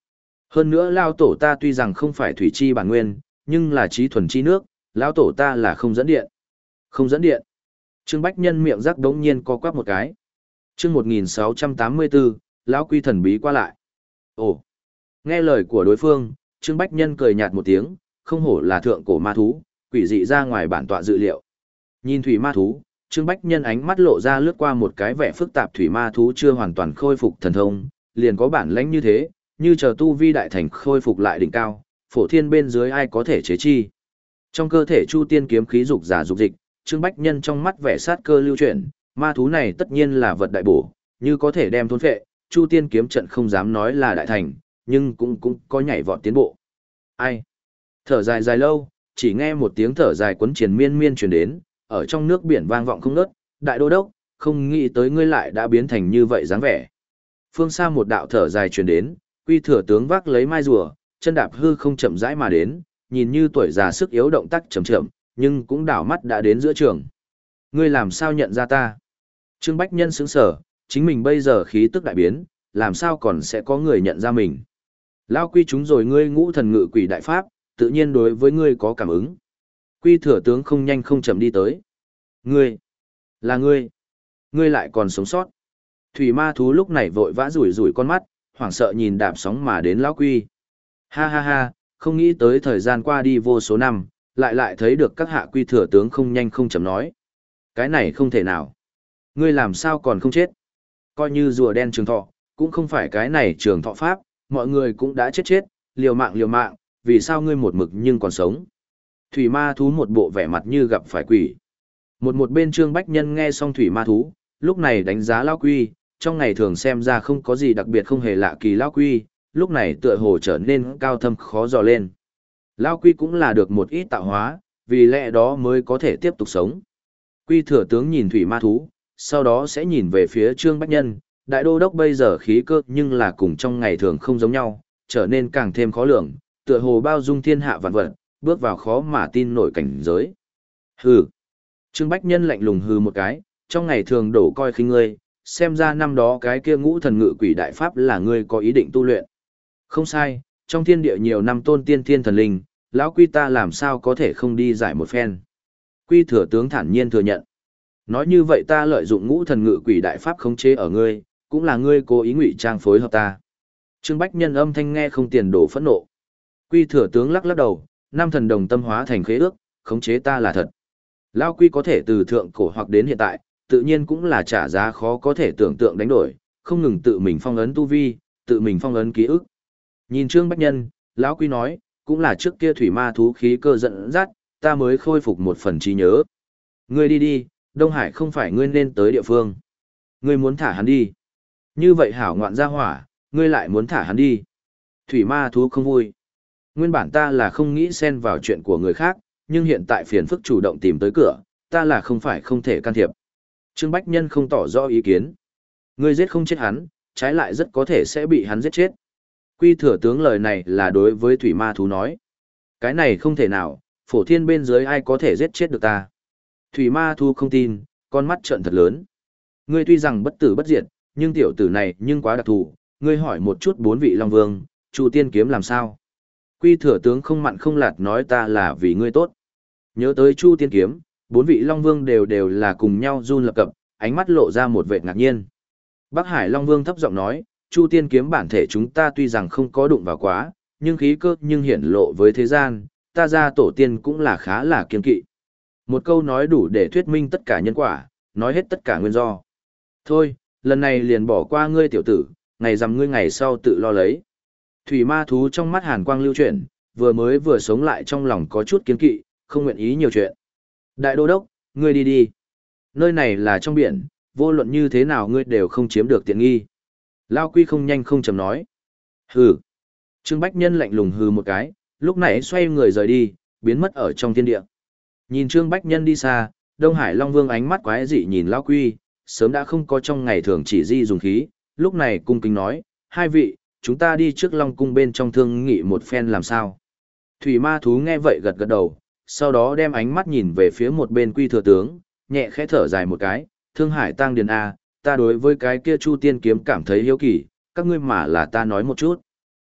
Hơn nữa lao tổ ta tuy rằng không phải thủy chi bản nguyên, nhưng là trí thuần chi nước, lao tổ ta là không dẫn điện. Không dẫn điện. Trương Bách Nhân miệng rắc đống nhiên co quắp một cái. Chương một nghìn sáu trăm tám mươi bốn, lão quy thần bí qua lại. Ồ. Nghe lời của đối phương, Trương Bách Nhân cười nhạt một tiếng, không hổ là thượng cổ ma thú, quỷ dị ra ngoài bản tọa dự liệu. Nhìn thủy ma thú, Trương Bách Nhân ánh mắt lộ ra lướt qua một cái vẻ phức tạp, thủy ma thú chưa hoàn toàn khôi phục thần thông, liền có bản lãnh như thế, như chờ tu vi đại thành khôi phục lại đỉnh cao, phổ thiên bên dưới ai có thể chế chi. Trong cơ thể Chu Tiên kiếm khí dục giả dục dịch, Trương Bách Nhân trong mắt vẻ sát cơ lưu chuyển, ma thú này tất nhiên là vật đại bổ, như có thể đem thôn phệ, Chu Tiên kiếm trận không dám nói là đại thành, nhưng cũng cũng có nhảy vọt tiến bộ. Ai? Thở dài dài lâu, chỉ nghe một tiếng thở dài quấn triền miên miên truyền đến, ở trong nước biển vang vọng không ngớt, đại đô đốc, không nghĩ tới ngươi lại đã biến thành như vậy dáng vẻ. Phương xa một đạo thở dài truyền đến, Quy Thừa tướng vác lấy mai rùa, chân đạp hư không chậm rãi mà đến, nhìn như tuổi già sức yếu, động tác chậm chậm, nhưng cũng đảo mắt đã đến giữa trường. Ngươi làm sao nhận ra ta? Trương Bách Nhân sững sờ, chính mình bây giờ khí tức đại biến, làm sao còn sẽ có người nhận ra mình? Lao Quy chúng rồi, ngươi ngũ thần ngự quỷ đại pháp, tự nhiên đối với ngươi có cảm ứng. Quy Thừa tướng không nhanh không chậm đi tới. Ngươi, là ngươi, ngươi lại còn sống sót. Thủy ma thú lúc này vội vã rủi rủi con mắt, hoảng sợ nhìn đạp sóng mà đến Lão Quy. Ha ha ha, không nghĩ tới thời gian qua đi vô số năm, lại lại thấy được các hạ Quy Thừa tướng không nhanh không chậm nói. Cái này không thể nào. Ngươi làm sao còn không chết? Coi như rùa đen trường thọ, cũng không phải cái này trường thọ pháp, mọi người cũng đã chết chết, liều mạng liều mạng, vì sao ngươi một mực nhưng còn sống? Thủy ma thú một bộ vẻ mặt như gặp phải quỷ. Một một bên Trương Bách Nhân nghe xong thủy ma thú, lúc này đánh giá Lão Quy, trong ngày thường xem ra không có gì đặc biệt không hề lạ kỳ Lão Quy, lúc này tựa hồ trở nên cao thâm khó dò lên. Lão Quy cũng là được một ít tạo hóa, vì lẽ đó mới có thể tiếp tục sống. Quy Thừa tướng nhìn thủy ma thú, sau đó sẽ nhìn về phía Trương Bách Nhân, đại đô đốc bây giờ khí cơ nhưng là cùng trong ngày thường không giống nhau, trở nên càng thêm khó lường, tựa hồ bao dung thiên hạ vạn vật, bước vào khó mà tin nổi cảnh giới. Hừ. Trương Bách Nhân lạnh lùng hừ một cái, trong ngày thường đổ coi khinh ngươi, xem ra năm đó cái kia ngũ thần ngự quỷ đại pháp là ngươi có ý định tu luyện. Không sai, trong thiên địa nhiều năm tôn tiên thiên thần linh, lão Quy ta làm sao có thể không đi giải một phen. Quy Thừa tướng thản nhiên thừa nhận. Nói như vậy ta lợi dụng ngũ thần ngự quỷ đại pháp khống chế ở ngươi, cũng là ngươi cố ý ngụy trang phối hợp ta. Trương Bách Nhân âm thanh nghe không tiền đổ phẫn nộ. Quy Thừa tướng lắc lắc đầu, năm thần đồng tâm hóa thành khế ước, khống chế ta là thật. Lão Quy có thể từ thượng cổ hoặc đến hiện tại, tự nhiên cũng là trả giá khó có thể tưởng tượng đánh đổi, không ngừng tự mình phong ấn tu vi, tự mình phong ấn ký ức. Nhìn Trương Bách Nhân, Lão Quy nói, cũng là trước kia thủy ma thú khí cơ dẫn dắt, ta mới khôi phục một phần trí nhớ. Ngươi đi đi, Đông Hải không phải ngươi nên tới địa phương. Ngươi muốn thả hắn đi. Như vậy hảo ngoạn ra hỏa, ngươi lại muốn thả hắn đi. Thủy ma thú không vui. Nguyên bản ta là không nghĩ xen vào chuyện của người khác, nhưng hiện tại phiền phức chủ động tìm tới cửa, ta là không phải không thể can thiệp. Trương Bách Nhân không tỏ rõ ý kiến. Ngươi giết không chết hắn, trái lại rất có thể sẽ bị hắn giết chết. Quy Thừa tướng lời này là đối với thủy ma thú nói. Cái này không thể nào, phổ thiên bên dưới ai có thể giết chết được ta. Thủy ma thú không tin, con mắt trợn thật lớn. Ngươi tuy rằng bất tử bất diệt, nhưng tiểu tử này nhưng quá đặc thù, ngươi hỏi một chút bốn vị Long Vương, Chu Tiên kiếm làm sao? Quy Thừa tướng không mặn không lạt nói ta là vì ngươi tốt. Nhớ tới Chu Tiên kiếm, bốn vị Long Vương đều đều là cùng nhau run lập cập, ánh mắt lộ ra một vẻ ngạc nhiên. Bắc Hải Long Vương thấp giọng nói, Chu Tiên kiếm bản thể chúng ta tuy rằng không có đụng vào quá, nhưng khí cơ nhưng hiển lộ với thế gian, ta ra tổ tiên cũng là khá là kiên kỵ. Một câu nói đủ để thuyết minh tất cả nhân quả, nói hết tất cả nguyên do. Thôi, lần này liền bỏ qua ngươi tiểu tử, ngày rằm ngươi ngày sau tự lo lấy. Thủy ma thú trong mắt hàn quang lưu chuyển, vừa mới vừa sống lại trong lòng có chút kiên kỵ, không nguyện ý nhiều chuyện. Đại đô đốc, ngươi đi đi. Nơi này là trong biển, vô luận như thế nào ngươi đều không chiếm được tiện nghi. Lao Quy không nhanh không chậm nói. Hừ. Trương Bách Nhân lạnh lùng hừ một cái, lúc này xoay người rời đi, biến mất ở trong thiên địa. Nhìn Trương Bách Nhân đi xa, Đông Hải Long Vương ánh mắt quái dị nhìn Lao Quy, sớm đã không có trong ngày thường chỉ di dùng khí, lúc này cung kính nói, hai vị, chúng ta đi trước Long Cung bên trong thương nghị một phen làm sao. Thủy ma thú nghe vậy gật gật đầu, sau đó đem ánh mắt nhìn về phía một bên Quy Thừa tướng, nhẹ khẽ thở dài một cái, Thương Hải Tăng Điền A, ta đối với cái kia Chu Tiên kiếm cảm thấy hiếu kỳ, các ngươi mà là ta nói một chút.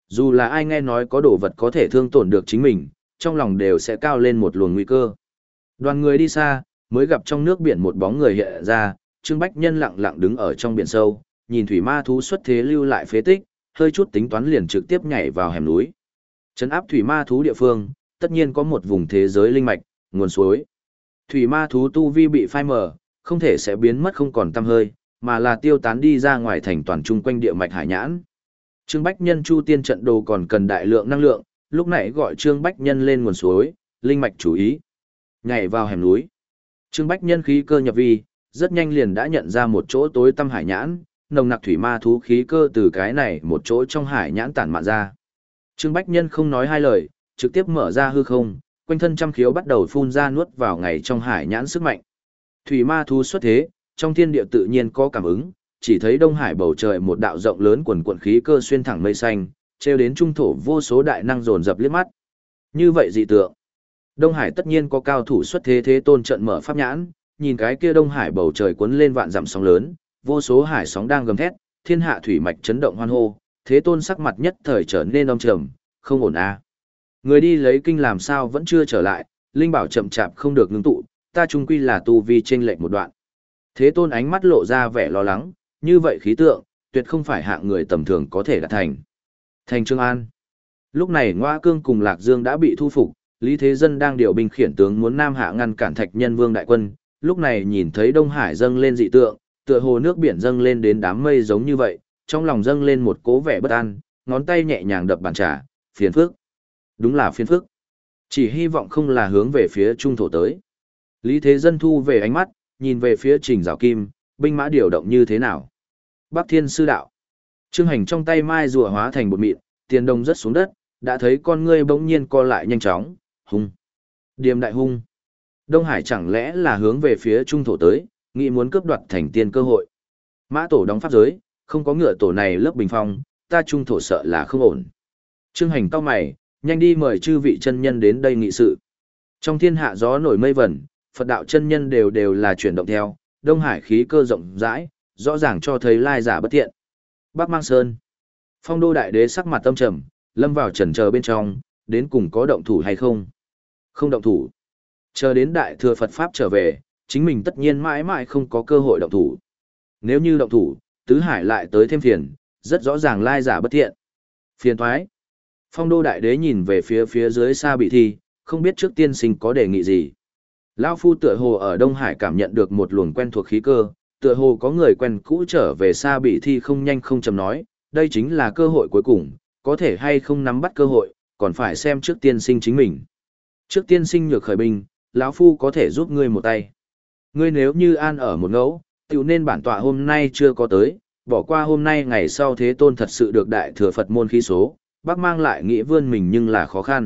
Dù là ai nghe nói có đồ vật có thể thương tổn được chính mình, trong lòng đều sẽ cao lên một luồng nguy cơ. Đoàn người đi xa, mới gặp trong nước biển một bóng người hiện ra, Trương Bách Nhân lặng lặng đứng ở trong biển sâu, nhìn thủy ma thú xuất thế lưu lại phế tích, hơi chút tính toán liền trực tiếp nhảy vào hẻm núi. Trấn áp thủy ma thú địa phương, tất nhiên có một vùng thế giới linh mạch, nguồn suối. Thủy ma thú tu vi bị phai mờ, không thể sẽ biến mất không còn tăm hơi, mà là tiêu tán đi ra ngoài thành toàn chung quanh địa mạch hải nhãn. Trương Bách Nhân chu tiên trận đồ còn cần đại lượng năng lượng, lúc nãy gọi Trương Bách Nhân lên nguồn suối, linh mạch chú ý. Nhảy vào hẻm núi. Trương Bách Nhân khí cơ nhập vi, rất nhanh liền đã nhận ra một chỗ tối tăm hải nhãn, nồng nặc thủy ma thú khí cơ từ cái này một chỗ trong hải nhãn tản mạn ra. Trương Bách Nhân không nói hai lời, trực tiếp mở ra hư không, quanh thân trăm khiếu bắt đầu phun ra nuốt vào ngày trong hải nhãn sức mạnh. Thủy ma thú xuất thế, trong thiên địa tự nhiên có cảm ứng, chỉ thấy Đông Hải bầu trời một đạo rộng lớn quần quần khí cơ xuyên thẳng mây xanh, treo đến trung thổ vô số đại năng dồn dập liếc mắt. Như vậy dị tượng. Đông Hải tất nhiên có cao thủ xuất thế thế tôn trận mở pháp nhãn, nhìn cái kia Đông Hải bầu trời cuốn lên vạn dặm sóng lớn, vô số hải sóng đang gầm thét, thiên hạ thủy mạch chấn động hoan hô, thế tôn sắc mặt nhất thời trở nên âm trầm, không ổn a. À. Người đi lấy kinh làm sao vẫn chưa trở lại, linh bảo chậm chạp không được ngưng tụ, ta chung quy là tu vi chênh lệch một đoạn. Thế tôn ánh mắt lộ ra vẻ lo lắng, như vậy khí tượng, tuyệt không phải hạng người tầm thường có thể đạt thành. Thành Trương An. Lúc này Ngoa Cương cùng Lạc Dương đã bị thu phục, Lý Thế Dân đang điều binh khiển tướng muốn Nam Hạ ngăn cản Thạch Nhân Vương đại quân, lúc này nhìn thấy Đông Hải dâng lên dị tượng, tựa hồ nước biển dâng lên đến đám mây giống như vậy, trong lòng dâng lên một cố vẻ bất an, ngón tay nhẹ nhàng đập bàn trà, phiền phức. Đúng là phiền phức. Chỉ hy vọng không là hướng về phía trung thổ tới. Lý Thế Dân thu về ánh mắt, nhìn về phía Trình Giảo Kim, binh mã điều động như thế nào. Bắc Thiên Sư Đạo. Trương Hành trong tay mai rùa hóa thành bột mịn, tiền đồng rất xuống đất, đã thấy con ngươi bỗng nhiên co lại nhanh chóng, hung. Điềm đại hung. Đông Hải chẳng lẽ là hướng về phía trung thổ tới, nghĩ muốn cướp đoạt thành tiên cơ hội. Mã tổ đóng pháp giới, không có ngựa tổ này lớp bình phong, ta trung thổ sợ là không ổn. Trương Hành cau mày, nhanh đi mời chư vị chân nhân đến đây nghị sự. Trong thiên hạ gió nổi mây vẩn, Phật đạo chân nhân đều đều là chuyển động theo, Đông Hải khí cơ rộng rãi, rõ ràng cho thấy lai giả bất thiện. Bắc Mang Sơn. Phong Đô đại đế sắc mặt tâm trầm, lâm vào chần chờ bên trong, đến cùng có động thủ hay không? Không động thủ. Chờ đến đại thừa Phật Pháp trở về, chính mình tất nhiên mãi mãi không có cơ hội động thủ. Nếu như động thủ, tứ hải lại tới thêm phiền, rất rõ ràng lai giả bất thiện. Phiền thoái. Phong Đô đại đế nhìn về phía phía dưới xa bị thi, không biết trước tiên sinh có đề nghị gì. Lão phu tựa hồ ở Đông Hải cảm nhận được một luồng quen thuộc khí cơ, tựa hồ có người quen cũ trở về xa bị thi không nhanh không chậm nói, đây chính là cơ hội cuối cùng, có thể hay không nắm bắt cơ hội, còn phải xem trước tiên sinh chính mình. Trước tiên sinh nhược khởi binh, lão phu có thể giúp ngươi một tay. Ngươi nếu như an ở một ngẫu, tiểu nên bản tọa hôm nay chưa có tới, bỏ qua hôm nay ngày sau thế tôn thật sự được đại thừa Phật môn khí số, bác mang lại nghĩ vươn mình nhưng là khó khăn.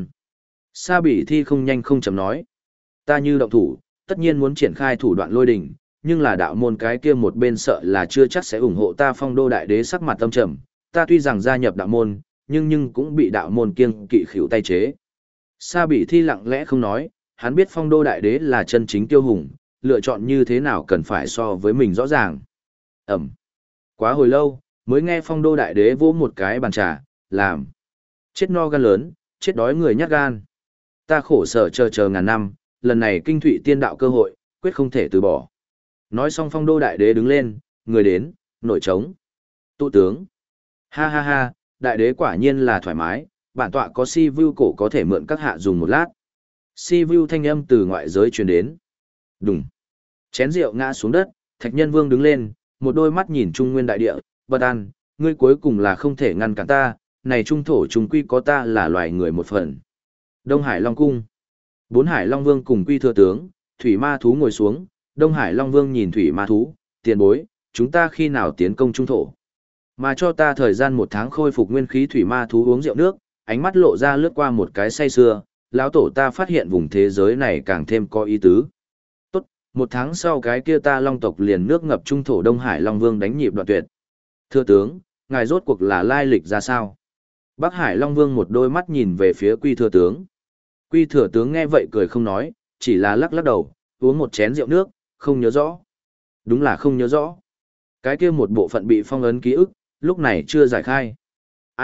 Sa Bỉ Thi không nhanh không chậm nói, ta như động thủ, tất nhiên muốn triển khai thủ đoạn lôi đình, nhưng là đạo môn cái kia một bên sợ là chưa chắc sẽ ủng hộ ta. Phong Đô đại đế sắc mặt tâm trầm, ta tuy rằng gia nhập đạo môn, nhưng nhưng cũng bị đạo môn kiêng kỵ khỉu tay chế. Sa Bỉ Thi lặng lẽ không nói, hắn biết Phong Đô đại đế là chân chính tiêu hùng, lựa chọn như thế nào cần phải so với mình rõ ràng. Ẩm. Quá hồi lâu, mới nghe Phong Đô đại đế vỗ một cái bàn trà, làm. Chết no gan lớn, chết đói người nhát gan. Ta khổ sở chờ chờ ngàn năm, lần này kinh thụy tiên đạo cơ hội, quyết không thể từ bỏ. Nói xong Phong Đô đại đế đứng lên, người đến, nổi trống. Tụ tướng. Ha ha ha, đại đế quả nhiên là thoải mái, bản tọa có si vu cổ có thể mượn các hạ dùng một lát. Si vu thanh âm từ ngoại giới truyền đến. Đùng. Chén rượu ngã xuống đất, Thạch Nhân Vương đứng lên, một đôi mắt nhìn trung nguyên đại địa, bất an, ngươi cuối cùng là không thể ngăn cản ta, này trung thổ trung quy có ta là loài người một phần. Đông Hải Long Cung. Bốn Hải Long Vương cùng quy thừa tướng, Thủy Ma Thú ngồi xuống, Đông Hải Long Vương nhìn Thủy Ma Thú, tiền bối, chúng ta khi nào tiến công trung thổ. Mà cho ta thời gian một tháng khôi phục nguyên khí. Thủy Ma Thú uống rượu nước, ánh mắt lộ ra lướt qua một cái say sưa, lão tổ ta phát hiện vùng thế giới này càng thêm có ý tứ. Tốt, một tháng sau cái kia ta Long tộc liền nước ngập trung thổ. Đông Hải Long Vương đánh nhịp đoạn tuyệt. Thưa tướng, ngài rốt cuộc là lai lịch ra sao? Bắc Hải Long Vương một đôi mắt nhìn về phía Quy thừa tướng. Quy thừa tướng nghe vậy cười không nói, chỉ là lắc lắc đầu, uống một chén rượu nước, không nhớ rõ. Đúng là không nhớ rõ. Cái kia một bộ phận bị phong ấn ký ức, lúc này chưa giải khai. Ai,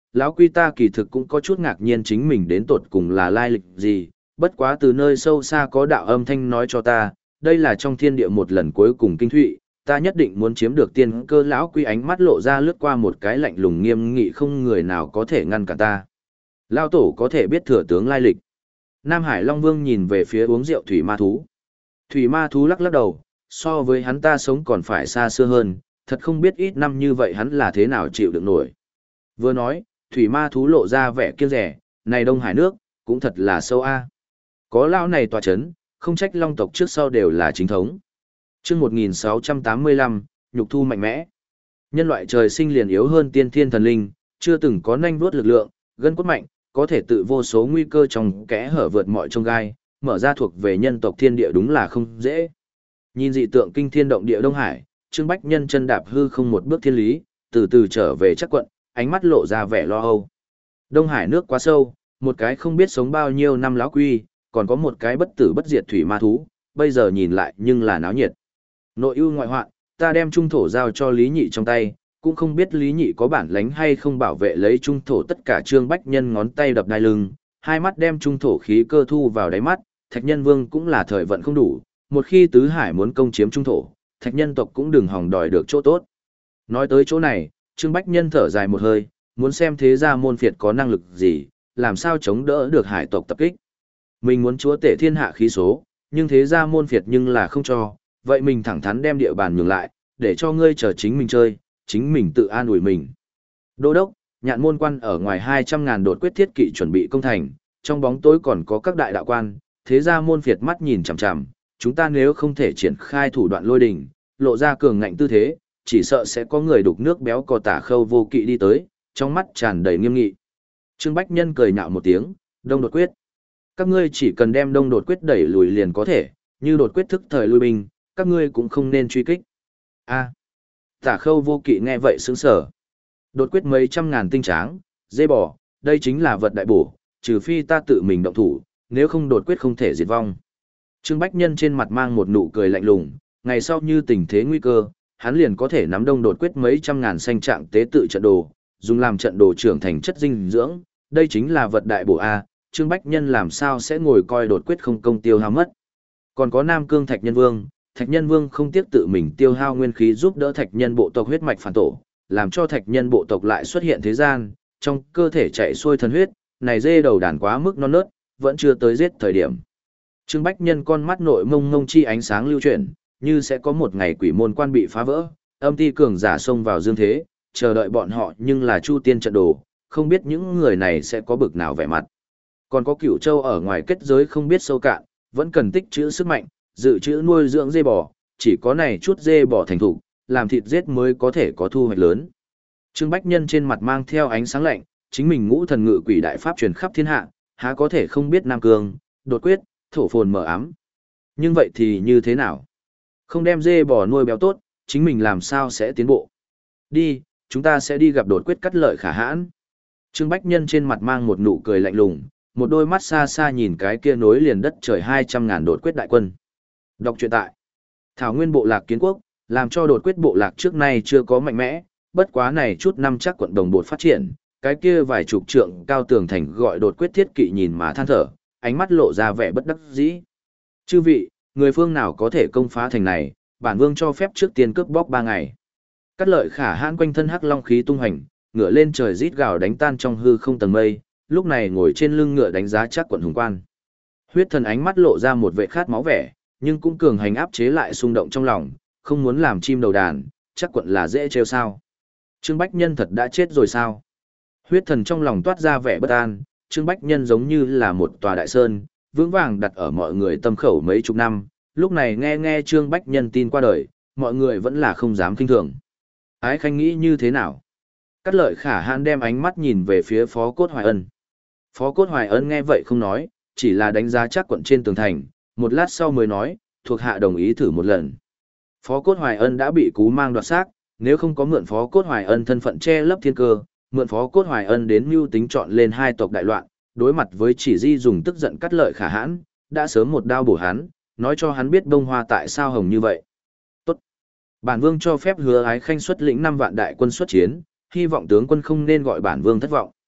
lão quy ta kỳ thực cũng có chút ngạc nhiên chính mình đến tột cùng là lai lịch gì, bất quá từ nơi sâu xa có đạo âm thanh nói cho ta, đây là trong thiên địa một lần cuối cùng kinh thụy, ta nhất định muốn chiếm được tiên cơ. Lão quy ánh mắt lộ ra lướt qua một cái lạnh lùng nghiêm nghị, không người nào có thể ngăn cản ta. Lão tổ có thể biết thừa tướng lai lịch. Nam Hải Long Vương nhìn về phía uống rượu thủy ma thú. Thủy ma thú lắc lắc đầu, so với hắn ta sống còn phải xa xưa hơn, thật không biết ít năm như vậy hắn là thế nào chịu được nổi. Vừa nói, thủy ma thú lộ ra vẻ kiêng rẻ, này Đông Hải nước, cũng thật là sâu a. Có lão này tòa chấn, không trách long tộc trước sau đều là chính thống. Chương một nghìn sáu trăm tám mươi lăm, nhục thu mạnh mẽ. Nhân loại trời sinh liền yếu hơn tiên thiên thần linh, chưa từng có nanh vuốt lực lượng, gân cốt mạnh, có thể tự vô số nguy cơ trong kẽ hở vượt mọi chông gai, mở ra thuộc về nhân tộc thiên địa đúng là không dễ. Nhìn dị tượng kinh thiên động địa Đông Hải, Trương Bách Nhân chân đạp hư không một bước thiên lý, từ từ trở về chắc quận, ánh mắt lộ ra vẻ lo âu. Đông Hải nước quá sâu, một cái không biết sống bao nhiêu năm lão quy, còn có một cái bất tử bất diệt thủy ma thú, bây giờ nhìn lại nhưng là náo nhiệt. Nội ưu ngoại hoạn, ta đem trung thổ giao cho Lý Nhị trong tay, cũng không biết Lý Nhị có bản lánh hay không bảo vệ lấy trung thổ. Tất cả Trương Bách Nhân ngón tay đập đai lưng, hai mắt đem trung thổ khí cơ thu vào đáy mắt, Thạch Nhân Vương cũng là thời vận không đủ, một khi tứ hải muốn công chiếm trung thổ, Thạch nhân tộc cũng đừng hòng đòi được chỗ tốt. Nói tới chỗ này, Trương Bách Nhân thở dài một hơi, muốn xem thế gia môn phiệt có năng lực gì, làm sao chống đỡ được hải tộc tập kích. Mình muốn chúa tể thiên hạ khí số, nhưng thế gia môn phiệt nhưng là không cho, vậy mình thẳng thắn đem địa bàn nhường lại, để cho ngươi chờ chính mình chơi, chính mình tự an ủi mình. Đô đốc, Nhạn môn quan ở ngoài hai trăm ngàn đột quyết thiết kỵ chuẩn bị công thành, trong bóng tối còn có các đại đạo quan, thế gia môn phiệt mắt nhìn chằm chằm, chúng ta nếu không thể triển khai thủ đoạn lôi đình, lộ ra cường ngạnh tư thế, chỉ sợ sẽ có người đục nước béo cò Tả Khâu Vô Kỵ đi tới, trong mắt tràn đầy nghiêm nghị. Trương Bách Nhân cười nhạo một tiếng, Đông đột quyết. Các ngươi chỉ cần đem Đông đột quyết đẩy lùi liền có thể, như đột quyết thức thời lui binh, các ngươi cũng không nên truy kích. A. Tả Khâu Vô Kỵ nghe vậy sững sờ. Đột quyết mấy trăm ngàn tinh tráng, dê bò, đây chính là vật đại bổ, trừ phi ta tự mình động thủ, nếu không đột quyết không thể diệt vong. Trương Bách Nhân trên mặt mang một nụ cười lạnh lùng, ngày sau như tình thế nguy cơ, hắn liền có thể nắm Đông đột quyết mấy trăm ngàn xanh trạng tế tự trận đồ, dùng làm trận đồ trưởng thành chất dinh dưỡng, đây chính là vật đại bổ A, Trương Bách Nhân làm sao sẽ ngồi coi đột quyết không công tiêu hao mất. Còn có Nam Cương Thạch Nhân Vương, Thạch Nhân Vương không tiếc tự mình tiêu hao nguyên khí giúp đỡ Thạch Nhân bộ tộc huyết mạch phản tổ, làm cho Thạch Nhân bộ tộc lại xuất hiện thế gian, trong cơ thể chạy xuôi thần huyết, này dê đầu đàn quá mức non nớt, vẫn chưa tới giết thời điểm. Trương Bách Nhân con mắt nội mông mông chi ánh sáng lưu chuyển, như sẽ có một ngày quỷ môn quan bị phá vỡ, âm ti cường giả xông vào dương thế, chờ đợi bọn họ nhưng là chu tiên trận đồ, không biết những người này sẽ có bực nào vẻ mặt. Còn có Cửu Châu ở ngoài kết giới không biết sâu cạn, vẫn cần tích trữ sức mạnh, dự trữ nuôi dưỡng dê bò, chỉ có này chút dê bò thành thủ, làm thịt giết mới có thể có thu hoạch lớn. Trương Bách Nhân trên mặt mang theo ánh sáng lạnh, chính mình ngũ thần ngự quỷ đại pháp truyền khắp thiên hạ, há có thể không biết Nam Cương, đột quyết, thổ phồn mở ám. Nhưng vậy thì như thế nào? Không đem dê bò nuôi béo tốt, chính mình làm sao sẽ tiến bộ? Đi, chúng ta sẽ đi gặp đột quyết cắt lợi khả hãn. Trương Bách Nhân trên mặt mang một nụ cười lạnh lùng, một đôi mắt xa xa nhìn cái kia nối liền đất trời hai trăm ngàn đột quyết đại quân. Đọc truyện tại Thảo Nguyên bộ lạc kiến quốc, làm cho đột quyết bộ lạc trước nay chưa có mạnh mẽ, bất quá này chút năm chắc quận đồng bột phát triển, cái kia vài chục trượng cao tường thành gọi đột quyết thiết kỵ nhìn mà than thở, ánh mắt lộ ra vẻ bất đắc dĩ. Chư vị, người phương nào có thể công phá thành này, bản vương cho phép trước tiên cướp bóc ba ngày. Cắt lợi khả hãn quanh thân hắc long khí tung hành, ngựa lên trời rít gào đánh tan trong hư không tầng mây, lúc này ngồi trên lưng ngựa đánh giá chắc quận hùng quan. Huyết thần ánh mắt lộ ra một vệ khát máu vẻ, nhưng cũng cường hành áp chế lại xung động trong lòng, không muốn làm chim đầu đàn, chắc quận là dễ trêu sao. Trương Bách Nhân thật đã chết rồi sao? Huyết thần trong lòng toát ra vẻ bất an, Trương Bách Nhân giống như là một tòa đại sơn, vững vàng đặt ở mọi người tâm khẩu mấy chục năm, lúc này nghe nghe Trương Bách Nhân tin qua đời, mọi người vẫn là không dám kinh thường. Ái Khanh nghĩ như thế nào? Cắt lợi khả hãn đem ánh mắt nhìn về phía Phó Cốt Hoài Ân. Phó Cốt Hoài Ân nghe vậy không nói, chỉ là đánh giá chắc quận trên tường thành, một lát sau mới nói, thuộc hạ đồng ý thử một lần. Phó Cốt Hoài Ân đã bị cú mang đoạt xác, nếu không có mượn Phó Cốt Hoài Ân thân phận che lấp thiên cơ, mượn Phó Cốt Hoài Ân đến mưu tính chọn lên hai tộc đại loạn, đối mặt với chỉ di dùng tức giận cắt lợi khả hãn, đã sớm một đao bổ hắn, nói cho hắn biết bông hoa tại sao hồng như vậy. Tốt. Bản vương cho phép Hứa Ái Khanh xuất lĩnh năm vạn đại quân xuất chiến, hy vọng tướng quân không nên gọi bản vương thất vọng.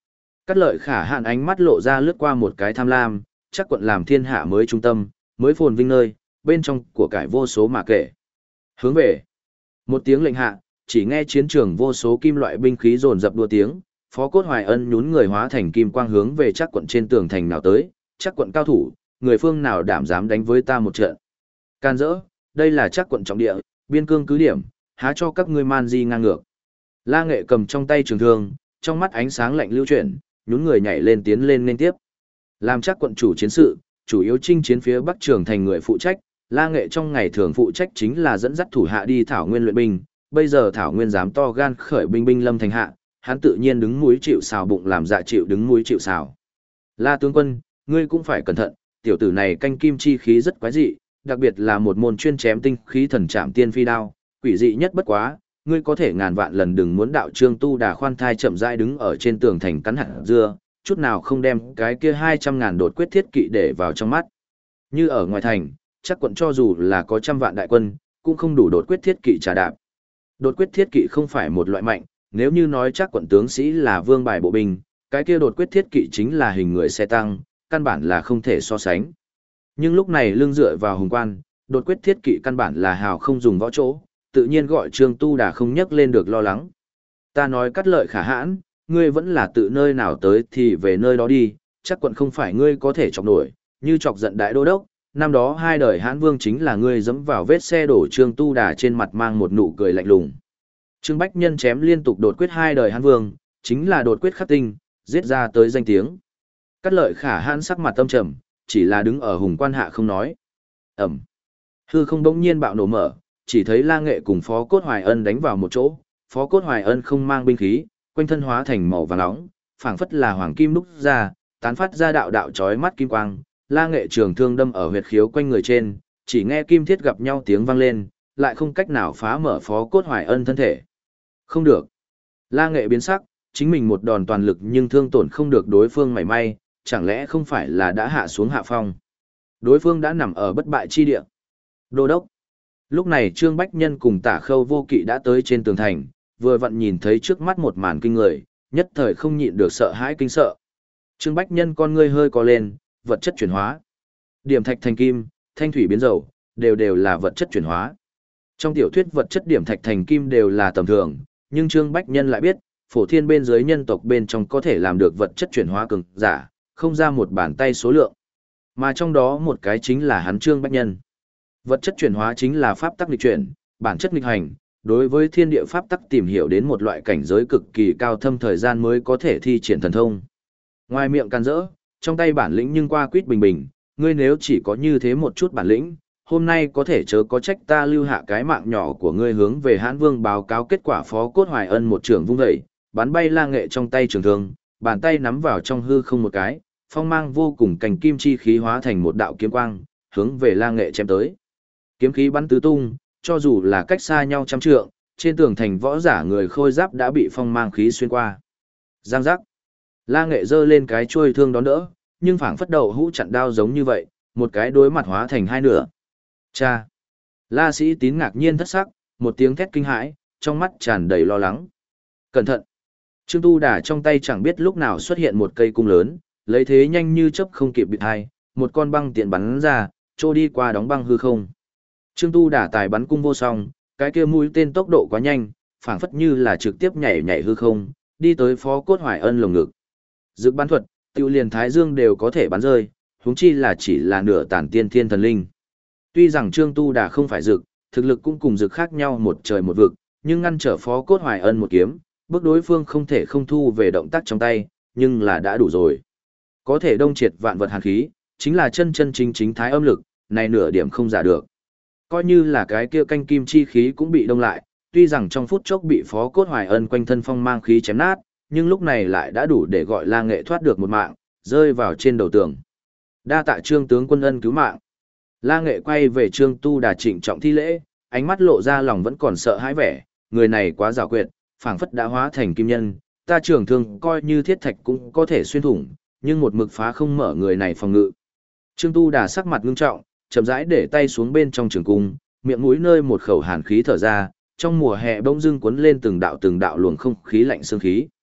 Cát lợi khả hạn ánh mắt lộ ra lướt qua một cái tham lam, chắc quận làm thiên hạ mới trung tâm, mới phồn vinh nơi, bên trong của cải vô số mà kể. Hướng về. Một tiếng lệnh hạ, chỉ nghe chiến trường vô số kim loại binh khí dồn dập đua tiếng, Phó Cốt Hoài Ân nhún người hóa thành kim quang hướng về chắc quận trên tường thành nào tới, chắc quận cao thủ, người phương nào đảm dám đánh với ta một trận. Can dỡ, đây là chắc quận trọng địa, biên cương cứ điểm, há cho các ngươi man di ngang ngược. La Nghệ cầm trong tay trường thương, trong mắt ánh sáng lạnh lưu chuyển, nhún người nhảy lên tiến lên nên tiếp. Làm chắc quận chủ chiến sự, chủ yếu chinh chiến phía Bắc Trường thành người phụ trách, La Nghệ trong ngày thường phụ trách chính là dẫn dắt thủ hạ đi Thảo Nguyên luyện binh, bây giờ Thảo Nguyên dám to gan khởi binh binh lâm thành hạ, hắn tự nhiên đứng mũi chịu sào bụng làm dạ chịu đứng mũi chịu sào. La tướng quân, ngươi cũng phải cẩn thận, tiểu tử này canh kim chi khí rất quái dị, đặc biệt là một môn chuyên chém tinh khí thần trảm tiên phi đao, quỷ dị nhất bất quá, ngươi có thể ngàn vạn lần đừng muốn đạo Trương Tu Đà khoan thai chậm rãi đứng ở trên tường thành cắn hạt dưa, chút nào không đem cái kia hai trăm ngàn đột quyết thiết kỵ để vào trong mắt. Như ở ngoài thành, chắc quận cho dù là có trăm vạn đại quân, cũng không đủ đột quyết thiết kỵ trà đạp. Đột quyết thiết kỵ không phải một loại mạnh, nếu như nói chắc quận tướng sĩ là vương bài bộ binh, cái kia đột quyết thiết kỵ chính là hình người xe tăng, căn bản là không thể so sánh. Nhưng lúc này lưng dựa vào hùng quan, đột quyết thiết kỵ căn bản là hào không dùng võ chỗ, tự nhiên gọi Trương Tu Đà không nhắc lên được lo lắng. Ta nói cắt lợi khả hãn, ngươi vẫn là tự nơi nào tới thì về nơi đó đi, chắc quận không phải ngươi có thể chọc nổi, như chọc giận đại đô đốc, năm đó hai đời hãn vương chính là ngươi dẫm vào vết xe đổ Trương Tu Đà trên mặt mang một nụ cười lạnh lùng. Trương Bách Nhân chém liên tục đột quyết hai đời hãn vương, chính là đột quyết khắc tinh, giết ra tới danh tiếng. Cắt lợi khả hãn sắc mặt tâm trầm, chỉ là đứng ở hùng quan hạ không nói. Ẩm. Hư không bỗng nhiên bạo nổ mở, chỉ thấy La Nghệ cùng Phó Cốt Hoài Ân đánh vào một chỗ, Phó Cốt Hoài Ân không mang binh khí, quanh thân hóa thành màu vàng nóng, phảng phất là hoàng kim đúc ra, tán phát ra đạo đạo chói mắt kim quang, La Nghệ trường thương đâm ở huyệt khiếu quanh người trên, chỉ nghe kim thiết gặp nhau tiếng vang lên, lại không cách nào phá mở Phó Cốt Hoài Ân thân thể. Không được. La Nghệ biến sắc, chính mình một đòn toàn lực nhưng thương tổn không được đối phương mảy may, chẳng lẽ không phải là đã hạ xuống hạ phong. Đối phương đã nằm ở bất bại chi địa. Đô đốc. Lúc này Trương Bách Nhân cùng Tả Khâu Vô Kỵ đã tới trên tường thành, vừa vặn nhìn thấy trước mắt một màn kinh người, nhất thời không nhịn được sợ hãi kinh sợ. Trương Bách Nhân con ngươi hơi co lên, vật chất chuyển hóa. Điểm thạch thành kim, thanh thủy biến dầu, đều đều là vật chất chuyển hóa. Trong tiểu thuyết vật chất điểm thạch thành kim đều là tầm thường, nhưng Trương Bách Nhân lại biết, phổ thiên bên dưới nhân tộc bên trong có thể làm được vật chất chuyển hóa cường giả, không ra một bàn tay số lượng. Mà trong đó một cái chính là hắn Trương Bách Nhân. Vật chất chuyển hóa chính là pháp tắc nghịch chuyển, bản chất nghịch hành, đối với thiên địa pháp tắc tìm hiểu đến một loại cảnh giới cực kỳ cao thâm thời gian mới có thể thi triển thần thông. Ngoài miệng can dỡ, trong tay bản lĩnh nhưng qua quýt bình bình, ngươi nếu chỉ có như thế một chút bản lĩnh, hôm nay có thể chớ có trách ta lưu hạ cái mạng nhỏ của ngươi hướng về Hãn Vương báo cáo kết quả. Phó Cốt Hoài Ân một trường vung dậy, bắn bay La Nghệ trong tay trường thương, bàn tay nắm vào trong hư không một cái, phong mang vô cùng cành kim chi khí hóa thành một đạo kiếm quang, hướng về La Nghệ chém tới. Kiếm khí bắn tứ tung, cho dù là cách xa nhau trăm trượng, trên tường thành võ giả người khôi giáp đã bị phong mang khí xuyên qua. Giang giác. La Nghệ giơ lên cái chuôi thương đón đỡ, nhưng phảng phất đầu hũ chặn đao giống như vậy, một cái đối mặt hóa thành hai nửa. Cha. La Sĩ Tín ngạc nhiên thất sắc, một tiếng thét kinh hãi, trong mắt tràn đầy lo lắng. Cẩn thận. Trương Tu Đà trong tay chẳng biết lúc nào xuất hiện một cây cung lớn, lấy thế nhanh như chớp không kịp bị hai, một con băng tiện bắn ra, trô đi qua đóng băng hư không. Trương Tu Đà tài bắn cung vô song, cái kia mũi tên tốc độ quá nhanh, phảng phất như là trực tiếp nhảy nhảy hư không, đi tới Phó Cốt Hoài Ân lồng ngực. Dực bắn thuật, tiêu liền thái dương đều có thể bắn rơi, huống chi là chỉ là nửa tản tiên thiên thần linh. Tuy rằng Trương Tu Đà không phải dực, thực lực cũng cùng dực khác nhau một trời một vực, nhưng ngăn trở Phó Cốt Hoài Ân một kiếm, bước đối phương không thể không thu về động tác trong tay, nhưng là đã đủ rồi. Có thể đông triệt vạn vật hàn khí, chính là chân chân chính chính thái âm lực, này nửa điểm không giả được. Coi như là cái kia canh kim chi khí cũng bị đông lại, tuy rằng trong phút chốc bị Phó Cốt Hoài Ân quanh thân phong mang khí chém nát, nhưng lúc này lại đã đủ để gọi La Nghệ thoát được một mạng, rơi vào trên đầu tường. Đa tạ Trương tướng quân ân cứu mạng. La Nghệ quay về Trương Tu Đà trịnh trọng thi lễ, ánh mắt lộ ra lòng vẫn còn sợ hãi vẻ, người này quá giàu quyệt, phảng phất đã hóa thành kim nhân, ta trưởng thương coi như thiết thạch cũng có thể xuyên thủng, nhưng một mực phá không mở người này phòng ngự. Trương Tu Đà sắc mặt ngưng trọng, chậm rãi để tay xuống bên trong trường cung, miệng mũi nơi một khẩu hàn khí thở ra, trong mùa hè bỗng dưng cuốn lên từng đạo từng đạo luồng không khí lạnh sương khí.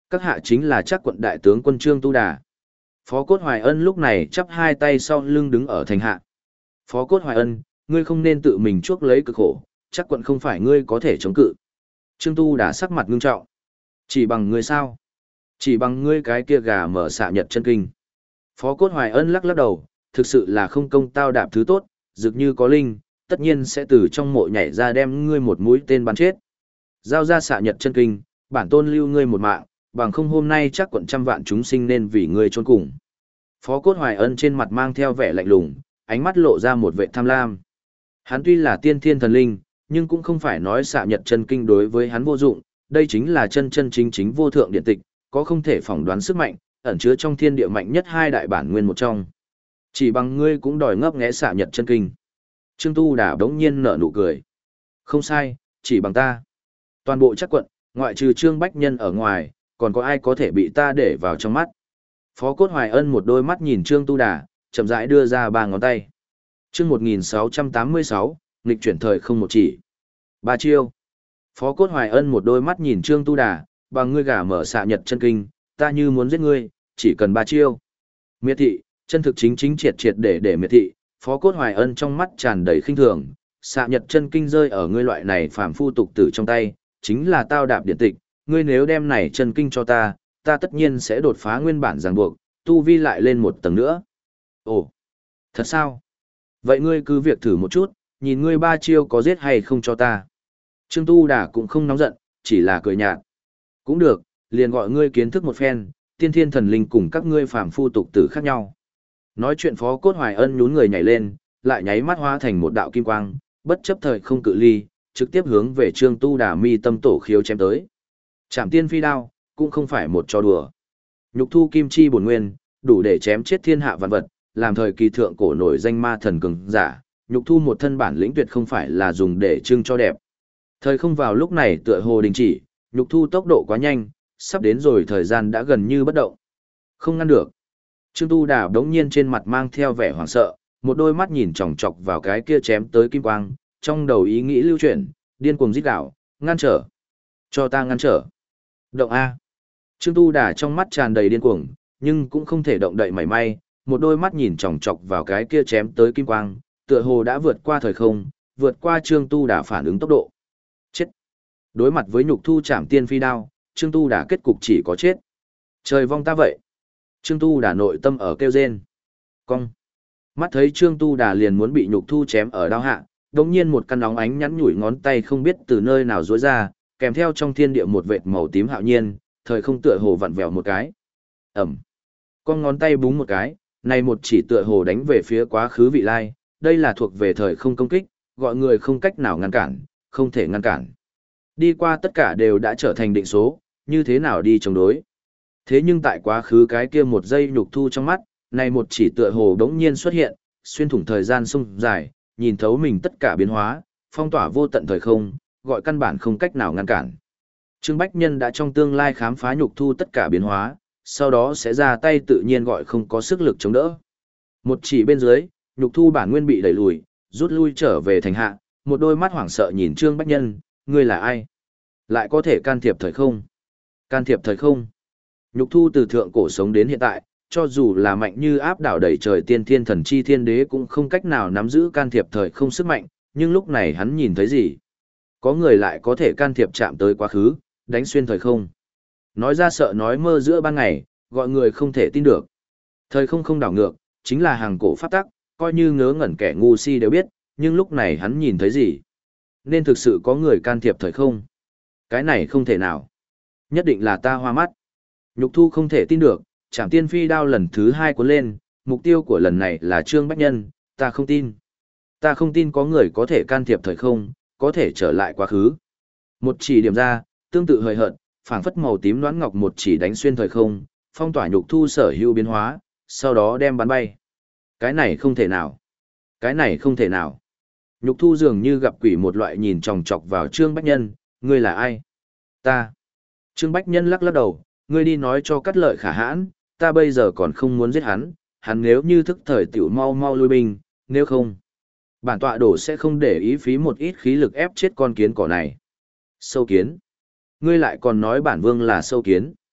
Các hạ chính là Trác quận đại tướng quân Trương Tu Đà. Phó Cốt Hoài Ân lúc này chắp hai tay sau lưng đứng ở thành hạ. Phó Cốt Hoài Ân, ngươi không nên tự mình chuốc lấy cực khổ, Trác quận không phải ngươi có thể chống cự. Trương Tu Đà sắc mặt ngưng trọng. Chỉ bằng ngươi sao? Chỉ bằng ngươi cái kia gà mở xạ nhật chân kinh. Phó Cốt Hoài Ân lắc lắc đầu, thực sự là không công tao đạp thứ tốt, dực như có linh, tất nhiên sẽ từ trong mộ nhảy ra đem ngươi một mũi tên bắn chết. Giao ra xạ nhật chân kinh, bản tôn lưu ngươi một mạng, bằng không hôm nay chắc quận trăm vạn chúng sinh nên vì ngươi chôn cùng. Phó Cốt Hoài Ân trên mặt mang theo vẻ lạnh lùng, ánh mắt lộ ra một vẻ tham lam. Hắn tuy là tiên thiên thần linh, nhưng cũng không phải nói xạ nhật chân kinh đối với hắn vô dụng, đây chính là chân chân chính chính vô thượng điện tịch, có không thể phỏng đoán sức mạnh, ẩn chứa trong thiên địa mạnh nhất hai đại bản nguyên một trong. Chỉ bằng ngươi cũng đòi ngấp nghé xạ nhật chân kinh. Trương Tu Đà đống nhiên nở nụ cười. Không sai, chỉ bằng ta. Toàn bộ chắc quận, ngoại trừ Trương Bách Nhân ở ngoài, còn có ai có thể bị ta để vào trong mắt. Phó Cốt Hoài Ân một đôi mắt nhìn Trương Tu Đà, chậm rãi đưa ra ba ngón tay. Chương một nghìn sáu trăm tám mươi sáu, nghịch chuyển thời không một chỉ. Ba chiêu. Phó Cốt Hoài Ân một đôi mắt nhìn Trương Tu Đà, bằng ngươi gà mở xạ nhật chân kinh, ta như muốn giết ngươi, chỉ cần ba chiêu. Miệt thị, chân thực chính chính triệt triệt để để miệt thị, Phó Cốt Hoài Ân trong mắt tràn đầy khinh thường, xạ nhật chân kinh rơi ở ngươi loại này phàm phu tục tử trong tay, chính là tao đạp điện tịch, ngươi nếu đem này chân kinh cho ta, ta tất nhiên sẽ đột phá nguyên bản ràng buộc, tu vi lại lên một tầng nữa. Ồ, thật sao? Vậy ngươi cứ việc thử một chút, nhìn ngươi ba chiêu có giết hay không cho ta. Trương Tu Đà cũng không nóng giận, chỉ là cười nhạt. Cũng được, liền gọi ngươi kiến thức một phen, tiên thiên thần linh cùng các ngươi phàm phu tục tử khác nhau. Nói chuyện Phó Cốt Hoài Ân nhún người nhảy lên, lại nháy mắt hóa thành một đạo kim quang, bất chấp thời không cự ly, trực tiếp hướng về Trương Tu Đà mi tâm tổ khiếu chém tới. Trảm tiên phi đao, cũng không phải một trò đùa. Nhục thu kim chi bổn nguyên, đủ để chém chết thiên hạ vạn vật, làm thời kỳ thượng cổ nổi danh ma thần cường giả, nhục thu một thân bản lĩnh tuyệt không phải là dùng để trưng cho đẹp. Thời không vào lúc này tựa hồ đình chỉ, nhục thu tốc độ quá nhanh, sắp đến rồi thời gian đã gần như bất động. Không ngăn được. Trương Tu Đà đống nhiên trên mặt mang theo vẻ hoảng sợ, một đôi mắt nhìn chòng chọc vào cái kia chém tới kim quang, trong đầu ý nghĩ lưu chuyển, điên cuồng rít gào, ngăn trở. Cho ta ngăn trở. Động A. Trương Tu Đà trong mắt tràn đầy điên cuồng, nhưng cũng không thể động đậy mảy may, một đôi mắt nhìn chòng chọc vào cái kia chém tới kim quang, tựa hồ đã vượt qua thời không, vượt qua Trương Tu Đà phản ứng tốc độ. Chết. Đối mặt với nhục thu trảm tiên phi đao, Trương Tu Đà kết cục chỉ có chết. Trời vong ta vậy. Trương Tu Đà nội tâm ở kêu rên. Cong. Mắt thấy Trương Tu Đà liền muốn bị nhục thu chém ở đao hạ, đống nhiên một căn nóng ánh nhắn nhủi ngón tay không biết từ nơi nào rối ra, kèm theo trong thiên địa một vệt màu tím hạo nhiên, thời không tựa hồ vặn vẹo một cái. Ẩm. Con ngón tay búng một cái, này một chỉ tựa hồ đánh về phía quá khứ vị lai, đây là thuộc về thời không công kích, gọi người không cách nào ngăn cản, không thể ngăn cản. Đi qua tất cả đều đã trở thành định số, như thế nào đi chống đối. Thế nhưng tại quá khứ cái kia một giây nhục thu trong mắt, này một chỉ tựa hồ đống nhiên xuất hiện, xuyên thủng thời gian sông dài, nhìn thấu mình tất cả biến hóa, phong tỏa vô tận thời không, gọi căn bản không cách nào ngăn cản. Trương Bách Nhân đã trong tương lai khám phá nhục thu tất cả biến hóa, sau đó sẽ ra tay tự nhiên gọi không có sức lực chống đỡ. Một chỉ bên dưới, nhục thu bản nguyên bị đẩy lùi, rút lui trở về thành hạ, một đôi mắt hoảng sợ nhìn Trương Bách Nhân, ngươi là ai? Lại có thể can thiệp thời không? Can thiệp thời không? Nhục thu từ thượng cổ sống đến hiện tại, cho dù là mạnh như áp đảo đầy trời tiên thiên thần chi thiên đế cũng không cách nào nắm giữ can thiệp thời không sức mạnh, nhưng lúc này hắn nhìn thấy gì? Có người lại có thể can thiệp chạm tới quá khứ, đánh xuyên thời không. Nói ra sợ nói mơ giữa ban ngày, gọi người không thể tin được. Thời không không đảo ngược, chính là hàng cổ pháp tắc, coi như ngớ ngẩn kẻ ngu si đều biết, nhưng lúc này hắn nhìn thấy gì? Nên thực sự có người can thiệp thời không? Cái này không thể nào. Nhất định là ta hoa mắt. Nhục thu không thể tin được, Trảm tiên phi đao lần thứ hai cuốn lên, mục tiêu của lần này là Trương Bách Nhân, ta không tin. Ta không tin có người có thể can thiệp thời không, có thể trở lại quá khứ. Một chỉ điểm ra, tương tự hời hợt, phảng phất màu tím loãng ngọc một chỉ đánh xuyên thời không, phong tỏa nhục thu sở hữu biến hóa, sau đó đem bắn bay. Cái này không thể nào. Cái này không thể nào. Nhục thu dường như gặp quỷ một loại nhìn chòng chọc vào Trương Bách Nhân, ngươi là ai? Ta. Trương Bách Nhân lắc lắc đầu, ngươi đi nói cho Cát Lợi Khả Hãn, ta bây giờ còn không muốn giết hắn, hắn nếu như thức thời tiểu mau mau lui binh, nếu không, bản tọa đổ sẽ không để ý phí một ít khí lực ép chết con kiến cỏ này. Sâu kiến. Ngươi lại còn nói bản vương là sâu kiến.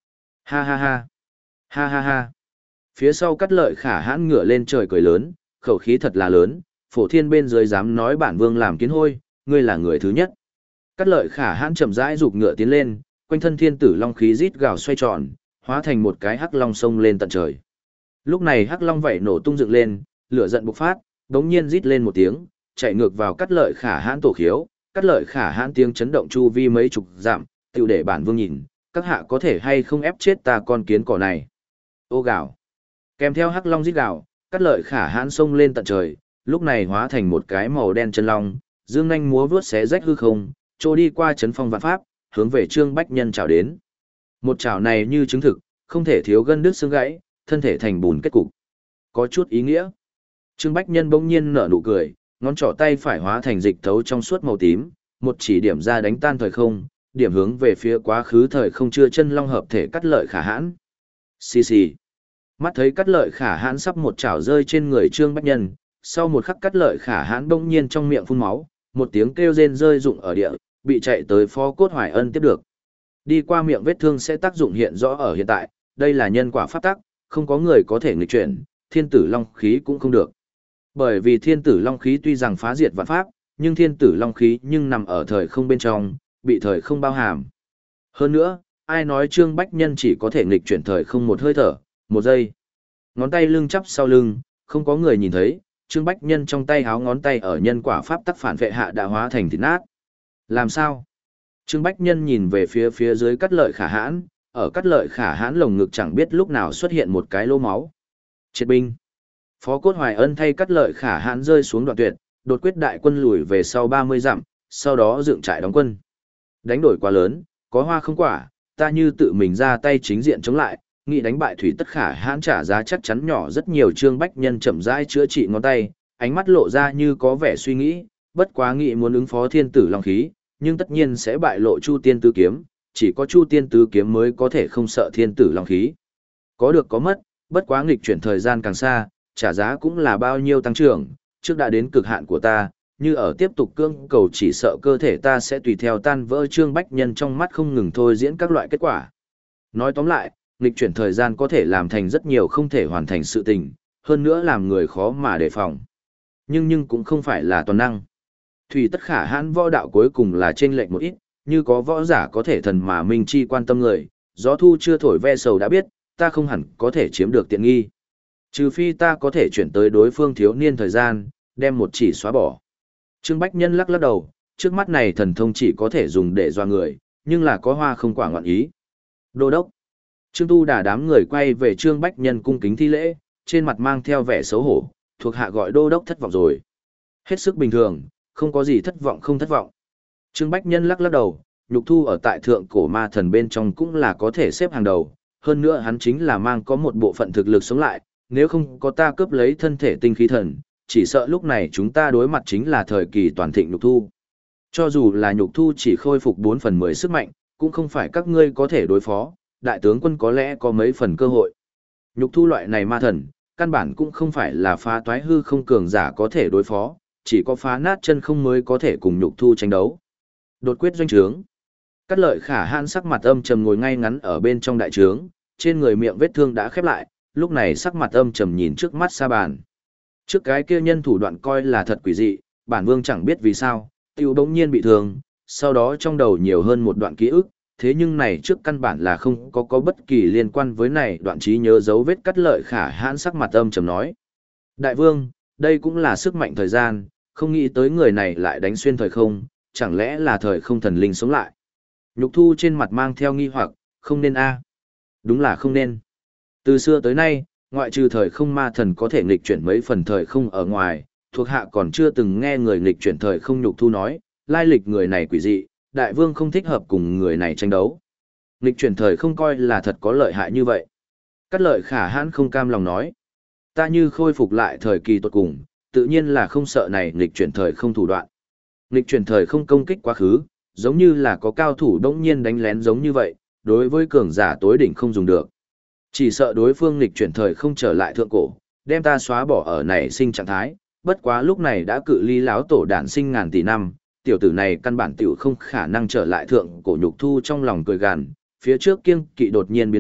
Ha ha ha. Ha ha ha. Phía sau cắt lợi khả hãn ngửa lên trời cười lớn, khẩu khí thật là lớn, phổ thiên bên dưới dám nói bản vương làm kiến hôi, ngươi là người thứ nhất. Cắt lợi khả hãn chậm rãi rục ngựa tiến lên, quanh thân thiên tử long khí rít gào xoay tròn, hóa thành một cái hắc long sông lên tận trời. Lúc này hắc long vảy nổ tung dựng lên, lửa giận bộc phát, đống nhiên rít lên một tiếng, chạy ngược vào cắt lợi khả hãn tổ khiếu, cắt lợi khả hãn tiếng chấn động chu vi mấy chục dặm, tiêu để bản vương nhìn, các hạ có thể hay không ép chết ta con kiến cỏ này. Ô gào. Kèm theo hắc long rít gào, cắt lợi khả hãn sông lên tận trời, lúc này hóa thành một cái màu đen chân long, dương nhanh múa vướt xé rách hư không, trôi đi qua chấn phong vạn pháp, hướng về Trương Bách Nhân chào đến. Một chảo này như chứng thực, không thể thiếu gân đứt xương gãy, thân thể thành bùn kết cục. Có chút ý nghĩa. Trương Bách Nhân bỗng nhiên nở nụ cười, ngón trỏ tay phải hóa thành dịch thấu trong suốt màu tím, một chỉ điểm ra đánh tan thời không, điểm hướng về phía quá khứ thời không chưa chân long hợp thể cắt lợi khả hãn. Xì xì. Mắt thấy cắt lợi khả hãn sắp một chảo rơi trên người Trương Bách Nhân, sau một khắc cắt lợi khả hãn bỗng nhiên trong miệng phun máu, một tiếng kêu rên rơi rụng ở địa, bị chạy tới Phó Cốt Hoài Ân tiếp được. Đi qua miệng vết thương sẽ tác dụng hiện rõ ở hiện tại, đây là nhân quả pháp tắc, không có người có thể nghịch chuyển, thiên tử long khí cũng không được. Bởi vì thiên tử long khí tuy rằng phá diệt vạn pháp, nhưng thiên tử long khí nhưng nằm ở thời không bên trong, bị thời không bao hàm. Hơn nữa, ai nói Trương Bách Nhân chỉ có thể nghịch chuyển thời không một hơi thở, một giây. Ngón tay lưng chắp sau lưng, không có người nhìn thấy, Trương Bách Nhân trong tay háo ngón tay ở nhân quả pháp tắc phản vệ hạ đã hóa thành thịt nát. Làm sao? Trương Bách Nhân nhìn về phía phía dưới cắt lợi khả hãn, ở cắt lợi khả hãn lồng ngực chẳng biết lúc nào xuất hiện một cái lỗ máu. Triệt binh. Phó Cốt Hoài Ân thay cắt lợi khả hãn rơi xuống đoạn tuyệt, đột quyết đại quân lùi về sau ba mươi dặm, sau đó dựng trại đóng quân. Đánh đổi quá lớn, có hoa không quả, ta như tự mình ra tay chính diện chống lại, nghĩ đánh bại thủy tất khả hãn trả giá chắc chắn nhỏ rất nhiều. Trương Bách Nhân chậm rãi chữa trị ngón tay, ánh mắt lộ ra như có vẻ suy nghĩ, bất quá nghĩ muốn ứng phó thiên tử long khí, nhưng tất nhiên sẽ bại lộ Chu Tiên Tứ Kiếm, chỉ có Chu Tiên Tứ Kiếm mới có thể không sợ thiên tử long khí. Có được có mất, bất quá nghịch chuyển thời gian càng xa, trả giá cũng là bao nhiêu tăng trưởng, trước đã đến cực hạn của ta, như ở tiếp tục cương cầu chỉ sợ cơ thể ta sẽ tùy theo tan vỡ. Trương Bách Nhân trong mắt không ngừng thôi diễn các loại kết quả. Nói tóm lại, nghịch chuyển thời gian có thể làm thành rất nhiều không thể hoàn thành sự tình, hơn nữa làm người khó mà đề phòng. Nhưng nhưng cũng không phải là toàn năng. Thủy tất khả hãn võ đạo cuối cùng là trên lệnh một ít, như có võ giả có thể thần mà minh chi quan tâm người, gió thu chưa thổi ve sầu đã biết, ta không hẳn có thể chiếm được tiện nghi. Trừ phi ta có thể chuyển tới đối phương thiếu niên thời gian, đem một chỉ xóa bỏ. Trương Bách Nhân lắc lắc đầu, trước mắt này thần thông chỉ có thể dùng để doa người, nhưng là có hoa không quả ngọn ý. Đô đốc. Trương Tu Đà đám người quay về Trương Bách Nhân cung kính thi lễ, trên mặt mang theo vẻ xấu hổ, thuộc hạ gọi đô đốc thất vọng rồi. Hết sức bình thường, không có gì thất vọng không thất vọng. Trương Bách Nhân lắc lắc đầu, nhục thu ở tại thượng cổ ma thần bên trong cũng là có thể xếp hàng đầu, hơn nữa hắn chính là mang có một bộ phận thực lực sống lại, nếu không có ta cướp lấy thân thể tinh khí thần, chỉ sợ lúc này chúng ta đối mặt chính là thời kỳ toàn thịnh nhục thu. Cho dù là nhục thu chỉ khôi phục bốn phần mười sức mạnh, cũng không phải các ngươi có thể đối phó, đại tướng quân có lẽ có mấy phần cơ hội. Nhục thu loại này ma thần, căn bản cũng không phải là phá toái hư không cường giả có thể đối phó, chỉ có phá nát chân không mới có thể cùng nhục thu tranh đấu. Đột quyết doanh trướng. Cắt lợi khả hãn sắc mặt âm trầm ngồi ngay ngắn ở bên trong đại trướng, trên người miệng vết thương đã khép lại, lúc này sắc mặt âm trầm nhìn trước mắt sa bàn. Trước cái kia nhân thủ đoạn coi là thật quỷ dị, bản vương chẳng biết vì sao, tiêu bỗng nhiên bị thương, sau đó trong đầu nhiều hơn một đoạn ký ức, thế nhưng này trước căn bản là không có có bất kỳ liên quan với này đoạn trí nhớ dấu vết. Cắt lợi khả hãn sắc mặt âm trầm nói. Đại vương, đây cũng là sức mạnh thời gian, không nghĩ tới người này lại đánh xuyên thời không, chẳng lẽ là thời không thần linh sống lại. Nhục thu trên mặt mang theo nghi hoặc, không nên a Đúng là không nên. Từ xưa tới nay, ngoại trừ thời không ma thần có thể nghịch chuyển mấy phần thời không ở ngoài, thuộc hạ còn chưa từng nghe người nghịch chuyển thời không. Nhục thu nói, lai lịch người này quỷ dị, đại vương không thích hợp cùng người này tranh đấu. Nghịch chuyển thời không coi là thật có lợi hại như vậy. Cắt lợi khả hãn không cam lòng nói. Ta như khôi phục lại thời kỳ tuột cùng, tự nhiên là không sợ này nghịch chuyển thời không thủ đoạn. Nghịch chuyển thời không công kích quá khứ, giống như là có cao thủ đống nhiên đánh lén giống như vậy, đối với cường giả tối đỉnh không dùng được. Chỉ sợ đối phương nghịch chuyển thời không trở lại thượng cổ, đem ta xóa bỏ ở nảy sinh trạng thái, bất quá lúc này đã cự ly láo tổ đản sinh ngàn tỷ năm, tiểu tử này căn bản tiểu không khả năng trở lại thượng cổ. Nhục thu trong lòng cười gằn, phía trước kiêng kỵ đột nhiên biến mất,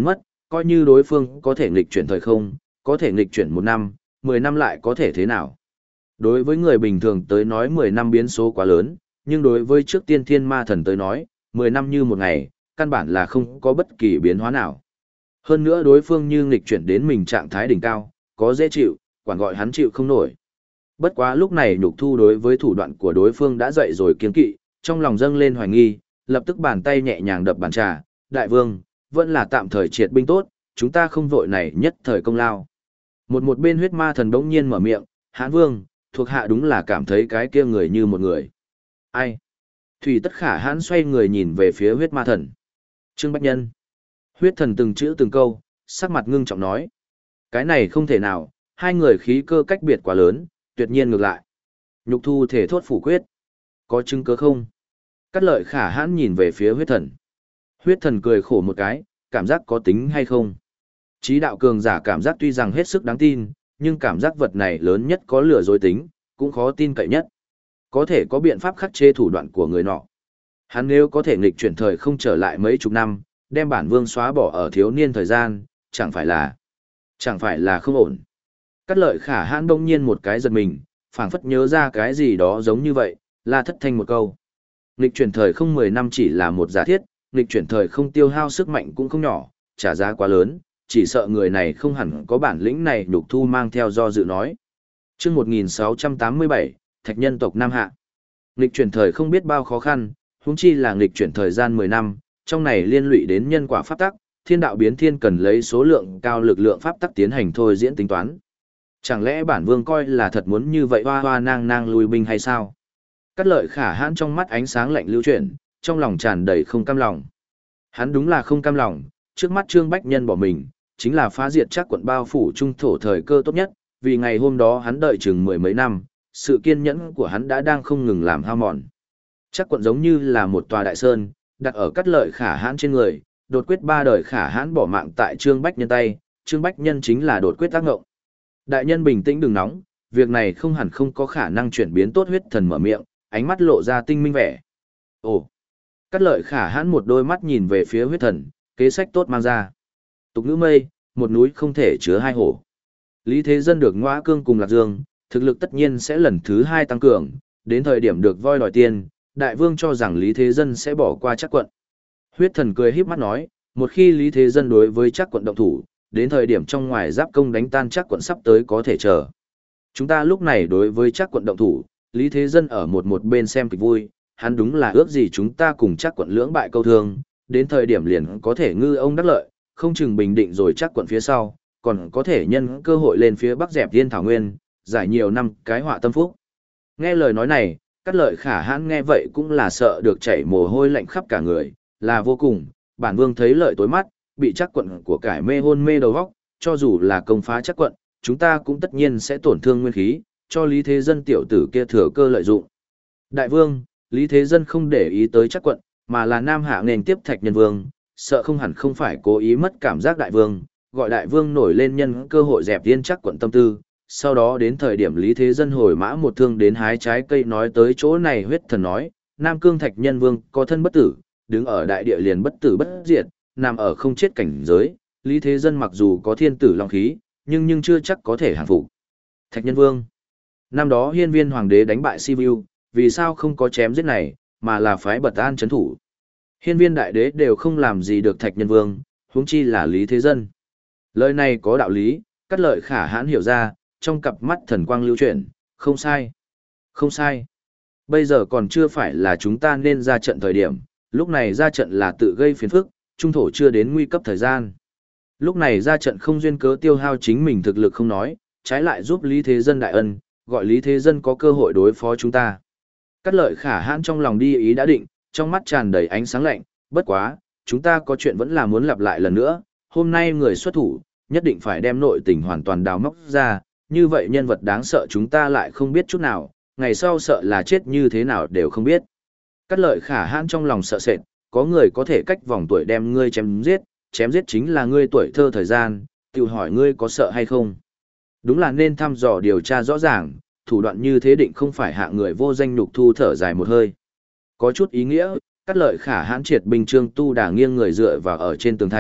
coi như đối phương có thể nghịch chuyển thời không, có thể nghịch chuyển một năm, mười năm lại có thể thế nào. Đối với người bình thường tới nói mười năm biến số quá lớn, nhưng đối với trước tiên thiên ma thần tới nói, mười năm như một ngày, căn bản là không có bất kỳ biến hóa nào. Hơn nữa đối phương như nghịch chuyển đến mình trạng thái đỉnh cao, có dễ chịu, quản gọi hắn chịu không nổi. Bất quá lúc này nhục thu đối với thủ đoạn của đối phương đã dậy rồi kiên kỵ, trong lòng dâng lên hoài nghi, lập tức bàn tay nhẹ nhàng đập bàn trà, đại vương, vẫn là tạm thời triệt binh tốt, chúng ta không vội này nhất thời công lao. Một một bên huyết ma thần đống nhiên mở miệng, hãn vương, thuộc hạ đúng là cảm thấy cái kia người như một người. Ai? Thủy tất khả hãn xoay người nhìn về phía huyết ma thần. Trương Bách Nhân. Huyết thần từng chữ từng câu, sắc mặt ngưng trọng nói. Cái này không thể nào, hai người khí cơ cách biệt quá lớn, tuyệt nhiên ngược lại. Nhục thu thể thốt phủ quyết. Có chứng cứ không? Cắt lợi khả hãn nhìn về phía huyết thần. Huyết thần cười khổ một cái, cảm giác có tính hay không? Chí đạo cường giả cảm giác tuy rằng hết sức đáng tin, nhưng cảm giác vật này lớn nhất có lừa dối tính, cũng khó tin cậy nhất. Có thể có biện pháp khắc chế thủ đoạn của người nọ. Hắn nếu có thể nghịch chuyển thời không trở lại mấy chục năm, đem bản vương xóa bỏ ở thiếu niên thời gian, chẳng phải là... Chẳng phải là không ổn. Cắt lợi khả hãn đông nhiên một cái giật mình, phảng phất nhớ ra cái gì đó giống như vậy, la thất thanh một câu. Nghịch chuyển thời không mười năm chỉ là một giả thiết, nghịch chuyển thời không tiêu hao sức mạnh cũng không nhỏ, trả giá quá lớn, chỉ sợ người này không hẳn có bản lĩnh này nhục thu mang theo do dự nói. Trước một nghìn sáu trăm tám mươi bảy, Thạch nhân tộc Nam Hạ. Nghịch chuyển thời không biết bao khó khăn, huống chi là nghịch chuyển thời gian mười năm, trong này liên lụy đến nhân quả pháp tắc, thiên đạo biến thiên cần lấy số lượng cao lực lượng pháp tắc tiến hành thôi diễn tính toán. Chẳng lẽ bản vương coi là thật muốn như vậy hoa hoa nang nang lùi binh hay sao? Cắt lợi khả hãn trong mắt ánh sáng lạnh lưu chuyển, trong lòng tràn đầy không cam lòng. Hắn đúng là không cam lòng, trước mắt Trương Bách Nhân bỏ mình, chính là phá diệt chắc quận bao phủ trung thổ thời cơ tốt nhất, vì ngày hôm đó hắn đợi chừng mười mấy năm, sự kiên nhẫn của hắn đã đang không ngừng làm hao mòn. Chắc quận giống như là một tòa đại sơn, đặt ở cắt lợi khả hãn trên người, đột quyết ba đời khả hãn bỏ mạng tại Trương Bách Nhân tay, Trương Bách Nhân chính là đột quyết tác ngộng. Đại nhân bình tĩnh đừng nóng, việc này không hẳn không có khả năng chuyển biến tốt. Huyết thần mở miệng, ánh mắt lộ ra tinh minh vẻ. Ồ! Cắt lợi khả hãn một đôi mắt nhìn về phía huyết thần, kế sách tốt mang ra. Tục ngữ mây, một núi không thể chứa hai hổ. Lý Thế Dân được Ngoã Cương cùng Lạc Dương, thực lực tất nhiên sẽ lần thứ hai tăng cường, đến thời điểm được voi đòi tiền, đại vương cho rằng Lý Thế Dân sẽ bỏ qua chắc quận. Huyết thần cười híp mắt nói, một khi Lý Thế Dân đối với chắc quận động thủ, đến thời điểm trong ngoài giáp công đánh tan chắc quận sắp tới có thể chờ. Chúng ta lúc này đối với chắc quận động thủ, Lý Thế Dân ở một một bên xem kịch vui, hắn đúng là ước gì chúng ta cùng chắc quận lưỡng bại câu thương, đến thời điểm liền có thể ngư ông đắc lợi, không chừng bình định rồi chắc quận phía sau, còn có thể nhân cơ hội lên phía bắc dẹp Thiên Thảo Nguyên, giải nhiều năm cái họa tâm phúc. Nghe lời nói này, Cát Lợi khả hãn nghe vậy cũng là sợ được chảy mồ hôi lạnh khắp cả người, là vô cùng, bản vương thấy lợi tối mắt, bị chắc quận của cải mê hôn mê đầu óc, cho dù là công phá chắc quận, chúng ta cũng tất nhiên sẽ tổn thương nguyên khí, cho Lý Thế Dân tiểu tử kia thừa cơ lợi dụng. Đại vương, Lý Thế Dân không để ý tới chắc quận, mà là Nam Hạ nền tiếp Thạch Nhân Vương, sợ không hẳn không phải cố ý mất cảm giác đại vương, gọi đại vương nổi lên nhân cơ hội dẹp Yên chắc quận tâm tư, sau đó đến thời điểm Lý Thế Dân hồi mã một thương đến hái trái cây nói tới chỗ này. Huyết thần nói, Nam Cương Thạch Nhân Vương có thân bất tử, đứng ở đại địa liền bất tử bất diệt, nằm ở không chết cảnh giới, Lý Thế Dân mặc dù có thiên tử long khí, nhưng nhưng chưa chắc có thể hàng phục. Thạch Nhân Vương. Năm đó Hiên Viên hoàng đế đánh bại Sibiu, vì sao không có chém giết này, mà là phái Bật An trấn thủ. Hiên Viên đại đế đều không làm gì được Thạch Nhân Vương, huống chi là Lý Thế Dân. Lời này có đạo lý, Cát Lợi khả hãn hiểu ra, trong cặp mắt thần quang lưu chuyển, không sai. Không sai. Bây giờ còn chưa phải là chúng ta nên ra trận thời điểm, lúc này ra trận là tự gây phiền phức, trung thổ chưa đến nguy cấp thời gian. Lúc này ra trận không duyên cớ tiêu hao chính mình thực lực không nói, trái lại giúp Lý Thế Dân đại ân, gọi Lý Thế Dân có cơ hội đối phó chúng ta. Cát Lợi khả hãn trong lòng đi ý đã định, trong mắt tràn đầy ánh sáng lạnh, bất quá, chúng ta có chuyện vẫn là muốn lặp lại lần nữa, hôm nay người xuất thủ, nhất định phải đem nội tình hoàn toàn đào móc ra, như vậy nhân vật đáng sợ chúng ta lại không biết chút nào, ngày sau sợ là chết như thế nào đều không biết. Cát Lợi khả hãn trong lòng sợ sệt, có người có thể cách vòng tuổi đem ngươi chém giết, chém giết chính là ngươi tuổi thơ thời gian, tự hỏi ngươi có sợ hay không. Đúng là nên thăm dò điều tra rõ ràng, thủ đoạn như thế định không phải hạ người vô danh. Nhục thu thở dài một hơi. Có chút ý nghĩa, Cát Lợi khả hãn triệt binh Trương Tu Đà nghiêng người dựa vào ở trên tường thành,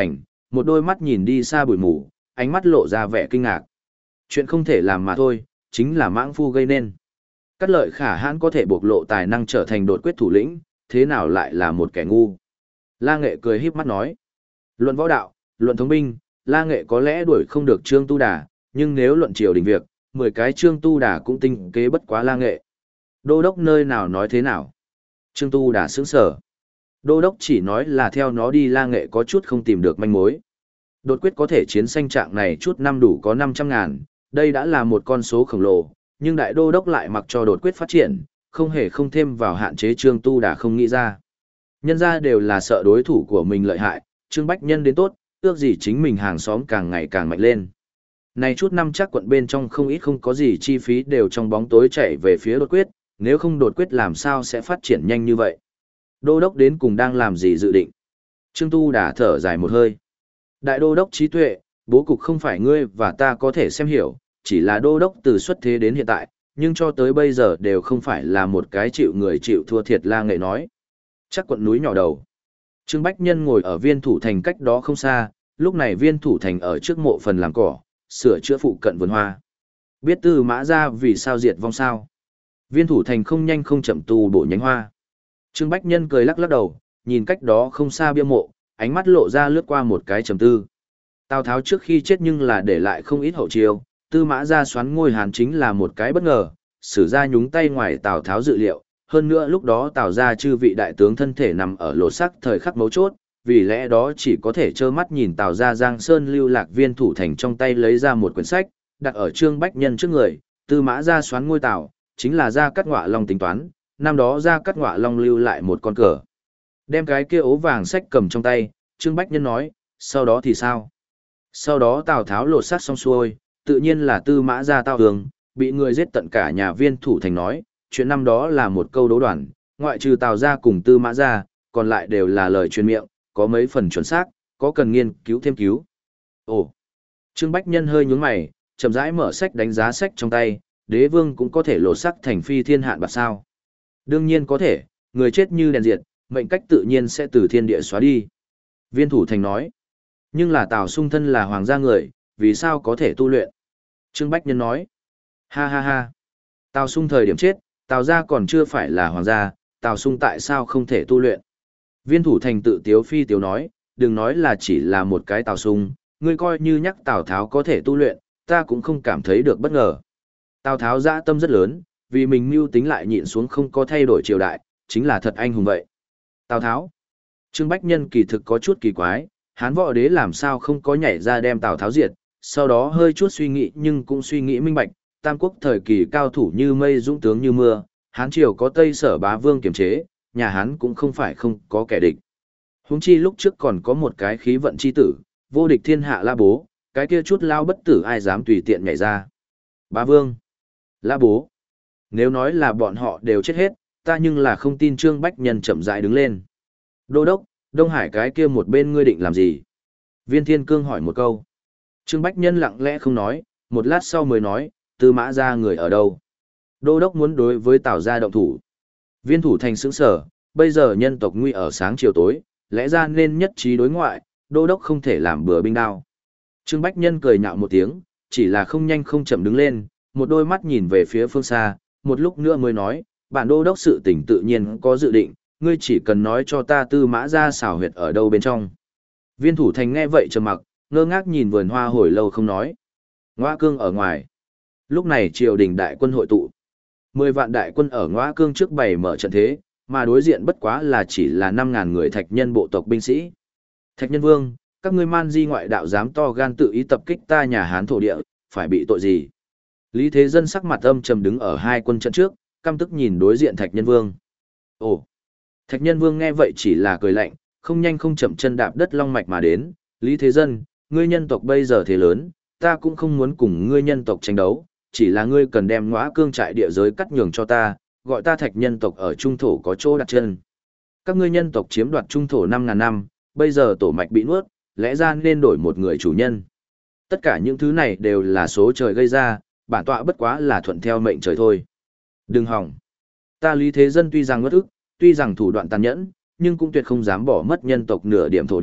một đôi mắt nhìn đi xa bụi mù, ánh mắt lộ ra vẻ kinh ngạc. Chuyện không thể làm mà thôi, chính là mãng phu gây nên. Cát Lợi khả hãn có thể bộc lộ tài năng trở thành đột quyết thủ lĩnh, thế nào lại là một kẻ ngu. La Nghệ cười híp mắt nói. Luận võ đạo, luận thống binh, La Nghệ có lẽ đuổi không được Trương Tu Đà, nhưng nếu luận triều đình việc, mười cái Trương Tu Đà cũng tinh kế bất quá La Nghệ. Đô đốc nơi nào nói thế nào? Trương Tu Đà sững sờ. Đô đốc chỉ nói là theo nó đi, La Nghệ có chút không tìm được manh mối. Đột quyết có thể chiến sanh trạng này chút năm đủ có năm trăm ngàn, đây đã là một con số khổng lồ, nhưng đại đô đốc lại mặc cho đột quyết phát triển, không hề không thêm vào hạn chế Trương Tu Đà không nghĩ ra. Nhân ra đều là sợ đối thủ của mình lợi hại, Trương Bách Nhân đến tốt, ước gì chính mình hàng xóm càng ngày càng mạnh lên. Này chút năm chắc quận bên trong không ít không có gì chi phí đều trong bóng tối chạy về phía đột quyết, nếu không đột quyết làm sao sẽ phát triển nhanh như vậy. Đô đốc đến cùng đang làm gì dự định? Trương Tu Đà thở dài một hơi. Đại đô đốc trí tuệ, bố cục không phải ngươi và ta có thể xem hiểu, chỉ là đô đốc từ xuất thế đến hiện tại, nhưng cho tới bây giờ đều không phải là một cái chịu người chịu thua thiệt. La Nghệ nói. Chắc quận núi nhỏ đầu. Trương Bách Nhân ngồi ở Viên Thủ Thành cách đó không xa, lúc này Viên Thủ Thành ở trước mộ phần làm cỏ, sửa chữa phụ cận vườn hoa. Biết Tư Mã Gia vì sao diệt vong sao? Viên Thủ Thành không nhanh không chậm tu bổ nhánh hoa. Trương Bách Nhân cười lắc lắc đầu, nhìn cách đó không xa bia mộ, ánh mắt lộ ra lướt qua một cái trầm tư. Tào Tháo trước khi chết nhưng là để lại không ít hậu chiêu, Tư Mã Gia xoán ngôi Hán chính là một cái bất ngờ, sử gia nhúng tay ngoài Tào Tháo dự liệu, hơn nữa lúc đó Tào gia chư vị đại tướng thân thể nằm ở lỗ sắc thời khắc mấu chốt, vì lẽ đó chỉ có thể trơ mắt nhìn Tào gia Giang Sơn lưu lạc. Viên Thủ Thành trong tay lấy ra một quyển sách, đặt ở Trương Bách Nhân trước người, Tư Mã Gia xoán ngôi Tào, chính là Gia Cát Ngọa Long tính toán, năm đó Gia Cát Ngọa Long lưu lại một con cờ. Đem cái kia ố vàng sách cầm trong tay, Trương Bách Nhân nói, sau đó thì sao? Sau đó Tào Tháo lột xác xong xuôi, tự nhiên là Tư Mã Gia tao hương, bị người giết tận cả nhà. Viên Thủ Thành nói, chuyện năm đó là một câu đấu đoàn, ngoại trừ Tào Gia cùng Tư Mã Gia, còn lại đều là lời truyền miệng, có mấy phần chuẩn xác, có cần nghiên cứu thêm cứu. Ồ! Trương Bách Nhân hơi nhướng mày, chậm rãi mở sách đánh giá sách trong tay, đế vương cũng có thể lột xác thành phi thiên hạn bạc sao? Đương nhiên có thể, người chết như đèn diệt, mệnh cách tự nhiên sẽ từ thiên địa xóa đi. Viên Thủ Thành nói, nhưng là Tào Sung thân là hoàng gia người, vì sao có thể tu luyện? Trương Bách Nhân nói, ha ha ha, Tào Sung thời điểm chết, Tào gia còn chưa phải là hoàng gia, Tào Sung tại sao không thể tu luyện? Viên Thủ Thành tự tiếu phi tiếu nói, đừng nói là chỉ là một cái Tào Sung, ngươi coi như nhắc Tào Tháo có thể tu luyện, ta cũng không cảm thấy được bất ngờ. Tào Tháo dã tâm rất lớn, vì mình mưu tính lại nhịn xuống không có thay đổi triều đại, chính là thật anh hùng vậy. Tào Tháo. Trương Bách Nhân kỳ thực có chút kỳ quái, Hán võ đế làm sao không có nhảy ra đem Tào Tháo diệt, sau đó hơi chút suy nghĩ nhưng cũng suy nghĩ minh bạch, Tam Quốc thời kỳ cao thủ như mây dũng tướng như mưa, Hán triều có Tây Sở Bá Vương kiềm chế, nhà Hán cũng không phải không có kẻ địch. Huống chi lúc trước còn có một cái khí vận chi tử, vô địch thiên hạ La Bố, cái kia chút lao bất tử ai dám tùy tiện nhảy ra. Bá Vương, La Bố. Nếu nói là bọn họ đều chết hết, ta nhưng là không tin. Trương Bách Nhân chậm rãi đứng lên. Đô đốc, Đông Hải cái kia một bên ngươi định làm gì? Viên Thiên Cương hỏi một câu. Trương Bách Nhân lặng lẽ không nói, một lát sau mới nói, Tư Mã Gia người ở đâu? Đô đốc muốn đối với Tào gia động thủ. Viên Thủ Thành sững sờ, bây giờ nhân tộc nguy ở sáng chiều tối, lẽ ra nên nhất trí đối ngoại, đô đốc không thể làm bừa binh đao. Trương Bách Nhân cười nhạo một tiếng, chỉ là không nhanh không chậm đứng lên, một đôi mắt nhìn về phía phương xa, một lúc nữa mới nói, bản đô đốc sự tình tự nhiên có dự định, ngươi chỉ cần nói cho ta Tư Mã Gia xảo huyệt ở đâu bên trong. Viên Thủ Thành nghe vậy trầm mặc, ngơ ngác nhìn vườn hoa hồi lâu không nói. Ngoa Cương ở ngoài. Lúc này triều đình đại quân hội tụ. Mười vạn đại quân ở Ngoa Cương trước bày mở trận thế, mà đối diện bất quá là chỉ là năm ngàn người Thạch Nhân bộ tộc binh sĩ. Thạch Nhân Vương, các ngươi man di ngoại đạo dám to gan tự ý tập kích ta nhà Hán thổ địa, phải bị tội gì? Lý Thế Dân sắc mặt âm trầm đứng ở hai quân trận trước, căm tức nhìn đối diện Thạch Nhân Vương. Ồ! Thạch Nhân Vương nghe vậy chỉ là cười lạnh, không nhanh không chậm chân đạp đất long mạch mà đến. Lý Thế Dân, ngươi nhân tộc bây giờ thế lớn, ta cũng không muốn cùng ngươi nhân tộc tranh đấu, chỉ là ngươi cần đem Ngõa Cương trại địa giới cắt nhường cho ta, gọi ta Thạch nhân tộc ở trung thổ có chỗ đặt chân. Các ngươi nhân tộc chiếm đoạt trung thổ năm ngàn năm, bây giờ tổ mạch bị nuốt, lẽ ra nên đổi một người chủ nhân. Tất cả những thứ này đều là số trời gây ra, bản tọa bất quá là thuận theo mệnh trời thôi. Đừng hỏng. Ta Lý Thế Dân tuy rằng ngất ức, tuy rằng thủ đoạn tàn nhẫn, nhưng cũng tuyệt không dám bỏ mất nhân tộc nửa điểm thổ địa,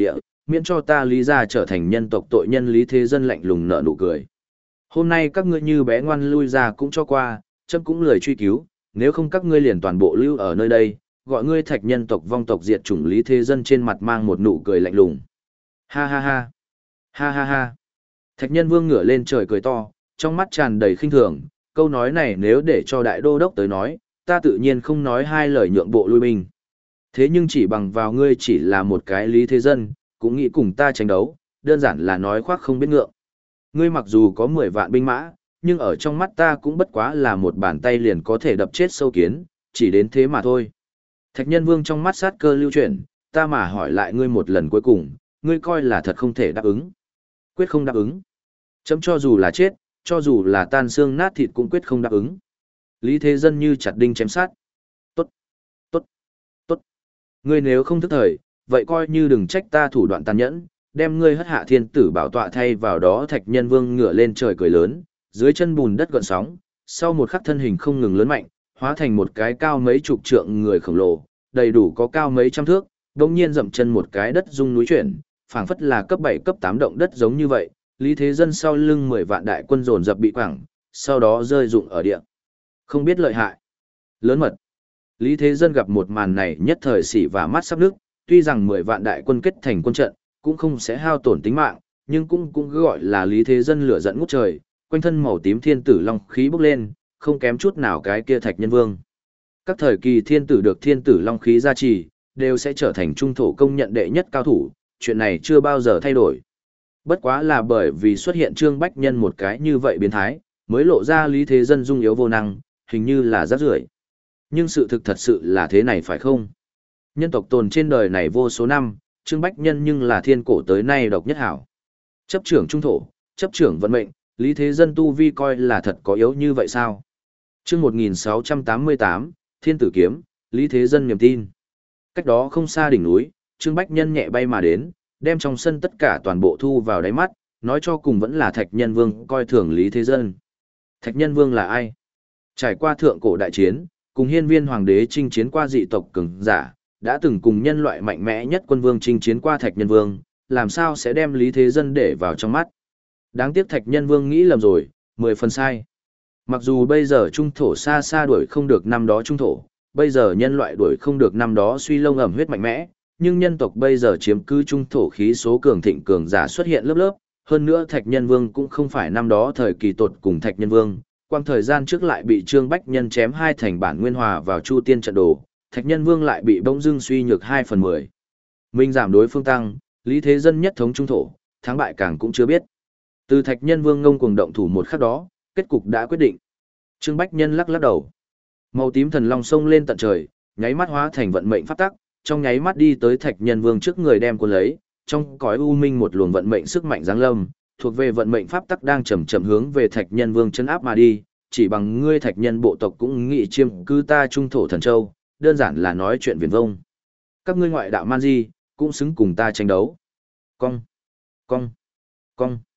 miễn cho ta Lý gia trở thành nhân tộc tội nhân. Lý Thế Dân lạnh lùng nở nụ cười. Hôm nay các ngươi như bé ngoan lui ra cũng cho qua, chấm cũng lười truy cứu, nếu không các ngươi liền toàn bộ lưu ở nơi đây, gọi ngươi Thạch nhân tộc vong tộc diệt chủng. Lý Thế Dân trên mặt mang một nụ cười lạnh lùng. Ha ha ha. Ha ha ha. Thạch Nhân Vương ngửa lên trời cười to, trong mắt tràn đầy khinh thường, câu nói này nếu để cho đại đô đốc tới nói, ta tự nhiên không nói hai lời nhượng bộ lui binh. Thế nhưng chỉ bằng vào ngươi chỉ là một cái Lý Thế Dân, cũng nghĩ cùng ta tranh đấu, đơn giản là nói khoác không biết ngượng. Ngươi mặc dù có mười vạn binh mã, nhưng ở trong mắt ta cũng bất quá là một bàn tay liền có thể đập chết sâu kiến, chỉ đến thế mà thôi. Thạch Nhân Vương trong mắt sát cơ lưu chuyển, ta mà hỏi lại ngươi một lần cuối cùng, ngươi coi là thật không thể đáp ứng. Quyết không đáp ứng. Chấm cho dù là chết, cho dù là tan xương nát thịt cũng quyết không đáp ứng. Lý Thế Dân như chặt đinh chém sát. Tốt, tốt, tốt. Ngươi nếu không thức thời, vậy coi như đừng trách ta thủ đoạn tàn nhẫn, đem ngươi hất hạ thiên tử bảo tọa thay vào đó. Thạch Nhân Vương ngửa lên trời cười lớn, dưới chân bùn đất gợn sóng, sau một khắc thân hình không ngừng lớn mạnh, hóa thành một cái cao mấy chục trượng người khổng lồ, đầy đủ có cao mấy trăm thước, đồng nhiên dậm chân một cái đất rung núi chuyển, phảng phất là cấp bảy cấp tám động đất giống như vậy. Lý Thế Dân sau lưng mười vạn đại quân dồn dập bị quẳng, sau đó rơi rụng ở địa. Không biết lợi hại. Lớn mật. Lý Thế Dân gặp một màn này nhất thời xỉ và mắt sắp nước, tuy rằng mười vạn đại quân kết thành quân trận, cũng không sẽ hao tổn tính mạng, nhưng cũng cũng gọi là Lý Thế Dân lửa giận ngút trời, quanh thân màu tím thiên tử long khí bốc lên, không kém chút nào cái kia Thạch Nhân Vương. Các thời kỳ thiên tử được thiên tử long khí gia trì, đều sẽ trở thành trung thổ công nhận đệ nhất cao thủ, chuyện này chưa bao giờ thay đổi. Bất quá là bởi vì xuất hiện Trương Bách Nhân một cái như vậy biến thái, mới lộ ra Lý Thế Dân dung yếu vô năng, hình như là rác rưởi. Nhưng sự thực thật sự là thế này phải không? Nhân tộc tồn trên đời này vô số năm, Trương Bách Nhân nhưng là thiên cổ tới nay độc nhất hảo. Chấp trưởng trung thổ, chấp trưởng vận mệnh, Lý Thế Dân tu vi coi là thật có yếu như vậy sao? Chương một nghìn sáu trăm tám mươi tám, Thiên Tử Kiếm, Lý Thế Dân niềm tin. Cách đó không xa đỉnh núi, Trương Bách Nhân nhẹ bay mà đến, đem trong sân tất cả toàn bộ thu vào đáy mắt, nói cho cùng vẫn là Thạch Nhân Vương coi thường Lý Thế Dân. Thạch Nhân Vương là ai? Trải qua thượng cổ đại chiến, cùng hiên viên hoàng đế chinh chiến qua dị tộc cường giả, đã từng cùng nhân loại mạnh mẽ nhất quân vương chinh chiến qua Thạch Nhân Vương, làm sao sẽ đem Lý Thế Dân để vào trong mắt? Đáng tiếc Thạch Nhân Vương nghĩ lầm rồi, mười phần sai. Mặc dù bây giờ trung thổ xa xa đuổi không được năm đó trung thổ, bây giờ nhân loại đuổi không được năm đó suy lông ẩm huyết mạnh mẽ, nhưng nhân tộc bây giờ chiếm cứ trung thổ khí số cường thịnh cường giả xuất hiện lớp lớp, hơn nữa Thạch Nhân Vương cũng không phải năm đó thời kỳ tột cùng Thạch Nhân Vương, quang thời gian trước lại bị Trương Bách Nhân chém hai thành bản nguyên hòa vào Chu Tiên trận đồ, Thạch Nhân Vương lại bị bỗng dưng suy nhược hai phần mười. Minh giảm đối phương tăng, Lý Thế Dân nhất thống trung thổ, thắng bại càng cũng chưa biết. Từ Thạch Nhân Vương ngông cuồng động thủ một khắc đó, kết cục đã quyết định. Trương Bách Nhân lắc lắc đầu. Màu tím thần long sông lên tận trời, nháy mắt hóa thành vận mệnh pháp tắc, trong nháy mắt đi tới Thạch Nhân Vương trước người đem cuốn lấy, trong cõi u minh một luồng vận mệnh sức mạnh giáng lâm, thuộc về vận mệnh pháp tắc đang chậm chậm hướng về Thạch Nhân Vương chấn áp mà đi, chỉ bằng ngươi Thạch Nhân bộ tộc cũng nghĩ chiêm cư ta trung thổ thần châu, đơn giản là nói chuyện viển vông. Các ngươi ngoại đạo man di, cũng xứng cùng ta tranh đấu. Cong, cong, cong.